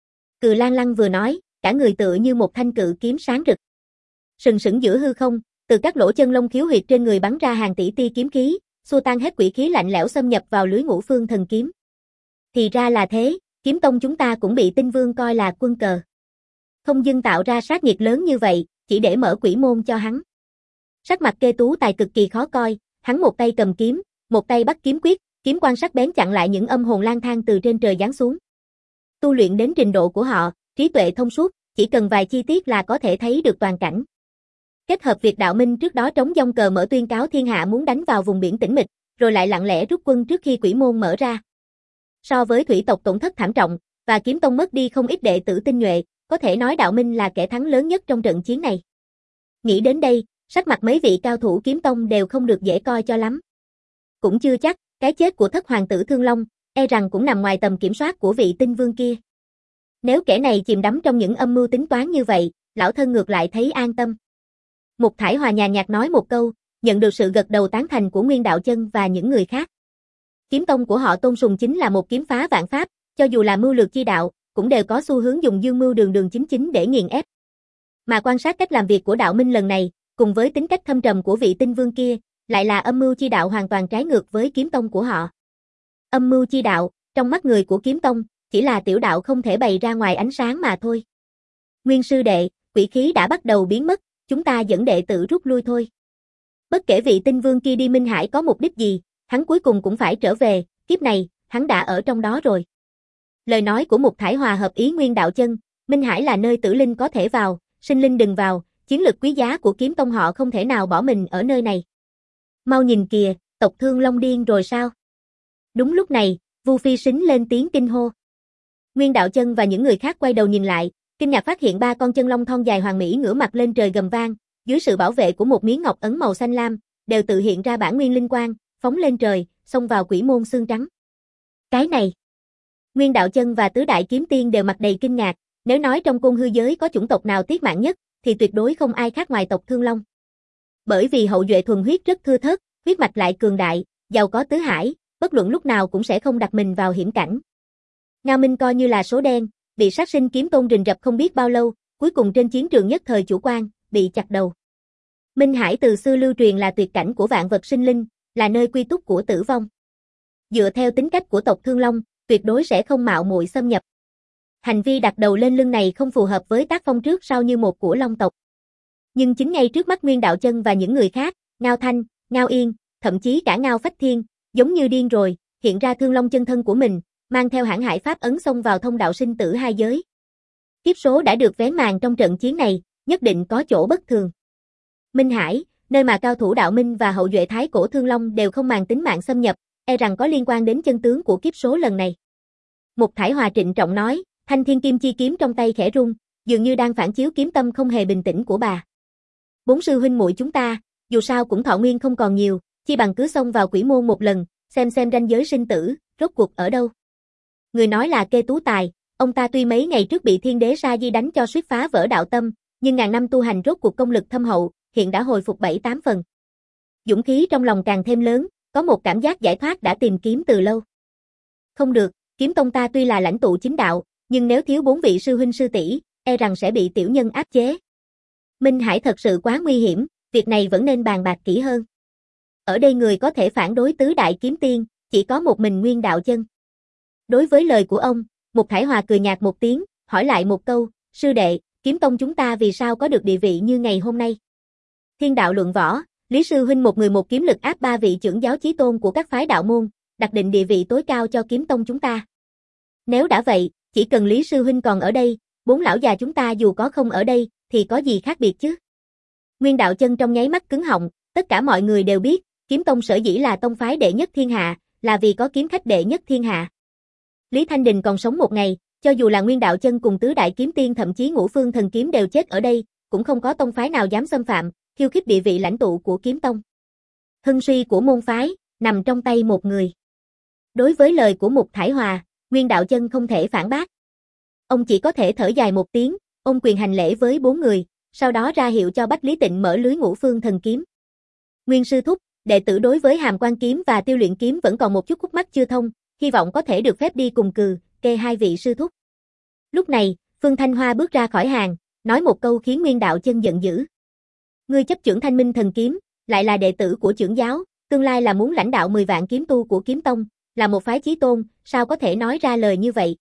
Cừ Lan Lăng vừa nói, cả người tựa như một thanh cự kiếm sáng rực. Sừng sững giữa hư không, từ các lỗ chân lông khiếu huyệt trên người bắn ra hàng tỷ tia kiếm khí, xua tan hết quỷ khí lạnh lẽo xâm nhập vào lưới Ngũ Phương Thần Kiếm. Thì ra là thế, kiếm tông chúng ta cũng bị Tinh Vương coi là quân cờ. Không dưng tạo ra sát nhiệt lớn như vậy, chỉ để mở quỷ môn cho hắn. Sắc mặt Kê Tú Tài cực kỳ khó coi, hắn một tay cầm kiếm, một tay bắt kiếm quyết, kiếm quang sắc bén chặn lại những âm hồn lang thang từ trên trời giáng xuống. Tu luyện đến trình độ của họ, trí tuệ thông suốt, chỉ cần vài chi tiết là có thể thấy được toàn cảnh. Kết hợp việc đạo minh trước đó trống dông cờ mở tuyên cáo thiên hạ muốn đánh vào vùng biển tĩnh mịch, rồi lại lặng lẽ rút quân trước khi quỷ môn mở ra. So với thủy tộc tổn thất thảm trọng, và kiếm tông mất đi không ít đệ tử tinh nhuệ, có thể nói đạo minh là kẻ thắng lớn nhất trong trận chiến này. Nghĩ đến đây, sắc mặt mấy vị cao thủ kiếm tông đều không được dễ coi cho lắm. Cũng chưa chắc, cái chết của thất hoàng tử Thương Long, e rằng cũng nằm ngoài tầm kiểm soát của vị tinh vương kia. Nếu kẻ này chìm đắm trong những âm mưu tính toán như vậy, lão thân ngược lại thấy an tâm. Mục Thải Hòa nhàn nhạt nói một câu, nhận được sự gật đầu tán thành của Nguyên Đạo Chân và những người khác. Kiếm tông của họ tôn sùng chính là một kiếm phá vạn pháp, cho dù là mưu lược chi đạo, cũng đều có xu hướng dùng dương mưu đường đường chính chính để nghiền ép. Mà quan sát cách làm việc của đạo minh lần này, cùng với tính cách thâm trầm của vị tinh vương kia, lại là âm mưu chi đạo hoàn toàn trái ngược với kiếm tông của họ. Âm mưu chi đạo, trong mắt người của kiếm tông, chỉ là tiểu đạo không thể bày ra ngoài ánh sáng mà thôi. Nguyên sư đệ, quỷ khí đã bắt đầu biến mất, chúng ta dẫn đệ tử rút lui thôi. Bất kể vị tinh vương kia đi Minh Hải có mục đích gì, hắn cuối cùng cũng phải trở về, kiếp này, hắn đã ở trong đó rồi. Lời nói của Mục Thải Hòa hợp ý Nguyên Đạo Chân, Minh Hải là nơi tử linh có thể vào, sinh linh đừng vào, chiến lực quý giá của kiếm tông họ không thể nào bỏ mình ở nơi này. Mau nhìn kìa, tộc Thương Long điên rồi sao? Đúng lúc này, Vu Phi Sính lên tiếng kinh hô. Nguyên Đạo Chân và những người khác quay đầu nhìn lại, kinh ngạc phát hiện ba con chân long thon dài hoàng mỹ ngửa mặt lên trời gầm vang, dưới sự bảo vệ của một miếng ngọc ấn màu xanh lam, đều tự hiện ra bản nguyên linh quang, phóng lên trời, xông vào quỷ môn xương trắng. Cái này, Nguyên Đạo Chân và Tứ Đại Kiếm Tiên đều mặt đầy kinh ngạc, Nếu nói trong côn hư giới có chủng tộc nào tiết mạng nhất, thì tuyệt đối không ai khác ngoài tộc Thương Long. Bởi vì hậu duệ thuần huyết rất thưa thớt, huyết mạch lại cường đại, giàu có tứ hải, bất luận lúc nào cũng sẽ không đặt mình vào hiểm cảnh. Ngao Minh coi như là số đen, bị sát sinh kiếm tôn rình rập không biết bao lâu, cuối cùng trên chiến trường nhất thời chủ quan, bị chặt đầu. Minh Hải từ xưa lưu truyền là tuyệt cảnh của vạn vật sinh linh, là nơi quy túc của tử vong. Dựa theo tính cách của tộc Thương Long, tuyệt đối sẽ không mạo muội xâm nhập. Hành vi đặt đầu lên lưng này không phù hợp với tác phong trước sau như một của Long tộc. Nhưng chính ngay trước mắt Nguyên Đạo Chân và những người khác, Ngao Thanh, Ngao Yên, thậm chí cả Ngao Phách Thiên, giống như điên rồi, hiện ra Thương Long chân thân của mình, mang theo hãn hải pháp ấn xông vào thông đạo sinh tử hai giới. Kiếp số đã được vén màn trong trận chiến này, nhất định có chỗ bất thường. Minh Hải, nơi mà cao thủ đạo minh và hậu duệ thái cổ Thương Long đều không màng tính mạng xâm nhập, e rằng có liên quan đến chân tướng của kiếp số lần này. Mục Thải Hòa trịnh trọng nói, thanh thiên kim chi kiếm trong tay khẽ rung, dường như đang phản chiếu kiếm tâm không hề bình tĩnh của bà. Bốn sư huynh muội chúng ta, dù sao cũng thọ nguyên không còn nhiều, chi bằng cứ xông vào quỷ môn một lần, xem xem ranh giới sinh tử, rốt cuộc ở đâu. Người nói là Kê Tú Tài, ông ta tuy mấy ngày trước bị thiên đế Sa Di đánh cho suýt phá vỡ đạo tâm, nhưng ngàn năm tu hành rốt cuộc công lực thâm hậu, hiện đã hồi phục bảy tám phần. Dũng khí trong lòng càng thêm lớn, có một cảm giác giải thoát đã tìm kiếm từ lâu. Không được, kiếm tông ta tuy là lãnh tụ chính đạo, nhưng nếu thiếu bốn vị sư huynh sư tỷ, e rằng sẽ bị tiểu nhân áp chế. Minh Hải thật sự quá nguy hiểm, việc này vẫn nên bàn bạc kỹ hơn. Ở đây người có thể phản đối tứ đại kiếm tiên, chỉ có một mình Nguyên Đạo Chân. Đối với lời của ông, Mục Thải Hòa cười nhạt một tiếng, hỏi lại một câu, sư đệ, kiếm tông chúng ta vì sao có được địa vị như ngày hôm nay? Thiên đạo luận võ, Lý sư huynh một người một kiếm lực áp ba vị trưởng giáo chí tôn của các phái đạo môn, đặt định địa vị tối cao cho kiếm tông chúng ta. Nếu đã vậy, chỉ cần Lý sư huynh còn ở đây, bốn lão già chúng ta dù có không ở đây, thì có gì khác biệt chứ? Nguyên Đạo Chân trong nháy mắt cứng họng, tất cả mọi người đều biết, kiếm tông sở dĩ là tông phái đệ nhất thiên hạ, là vì có kiếm khách đệ nhất thiên hạ. Lý Thanh Đình còn sống một ngày, cho dù là Nguyên Đạo Chân cùng tứ đại kiếm tiên thậm chí ngũ phương thần kiếm đều chết ở đây, cũng không có tông phái nào dám xâm phạm, khiêu khích địa vị lãnh tụ của kiếm tông. Hưng suy của môn phái, nằm trong tay một người. Đối với lời của Mục Thải Hòa, Nguyên Đạo Chân không thể phản bác. Ông chỉ có thể thở dài một tiếng, ôm quyền hành lễ với bốn người, sau đó ra hiệu cho Bách Lý Tịnh mở lưới ngũ phương thần kiếm. Nguyên sư thúc, đệ tử đối với Hàm Quan kiếm và Tiêu Luyện kiếm vẫn còn một chút khúc mắc chưa thông, hy vọng có thể được phép đi cùng Cừ, Kê hai vị sư thúc. Lúc này, Phương Thanh Hoa bước ra khỏi hàng, nói một câu khiến Nguyên Đạo Chân giận dữ. Ngươi chấp trưởng Thanh Minh thần kiếm, lại là đệ tử của trưởng giáo, tương lai là muốn lãnh đạo mười vạn kiếm tu của kiếm tông, là một phái chí tôn, sao có thể nói ra lời như vậy?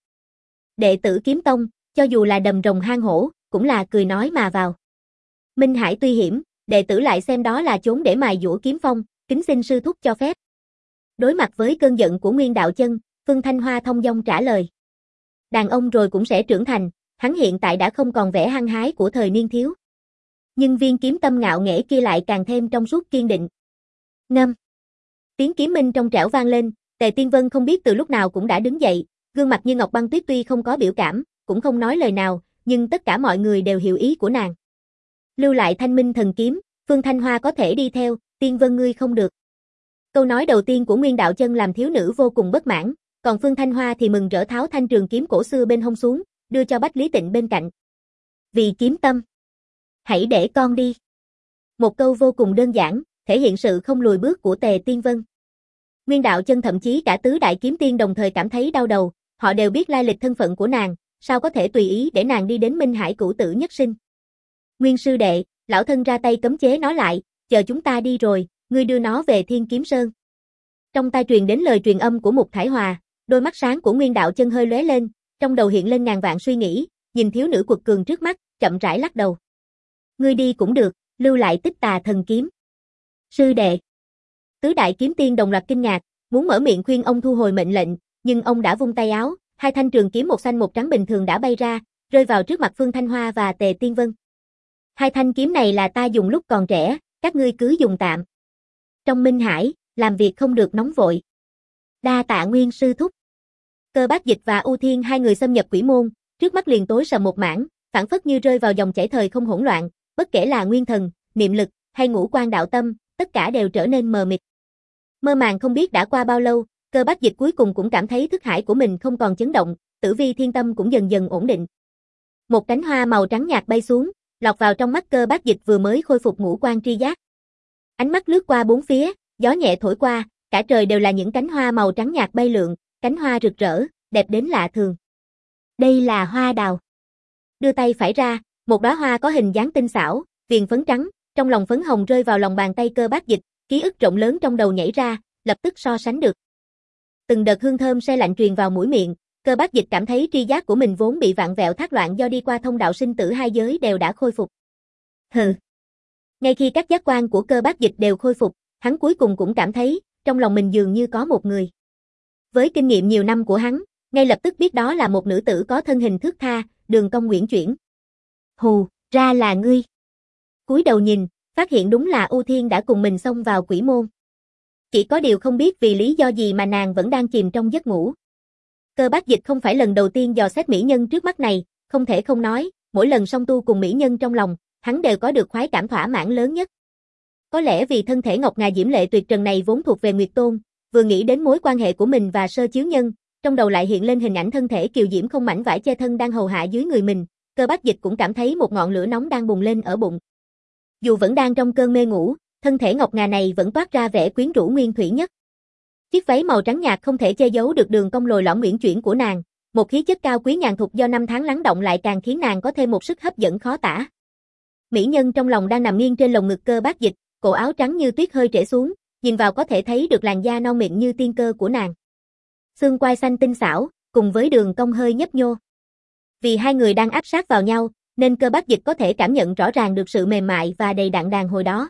Đệ tử kiếm tông, cho dù là đầm rồng hang hổ, cũng là cười nói mà vào. Minh Hải tuy hiểm, đệ tử lại xem đó là chốn để mài dũa kiếm phong, kính xin sư thúc cho phép. Đối mặt với cơn giận của Nguyên Đạo Chân, Phương Thanh Hoa thông dong trả lời. Đàn ông rồi cũng sẽ trưởng thành, hắn hiện tại đã không còn vẻ hăng hái của thời niên thiếu. Nhưng viên kiếm tâm ngạo nghễ kia lại càng thêm trong suốt kiên định. Ngâm. Tiếng kiếm minh trong trẻo vang lên, Tề Tiên Vân không biết từ lúc nào cũng đã đứng dậy, gương mặt như ngọc băng tuyết tuy không có biểu cảm, cũng không nói lời nào, nhưng tất cả mọi người đều hiểu ý của nàng. Lưu lại Thanh Minh thần kiếm, Phương Thanh Hoa có thể đi theo, Tiên Vân ngươi không được. Câu nói đầu tiên của Nguyên Đạo Chân làm thiếu nữ vô cùng bất mãn, còn Phương Thanh Hoa thì mừng rỡ tháo thanh trường kiếm cổ xưa bên hông xuống, đưa cho Bách Lý Tịnh bên cạnh. Vì kiếm tâm, hãy để con đi. Một câu vô cùng đơn giản, thể hiện sự không lùi bước của Tề Tiên Vân. Nguyên Đạo Chân thậm chí cả tứ đại kiếm tiên đồng thời cảm thấy đau đầu, họ đều biết lai lịch thân phận của nàng, sao có thể tùy ý để nàng đi đến Minh Hải cửu tử nhất sinh. Nguyên sư đệ, lão thân ra tay cấm chế nó lại, chờ chúng ta đi rồi, ngươi đưa nó về Thiên Kiếm Sơn. Trong tai truyền đến lời truyền âm của Mục Thải Hòa, đôi mắt sáng của Nguyên Đạo Chân hơi lóe lên, trong đầu hiện lên ngàn vạn suy nghĩ, nhìn thiếu nữ quật cường trước mắt, chậm rãi lắc đầu. Ngươi đi cũng được, lưu lại Tích Tà thần kiếm. Sư đệ. Tứ đại kiếm tiên đồng loạt kinh ngạc, muốn mở miệng khuyên ông thu hồi mệnh lệnh, nhưng ông đã vung tay áo, hai thanh trường kiếm một xanh một trắng bình thường đã bay ra, rơi vào trước mặt Phương Thanh Hoa và Tề Tiên Vân. Hai thanh kiếm này là ta dùng lúc còn trẻ, các ngươi cứ dùng tạm. Trong Minh Hải, làm việc không được nóng vội. Đa tạ Nguyên sư thúc. Cơ Bác Dịch và U Thiên hai người xâm nhập quỷ môn, trước mắt liền tối sầm một mảng, phảng phất như rơi vào dòng chảy thời không hỗn loạn, bất kể là nguyên thần, niệm lực hay ngũ quan đạo tâm, tất cả đều trở nên mờ mịt. Mơ màng không biết đã qua bao lâu, Cơ Bác Dịch cuối cùng cũng cảm thấy thức hải của mình không còn chấn động, tử vi thiên tâm cũng dần dần ổn định. Một cánh hoa màu trắng nhạt bay xuống, lọt vào trong mắt Cơ Bác Dịch vừa mới khôi phục ngũ quan tri giác. Ánh mắt lướt qua bốn phía, gió nhẹ thổi qua, cả trời đều là những cánh hoa màu trắng nhạt bay lượn, cánh hoa rực rỡ, đẹp đến lạ thường. Đây là hoa đào. Đưa tay phải ra, một đóa hoa có hình dáng tinh xảo, viền phấn trắng, trong lòng phấn hồng rơi vào lòng bàn tay Cơ Bác Dịch, ký ức rộng lớn trong đầu nhảy ra, lập tức so sánh được. Từng đợt hương thơm se lạnh truyền vào mũi miệng, Cơ Bác Dịch cảm thấy tri giác của mình vốn bị vạn vẹo thác loạn do đi qua thông đạo sinh tử hai giới đều đã khôi phục. Hừ. Ngay khi các giác quan của Cơ Bác Dịch đều khôi phục, hắn cuối cùng cũng cảm thấy, trong lòng mình dường như có một người. Với kinh nghiệm nhiều năm của hắn, ngay lập tức biết đó là một nữ tử có thân hình thướt tha, đường cong uyển chuyển. Hù, ra là ngươi. Cúi đầu nhìn, phát hiện đúng là U Thiên đã cùng mình xông vào quỷ môn. Chỉ có điều không biết vì lý do gì mà nàng vẫn đang chìm trong giấc ngủ. Cơ Bác Dịch không phải lần đầu tiên dò xét mỹ nhân trước mắt này, không thể không nói, mỗi lần song tu cùng mỹ nhân trong lòng, hắn đều có được khoái cảm thỏa mãn lớn nhất. Có lẽ vì thân thể ngọc ngà diễm lệ tuyệt trần này vốn thuộc về Nguyệt Tôn, vừa nghĩ đến mối quan hệ của mình và Sơ Chiếu Nhân, trong đầu lại hiện lên hình ảnh thân thể kiều diễm không mảnh vải che thân đang hầu hạ dưới người mình, Cơ Bác Dịch cũng cảm thấy một ngọn lửa nóng đang bùng lên ở bụng. Dù vẫn đang trong cơn mê ngủ, thân thể ngọc ngà này vẫn toát ra vẻ quyến rũ nguyên thủy nhất. Chiếc váy màu trắng nhạt không thể che giấu được đường cong lồi lõm uyển chuyển của nàng, một khí chất cao quý nhàn thục do năm tháng lắng động lại càng khiến nàng có thêm một sức hấp dẫn khó tả. Mỹ nhân trong lòng đang nằm nghiêng trên lồng ngực Cơ Bác Dịch, cổ áo trắng như tuyết hơi trễ xuống, nhìn vào có thể thấy được làn da non mịn như tiên cơ của nàng. Xương quai xanh tinh xảo, cùng với đường cong hơi nhấp nhô. Vì hai người đang áp sát vào nhau, nên Cơ Bác Dịch có thể cảm nhận rõ ràng được sự mềm mại và đầy đặn đàn hồi đó.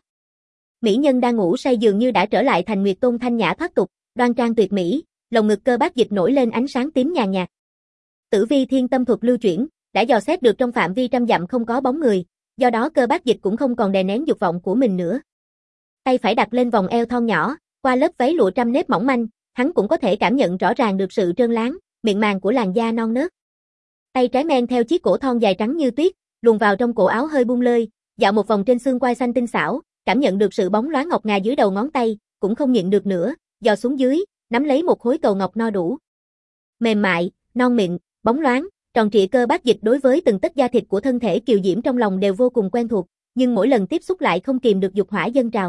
Mỹ nhân đang ngủ say dường như đã trở lại thành Nguyệt Tôn thanh nhã thoát tục, đoan trang tuyệt mỹ, lồng ngực Cơ Bác Dịch nổi lên ánh sáng tím nhàn nhạt. Tử vi thiên tâm thuật lưu chuyển, đã dò xét được trong phạm vi trăm dặm không có bóng người, do đó Cơ Bác Dịch cũng không còn đè nén dục vọng của mình nữa. Tay phải đặt lên vòng eo thon nhỏ, qua lớp váy lụa trăm nếp mỏng manh, hắn cũng có thể cảm nhận rõ ràng được sự trơn láng, mịn màng của làn da non nớt. Tay trái men theo chiếc cổ thon dài trắng như tuyết, luồn vào trong cổ áo hơi buông lơi, dạo một vòng trên xương quai xanh tinh xảo, cảm nhận được sự bóng loáng ngọc ngà dưới đầu ngón tay, cũng không nhịn được nữa, dò xuống dưới, nắm lấy một khối cầu ngọc no đủ. Mềm mại, non mịn, bóng loáng, tròn trịa. Cơ Bác Dịch đối với từng tấc da thịt của thân thể kiều diễm trong lòng đều vô cùng quen thuộc, nhưng mỗi lần tiếp xúc lại không kìm được dục hỏa dâng trào.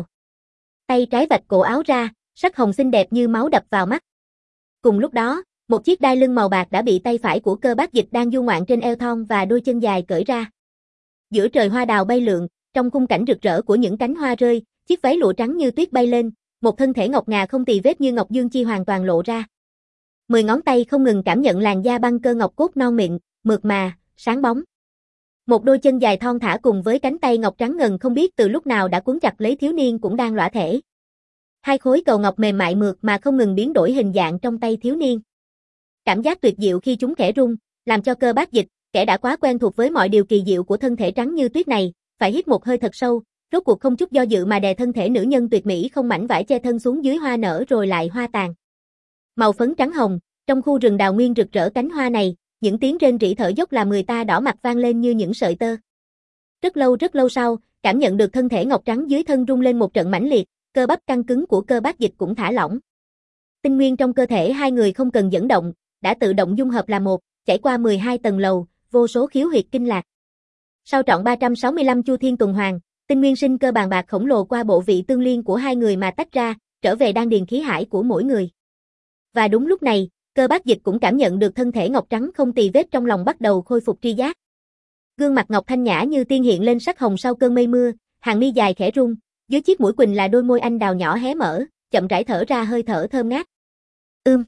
Tay trái vạch cổ áo ra, sắc hồng xinh đẹp như máu đập vào mắt. Cùng lúc đó, một chiếc đai lưng màu bạc đã bị tay phải của Cơ Bác Dịch đang du ngoạn trên eo thon và đôi chân dài cởi ra. Giữa trời hoa đào bay lượn, trong khung cảnh rực rỡ của những cánh hoa rơi, chiếc váy lụa trắng như tuyết bay lên, một thân thể ngọc ngà không tì vết như ngọc dương chi hoàn toàn lộ ra. Mười ngón tay không ngừng cảm nhận làn da băng cơ ngọc cốt non mịn, mượt mà, sáng bóng. Một đôi chân dài thon thả cùng với cánh tay ngọc trắng ngần không biết từ lúc nào đã cuốn chặt lấy thiếu niên cũng đang lõa thể. Hai khối cầu ngọc mềm mại mượt mà không ngừng biến đổi hình dạng trong tay thiếu niên. Cảm giác tuyệt diệu khi chúng khẽ rung, làm cho Cơ Bác Dịch, kẻ đã quá quen thuộc với mọi điều kỳ diệu của thân thể trắng như tuyết này, phải hít một hơi thật sâu, rốt cuộc không chút do dự mà đè thân thể nữ nhân tuyệt mỹ không mảnh vải che thân xuống dưới hoa nở rồi lại hoa tàn. Màu phấn trắng hồng, trong khu rừng đào nguyên rực rỡ cánh hoa này, những tiếng rên rỉ thở dốc làm người ta đỏ mặt vang lên như những sợi tơ. Rất lâu rất lâu sau, cảm nhận được thân thể ngọc trắng dưới thân rung lên một trận mãnh liệt, cơ bắp căng cứng của Cơ Bác Dịch cũng thả lỏng. Tinh nguyên trong cơ thể hai người không cần dẫn động, đã tự động dung hợp là một, chảy qua mười hai tầng lầu, vô số khiếu huyệt kinh lạc. Sau trọn ba trăm sáu mươi lăm chu thiên tuần hoàn, tinh nguyên sinh cơ bàn bạc khổng lồ qua bộ vị tương liên của hai người mà tách ra, trở về đan điền khí hải của mỗi người. Và đúng lúc này, Cơ Bác Dịch cũng cảm nhận được thân thể ngọc trắng không tì vết trong lòng bắt đầu khôi phục tri giác. Gương mặt ngọc thanh nhã như tiên hiện lên sắc hồng sau cơn mây mưa, hàng mi dài khẽ rung, dưới chiếc mũi quỳnh là đôi môi anh đào nhỏ hé mở, chậm rãi thở ra hơi thở thơm ngát. Ưm.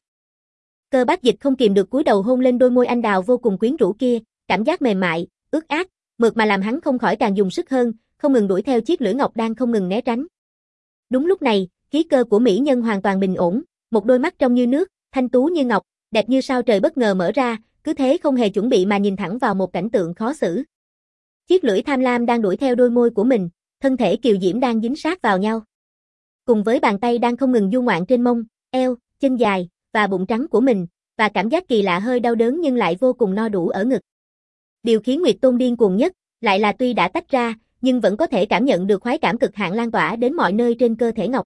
Cơ Bác Dịch không kìm được cúi đầu hôn lên đôi môi anh đào vô cùng quyến rũ kia, cảm giác mềm mại, ướt át, mượt mà làm hắn không khỏi càng dùng sức hơn, không ngừng đuổi theo chiếc lưỡi ngọc đang không ngừng né tránh. Đúng lúc này, khí cơ của mỹ nhân hoàn toàn bình ổn, một đôi mắt trong như nước, thanh tú như ngọc, đẹp như sao trời bất ngờ mở ra, cứ thế không hề chuẩn bị mà nhìn thẳng vào một cảnh tượng khó xử. Chiếc lưỡi tham lam đang đuổi theo đôi môi của mình, thân thể kiều diễm đang dính sát vào nhau. Cùng với bàn tay đang không ngừng du ngoạn trên mông, eo, chân dài và bụng trắng của mình, và cảm giác kỳ lạ hơi đau đớn nhưng lại vô cùng no đủ ở ngực. Điều khiến Nguyệt Tôn điên cuồng nhất, lại là tuy đã tách ra, nhưng vẫn có thể cảm nhận được khoái cảm cực hạn lan tỏa đến mọi nơi trên cơ thể ngọc.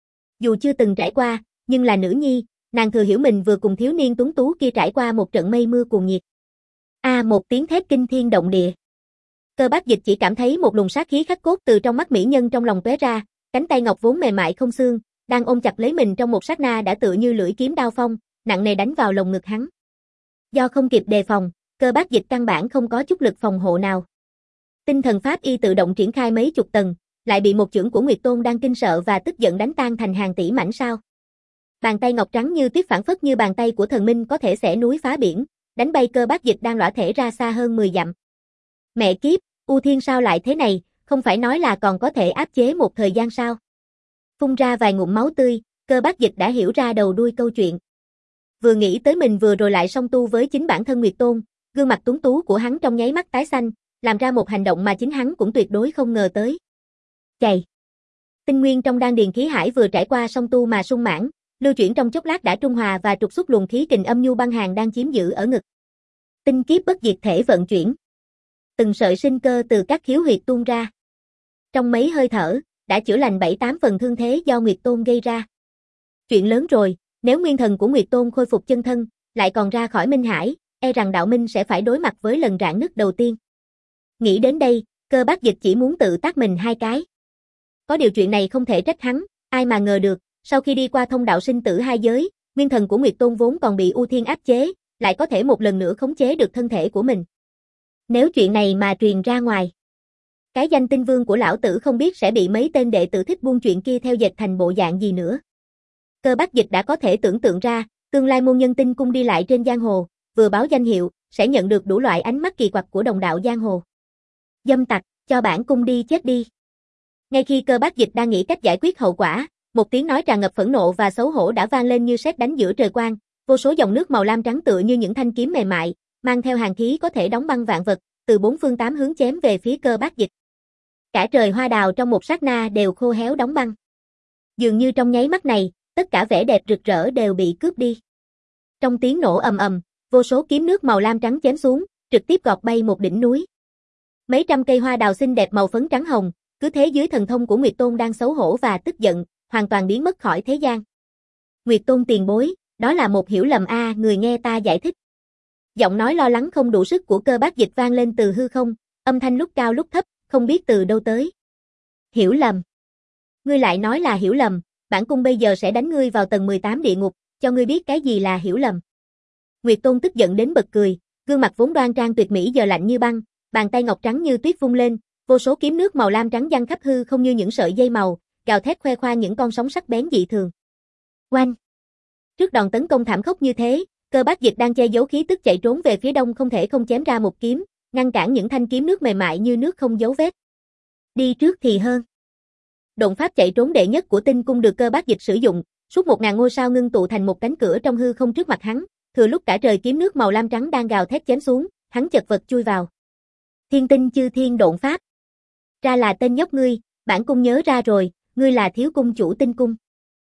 Dù chưa từng trải qua, nhưng là nữ nhi, nàng thừa hiểu mình vừa cùng thiếu niên tuấn tú kia trải qua một trận mây mưa cuồng nhiệt. A một tiếng thét kinh thiên động địa. Cơ Bác Dịch chỉ cảm thấy một luồng sát khí khắc cốt từ trong mắt mỹ nhân trong lòng tóe ra, cánh tay ngọc vốn mềm mại không xương, đang ôm chặt lấy mình trong một sát na đã tựa như lưỡi kiếm đao phong, nặng nề đánh vào lồng ngực hắn. Do không kịp đề phòng, Cơ Bác Dịch căn bản không có chút lực phòng hộ nào. Tinh thần pháp y tự động triển khai mấy chục tầng, lại bị một chưởng của Nguyệt Tôn đang kinh sợ và tức giận đánh tan thành hàng tỷ mảnh sao. Bàn tay ngọc trắng như tuyết phảng phất như bàn tay của thần minh có thể xẻ núi phá biển, đánh bay Cơ Bác Dịch đang lõa thể ra xa hơn mười dặm. Mẹ kiếp, U Thiên sao lại thế này, không phải nói là còn có thể áp chế một thời gian sao? Phun ra vài ngụm máu tươi, Cơ Bác Dịch đã hiểu ra đầu đuôi câu chuyện. Vừa nghĩ tới mình vừa rồi lại song tu với chính bản thân Nguyệt Tôn, gương mặt tuấn tú của hắn trong nháy mắt tái xanh, làm ra một hành động mà chính hắn cũng tuyệt đối không ngờ tới. Chày. Tinh nguyên trong đan điền khí hải vừa trải qua song tu mà sung mãn, lưu chuyển trong chốc lát đã trung hòa và trục xuất luồng khí kình âm nhu băng hàn đang chiếm giữ ở ngực. Tinh kiếp bất diệt thể vận chuyển. Từng sợi sinh cơ từ các khiếu huyệt tuôn ra. Trong mấy hơi thở, đã chữa lành bảy tám phần thương thế do Nguyệt Tôn gây ra. Chuyện lớn rồi, nếu nguyên thần của Nguyệt Tôn khôi phục chân thân, lại còn ra khỏi Minh Hải, e rằng đạo minh sẽ phải đối mặt với lần rạn nứt đầu tiên. Nghĩ đến đây, Cơ Bác Dịch chỉ muốn tự tát mình hai cái. Có điều chuyện này không thể trách hắn, ai mà ngờ được, sau khi đi qua thông đạo sinh tử hai giới, nguyên thần của Nguyệt Tôn vốn còn bị U Thiên áp chế, lại có thể một lần nữa khống chế được thân thể của mình. Nếu chuyện này mà truyền ra ngoài, cái danh tinh vương của lão tử không biết sẽ bị mấy tên đệ tử thích buôn chuyện kia theo dệt thành bộ dạng gì nữa. Cơ Bác Dịch đã có thể tưởng tượng ra, tương lai môn nhân tinh cung đi lại trên giang hồ, vừa báo danh hiệu, sẽ nhận được đủ loại ánh mắt kỳ quặc của đồng đạo giang hồ. Dâm tặc, cho bản cung đi chết đi. Ngay khi Cơ Bác Dịch đang nghĩ cách giải quyết hậu quả, một tiếng nói tràn ngập phẫn nộ và xấu hổ đã vang lên như sét đánh giữa trời quang, vô số dòng nước màu lam trắng tựa như những thanh kiếm mềm mại, mang theo hàn khí có thể đóng băng vạn vật, từ bốn phương tám hướng chém về phía Cơ Bác Dịch. Cả trời hoa đào trong một sát na đều khô héo đóng băng. Dường như trong nháy mắt này, tất cả vẻ đẹp rực rỡ đều bị cướp đi. Trong tiếng nổ ầm ầm, vô số kiếm nước màu lam trắng chém xuống, trực tiếp gọt bay một đỉnh núi. Mấy trăm cây hoa đào xinh đẹp màu phấn trắng hồng, cứ thế dưới thần thông của Nguyệt Tôn đang xấu hổ và tức giận, hoàn toàn biến mất khỏi thế gian. Nguyệt Tôn tiền bối, đó là một hiểu lầm a, à, người nghe ta giải thích. Giọng nói lo lắng không đủ sức của Cơ Bác Dịch vang lên từ hư không, âm thanh lúc cao lúc thấp, không biết từ đâu tới. Hiểu lầm. Ngươi lại nói là hiểu lầm, bản cung bây giờ sẽ đánh ngươi vào tầng mười tám địa ngục, cho ngươi biết cái gì là hiểu lầm. Nguyệt Tôn tức giận đến bật cười, gương mặt vốn đoan trang tuyệt mỹ giờ lạnh như băng, bàn tay ngọc trắng như tuyết vung lên, vô số kiếm nước màu lam trắng giăng khắp hư không như những sợi dây màu, gào thét khoe khoang những con sóng sắc bén dị thường. Oanh! Trước đòn tấn công thảm khốc như thế, Cơ Bác Dịch đang che giấu khí tức chạy trốn về phía đông không thể không chém ra một kiếm, ngăn cản những thanh kiếm nước mềm mại như nước không dấu vết. Đi trước thì hơn. Độn pháp chạy trốn đệ nhất của tinh cung được Cơ Bác Dịch sử dụng, suốt một ngàn ngôi sao ngưng tụ thành một cánh cửa trong hư không trước mặt hắn, thừa lúc cả trời kiếm nước màu lam trắng đang gào thét chém xuống, hắn chật vật chui vào. Thiên tinh chư thiên độn pháp. Ra là tên nhóc ngươi, bản cung nhớ ra rồi, ngươi là thiếu cung chủ tinh cung.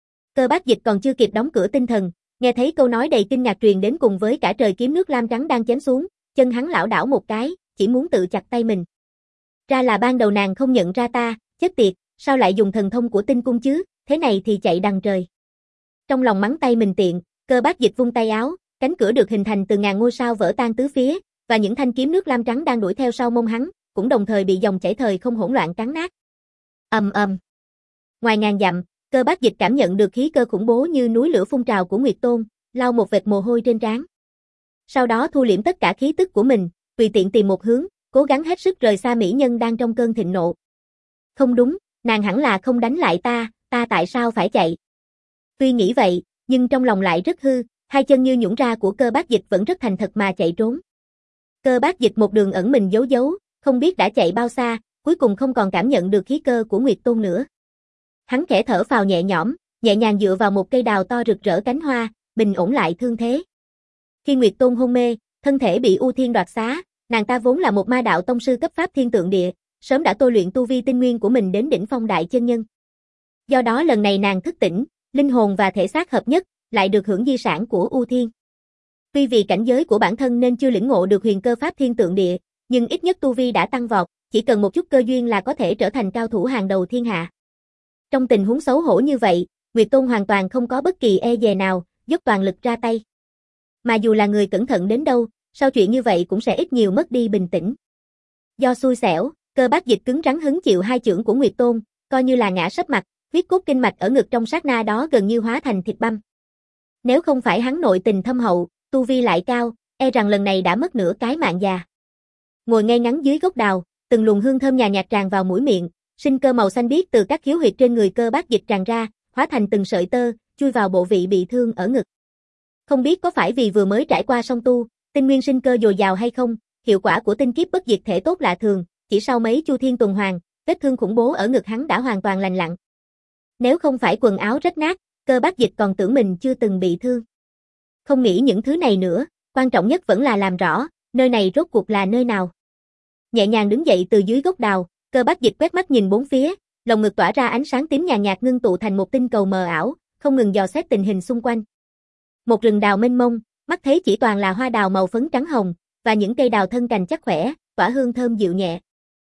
Cơ Bác Dịch còn chưa kịp đóng cửa tinh thần, nghe thấy câu nói đầy kinh ngạc truyền đến cùng với cả trời kiếm nước lam trắng đang chém xuống, chân hắn lảo đảo một cái, chỉ muốn tự chặt tay mình. Ra là ban đầu nàng không nhận ra ta, chết tiệt, sao lại dùng thần thông của tinh cung chứ, thế này thì chạy đằng trời. Trong lòng mắng tay mình tiện, Cơ Bác Dịch vung tay áo, cánh cửa được hình thành từ ngàn ngôi sao vỡ tan tứ phía, và những thanh kiếm nước lam trắng đang đuổi theo sau mông hắn, cũng đồng thời bị dòng chảy thời không hỗn loạn cắn nát. Ầm ầm. Ngoài ngàn dặm, Cơ Bác Dịch cảm nhận được khí cơ khủng bố như núi lửa phun trào của Nguyệt Tôn, lau một vệt mồ hôi trên trán. Sau đó thu liễm tất cả khí tức của mình, tùy tiện tìm một hướng, cố gắng hết sức rời xa mỹ nhân đang trong cơn thịnh nộ. Không đúng, nàng hẳn là không đánh lại ta, ta tại sao phải chạy? Tuy nghĩ vậy, nhưng trong lòng lại rất hư, hai chân như nhũn ra của Cơ Bác Dịch vẫn rất thành thật mà chạy trốn. Cơ Bác Dịch một đường ẩn mình giấu giấu, không biết đã chạy bao xa, cuối cùng không còn cảm nhận được khí cơ của Nguyệt Tôn nữa. Hắn khẽ thở phào nhẹ nhõm, nhẹ nhàng dựa vào một cây đào to rực rỡ cánh hoa, bình ổn lại thương thế. Khi Nguyệt Tôn hôn mê, thân thể bị U Thiên đoạt xá, nàng ta vốn là một ma đạo tông sư cấp pháp thiên tượng địa, sớm đã tôi luyện tu vi tinh nguyên của mình đến đỉnh phong đại chân nhân. Do đó lần này nàng thức tỉnh, linh hồn và thể xác hợp nhất, lại được hưởng di sản của U Thiên. Tuy vì cảnh giới của bản thân nên chưa lĩnh ngộ được huyền cơ pháp thiên tượng địa, nhưng ít nhất tu vi đã tăng vọt, chỉ cần một chút cơ duyên là có thể trở thành cao thủ hàng đầu thiên hạ. Trong tình huống xấu hổ như vậy, Nguyệt Tôn hoàn toàn không có bất kỳ e dè nào, dốc toàn lực ra tay. Mà dù là người cẩn thận đến đâu, sau chuyện như vậy cũng sẽ ít nhiều mất đi bình tĩnh. Do xui xẻo, Cơ Bác Dịch cứng rắn hứng chịu hai chưởng của Nguyệt Tôn, coi như là ngã sấp mặt, huyết cốt kinh mạch ở ngực trong sát na đó gần như hóa thành thịt băm. Nếu không phải hắn nội tình thâm hậu, tu vi lại cao, e rằng lần này đã mất nửa cái mạng già. Ngồi ngay ngắn dưới gốc đào, từng luồng hương thơm nhàn nhạt tràn vào mũi miệng, sinh cơ màu xanh biếc từ các khiếu huyệt trên người Cơ Bác Dịch tràn ra, hóa thành từng sợi tơ, chui vào bộ vị bị thương ở ngực. Không biết có phải vì vừa mới trải qua song tu, tinh nguyên sinh cơ dồi dào hay không, hiệu quả của tinh kiếp bất diệt thể tốt lạ thường, chỉ sau mấy chu thiên tuần hoàn, vết thương khủng bố ở ngực hắn đã hoàn toàn lành lặn. Nếu không phải quần áo rách nát, Cơ Bác Dịch còn tưởng mình chưa từng bị thương. Không nghĩ những thứ này nữa, quan trọng nhất vẫn là làm rõ, nơi này rốt cuộc là nơi nào. Nhẹ nhàng đứng dậy từ dưới gốc đào, Cơ Bác Dịch quét mắt nhìn bốn phía, lồng ngực tỏa ra ánh sáng tím nhàn nhạt ngưng tụ thành một tinh cầu mờ ảo, không ngừng dò xét tình hình xung quanh. Một rừng đào mênh mông, mắt thấy chỉ toàn là hoa đào màu phấn trắng hồng, và những cây đào thân cành chắc khỏe, tỏa hương thơm dịu nhẹ.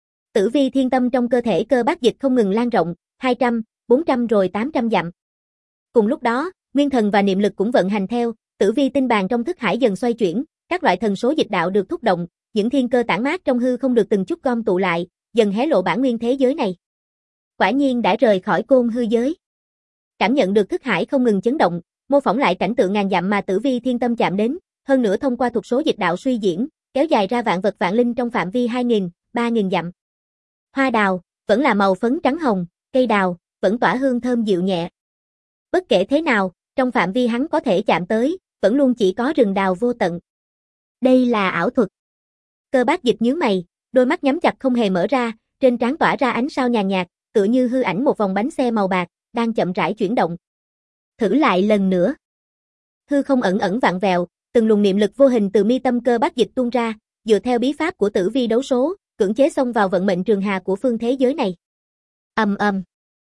Tử vi thiên tâm trong cơ thể Cơ Bác Dịch không ngừng lan rộng, hai trăm, bốn trăm rồi tám trăm dặm. Cùng lúc đó, nguyên thần và niệm lực cũng vận hành theo, tử vi tinh bàn trong thức hải dần xoay chuyển, các loại thần số dịch đạo được thúc động, những thiên cơ tản mát trong hư không được từng chút gom tụ lại, dần hé lộ bản nguyên thế giới này. Quả nhiên đã rời khỏi côn hư giới. Cảm nhận được thức hải không ngừng chấn động, mô phỏng lại cảnh tượng ngàn dặm mà tử vi thiên tâm chạm đến, hơn nữa thông qua thuật số dịch đạo suy diễn, kéo dài ra vạn vật vạn linh trong phạm vi hai nghìn, ba nghìn dặm. Hoa đào vẫn là màu phấn trắng hồng, cây đào vẫn tỏa hương thơm dịu nhẹ. Bất kể thế nào, trong phạm vi hắn có thể chạm tới, vẫn luôn chỉ có rừng đào vô tận. Đây là ảo thuật. Cơ Bác Dịch nhướng mày, đôi mắt nhắm chặt không hề mở ra, trên trán tỏa ra ánh sao nhàn nhạt, tựa như hư ảnh một vòng bánh xe màu bạc, đang chậm rãi chuyển động. Thử lại lần nữa. Hư không ẩn ẩn vặn vẹo, từng luồng niệm lực vô hình từ mi tâm Cơ Bác Dịch tuôn ra, dựa theo bí pháp của tử vi đấu số, cưỡng chế xông vào vận mệnh trường hà của phương thế giới này. Ầm ầm.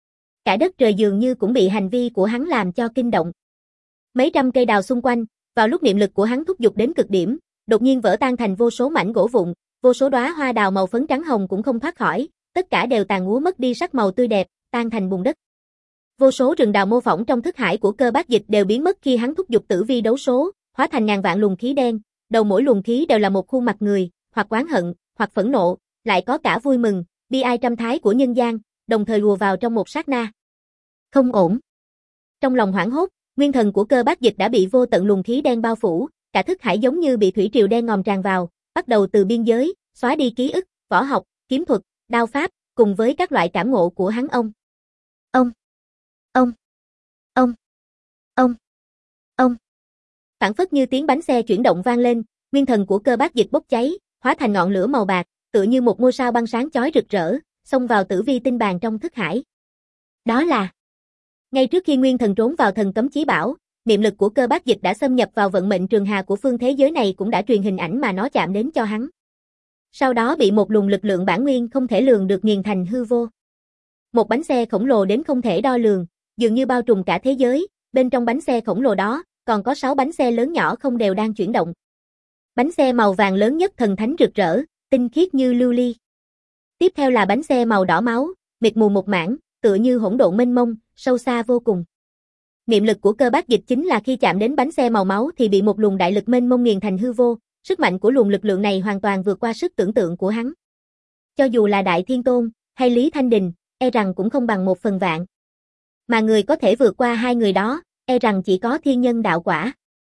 Cả đất trời dường như cũng bị hành vi của hắn làm cho kinh động. Mấy trăm cây đào xung quanh, vào lúc niệm lực của hắn thúc giục đến cực điểm, đột nhiên vỡ tan thành vô số mảnh gỗ vụn, vô số đóa hoa đào màu phấn trắng hồng cũng không thoát khỏi, tất cả đều tàn úa mất đi sắc màu tươi đẹp, tan thành bùn đất. Vô số rừng đào mô phỏng trong thức hải của Cơ Bác Dịch đều biến mất khi hắn thúc giục tử vi đấu số, hóa thành ngàn vạn luồng khí đen, đầu mỗi luồng khí đều là một khuôn mặt người, hoặc oán hận, hoặc phẫn nộ, lại có cả vui mừng, bi ai trăm thái của nhân gian, đồng thời lùa vào trong một sát na. Không ổn. Trong lòng hoảng hốt, nguyên thần của Cơ Bác Dịch đã bị vô tận luồng khí đen bao phủ, cả thức hải giống như bị thủy triều đen ngòm tràn vào, bắt đầu từ biên giới, xóa đi ký ức, võ học, kiếm thuật, đao pháp, cùng với các loại cảm ngộ của hắn ông. Ông. Ông. Ông. Ông. Ông. Phản phất như tiếng bánh xe chuyển động vang lên, nguyên thần của Cơ Bác Dịch bốc cháy, hóa thành ngọn lửa màu bạc, tựa như một ngôi sao băng sáng chói rực rỡ, xông vào tử vi tinh bàn trong thức hải. Đó là ngay trước khi nguyên thần trốn vào thần cấm chí bảo, niệm lực của Cơ Bác Dịch đã xâm nhập vào vận mệnh trường hà của phương thế giới này cũng đã truyền hình ảnh mà nó chạm đến cho hắn. Sau đó bị một luồng lực lượng bản nguyên không thể lường được nghiền thành hư vô. Một bánh xe khổng lồ đến không thể đo lường, dường như bao trùm cả thế giới, bên trong bánh xe khổng lồ đó, còn có sáu bánh xe lớn nhỏ không đều đang chuyển động. Bánh xe màu vàng lớn nhất thần thánh rực rỡ, tinh khiết như lưu ly. Tiếp theo là bánh xe màu đỏ máu, mịt mù một mảng, tựa như hỗn độn mênh mông, sâu xa vô cùng. Niệm lực của Cơ Bác Dịch chính là khi chạm đến bánh xe màu máu thì bị một luồng đại lực mênh mông nghiền thành hư vô, sức mạnh của luồng lực lượng này hoàn toàn vượt qua sức tưởng tượng của hắn. Cho dù là Đại Thiên Tôn hay Lý Thanh Đình, e rằng cũng không bằng một phần vạn. Mà người có thể vượt qua hai người đó, e rằng chỉ có thiên nhân đạo quả.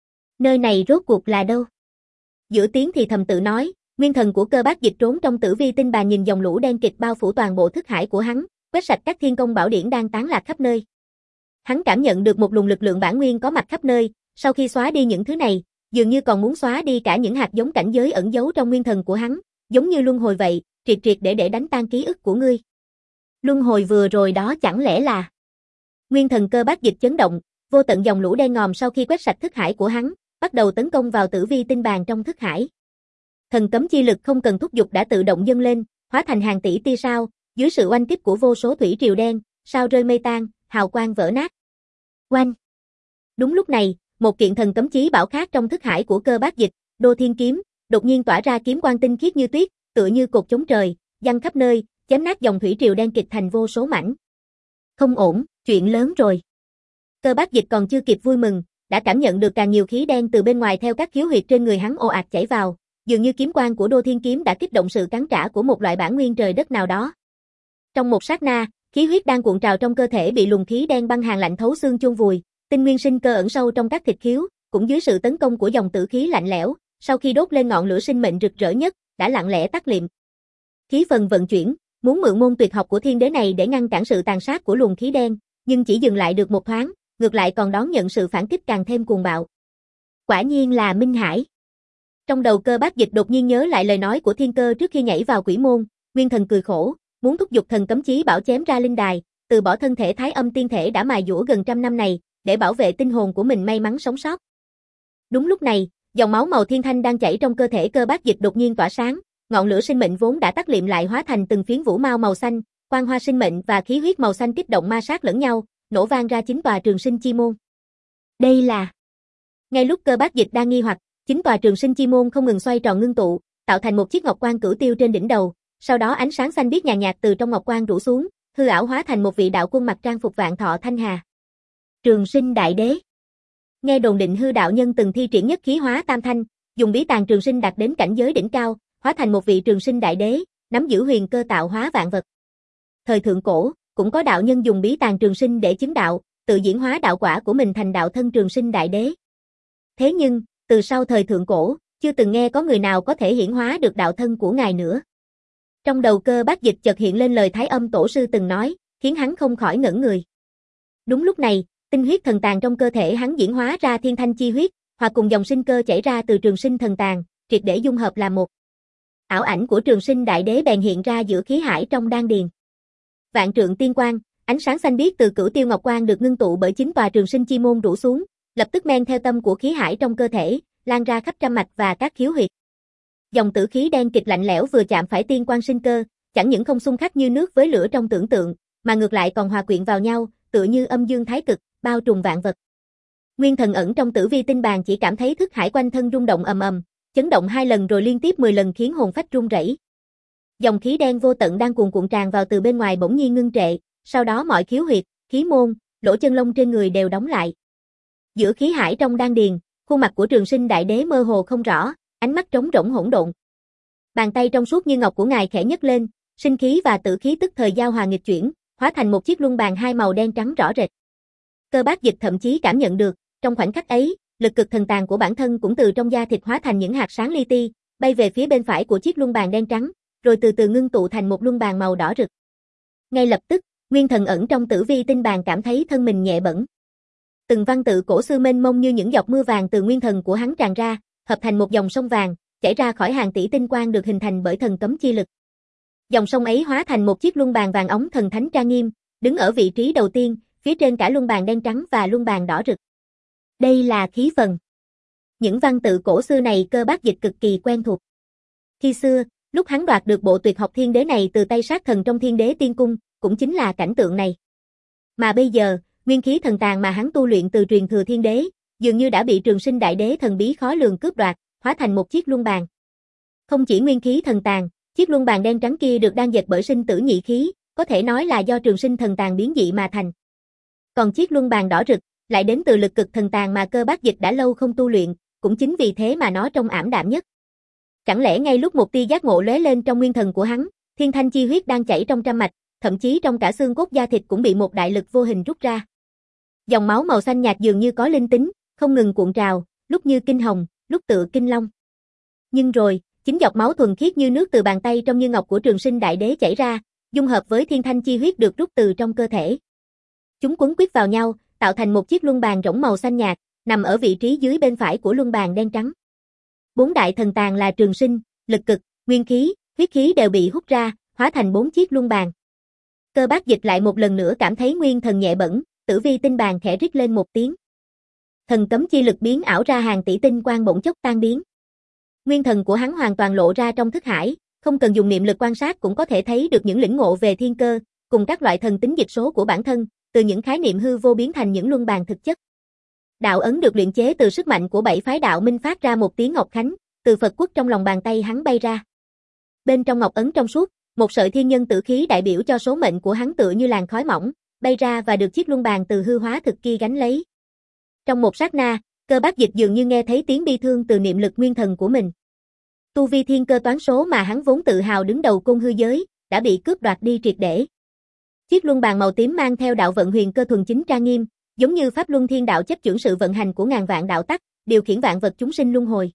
Nơi này rốt cuộc là đâu? Giữa tiếng thì thầm tự nói, nguyên thần của Cơ Bác Dịch trốn trong tử vi tinh bàn nhìn dòng lũ đen kịt bao phủ toàn bộ thức hải của hắn, quét sạch các thiên công bảo điển đang tán lạc khắp nơi. Hắn cảm nhận được một luồng lực lượng bản nguyên có mặt khắp nơi, sau khi xóa đi những thứ này, dường như còn muốn xóa đi cả những hạt giống cảnh giới ẩn giấu trong nguyên thần của hắn, giống như luân hồi vậy, triệt triệt để để đánh tan ký ức của ngươi. Luân hồi vừa rồi đó chẳng lẽ là... Nguyên thần Cơ Bác Dịch chấn động, vô tận dòng lũ đen ngòm sau khi quét sạch thức hải của hắn, bắt đầu tấn công vào tử vi tinh bàn trong thức hải. Thần cấm chi lực không cần thúc giục đã tự động dâng lên, hóa thành hàng tỷ tia sao, dưới sự oanh kích của vô số thủy triều đen, sao rơi mây tan, hào quang vỡ nát. Oanh! Đúng lúc này, một kiện thần cấm chí bảo khác trong thức hải của Cơ Bác Dịch, Đô Thiên Kiếm, đột nhiên tỏa ra kiếm quang tinh khiết như tuyết, tựa như cột chống trời, giăng khắp nơi, chém nát dòng thủy triều đen kịch thành vô số mảnh. Không ổn, chuyện lớn rồi. Cơ Bác Dịch còn chưa kịp vui mừng, đã cảm nhận được càng nhiều khí đen từ bên ngoài theo các khiếu huyệt trên người hắn ồ ạt chảy vào, dường như kiếm quang của Đô Thiên kiếm đã kích động sự cắn trả của một loại bản nguyên trời đất nào đó. Trong một sát na, khí huyết đang cuộn trào trong cơ thể bị luồng khí đen băng hàn lạnh thấu xương chôn vùi, tinh nguyên sinh cơ ẩn sâu trong các thịt khiếu, cũng dưới sự tấn công của dòng tử khí lạnh lẽo, sau khi đốt lên ngọn lửa sinh mệnh rực rỡ nhất, đã lặng lẽ tắt liệm. Khí phần vận chuyển, muốn mượn môn tuyệt học của thiên đế này để ngăn cản sự tàn sát của luồng khí đen, nhưng chỉ dừng lại được một thoáng, ngược lại còn đón nhận sự phản kích càng thêm cuồng bạo. Quả nhiên là Minh Hải. Trong đầu Cơ Bác Dịch đột nhiên nhớ lại lời nói của Thiên Cơ trước khi nhảy vào quỷ môn, Nguyên Thần cười khổ, muốn thúc giục thần cấm chí bảo chém ra linh đài, từ bỏ thân thể thái âm tiên thể đã mài dũa gần trăm năm này, để bảo vệ tinh hồn của mình may mắn sống sót. Đúng lúc này, dòng máu màu thiên thanh đang chảy trong cơ thể Cơ Bác Dịch đột nhiên tỏa sáng, ngọn lửa sinh mệnh vốn đã tắt liệm lại hóa thành từng phiến vũ mao màu xanh, quang hoa sinh mệnh và khí huyết màu xanh kích động ma sát lẫn nhau, nổ vang ra chín tòa trường sinh chi môn. Đây là... Ngay lúc Cơ Bác Dịch đang nghi hoặc, chín tòa trường sinh chi môn không ngừng xoay tròn ngưng tụ, tạo thành một chiếc ngọc quan cửu tiêu trên đỉnh đầu, sau đó ánh sáng xanh biếc nhàn nhạt từ trong ngọc quan rủ xuống, hư ảo hóa thành một vị đạo quân mặc trang phục vạn thọ thanh hà. Trường sinh đại đế. Nghe đồn Định Hư đạo nhân từng thi triển nhất khí hóa tam thanh, dùng bí tàng trường sinh đạt đến cảnh giới đỉnh cao, hóa thành một vị trường sinh đại đế, nắm giữ huyền cơ tạo hóa vạn vật. Thời thượng cổ, cũng có đạo nhân dùng bí tàng trường sinh để chứng đạo, tự diễn hóa đạo quả của mình thành đạo thân trường sinh đại đế. Thế nhưng, từ sau thời thượng cổ, chưa từng nghe có người nào có thể hiển hóa được đạo thân của ngài nữa. Trong đầu Cơ Bác Dịch chợt hiện lên lời Thái Âm Tổ sư từng nói, khiến hắn không khỏi ngẩn người. Đúng lúc này, tinh huyết thần tàng trong cơ thể hắn diễn hóa ra thiên thanh chi huyết, hòa cùng dòng sinh cơ chảy ra từ trường sinh thần tàng, triệt để dung hợp làm một. Ảo ảnh của trường sinh đại đế bèn hiện ra giữa khí hải trong đan điền. Vạn trượng tiên quang, ánh sáng xanh biếc từ cửu tiêu ngọc quang được ngưng tụ bởi chín tòa trường sinh chi môn rủ xuống, lập tức men theo tâm của khí hải trong cơ thể, lan ra khắp trăm mạch và các khiếu huyệt. Dòng tử khí đen kịch lạnh lẽo vừa chạm phải tiên quang sinh cơ, chẳng những không xung khắc như nước với lửa trong tưởng tượng, mà ngược lại còn hòa quyện vào nhau, tựa như âm dương thái cực, bao trùm vạn vật. Nguyên Thần ẩn trong Tử Vi tinh bàn chỉ cảm thấy thức hải quanh thân rung động ầm ầm, chấn động hai lần rồi liên tiếp mười lần khiến hồn phách run rẩy. Dòng khí đen vô tận đang cuồn cuộn tràn vào từ bên ngoài bỗng nhiên ngưng trệ, sau đó mọi khiếu huyệt, khí môn, lỗ chân lông trên người đều đóng lại. Giữa khí hải trong đan điền, khuôn mặt của Trường Sinh Đại Đế mơ hồ không rõ, ánh mắt trống rỗng hỗn độn. Bàn tay trong suốt như ngọc của ngài khẽ nhấc lên, sinh khí và tử khí tức thời giao hòa nghịch chuyển, hóa thành một chiếc luân bàn hai màu đen trắng rõ rệt. Cơ Bác Dịch thậm chí cảm nhận được, trong khoảnh khắc ấy, lực cực thần tàng của bản thân cũng từ trong da thịt hóa thành những hạt sáng li ti, bay về phía bên phải của chiếc luân bàn đen trắng, rồi từ từ ngưng tụ thành một luân bàn màu đỏ rực. Ngay lập tức, Nguyên Thần ẩn trong Tử Vi tinh bàn cảm thấy thân mình nhẹ bẫng. Từng văn tự cổ xưa mênh mông như những giọt mưa vàng từ nguyên thần của hắn tràn ra, hợp thành một dòng sông vàng, chảy ra khỏi hàng tỷ tinh quang được hình thành bởi thần cấm chi lực. Dòng sông ấy hóa thành một chiếc luân bàn vàng óng thần thánh trang nghiêm, đứng ở vị trí đầu tiên, phía trên cả luân bàn đen trắng và luân bàn đỏ rực. Đây là khí phần. Những văn tự cổ xưa này Cơ Bác Dịch cực kỳ quen thuộc. Khi xưa, lúc hắn đoạt được bộ tuyệt học thiên đế này từ tay sát thần trong Thiên Đế Tiên Cung, cũng chính là cảnh tượng này. Mà bây giờ, nguyên khí thần tàng mà hắn tu luyện từ truyền thừa thiên đế, dường như đã bị Trường Sinh Đại Đế thần bí khó lường cướp đoạt, hóa thành một chiếc luân bàn. Không chỉ nguyên khí thần tàng, chiếc luân bàn đen trắng kia được đan dệt bởi sinh tử nhị khí, có thể nói là do Trường Sinh thần tàng biến dị mà thành. Còn chiếc luân bàn đỏ rực lại đến từ lực cực thần tàng mà Cơ Bác Dịch đã lâu không tu luyện, cũng chính vì thế mà nó trông ảm đạm nhất. Chẳng lẽ ngay lúc một tia giác ngộ lóe lên trong nguyên thần của hắn, thiên thanh chi huyết đang chảy trong trăm mạch, thậm chí trong cả xương cốt da thịt cũng bị một đại lực vô hình rút ra. Dòng máu màu xanh nhạt dường như có linh tính, không ngừng cuộn trào, lúc như kinh hồng, lúc tựa kinh long. Nhưng rồi, chính giọt máu thuần khiết như nước từ bàn tay trong như ngọc của Trường Sinh Đại Đế chảy ra, dung hợp với thiên thanh chi huyết được rút từ trong cơ thể. Chúng quấn quýt vào nhau, tạo thành một chiếc luân bàn rỗng màu xanh nhạt, nằm ở vị trí dưới bên phải của luân bàn đen trắng. Bốn đại thần tàng là trường sinh, lực cực, nguyên khí, huyết khí đều bị hút ra, hóa thành bốn chiếc luân bàn. Cơ Bác Dịch lại một lần nữa cảm thấy nguyên thần nhẹ bẫng, Tử Vi tinh bàn khẽ rít lên một tiếng. Thần cấm chi lực biến ảo ra hàng tỷ tinh quang bỗng chốc tan biến. Nguyên thần của hắn hoàn toàn lộ ra trong thức hải, không cần dùng niệm lực quan sát cũng có thể thấy được những lĩnh ngộ về thiên cơ, cùng các loại thần tính dịch số của bản thân, từ những khái niệm hư vô biến thành những luân bàn thực chất. Đạo ấn được luyện chế từ sức mạnh của bảy phái đạo minh phát ra một tiếng ngọc khánh, từ Phật quốc trong lòng bàn tay hắn bay ra. Bên trong ngọc ấn trong suốt, một sợi thiên nhân tử khí đại biểu cho số mệnh của hắn tựa như làn khói mỏng, bay ra và được chiếc luân bàn từ hư hóa thực kia gánh lấy. Trong một sát na, Cơ Bác Dịch dường như nghe thấy tiếng bi thương từ niệm lực nguyên thần của mình. Tu vi thiên cơ toán số mà hắn vốn tự hào đứng đầu côn hư giới, đã bị cướp đoạt đi triệt để. Chiếc luân bàn màu tím mang theo đạo vận huyền cơ thuần chính trang nghiêm, giống như pháp luân thiên đạo chấp chưởng sự vận hành của ngàn vạn đạo tắc, điều khiển vạn vật chúng sinh luân hồi.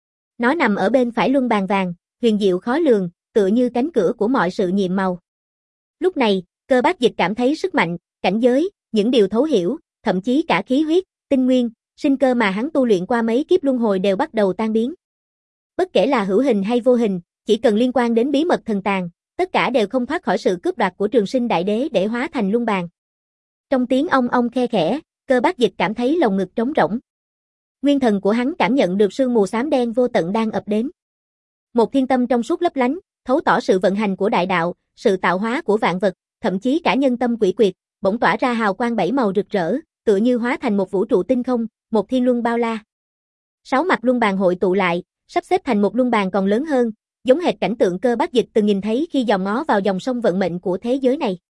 Nó nằm ở bên phải luân bàn vàng, huyền diệu khó lường, tựa như cánh cửa của mọi sự nhiệm màu. Lúc này, Cơ Bác Dịch cảm thấy sức mạnh, cảnh giới, những điều thấu hiểu, thậm chí cả khí huyết, tinh nguyên, sinh cơ mà hắn tu luyện qua mấy kiếp luân hồi đều bắt đầu tan biến. Bất kể là hữu hình hay vô hình, chỉ cần liên quan đến bí mật thần tàng, tất cả đều không thoát khỏi sự cướp đoạt của Trường Sinh Đại Đế để hóa thành luân bàn. Trong tiếng ong ong khe khẽ, Cơ Bác Dịch cảm thấy lồng ngực trống rỗng. Nguyên thần của hắn cảm nhận được sương mù xám đen vô tận đang ập đến. Một thiên tâm trong suốt lấp lánh, thấu tỏ sự vận hành của đại đạo, sự tạo hóa của vạn vật, thậm chí cả nhân tâm quỷ quyệt, bỗng tỏa ra hào quang bảy màu rực rỡ, tựa như hóa thành một vũ trụ tinh không, một thiên luân bao la. Sáu mặt luân bàn hội tụ lại, sắp xếp thành một luân bàn còn lớn hơn, giống hệt cảnh tượng Cơ Bác Dịch từng nhìn thấy khi dòm ngó vào dòng sông vận mệnh của thế giới này.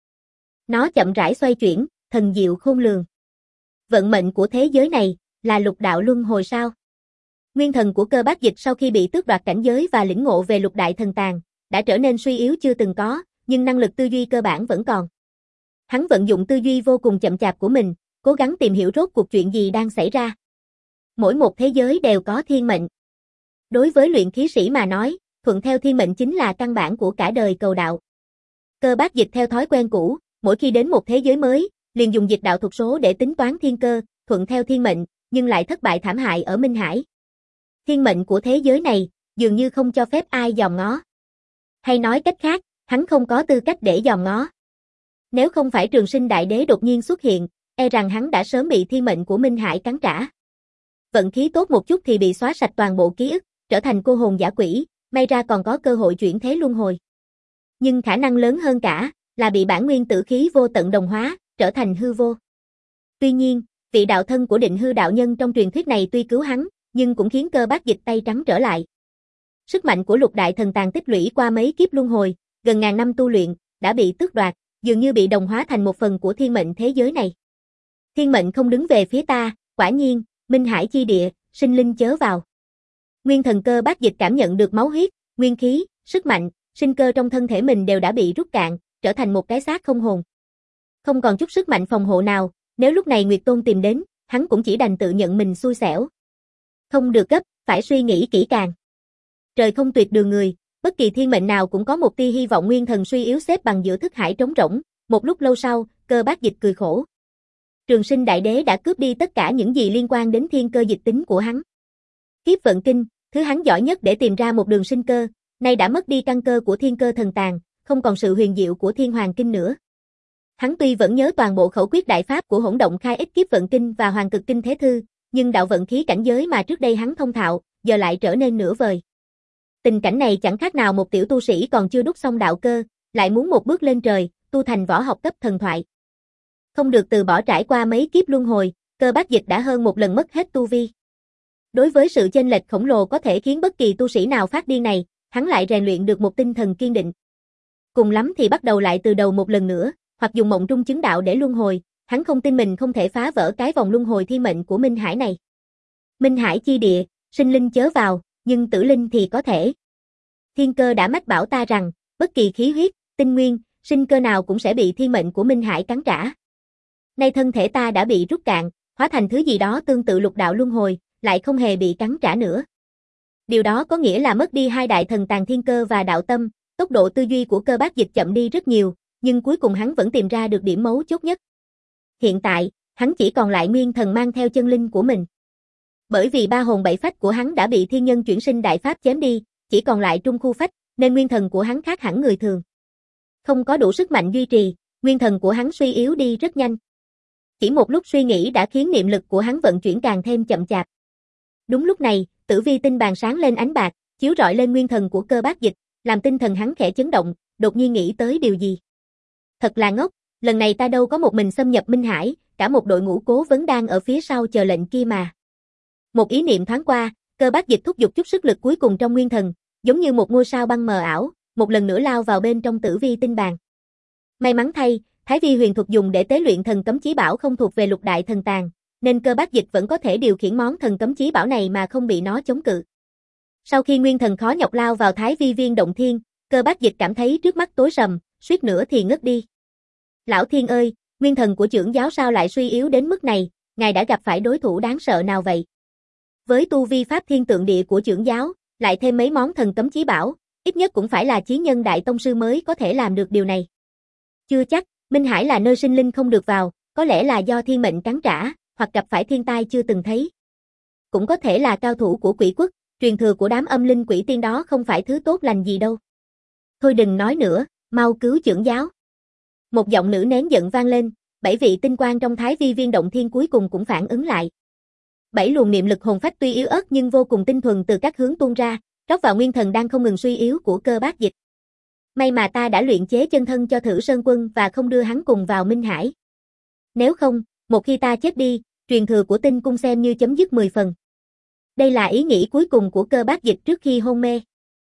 Nó chậm rãi xoay chuyển, thần diệu khôn lường. Vận mệnh của thế giới này là lục đạo luân hồi sao? Nguyên thần của Cơ Bác Dịch sau khi bị tước đoạt cảnh giới và lĩnh ngộ về lục đại thần tàng, đã trở nên suy yếu chưa từng có, nhưng năng lực tư duy cơ bản vẫn còn. Hắn vận dụng tư duy vô cùng chậm chạp của mình, cố gắng tìm hiểu rốt cuộc chuyện gì đang xảy ra. Mỗi một thế giới đều có thiên mệnh. Đối với luyện khí sĩ mà nói, thuận theo thiên mệnh chính là căn bản của cả đời cầu đạo. Cơ Bác Dịch theo thói quen cũ, mỗi khi đến một thế giới mới, liền dùng dịch đạo thuật số để tính toán thiên cơ, thuận theo thiên mệnh, nhưng lại thất bại thảm hại ở Minh Hải. Thiên mệnh của thế giới này, dường như không cho phép ai dòm ngó. Hay nói cách khác, hắn không có tư cách để dòm ngó. Nếu không phải Trường Sinh Đại Đế đột nhiên xuất hiện, e rằng hắn đã sớm bị thiên mệnh của Minh Hải cắn trả. Vận khí tốt một chút thì bị xóa sạch toàn bộ ký ức, trở thành cô hồn dã quỷ, may ra còn có cơ hội chuyển thế luân hồi. Nhưng khả năng lớn hơn cả, là bị bản nguyên tử khí vô tận đồng hóa, trở thành hư vô. Tuy nhiên, vị đạo thân của Định Hư đạo nhân trong truyền thuyết này tuy cứu hắn, nhưng cũng khiến Cơ Bác Dịch tay trắng trở lại. Sức mạnh của lục đại thần tàng tích lũy qua mấy kiếp luân hồi, gần ngàn năm tu luyện, đã bị tước đoạt, dường như bị đồng hóa thành một phần của thiên mệnh thế giới này. Thiên mệnh không đứng về phía ta, quả nhiên, Minh Hải chi địa, sinh linh chớ vào. Nguyên thần Cơ Bác Dịch cảm nhận được máu huyết, nguyên khí, sức mạnh, sinh cơ trong thân thể mình đều đã bị rút cạn, trở thành một cái xác không hồn. Không còn chút sức mạnh phòng hộ nào, nếu lúc này Nguyệt Tôn tìm đến, hắn cũng chỉ đành tự nhận mình xui xẻo. Không được gấp, phải suy nghĩ kỹ càng. Trời không tuyệt đường người, bất kỳ thiên mệnh nào cũng có một tia hy vọng. Nguyên thần suy yếu xếp bằng giữa thức hải trống rỗng, một lúc lâu sau, Cơ Bác Dịch cười khổ. Trường Sinh Đại Đế đã cướp đi tất cả những gì liên quan đến thiên cơ dịch tính của hắn. Kiếp vận kinh, thứ hắn giỏi nhất để tìm ra một đường sinh cơ, nay đã mất đi căn cơ của thiên cơ thần tàng, không còn sự huyền diệu của thiên hoàng kinh nữa. Hắn tuy vẫn nhớ toàn bộ khẩu quyết đại pháp của hỗn động khai ích kiếp vận kinh và hoàng cực kinh thế thư, nhưng đạo vận khí cảnh giới mà trước đây hắn thông thạo, giờ lại trở nên nửa vời. Tình cảnh này chẳng khác nào một tiểu tu sĩ còn chưa đúc xong đạo cơ, lại muốn một bước lên trời, tu thành võ học cấp thần thoại. Không được từ bỏ trải qua mấy kiếp luân hồi, Cơ Bác Dịch đã hơn một lần mất hết tu vi. Đối với sự chênh lệch khổng lồ có thể khiến bất kỳ tu sĩ nào phát điên này, hắn lại rèn luyện được một tinh thần kiên định. Cùng lắm thì bắt đầu lại từ đầu một lần nữa, hoặc dùng mộng trung chứng đạo để luân hồi, hắn không tin mình không thể phá vỡ cái vòng luân hồi thiên mệnh của Minh Hải này. Minh Hải chi địa, sinh linh chớ vào, nhưng tử linh thì có thể. Thiên cơ đã mách bảo ta rằng, bất kỳ khí huyết, tinh nguyên, sinh cơ nào cũng sẽ bị thiên mệnh của Minh Hải cắn trả. Nay thân thể ta đã bị rút cạn, hóa thành thứ gì đó tương tự lục đạo luân hồi, lại không hề bị cắn trả nữa. Điều đó có nghĩa là mất đi hai đại thần tàng thiên cơ và đạo tâm, tốc độ tư duy của Cơ Bác Dịch chậm đi rất nhiều, nhưng cuối cùng hắn vẫn tìm ra được điểm mấu chốt nhất. Hiện tại, hắn chỉ còn lại nguyên thần mang theo chân linh của mình. Bởi vì ba hồn bảy phách của hắn đã bị thiên nhân chuyển sinh đại pháp chém đi, chỉ còn lại trung khu phách, nên nguyên thần của hắn khác hẳn người thường. Không có đủ sức mạnh duy trì, nguyên thần của hắn suy yếu đi rất nhanh. Chỉ một lúc suy nghĩ đã khiến niệm lực của hắn vận chuyển càng thêm chậm chạp. Đúng lúc này, tử vi tinh bàn sáng lên ánh bạc, chiếu rọi lên nguyên thần của Cơ Bác Dịch, làm tinh thần hắn khẽ chấn động, đột nhiên nghĩ tới điều gì. Thật là ngốc, lần này ta đâu có một mình xâm nhập Minh Hải, cả một đội ngũ cố vấn đang ở phía sau chờ lệnh kia mà. Một ý niệm thoáng qua, Cơ Bác Dịch thúc giục chút sức lực cuối cùng trong nguyên thần, giống như một ngôi sao băng mờ ảo, một lần nữa lao vào bên trong tử vi tinh bàn. May mắn thay, Thái Vi huyền thuật dùng để tế luyện thần cấm chí bảo không thuộc về lục đại thần tàng, nên Cơ Bác Dịch vẫn có thể điều khiển món thần cấm chí bảo này mà không bị nó chống cự. Sau khi nguyên thần khó nhọc lao vào Thái Vi Viên động thiên, Cơ Bác Dịch cảm thấy trước mắt tối sầm, suýt nữa thì ngất đi. Lão Thiên ơi, nguyên thần của trưởng giáo sao lại suy yếu đến mức này, ngài đã gặp phải đối thủ đáng sợ nào vậy? Với tu vi pháp thiên tượng địa của trưởng giáo, lại thêm mấy món thần cấm chí bảo, ít nhất cũng phải là chí nhân đại tông sư mới có thể làm được điều này. Chưa chắc, Minh Hải là nơi sinh linh không được vào, có lẽ là do thiên mệnh cắn trả, hoặc gặp phải thiên tai chưa từng thấy. Cũng có thể là cao thủ của quỷ quốc, truyền thừa của đám âm linh quỷ tiên đó không phải thứ tốt lành gì đâu. Thôi đừng nói nữa, mau cứu trưởng giáo. Một giọng nữ nén giận vang lên, bảy vị tinh quang trong Thái Vi Viên động thiên cuối cùng cũng phản ứng lại. Bảy luồng niệm lực hồn phách tuy yếu ớt nhưng vô cùng tinh thuần từ các hướng tuôn ra, rót vào nguyên thần đang không ngừng suy yếu của Cơ Bác Dịch. May mà ta đã luyện chế chân thân cho Thử Sơn Quân và không đưa hắn cùng vào Minh Hải. Nếu không, một khi ta chết đi, truyền thừa của Tinh Cung xem như chấm dứt mười phần. Đây là ý nghĩ cuối cùng của Cơ Bác Dịch trước khi hôn mê.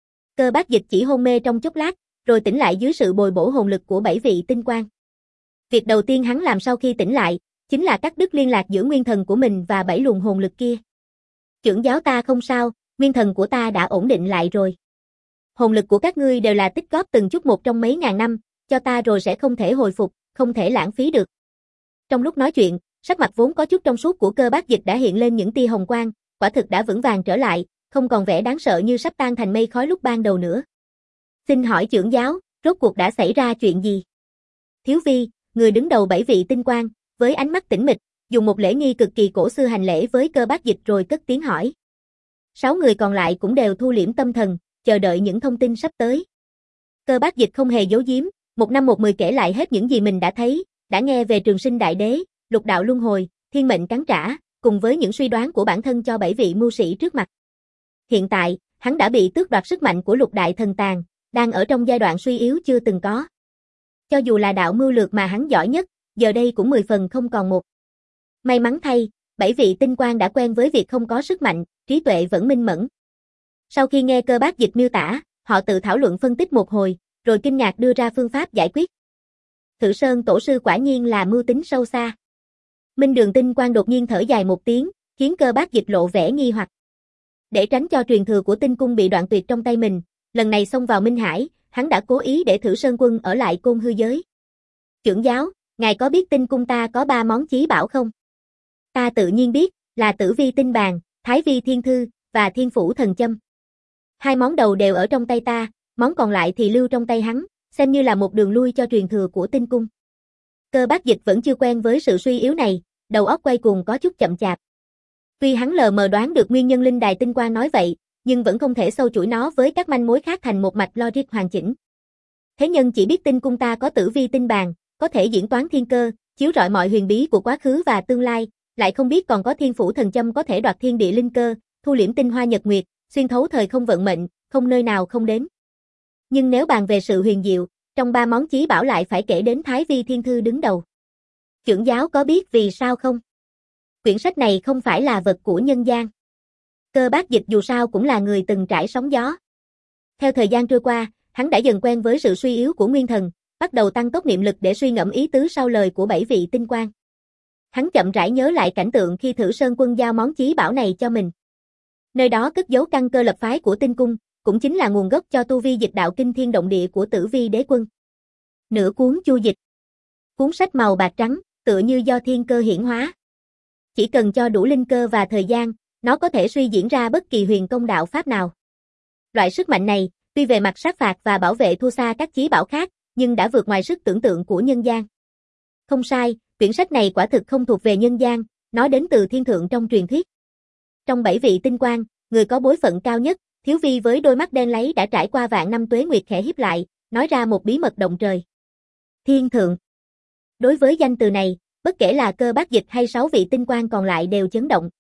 Cơ Bác Dịch chỉ hôn mê trong chốc lát, rồi tỉnh lại dưới sự bồi bổ hồn lực của bảy vị tinh quang. Việc đầu tiên hắn làm sau khi tỉnh lại, chính là cắt đứt liên lạc giữa nguyên thần của mình và bảy luồng hồn lực kia. Trưởng giáo ta không sao, nguyên thần của ta đã ổn định lại rồi. Hồn lực của các ngươi đều là tích góp từng chút một trong mấy ngàn năm, cho ta rồi sẽ không thể hồi phục, không thể lãng phí được. Trong lúc nói chuyện, sắc mặt vốn có chút trong suốt của Cơ Bác Dịch đã hiện lên những tia hồng quang, quả thực đã vững vàng trở lại, không còn vẻ đáng sợ như sắp tan thành mây khói lúc ban đầu nữa. Xin hỏi trưởng giáo, rốt cuộc đã xảy ra chuyện gì? Thiếu Vi, người đứng đầu bảy vị tinh quang, với ánh mắt tĩnh mịch, dùng một lễ nghi cực kỳ cổ xưa hành lễ với Cơ Bác Dịch rồi cất tiếng hỏi. Sáu người còn lại cũng đều thu liễm tâm thần, chờ đợi những thông tin sắp tới. Cơ Bác Dịch không hề giấu giếm, một năm một mười kể lại hết những gì mình đã thấy, đã nghe về Trường Sinh Đại Đế, Lục Đạo Luân Hồi, Thiên Mệnh Cắn Trả, cùng với những suy đoán của bản thân cho bảy vị mưu sĩ trước mặt. Hiện tại, hắn đã bị tước đoạt sức mạnh của Lục Đại Thần Tàng, đang ở trong giai đoạn suy yếu chưa từng có. Cho dù là đạo mưu lược mà hắn giỏi nhất, giờ đây cũng mười phần không còn một. May mắn thay, bảy vị tinh quang đã quen với việc không có sức mạnh, trí tuệ vẫn minh mẫn. Sau khi nghe Cơ Bác Dịch miêu tả, họ tự thảo luận phân tích một hồi, rồi kinh ngạc đưa ra phương pháp giải quyết. Thử Sơn tổ sư quả nhiên là mưu tính sâu xa. Minh Đường tinh quang đột nhiên thở dài một tiếng, khiến Cơ Bác Dịch lộ vẻ nghi hoặc. Để tránh cho truyền thừa của Tinh Cung bị đoạn tuyệt trong tay mình, lần này xông vào Minh Hải, hắn đã cố ý để Thử Sơn Quân ở lại Côn Hư Giới. Trưởng giáo, ngài có biết Tinh Cung ta có ba món chí bảo không? Ta tự nhiên biết, là Tử Vi Tinh Bàn, Thái Vi Thiên Thư, và Thiên Phủ Thần Châm. Hai món đầu đều ở trong tay ta, món còn lại thì lưu trong tay hắn, xem như là một đường lui cho truyền thừa của Tinh Cung. Cơ Bác Dịch vẫn chưa quen với sự suy yếu này, đầu óc quay cuồng có chút chậm chạp. Tuy hắn lờ mờ đoán được nguyên nhân linh đài tinh quang nói vậy, nhưng vẫn không thể sâu chuỗi nó với các manh mối khác thành một mạch logic hoàn chỉnh. Thế nhân chỉ biết Tinh Cung ta có Tử Vi Tinh Bàn, có thể diễn toán thiên cơ, chiếu rọi mọi huyền bí của quá khứ và tương lai, lại không biết còn có Thiên Phủ Thần Châm có thể đoạt thiên địa linh cơ, thu liễm tinh hoa nhật nguyệt, xuyên thấu thời không vận mệnh, không nơi nào không đến. Nhưng nếu bàn về sự huyền diệu, trong ba món chí bảo lại phải kể đến Thái Vi Thiên Thư đứng đầu. Trưởng giáo có biết vì sao không? Quyển sách này không phải là vật của nhân gian. Cơ Bác Dịch dù sao cũng là người từng trải sóng gió. Theo thời gian trôi qua, hắn đã dần quen với sự suy yếu của nguyên thần, bắt đầu tăng tốc niệm lực để suy ngẫm ý tứ sau lời của bảy vị tinh quang. Hắn chậm rãi nhớ lại cảnh tượng khi Thử Sơn Quân giao món chí bảo này cho mình. Nơi đó cất giấu căn cơ lập phái của Tinh Cung, cũng chính là nguồn gốc cho tu vi dịch đạo kinh thiên động địa của Tử Vi Đế Quân. Nửa cuốn chu dịch. Cuốn sách màu bạc trắng, tựa như do thiên cơ hiển hóa. Chỉ cần cho đủ linh cơ và thời gian, nó có thể suy diễn ra bất kỳ huyền công đạo pháp nào. Loại sức mạnh này, tuy về mặt sát phạt và bảo vệ thua xa các chí bảo khác, nhưng đã vượt ngoài sức tưởng tượng của nhân gian. Không sai, quyển sách này quả thực không thuộc về nhân gian, nó đến từ thiên thượng trong truyền thuyết. Trong bảy vị tinh quang, người có bối phận cao nhất, Thiếu Vi với đôi mắt đen láy đã trải qua vạn năm tuế nguyệt khẽ híp lại, nói ra một bí mật động trời. Thiên thượng. Đối với danh từ này, bất kể là Cơ Bác Dịch hay sáu vị tinh quang còn lại đều chấn động.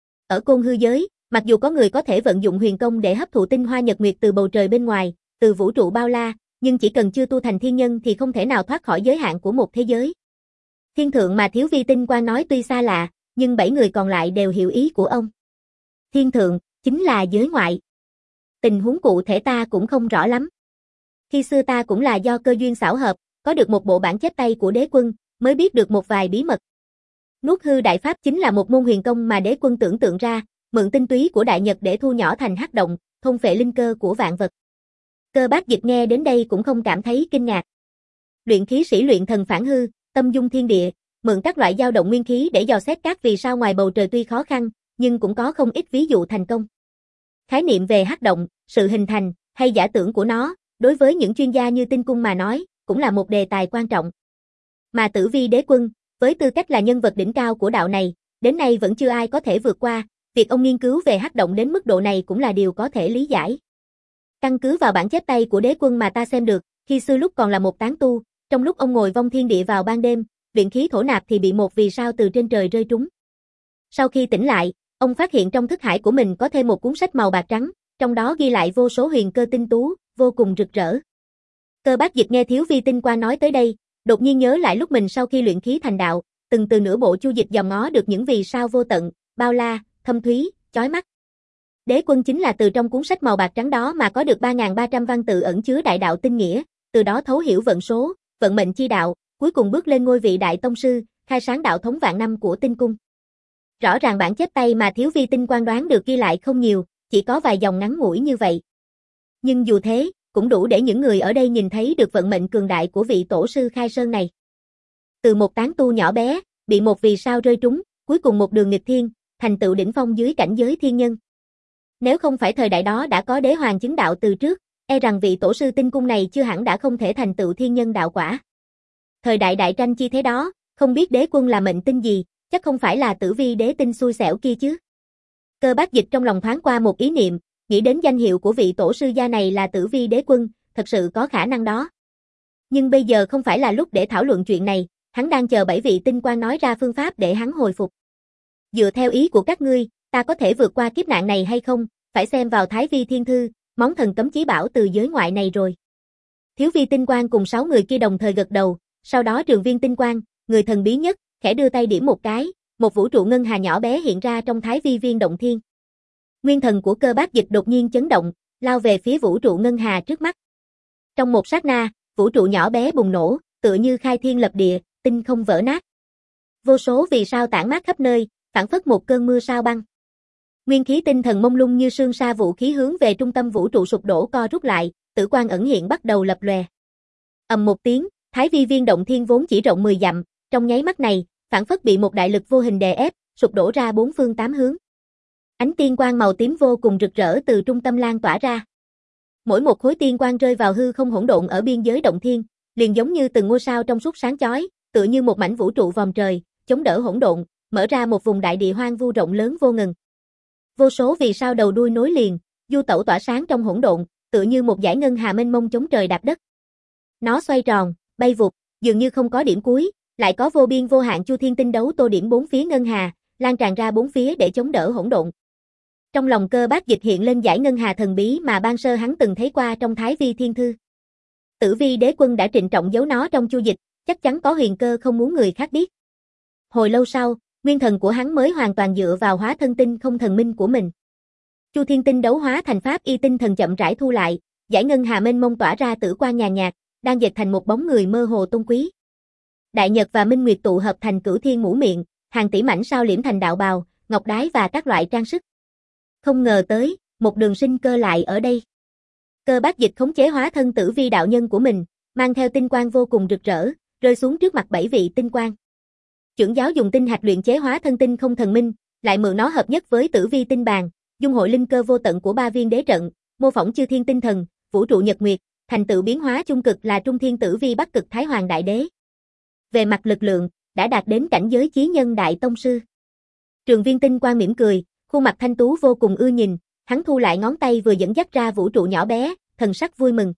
Ở Côn Hư Giới, mặc dù có người có thể vận dụng huyền công để hấp thụ tinh hoa nhật nguyệt từ bầu trời bên ngoài, từ vũ trụ bao la, nhưng chỉ cần chưa tu thành thiên nhân thì không thể nào thoát khỏi giới hạn của một thế giới. Thiên thượng mà Thiếu Vi tinh quang nói tuy xa lạ, nhưng bảy người còn lại đều hiểu ý của ông. Thiên thượng, chính là giới ngoại. Tình huống cụ thể ta cũng không rõ lắm. Khi xưa ta cũng là do cơ duyên xảo hợp, có được một bộ bản chép tay của đế quân, mới biết được một vài bí mật. Nuốt hư đại pháp chính là một môn huyền công mà đế quân tưởng tượng ra, mượn tinh túy của đại nhật để thu nhỏ thành hắc động, thôn phệ linh cơ của vạn vật. Cơ Bác Dịch nghe đến đây cũng không cảm thấy kinh ngạc. Luyện khí sĩ luyện thần phản hư, tâm dung thiên địa, mượn các loại dao động nguyên khí để dò xét các vì sao ngoài bầu trời tuy khó khăn, nhưng cũng có không ít ví dụ thành công. Khái niệm về hắc động, sự hình thành hay giả tưởng của nó, đối với những chuyên gia như Tinh Cung mà nói, cũng là một đề tài quan trọng. Mà Tử Vi đế quân, với tư cách là nhân vật đỉnh cao của đạo này, đến nay vẫn chưa ai có thể vượt qua, việc ông nghiên cứu về hắc động đến mức độ này cũng là điều có thể lý giải. Căn cứ vào bản chép tay của đế quân mà ta xem được, khi xưa lúc còn là một tán tu, trong lúc ông ngồi vong thiên địa vào ban đêm, luyện khí thổ nạp thì bị một vì sao từ trên trời rơi trúng. Sau khi tỉnh lại, ông phát hiện trong thức hải của mình có thêm một cuốn sách màu bạc trắng, trong đó ghi lại vô số huyền cơ tinh tú, vô cùng rực rỡ. Cơ Bác Dịch nghe Thiếu Vi Tinh Quang nói tới đây, đột nhiên nhớ lại lúc mình sau khi luyện khí thành đạo, từng từ nửa bộ chu dịch dòm ngó được những vì sao vô tận, bao la, thâm thúy, chói mắt. Đế quân chính là từ trong cuốn sách màu bạc trắng đó mà có được ba nghìn ba trăm văn tự ẩn chứa đại đạo tinh nghĩa, từ đó thấu hiểu vận số, vận mệnh chi đạo, cuối cùng bước lên ngôi vị đại tông sư, khai sáng đạo thống vạn năm của Tinh Cung. Rõ ràng bản chép tay mà Thiếu Vi Tinh Quang đoán được ghi lại không nhiều, chỉ có vài dòng ngắn ngủi như vậy. Nhưng dù thế, cũng đủ để những người ở đây nhìn thấy được vận mệnh cường đại của vị tổ sư khai sơn này. Từ một tán tu nhỏ bé, bị một vì sao rơi trúng, cuối cùng một đường nghịch thiên, thành tựu đỉnh phong dưới cảnh giới thiên nhân. Nếu không phải thời đại đó đã có đế hoàng chứng đạo từ trước, e rằng vị tổ sư Tinh Cung này chưa hẳn đã không thể thành tựu thiên nhân đạo quả. Thời đại đại tranh chi thế đó, không biết đế quân là mệnh tinh gì, chắc không phải là Tử Vi đế tinh xui xẻo kia chứ. Cơ Bác Dịch trong lòng thoáng qua một ý niệm, nghĩ đến danh hiệu của vị tổ sư gia này là Tử Vi đế quân, thật sự có khả năng đó. Nhưng bây giờ không phải là lúc để thảo luận chuyện này, hắn đang chờ bảy vị tinh quang nói ra phương pháp để hắn hồi phục. Dựa theo ý của các ngươi, ta có thể vượt qua kiếp nạn này hay không, phải xem vào Thái Vi Thiên Thư, món thần cấm chí bảo từ giới ngoại này rồi. Thiếu Vi Tinh Quang cùng sáu người kia đồng thời gật đầu, sau đó Trường Viên Tinh Quang, người thần bí nhất, khẽ đưa tay điểm một cái, một vũ trụ ngân hà nhỏ bé hiện ra trong Thái Vi Viên động thiên. Nguyên thần của Cơ Bác Dịch đột nhiên chấn động, lao về phía vũ trụ ngân hà trước mắt. Trong một sát na, vũ trụ nhỏ bé bùng nổ, tựa như khai thiên lập địa, tinh không vỡ nát. Vô số vì sao tản mát khắp nơi, phảng phất một cơn mưa sao băng. Nguyên khí tinh thần mông lung như sương sa vũ khí hướng về trung tâm vũ trụ sụp đổ co rút lại, tử quang ẩn hiện bắt đầu lập lòe. Ầm một tiếng, Thái Vi Viên động thiên vốn chỉ rộng mười dặm, trong nháy mắt này, phảng phất bị một đại lực vô hình đè ép, sụp đổ ra bốn phương tám hướng. Ánh tiên quang màu tím vô cùng rực rỡ từ trung tâm lan tỏa ra. Mỗi một khối tiên quang rơi vào hư không hỗn độn ở biên giới động thiên, liền giống như từng ngôi sao trong suốt sáng chói, tựa như một mảnh vũ trụ vòm trời, chống đỡ hỗn độn, mở ra một vùng đại địa hoang vu rộng lớn vô ngần. Vô số vì sao đầu đuôi nối liền, du tẩu tỏa sáng trong hỗn độn, tựa như một dải ngân hà mênh mông chống trời đạp đất. Nó xoay tròn, bay vụt, dường như không có điểm cuối, lại có vô biên vô hạn chu thiên tinh đấu tô điểm bốn phía ngân hà, lan tràn ra bốn phía để chống đỡ hỗn độn. Trong lòng Cơ Bác Dịch hiện lên dải ngân hà thần bí mà ban sơ hắn từng thấy qua trong Thái Vi Thiên Thư. Tử Vi đế quân đã trịnh trọng giấu nó trong chu dịch, chắc chắn có huyền cơ không muốn người khác biết. Hồi lâu sau, nguyên thần của hắn mới hoàn toàn dựa vào hóa thân tinh không thần minh của mình. Chu thiên tinh đấu hóa thành pháp y tinh thần chậm rãi thu lại, dải ngân hà mênh mông tỏa ra tử quang nhàn nhạt, đang dệt thành một bóng người mơ hồ tôn quý. Đại nhật và minh nguyệt tụ hợp thành cửu thiên mũ miệng, hàng tỷ mảnh sao liễm thành đạo bào, ngọc đái và các loại trang sức. Không ngờ tới, một đường sinh cơ lại ở đây. Cơ Bác Dịch khống chế hóa thân Tử Vi đạo nhân của mình, mang theo tinh quang vô cùng rực rỡ, rơi xuống trước mặt bảy vị tinh quang. Chưởng giáo dùng tinh hạch luyện chế hóa thân tinh không thần minh, lại mượn nó hợp nhất với Tử Vi tinh bàn, dung hội linh cơ vô tận của ba viên đế trận, mô phỏng chư thiên tinh thần, vũ trụ nhật nguyệt, thành tựu biến hóa trung cực là Trung Thiên Tử Vi Bắc Cực Thái Hoàng Đại Đế. Về mặt lực lượng, đã đạt đến cảnh giới chí nhân đại tông sư. Trường Viên Tinh Quang mỉm cười, khuôn mặt thanh tú vô cùng ưa nhìn, hắn thu lại ngón tay vừa dẫn dắt ra vũ trụ nhỏ bé, thần sắc vui mừng.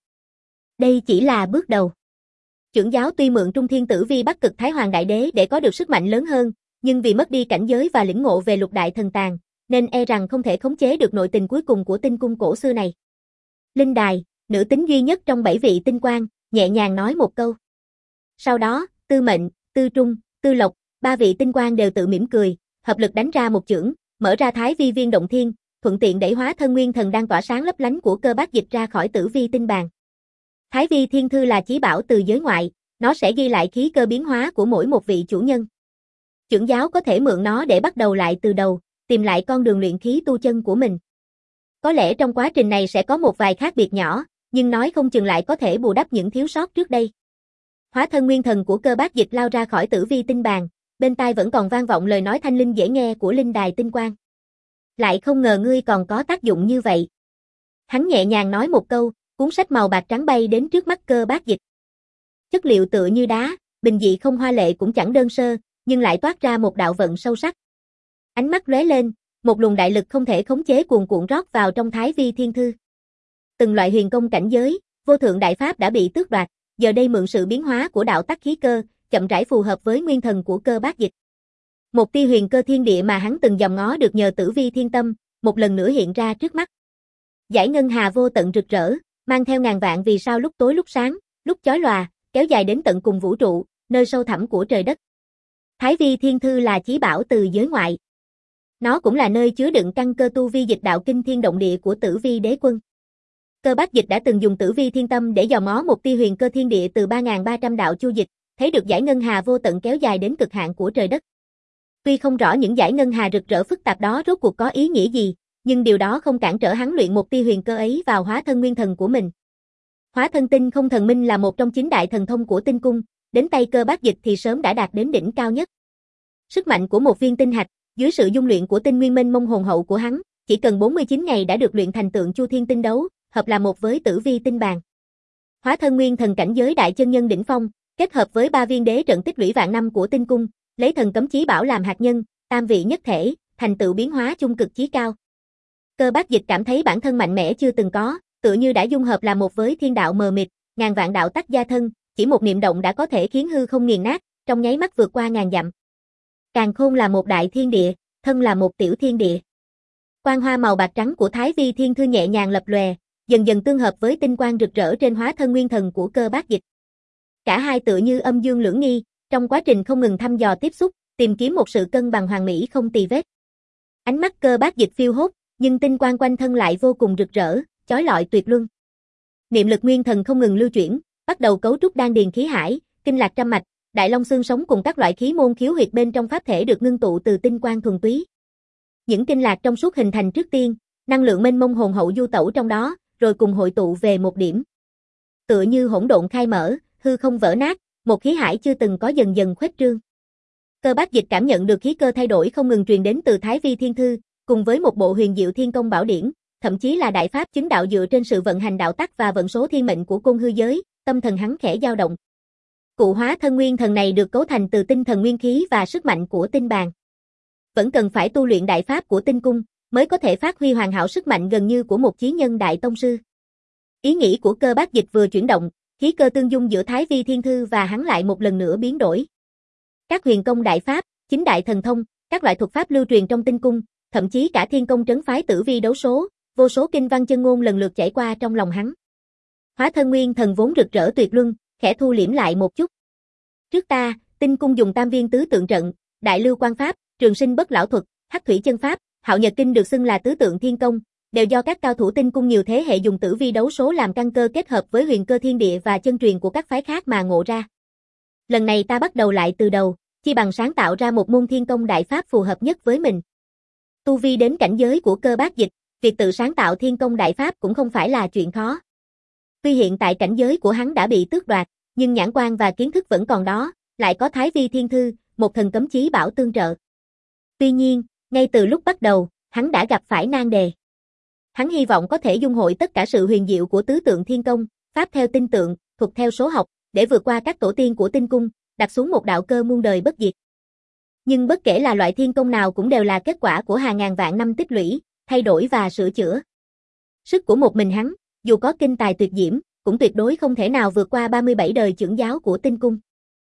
Đây chỉ là bước đầu. Chưởng giáo tuy mượn Trung Thiên Tử Vi Bắc Cực Thái Hoàng Đại Đế để có được sức mạnh lớn hơn, nhưng vì mất đi cảnh giới và lĩnh ngộ về lục đại thần tàng, nên e rằng không thể khống chế được nội tình cuối cùng của tinh cung cổ xưa này. Linh Đài, nữ tính duy nhất trong bảy vị tinh quang, nhẹ nhàng nói một câu. Sau đó, Tư Mệnh, Tư Trung, Tư Lộc, ba vị tinh quang đều tự mỉm cười, hợp lực đánh ra một chưởng, mở ra Thái Vi Viên động thiên, thuận tiện đẩy hóa thân nguyên thần đang tỏa sáng lấp lánh của Cơ Bác Dịch ra khỏi Tử Vi tinh bàn. Thái Vi Thiên Thư là chí bảo từ giới ngoại, nó sẽ ghi lại khí cơ biến hóa của mỗi một vị chủ nhân. trưởng giáo có thể mượn nó để bắt đầu lại từ đầu, tìm lại con đường luyện khí tu chân của mình. Có lẽ trong quá trình này sẽ có một vài khác biệt nhỏ, nhưng nói không chừng lại có thể bù đắp những thiếu sót trước đây. Hóa thân nguyên thần của Cơ Bác Dịch lao ra khỏi tử vi tinh bàn, bên tai vẫn còn vang vọng lời nói thanh linh dễ nghe của linh đài tinh quang. Lại không ngờ ngươi còn có tác dụng như vậy. Hắn nhẹ nhàng nói một câu, cuốn sách màu bạc trắng bay đến trước mắt Cơ Bác Dịch. Chất liệu tựa như đá, bình dị không hoa lệ cũng chẳng đơn sơ, nhưng lại toát ra một đạo vận sâu sắc. Ánh mắt lóe lên, một luồng đại lực không thể khống chế cuồn cuộn rót vào trong Thái Vi Thiên Thư. Từng loại huyền công cảnh giới, vô thượng đại pháp đã bị tước đoạt, giờ đây mượn sự biến hóa của đạo tắc khí cơ, chậm rãi phù hợp với nguyên thần của Cơ Bác Dịch. Một tia huyền cơ thiên địa mà hắn từng dòm ngó được nhờ tử vi thiên tâm, một lần nữa hiện ra trước mắt. Dải ngân hà vô tận rực rỡ, mang theo ngàn vạn vì sao lúc tối lúc sáng, lúc chói lòa, kéo dài đến tận cùng vũ trụ, nơi sâu thẳm của trời đất. Thái Vi Thiên Thư là chí bảo từ giới ngoại. Nó cũng là nơi chứa đựng căn cơ tu vi dịch đạo kinh thiên động địa của Tử Vi Đế Quân. Cơ Bác Dịch đã từng dùng tử vi thiên tâm để dòm ngó một tia huyền cơ thiên địa từ ba nghìn ba trăm đạo chu dịch, thấy được dải ngân hà vô tận kéo dài đến cực hạn của trời đất. Tuy không rõ những dải ngân hà rực rỡ phức tạp đó rốt cuộc có ý nghĩa gì, nhưng điều đó không cản trở hắn luyện một tia huyền cơ ấy vào hóa thân nguyên thần của mình. Hóa thân tinh không thần minh là một trong chín đại thần thông của tinh cung, đến tay Cơ Bác Dịch thì sớm đã đạt đến đỉnh cao nhất. Sức mạnh của một viên tinh hạch, dưới sự dung luyện của tinh nguyên mênh mông hồn hậu của hắn, chỉ cần bốn mươi chín ngày đã được luyện thành tượng Chu Thiên tinh đấu, hợp là một với tử vi tinh bàn. Hóa thân nguyên thần cảnh giới đại chân nhân đỉnh phong, kết hợp với ba viên đế trận tích lũy vạn năm của tinh cung, lấy thần cấm chí bảo làm hạt nhân, tam vị nhất thể, thành tựu biến hóa chung cực chí cao. Cơ Bác Dịch cảm thấy bản thân mạnh mẽ chưa từng có, tựa như đã dung hợp là một với thiên đạo mờ mịt, ngàn vạn đạo tắc gia thân, chỉ một niệm động đã có thể khiến hư không nghiền nát, trong nháy mắt vượt qua ngàn dặm. Càn khôn là một đại thiên địa, thân là một tiểu thiên địa. Quang hoa màu bạc trắng của Thái Vi Thiên Thư nhẹ nhàng lập lòe, dần dần tương hợp với tinh quang rực rỡ trên hóa thân nguyên thần của Cơ Bác Dịch. Cả hai tựa như âm dương lưỡng nghi, trong quá trình không ngừng thăm dò tiếp xúc, tìm kiếm một sự cân bằng hoàn mỹ không tì vết. Ánh mắt Cơ Bác Dịch phiêu hốt, nhưng tinh quang quanh thân lại vô cùng rực rỡ, chói lọi tuyệt luân. Niệm lực nguyên thần không ngừng lưu chuyển, bắt đầu cấu trúc đan điền khí hải, kinh lạc trăm mạch, đại long xương sống cùng các loại khí môn khiếu huyệt bên trong pháp thể được ngưng tụ từ tinh quang thuần túy. Những kinh lạc trong suốt hình thành trước tiên, năng lượng mênh mông hồn hậu du tẩu trong đó, rồi cùng hội tụ về một điểm. Tựa như hỗn độn khai mở, hư không vỡ nát, một khí hải chưa từng có dần dần khuếch trương. Cơ Bác Dịch cảm nhận được khí cơ thay đổi không ngừng truyền đến từ Thái Vi Thiên Thư, cùng với một bộ huyền diệu thiên công bảo điển, thậm chí là đại pháp chứng đạo dựa trên sự vận hành đạo tắc và vận số thiên mệnh của côn hư giới, tâm thần hắn khẽ dao động. Cụ hóa thân nguyên thần này được cấu thành từ tinh thần nguyên khí và sức mạnh của tinh bàn. Vẫn cần phải tu luyện đại pháp của tinh cung, mới có thể phát huy hoàn hảo sức mạnh gần như của một chí nhân đại tông sư. Ý nghĩ của Cơ Bác Dịch vừa chuyển động, khí cơ tương dung giữa Thái Vi Thiên Thư và hắn lại một lần nữa biến đổi. Các huyền công đại pháp, chính đại thần thông, các loại thuật pháp lưu truyền trong tinh cung, thậm chí cả thiên công trấn phái tử vi đấu số, vô số kinh văn chân ngôn lần lượt chảy qua trong lòng hắn. Hóa thân nguyên thần vốn rực rỡ tuyệt luân, khẽ thu liễm lại một chút. Trước ta, tinh cung dùng tam viên tứ tượng trận, đại lưu quan pháp, trường sinh bất lão thuật, hắc thủy chân pháp, hạo nhật kinh được xưng là tứ tượng thiên công, đều do các cao thủ tinh cung nhiều thế hệ dùng tử vi đấu số làm căn cơ kết hợp với huyền cơ thiên địa và chân truyền của các phái khác mà ngộ ra. Lần này ta bắt đầu lại từ đầu, chi bằng sáng tạo ra một môn thiên công đại pháp phù hợp nhất với mình. Tu vi đến cảnh giới của Cơ Bác Dịch, việc tự sáng tạo thiên công đại pháp cũng không phải là chuyện khó. Tuy hiện tại cảnh giới của hắn đã bị tước đoạt, nhưng nhãn quan và kiến thức vẫn còn đó, lại có Thái Vi Thiên Thư, một thần cấm chí bảo tương trợ. Tuy nhiên, ngay từ lúc bắt đầu, hắn đã gặp phải nan đề. Hắn hy vọng có thể dung hội tất cả sự huyền diệu của tứ tượng thiên công, pháp theo tinh tượng, thuật theo số học, để vượt qua các tổ tiên của tinh cung, đặt xuống một đạo cơ muôn đời bất diệt. Nhưng bất kể là loại thiên công nào cũng đều là kết quả của hàng ngàn vạn năm tích lũy, thay đổi và sửa chữa. Sức của một mình hắn, dù có kinh tài tuyệt diễm, cũng tuyệt đối không thể nào vượt qua ba mươi bảy đời trưởng giáo của tinh cung.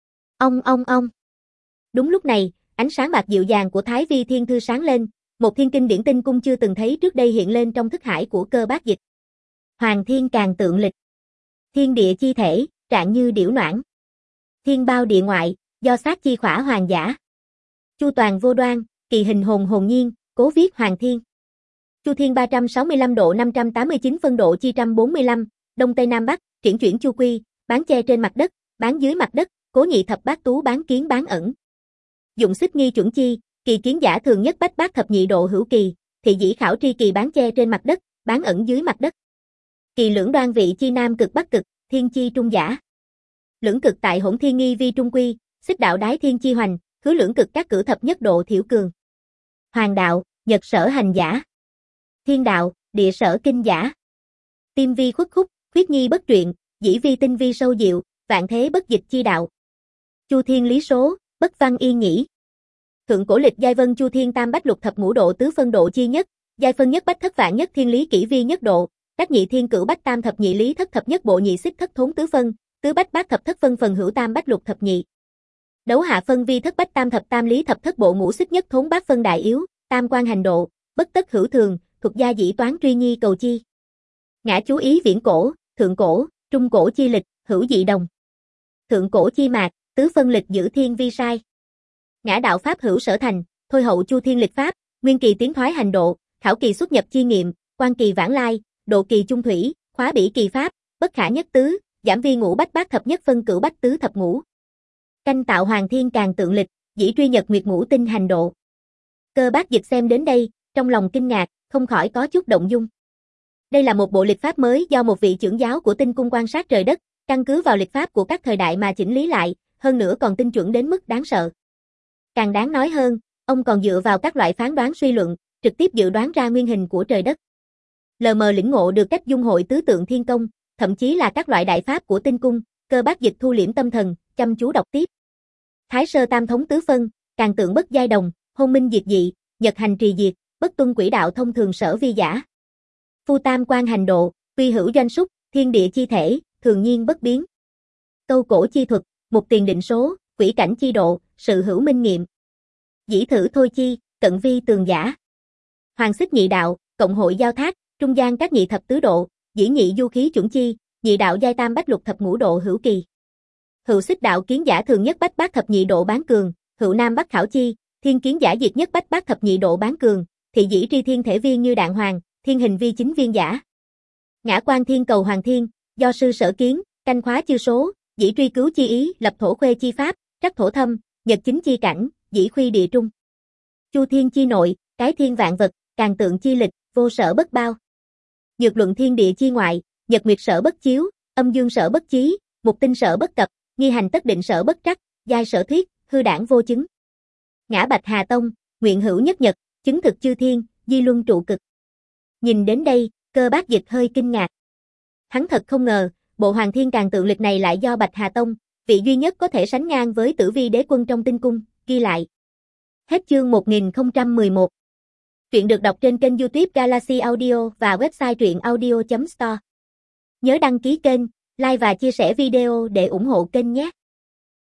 Ông ông ông. Đúng lúc này, ánh sáng bạc dịu dàng của Thái Vi Thiên Thư sáng lên, một thiên kinh điển tinh cung chưa từng thấy trước đây hiện lên trong thức hải của Cơ Bác Dịch. Hoàng thiên càn tượng lịch. Thiên địa chi thể, trạng như điểu noãn. Thiên bao địa ngoại, do sát chi khỏa hoàng giả. Chu toàn vô đoan, kỳ hình hồn hồn nhiên, cố viết hoàng thiên. Chu thiên ba trăm sáu mươi lăm độ năm trăm tám mươi chín phân độ chi trăm bốn mươi lăm, đông tây nam bắc, triển chuyển chu quy, bán che trên mặt đất, bán dưới mặt đất, cố nhị thập bát tú bán kiến bán ẩn. dụng xích nghi chuẩn chi, kỳ kiến giả thường nhất bách bát thập nhị độ hữu kỳ, thị dĩ khảo tri kỳ bán che trên mặt đất, bán ẩn dưới mặt đất. Kỳ lưỡng đoan vị chi nam cực bắc cực, thiên chi trung giả. Lưỡng cực tại hỗn thiên nghi vi trung quy, xích đạo đái thiên chi hoành, khứ lưỡng cực các cử thập nhất độ thiểu cường. Hoàng đạo, nhật sở hành giả. Thiên đạo, địa sở kinh giả. Tim vi khuất khúc, khuyết nhi bất truyện, dĩ vi tinh vi sâu diệu, vạn thế bất dịch chi đạo. Chu thiên lý số, bất văn yên nhĩ. Thượng cổ lịch giai vân chu thiên tam bách lục thập ngũ độ tứ phân độ chi nhất, giai phân nhất bách thất vạn nhất thiên lý kỷ vi nhất độ, các nhị thiên cửu bách tam thập nhị lý thất thập nhất bộ nhị xích thất thốn tứ phân, tứ bách bát thập thất phân phần hữu tam bách lục thập nhị. Đấu hạ phân vi thất bách tam thập tam lý thập thất bộ ngũ xích nhất thốn bát phân đại yếu, tam quan hành độ, bất tất hữu thường, thuộc gia dĩ toán truy nhi cầu chi. Ngã chú ý viễn cổ, thượng cổ, trung cổ chi lịch, hữu dị đồng. Thượng cổ chi mạc, tứ phân lịch giữ thiên vi sai. Ngã đạo pháp hữu sở thành, thôi hậu chu thiên lịch pháp, nguyên kỳ tiến thoái hành độ, khảo kỳ xuất nhập chi nghiệm, quan kỳ vãng lai, độ kỳ trung thủy, khóa bỉ kỳ pháp, bất khả nhất tứ, giảm vi ngũ bách bát thập nhất phân cửu bách tứ thập ngũ. Canh tạo hoàng thiên càng tượng lịch, dĩ truy nhật nguyệt ngũ tinh hành độ. Cơ Bác Dịch xem đến đây, trong lòng kinh ngạc, không khỏi có chút động dung. Đây là một bộ lịch pháp mới do một vị trưởng giáo của tinh cung quan sát trời đất, căn cứ vào lịch pháp của các thời đại mà chỉnh lý lại, hơn nữa còn tinh chuẩn đến mức đáng sợ. Càng đáng nói hơn, ông còn dựa vào các loại phán đoán suy luận, trực tiếp dự đoán ra nguyên hình của trời đất. Lờ mờ lĩnh ngộ được cách dung hội tứ tượng thiên công, thậm chí là các loại đại pháp của tinh cung, Cơ Bác Dịch thu liễm tâm thần, chăm chú đọc tiếp. Thái sơ tam thống tứ phân, càng tượng bất giai đồng, hôn minh diệt dị, nhật hành trì diệt, bất tuân quỹ đạo thông thường sở vi giả. Phu tam quan hành độ, quy hữu doanh súc, thiên địa chi thể, thường nhiên bất biến. Câu cổ chi thuật, mục tiền định số, quỹ cảnh chi độ, sự hữu minh nghiệm. Dĩ thử thôi chi, cận vi tường giả. Hoàng xích nhị đạo, cộng hội giao thác, trung gian các nhị thập tứ độ, dĩ nhị du khí chuẩn chi, nhị đạo giai tam bách lục thập ngũ độ hữu kỳ. Hữu xích đạo kiến giả thường nhất bách bát thập nhị độ bán cường, hữu nam bắc khảo chi, thiên kiến giả diệt nhất bách bát thập nhị độ bán cường, thị dĩ tri thiên thể viên như đạn hoàng, thiên hình vi chính viên giả. Ngã quan thiên cầu hoàng thiên, do sư sở kiến, canh khóa chư số, dĩ truy cứu chi ý, lập thổ khuê chi pháp, trắc thổ thâm, nhật chính chi cảnh, dĩ khuy địa trung. Chu thiên chi nội, cái thiên vạn vật, càng tượng chi lịch, vô sở bất bao. Dược luận thiên địa chi ngoại, nhật nguyệt sở bất chiếu, âm dương sở bất chí, mục tinh sở bất cập, nghi hành tất định sở bất trắc, giai sở thuyết, hư đảng vô chứng. Ngã Bạch Hà Tông, nguyện hữu nhất nhật, chứng thực chư thiên, di luân trụ cực. Nhìn đến đây, Cơ Bác Dịch hơi kinh ngạc. Hắn thật không ngờ, bộ hoàng thiên càng tượng lịch này lại do Bạch Hà Tông, vị duy nhất có thể sánh ngang với Tử Vi đế quân trong tinh cung, ghi lại. Hết chương một nghìn không trăm mười một. Truyện được đọc trên kênh YouTube Galaxy Audio và website truyện audio chấm store. Nhớ đăng ký kênh, like và chia sẻ video để ủng hộ kênh nhé.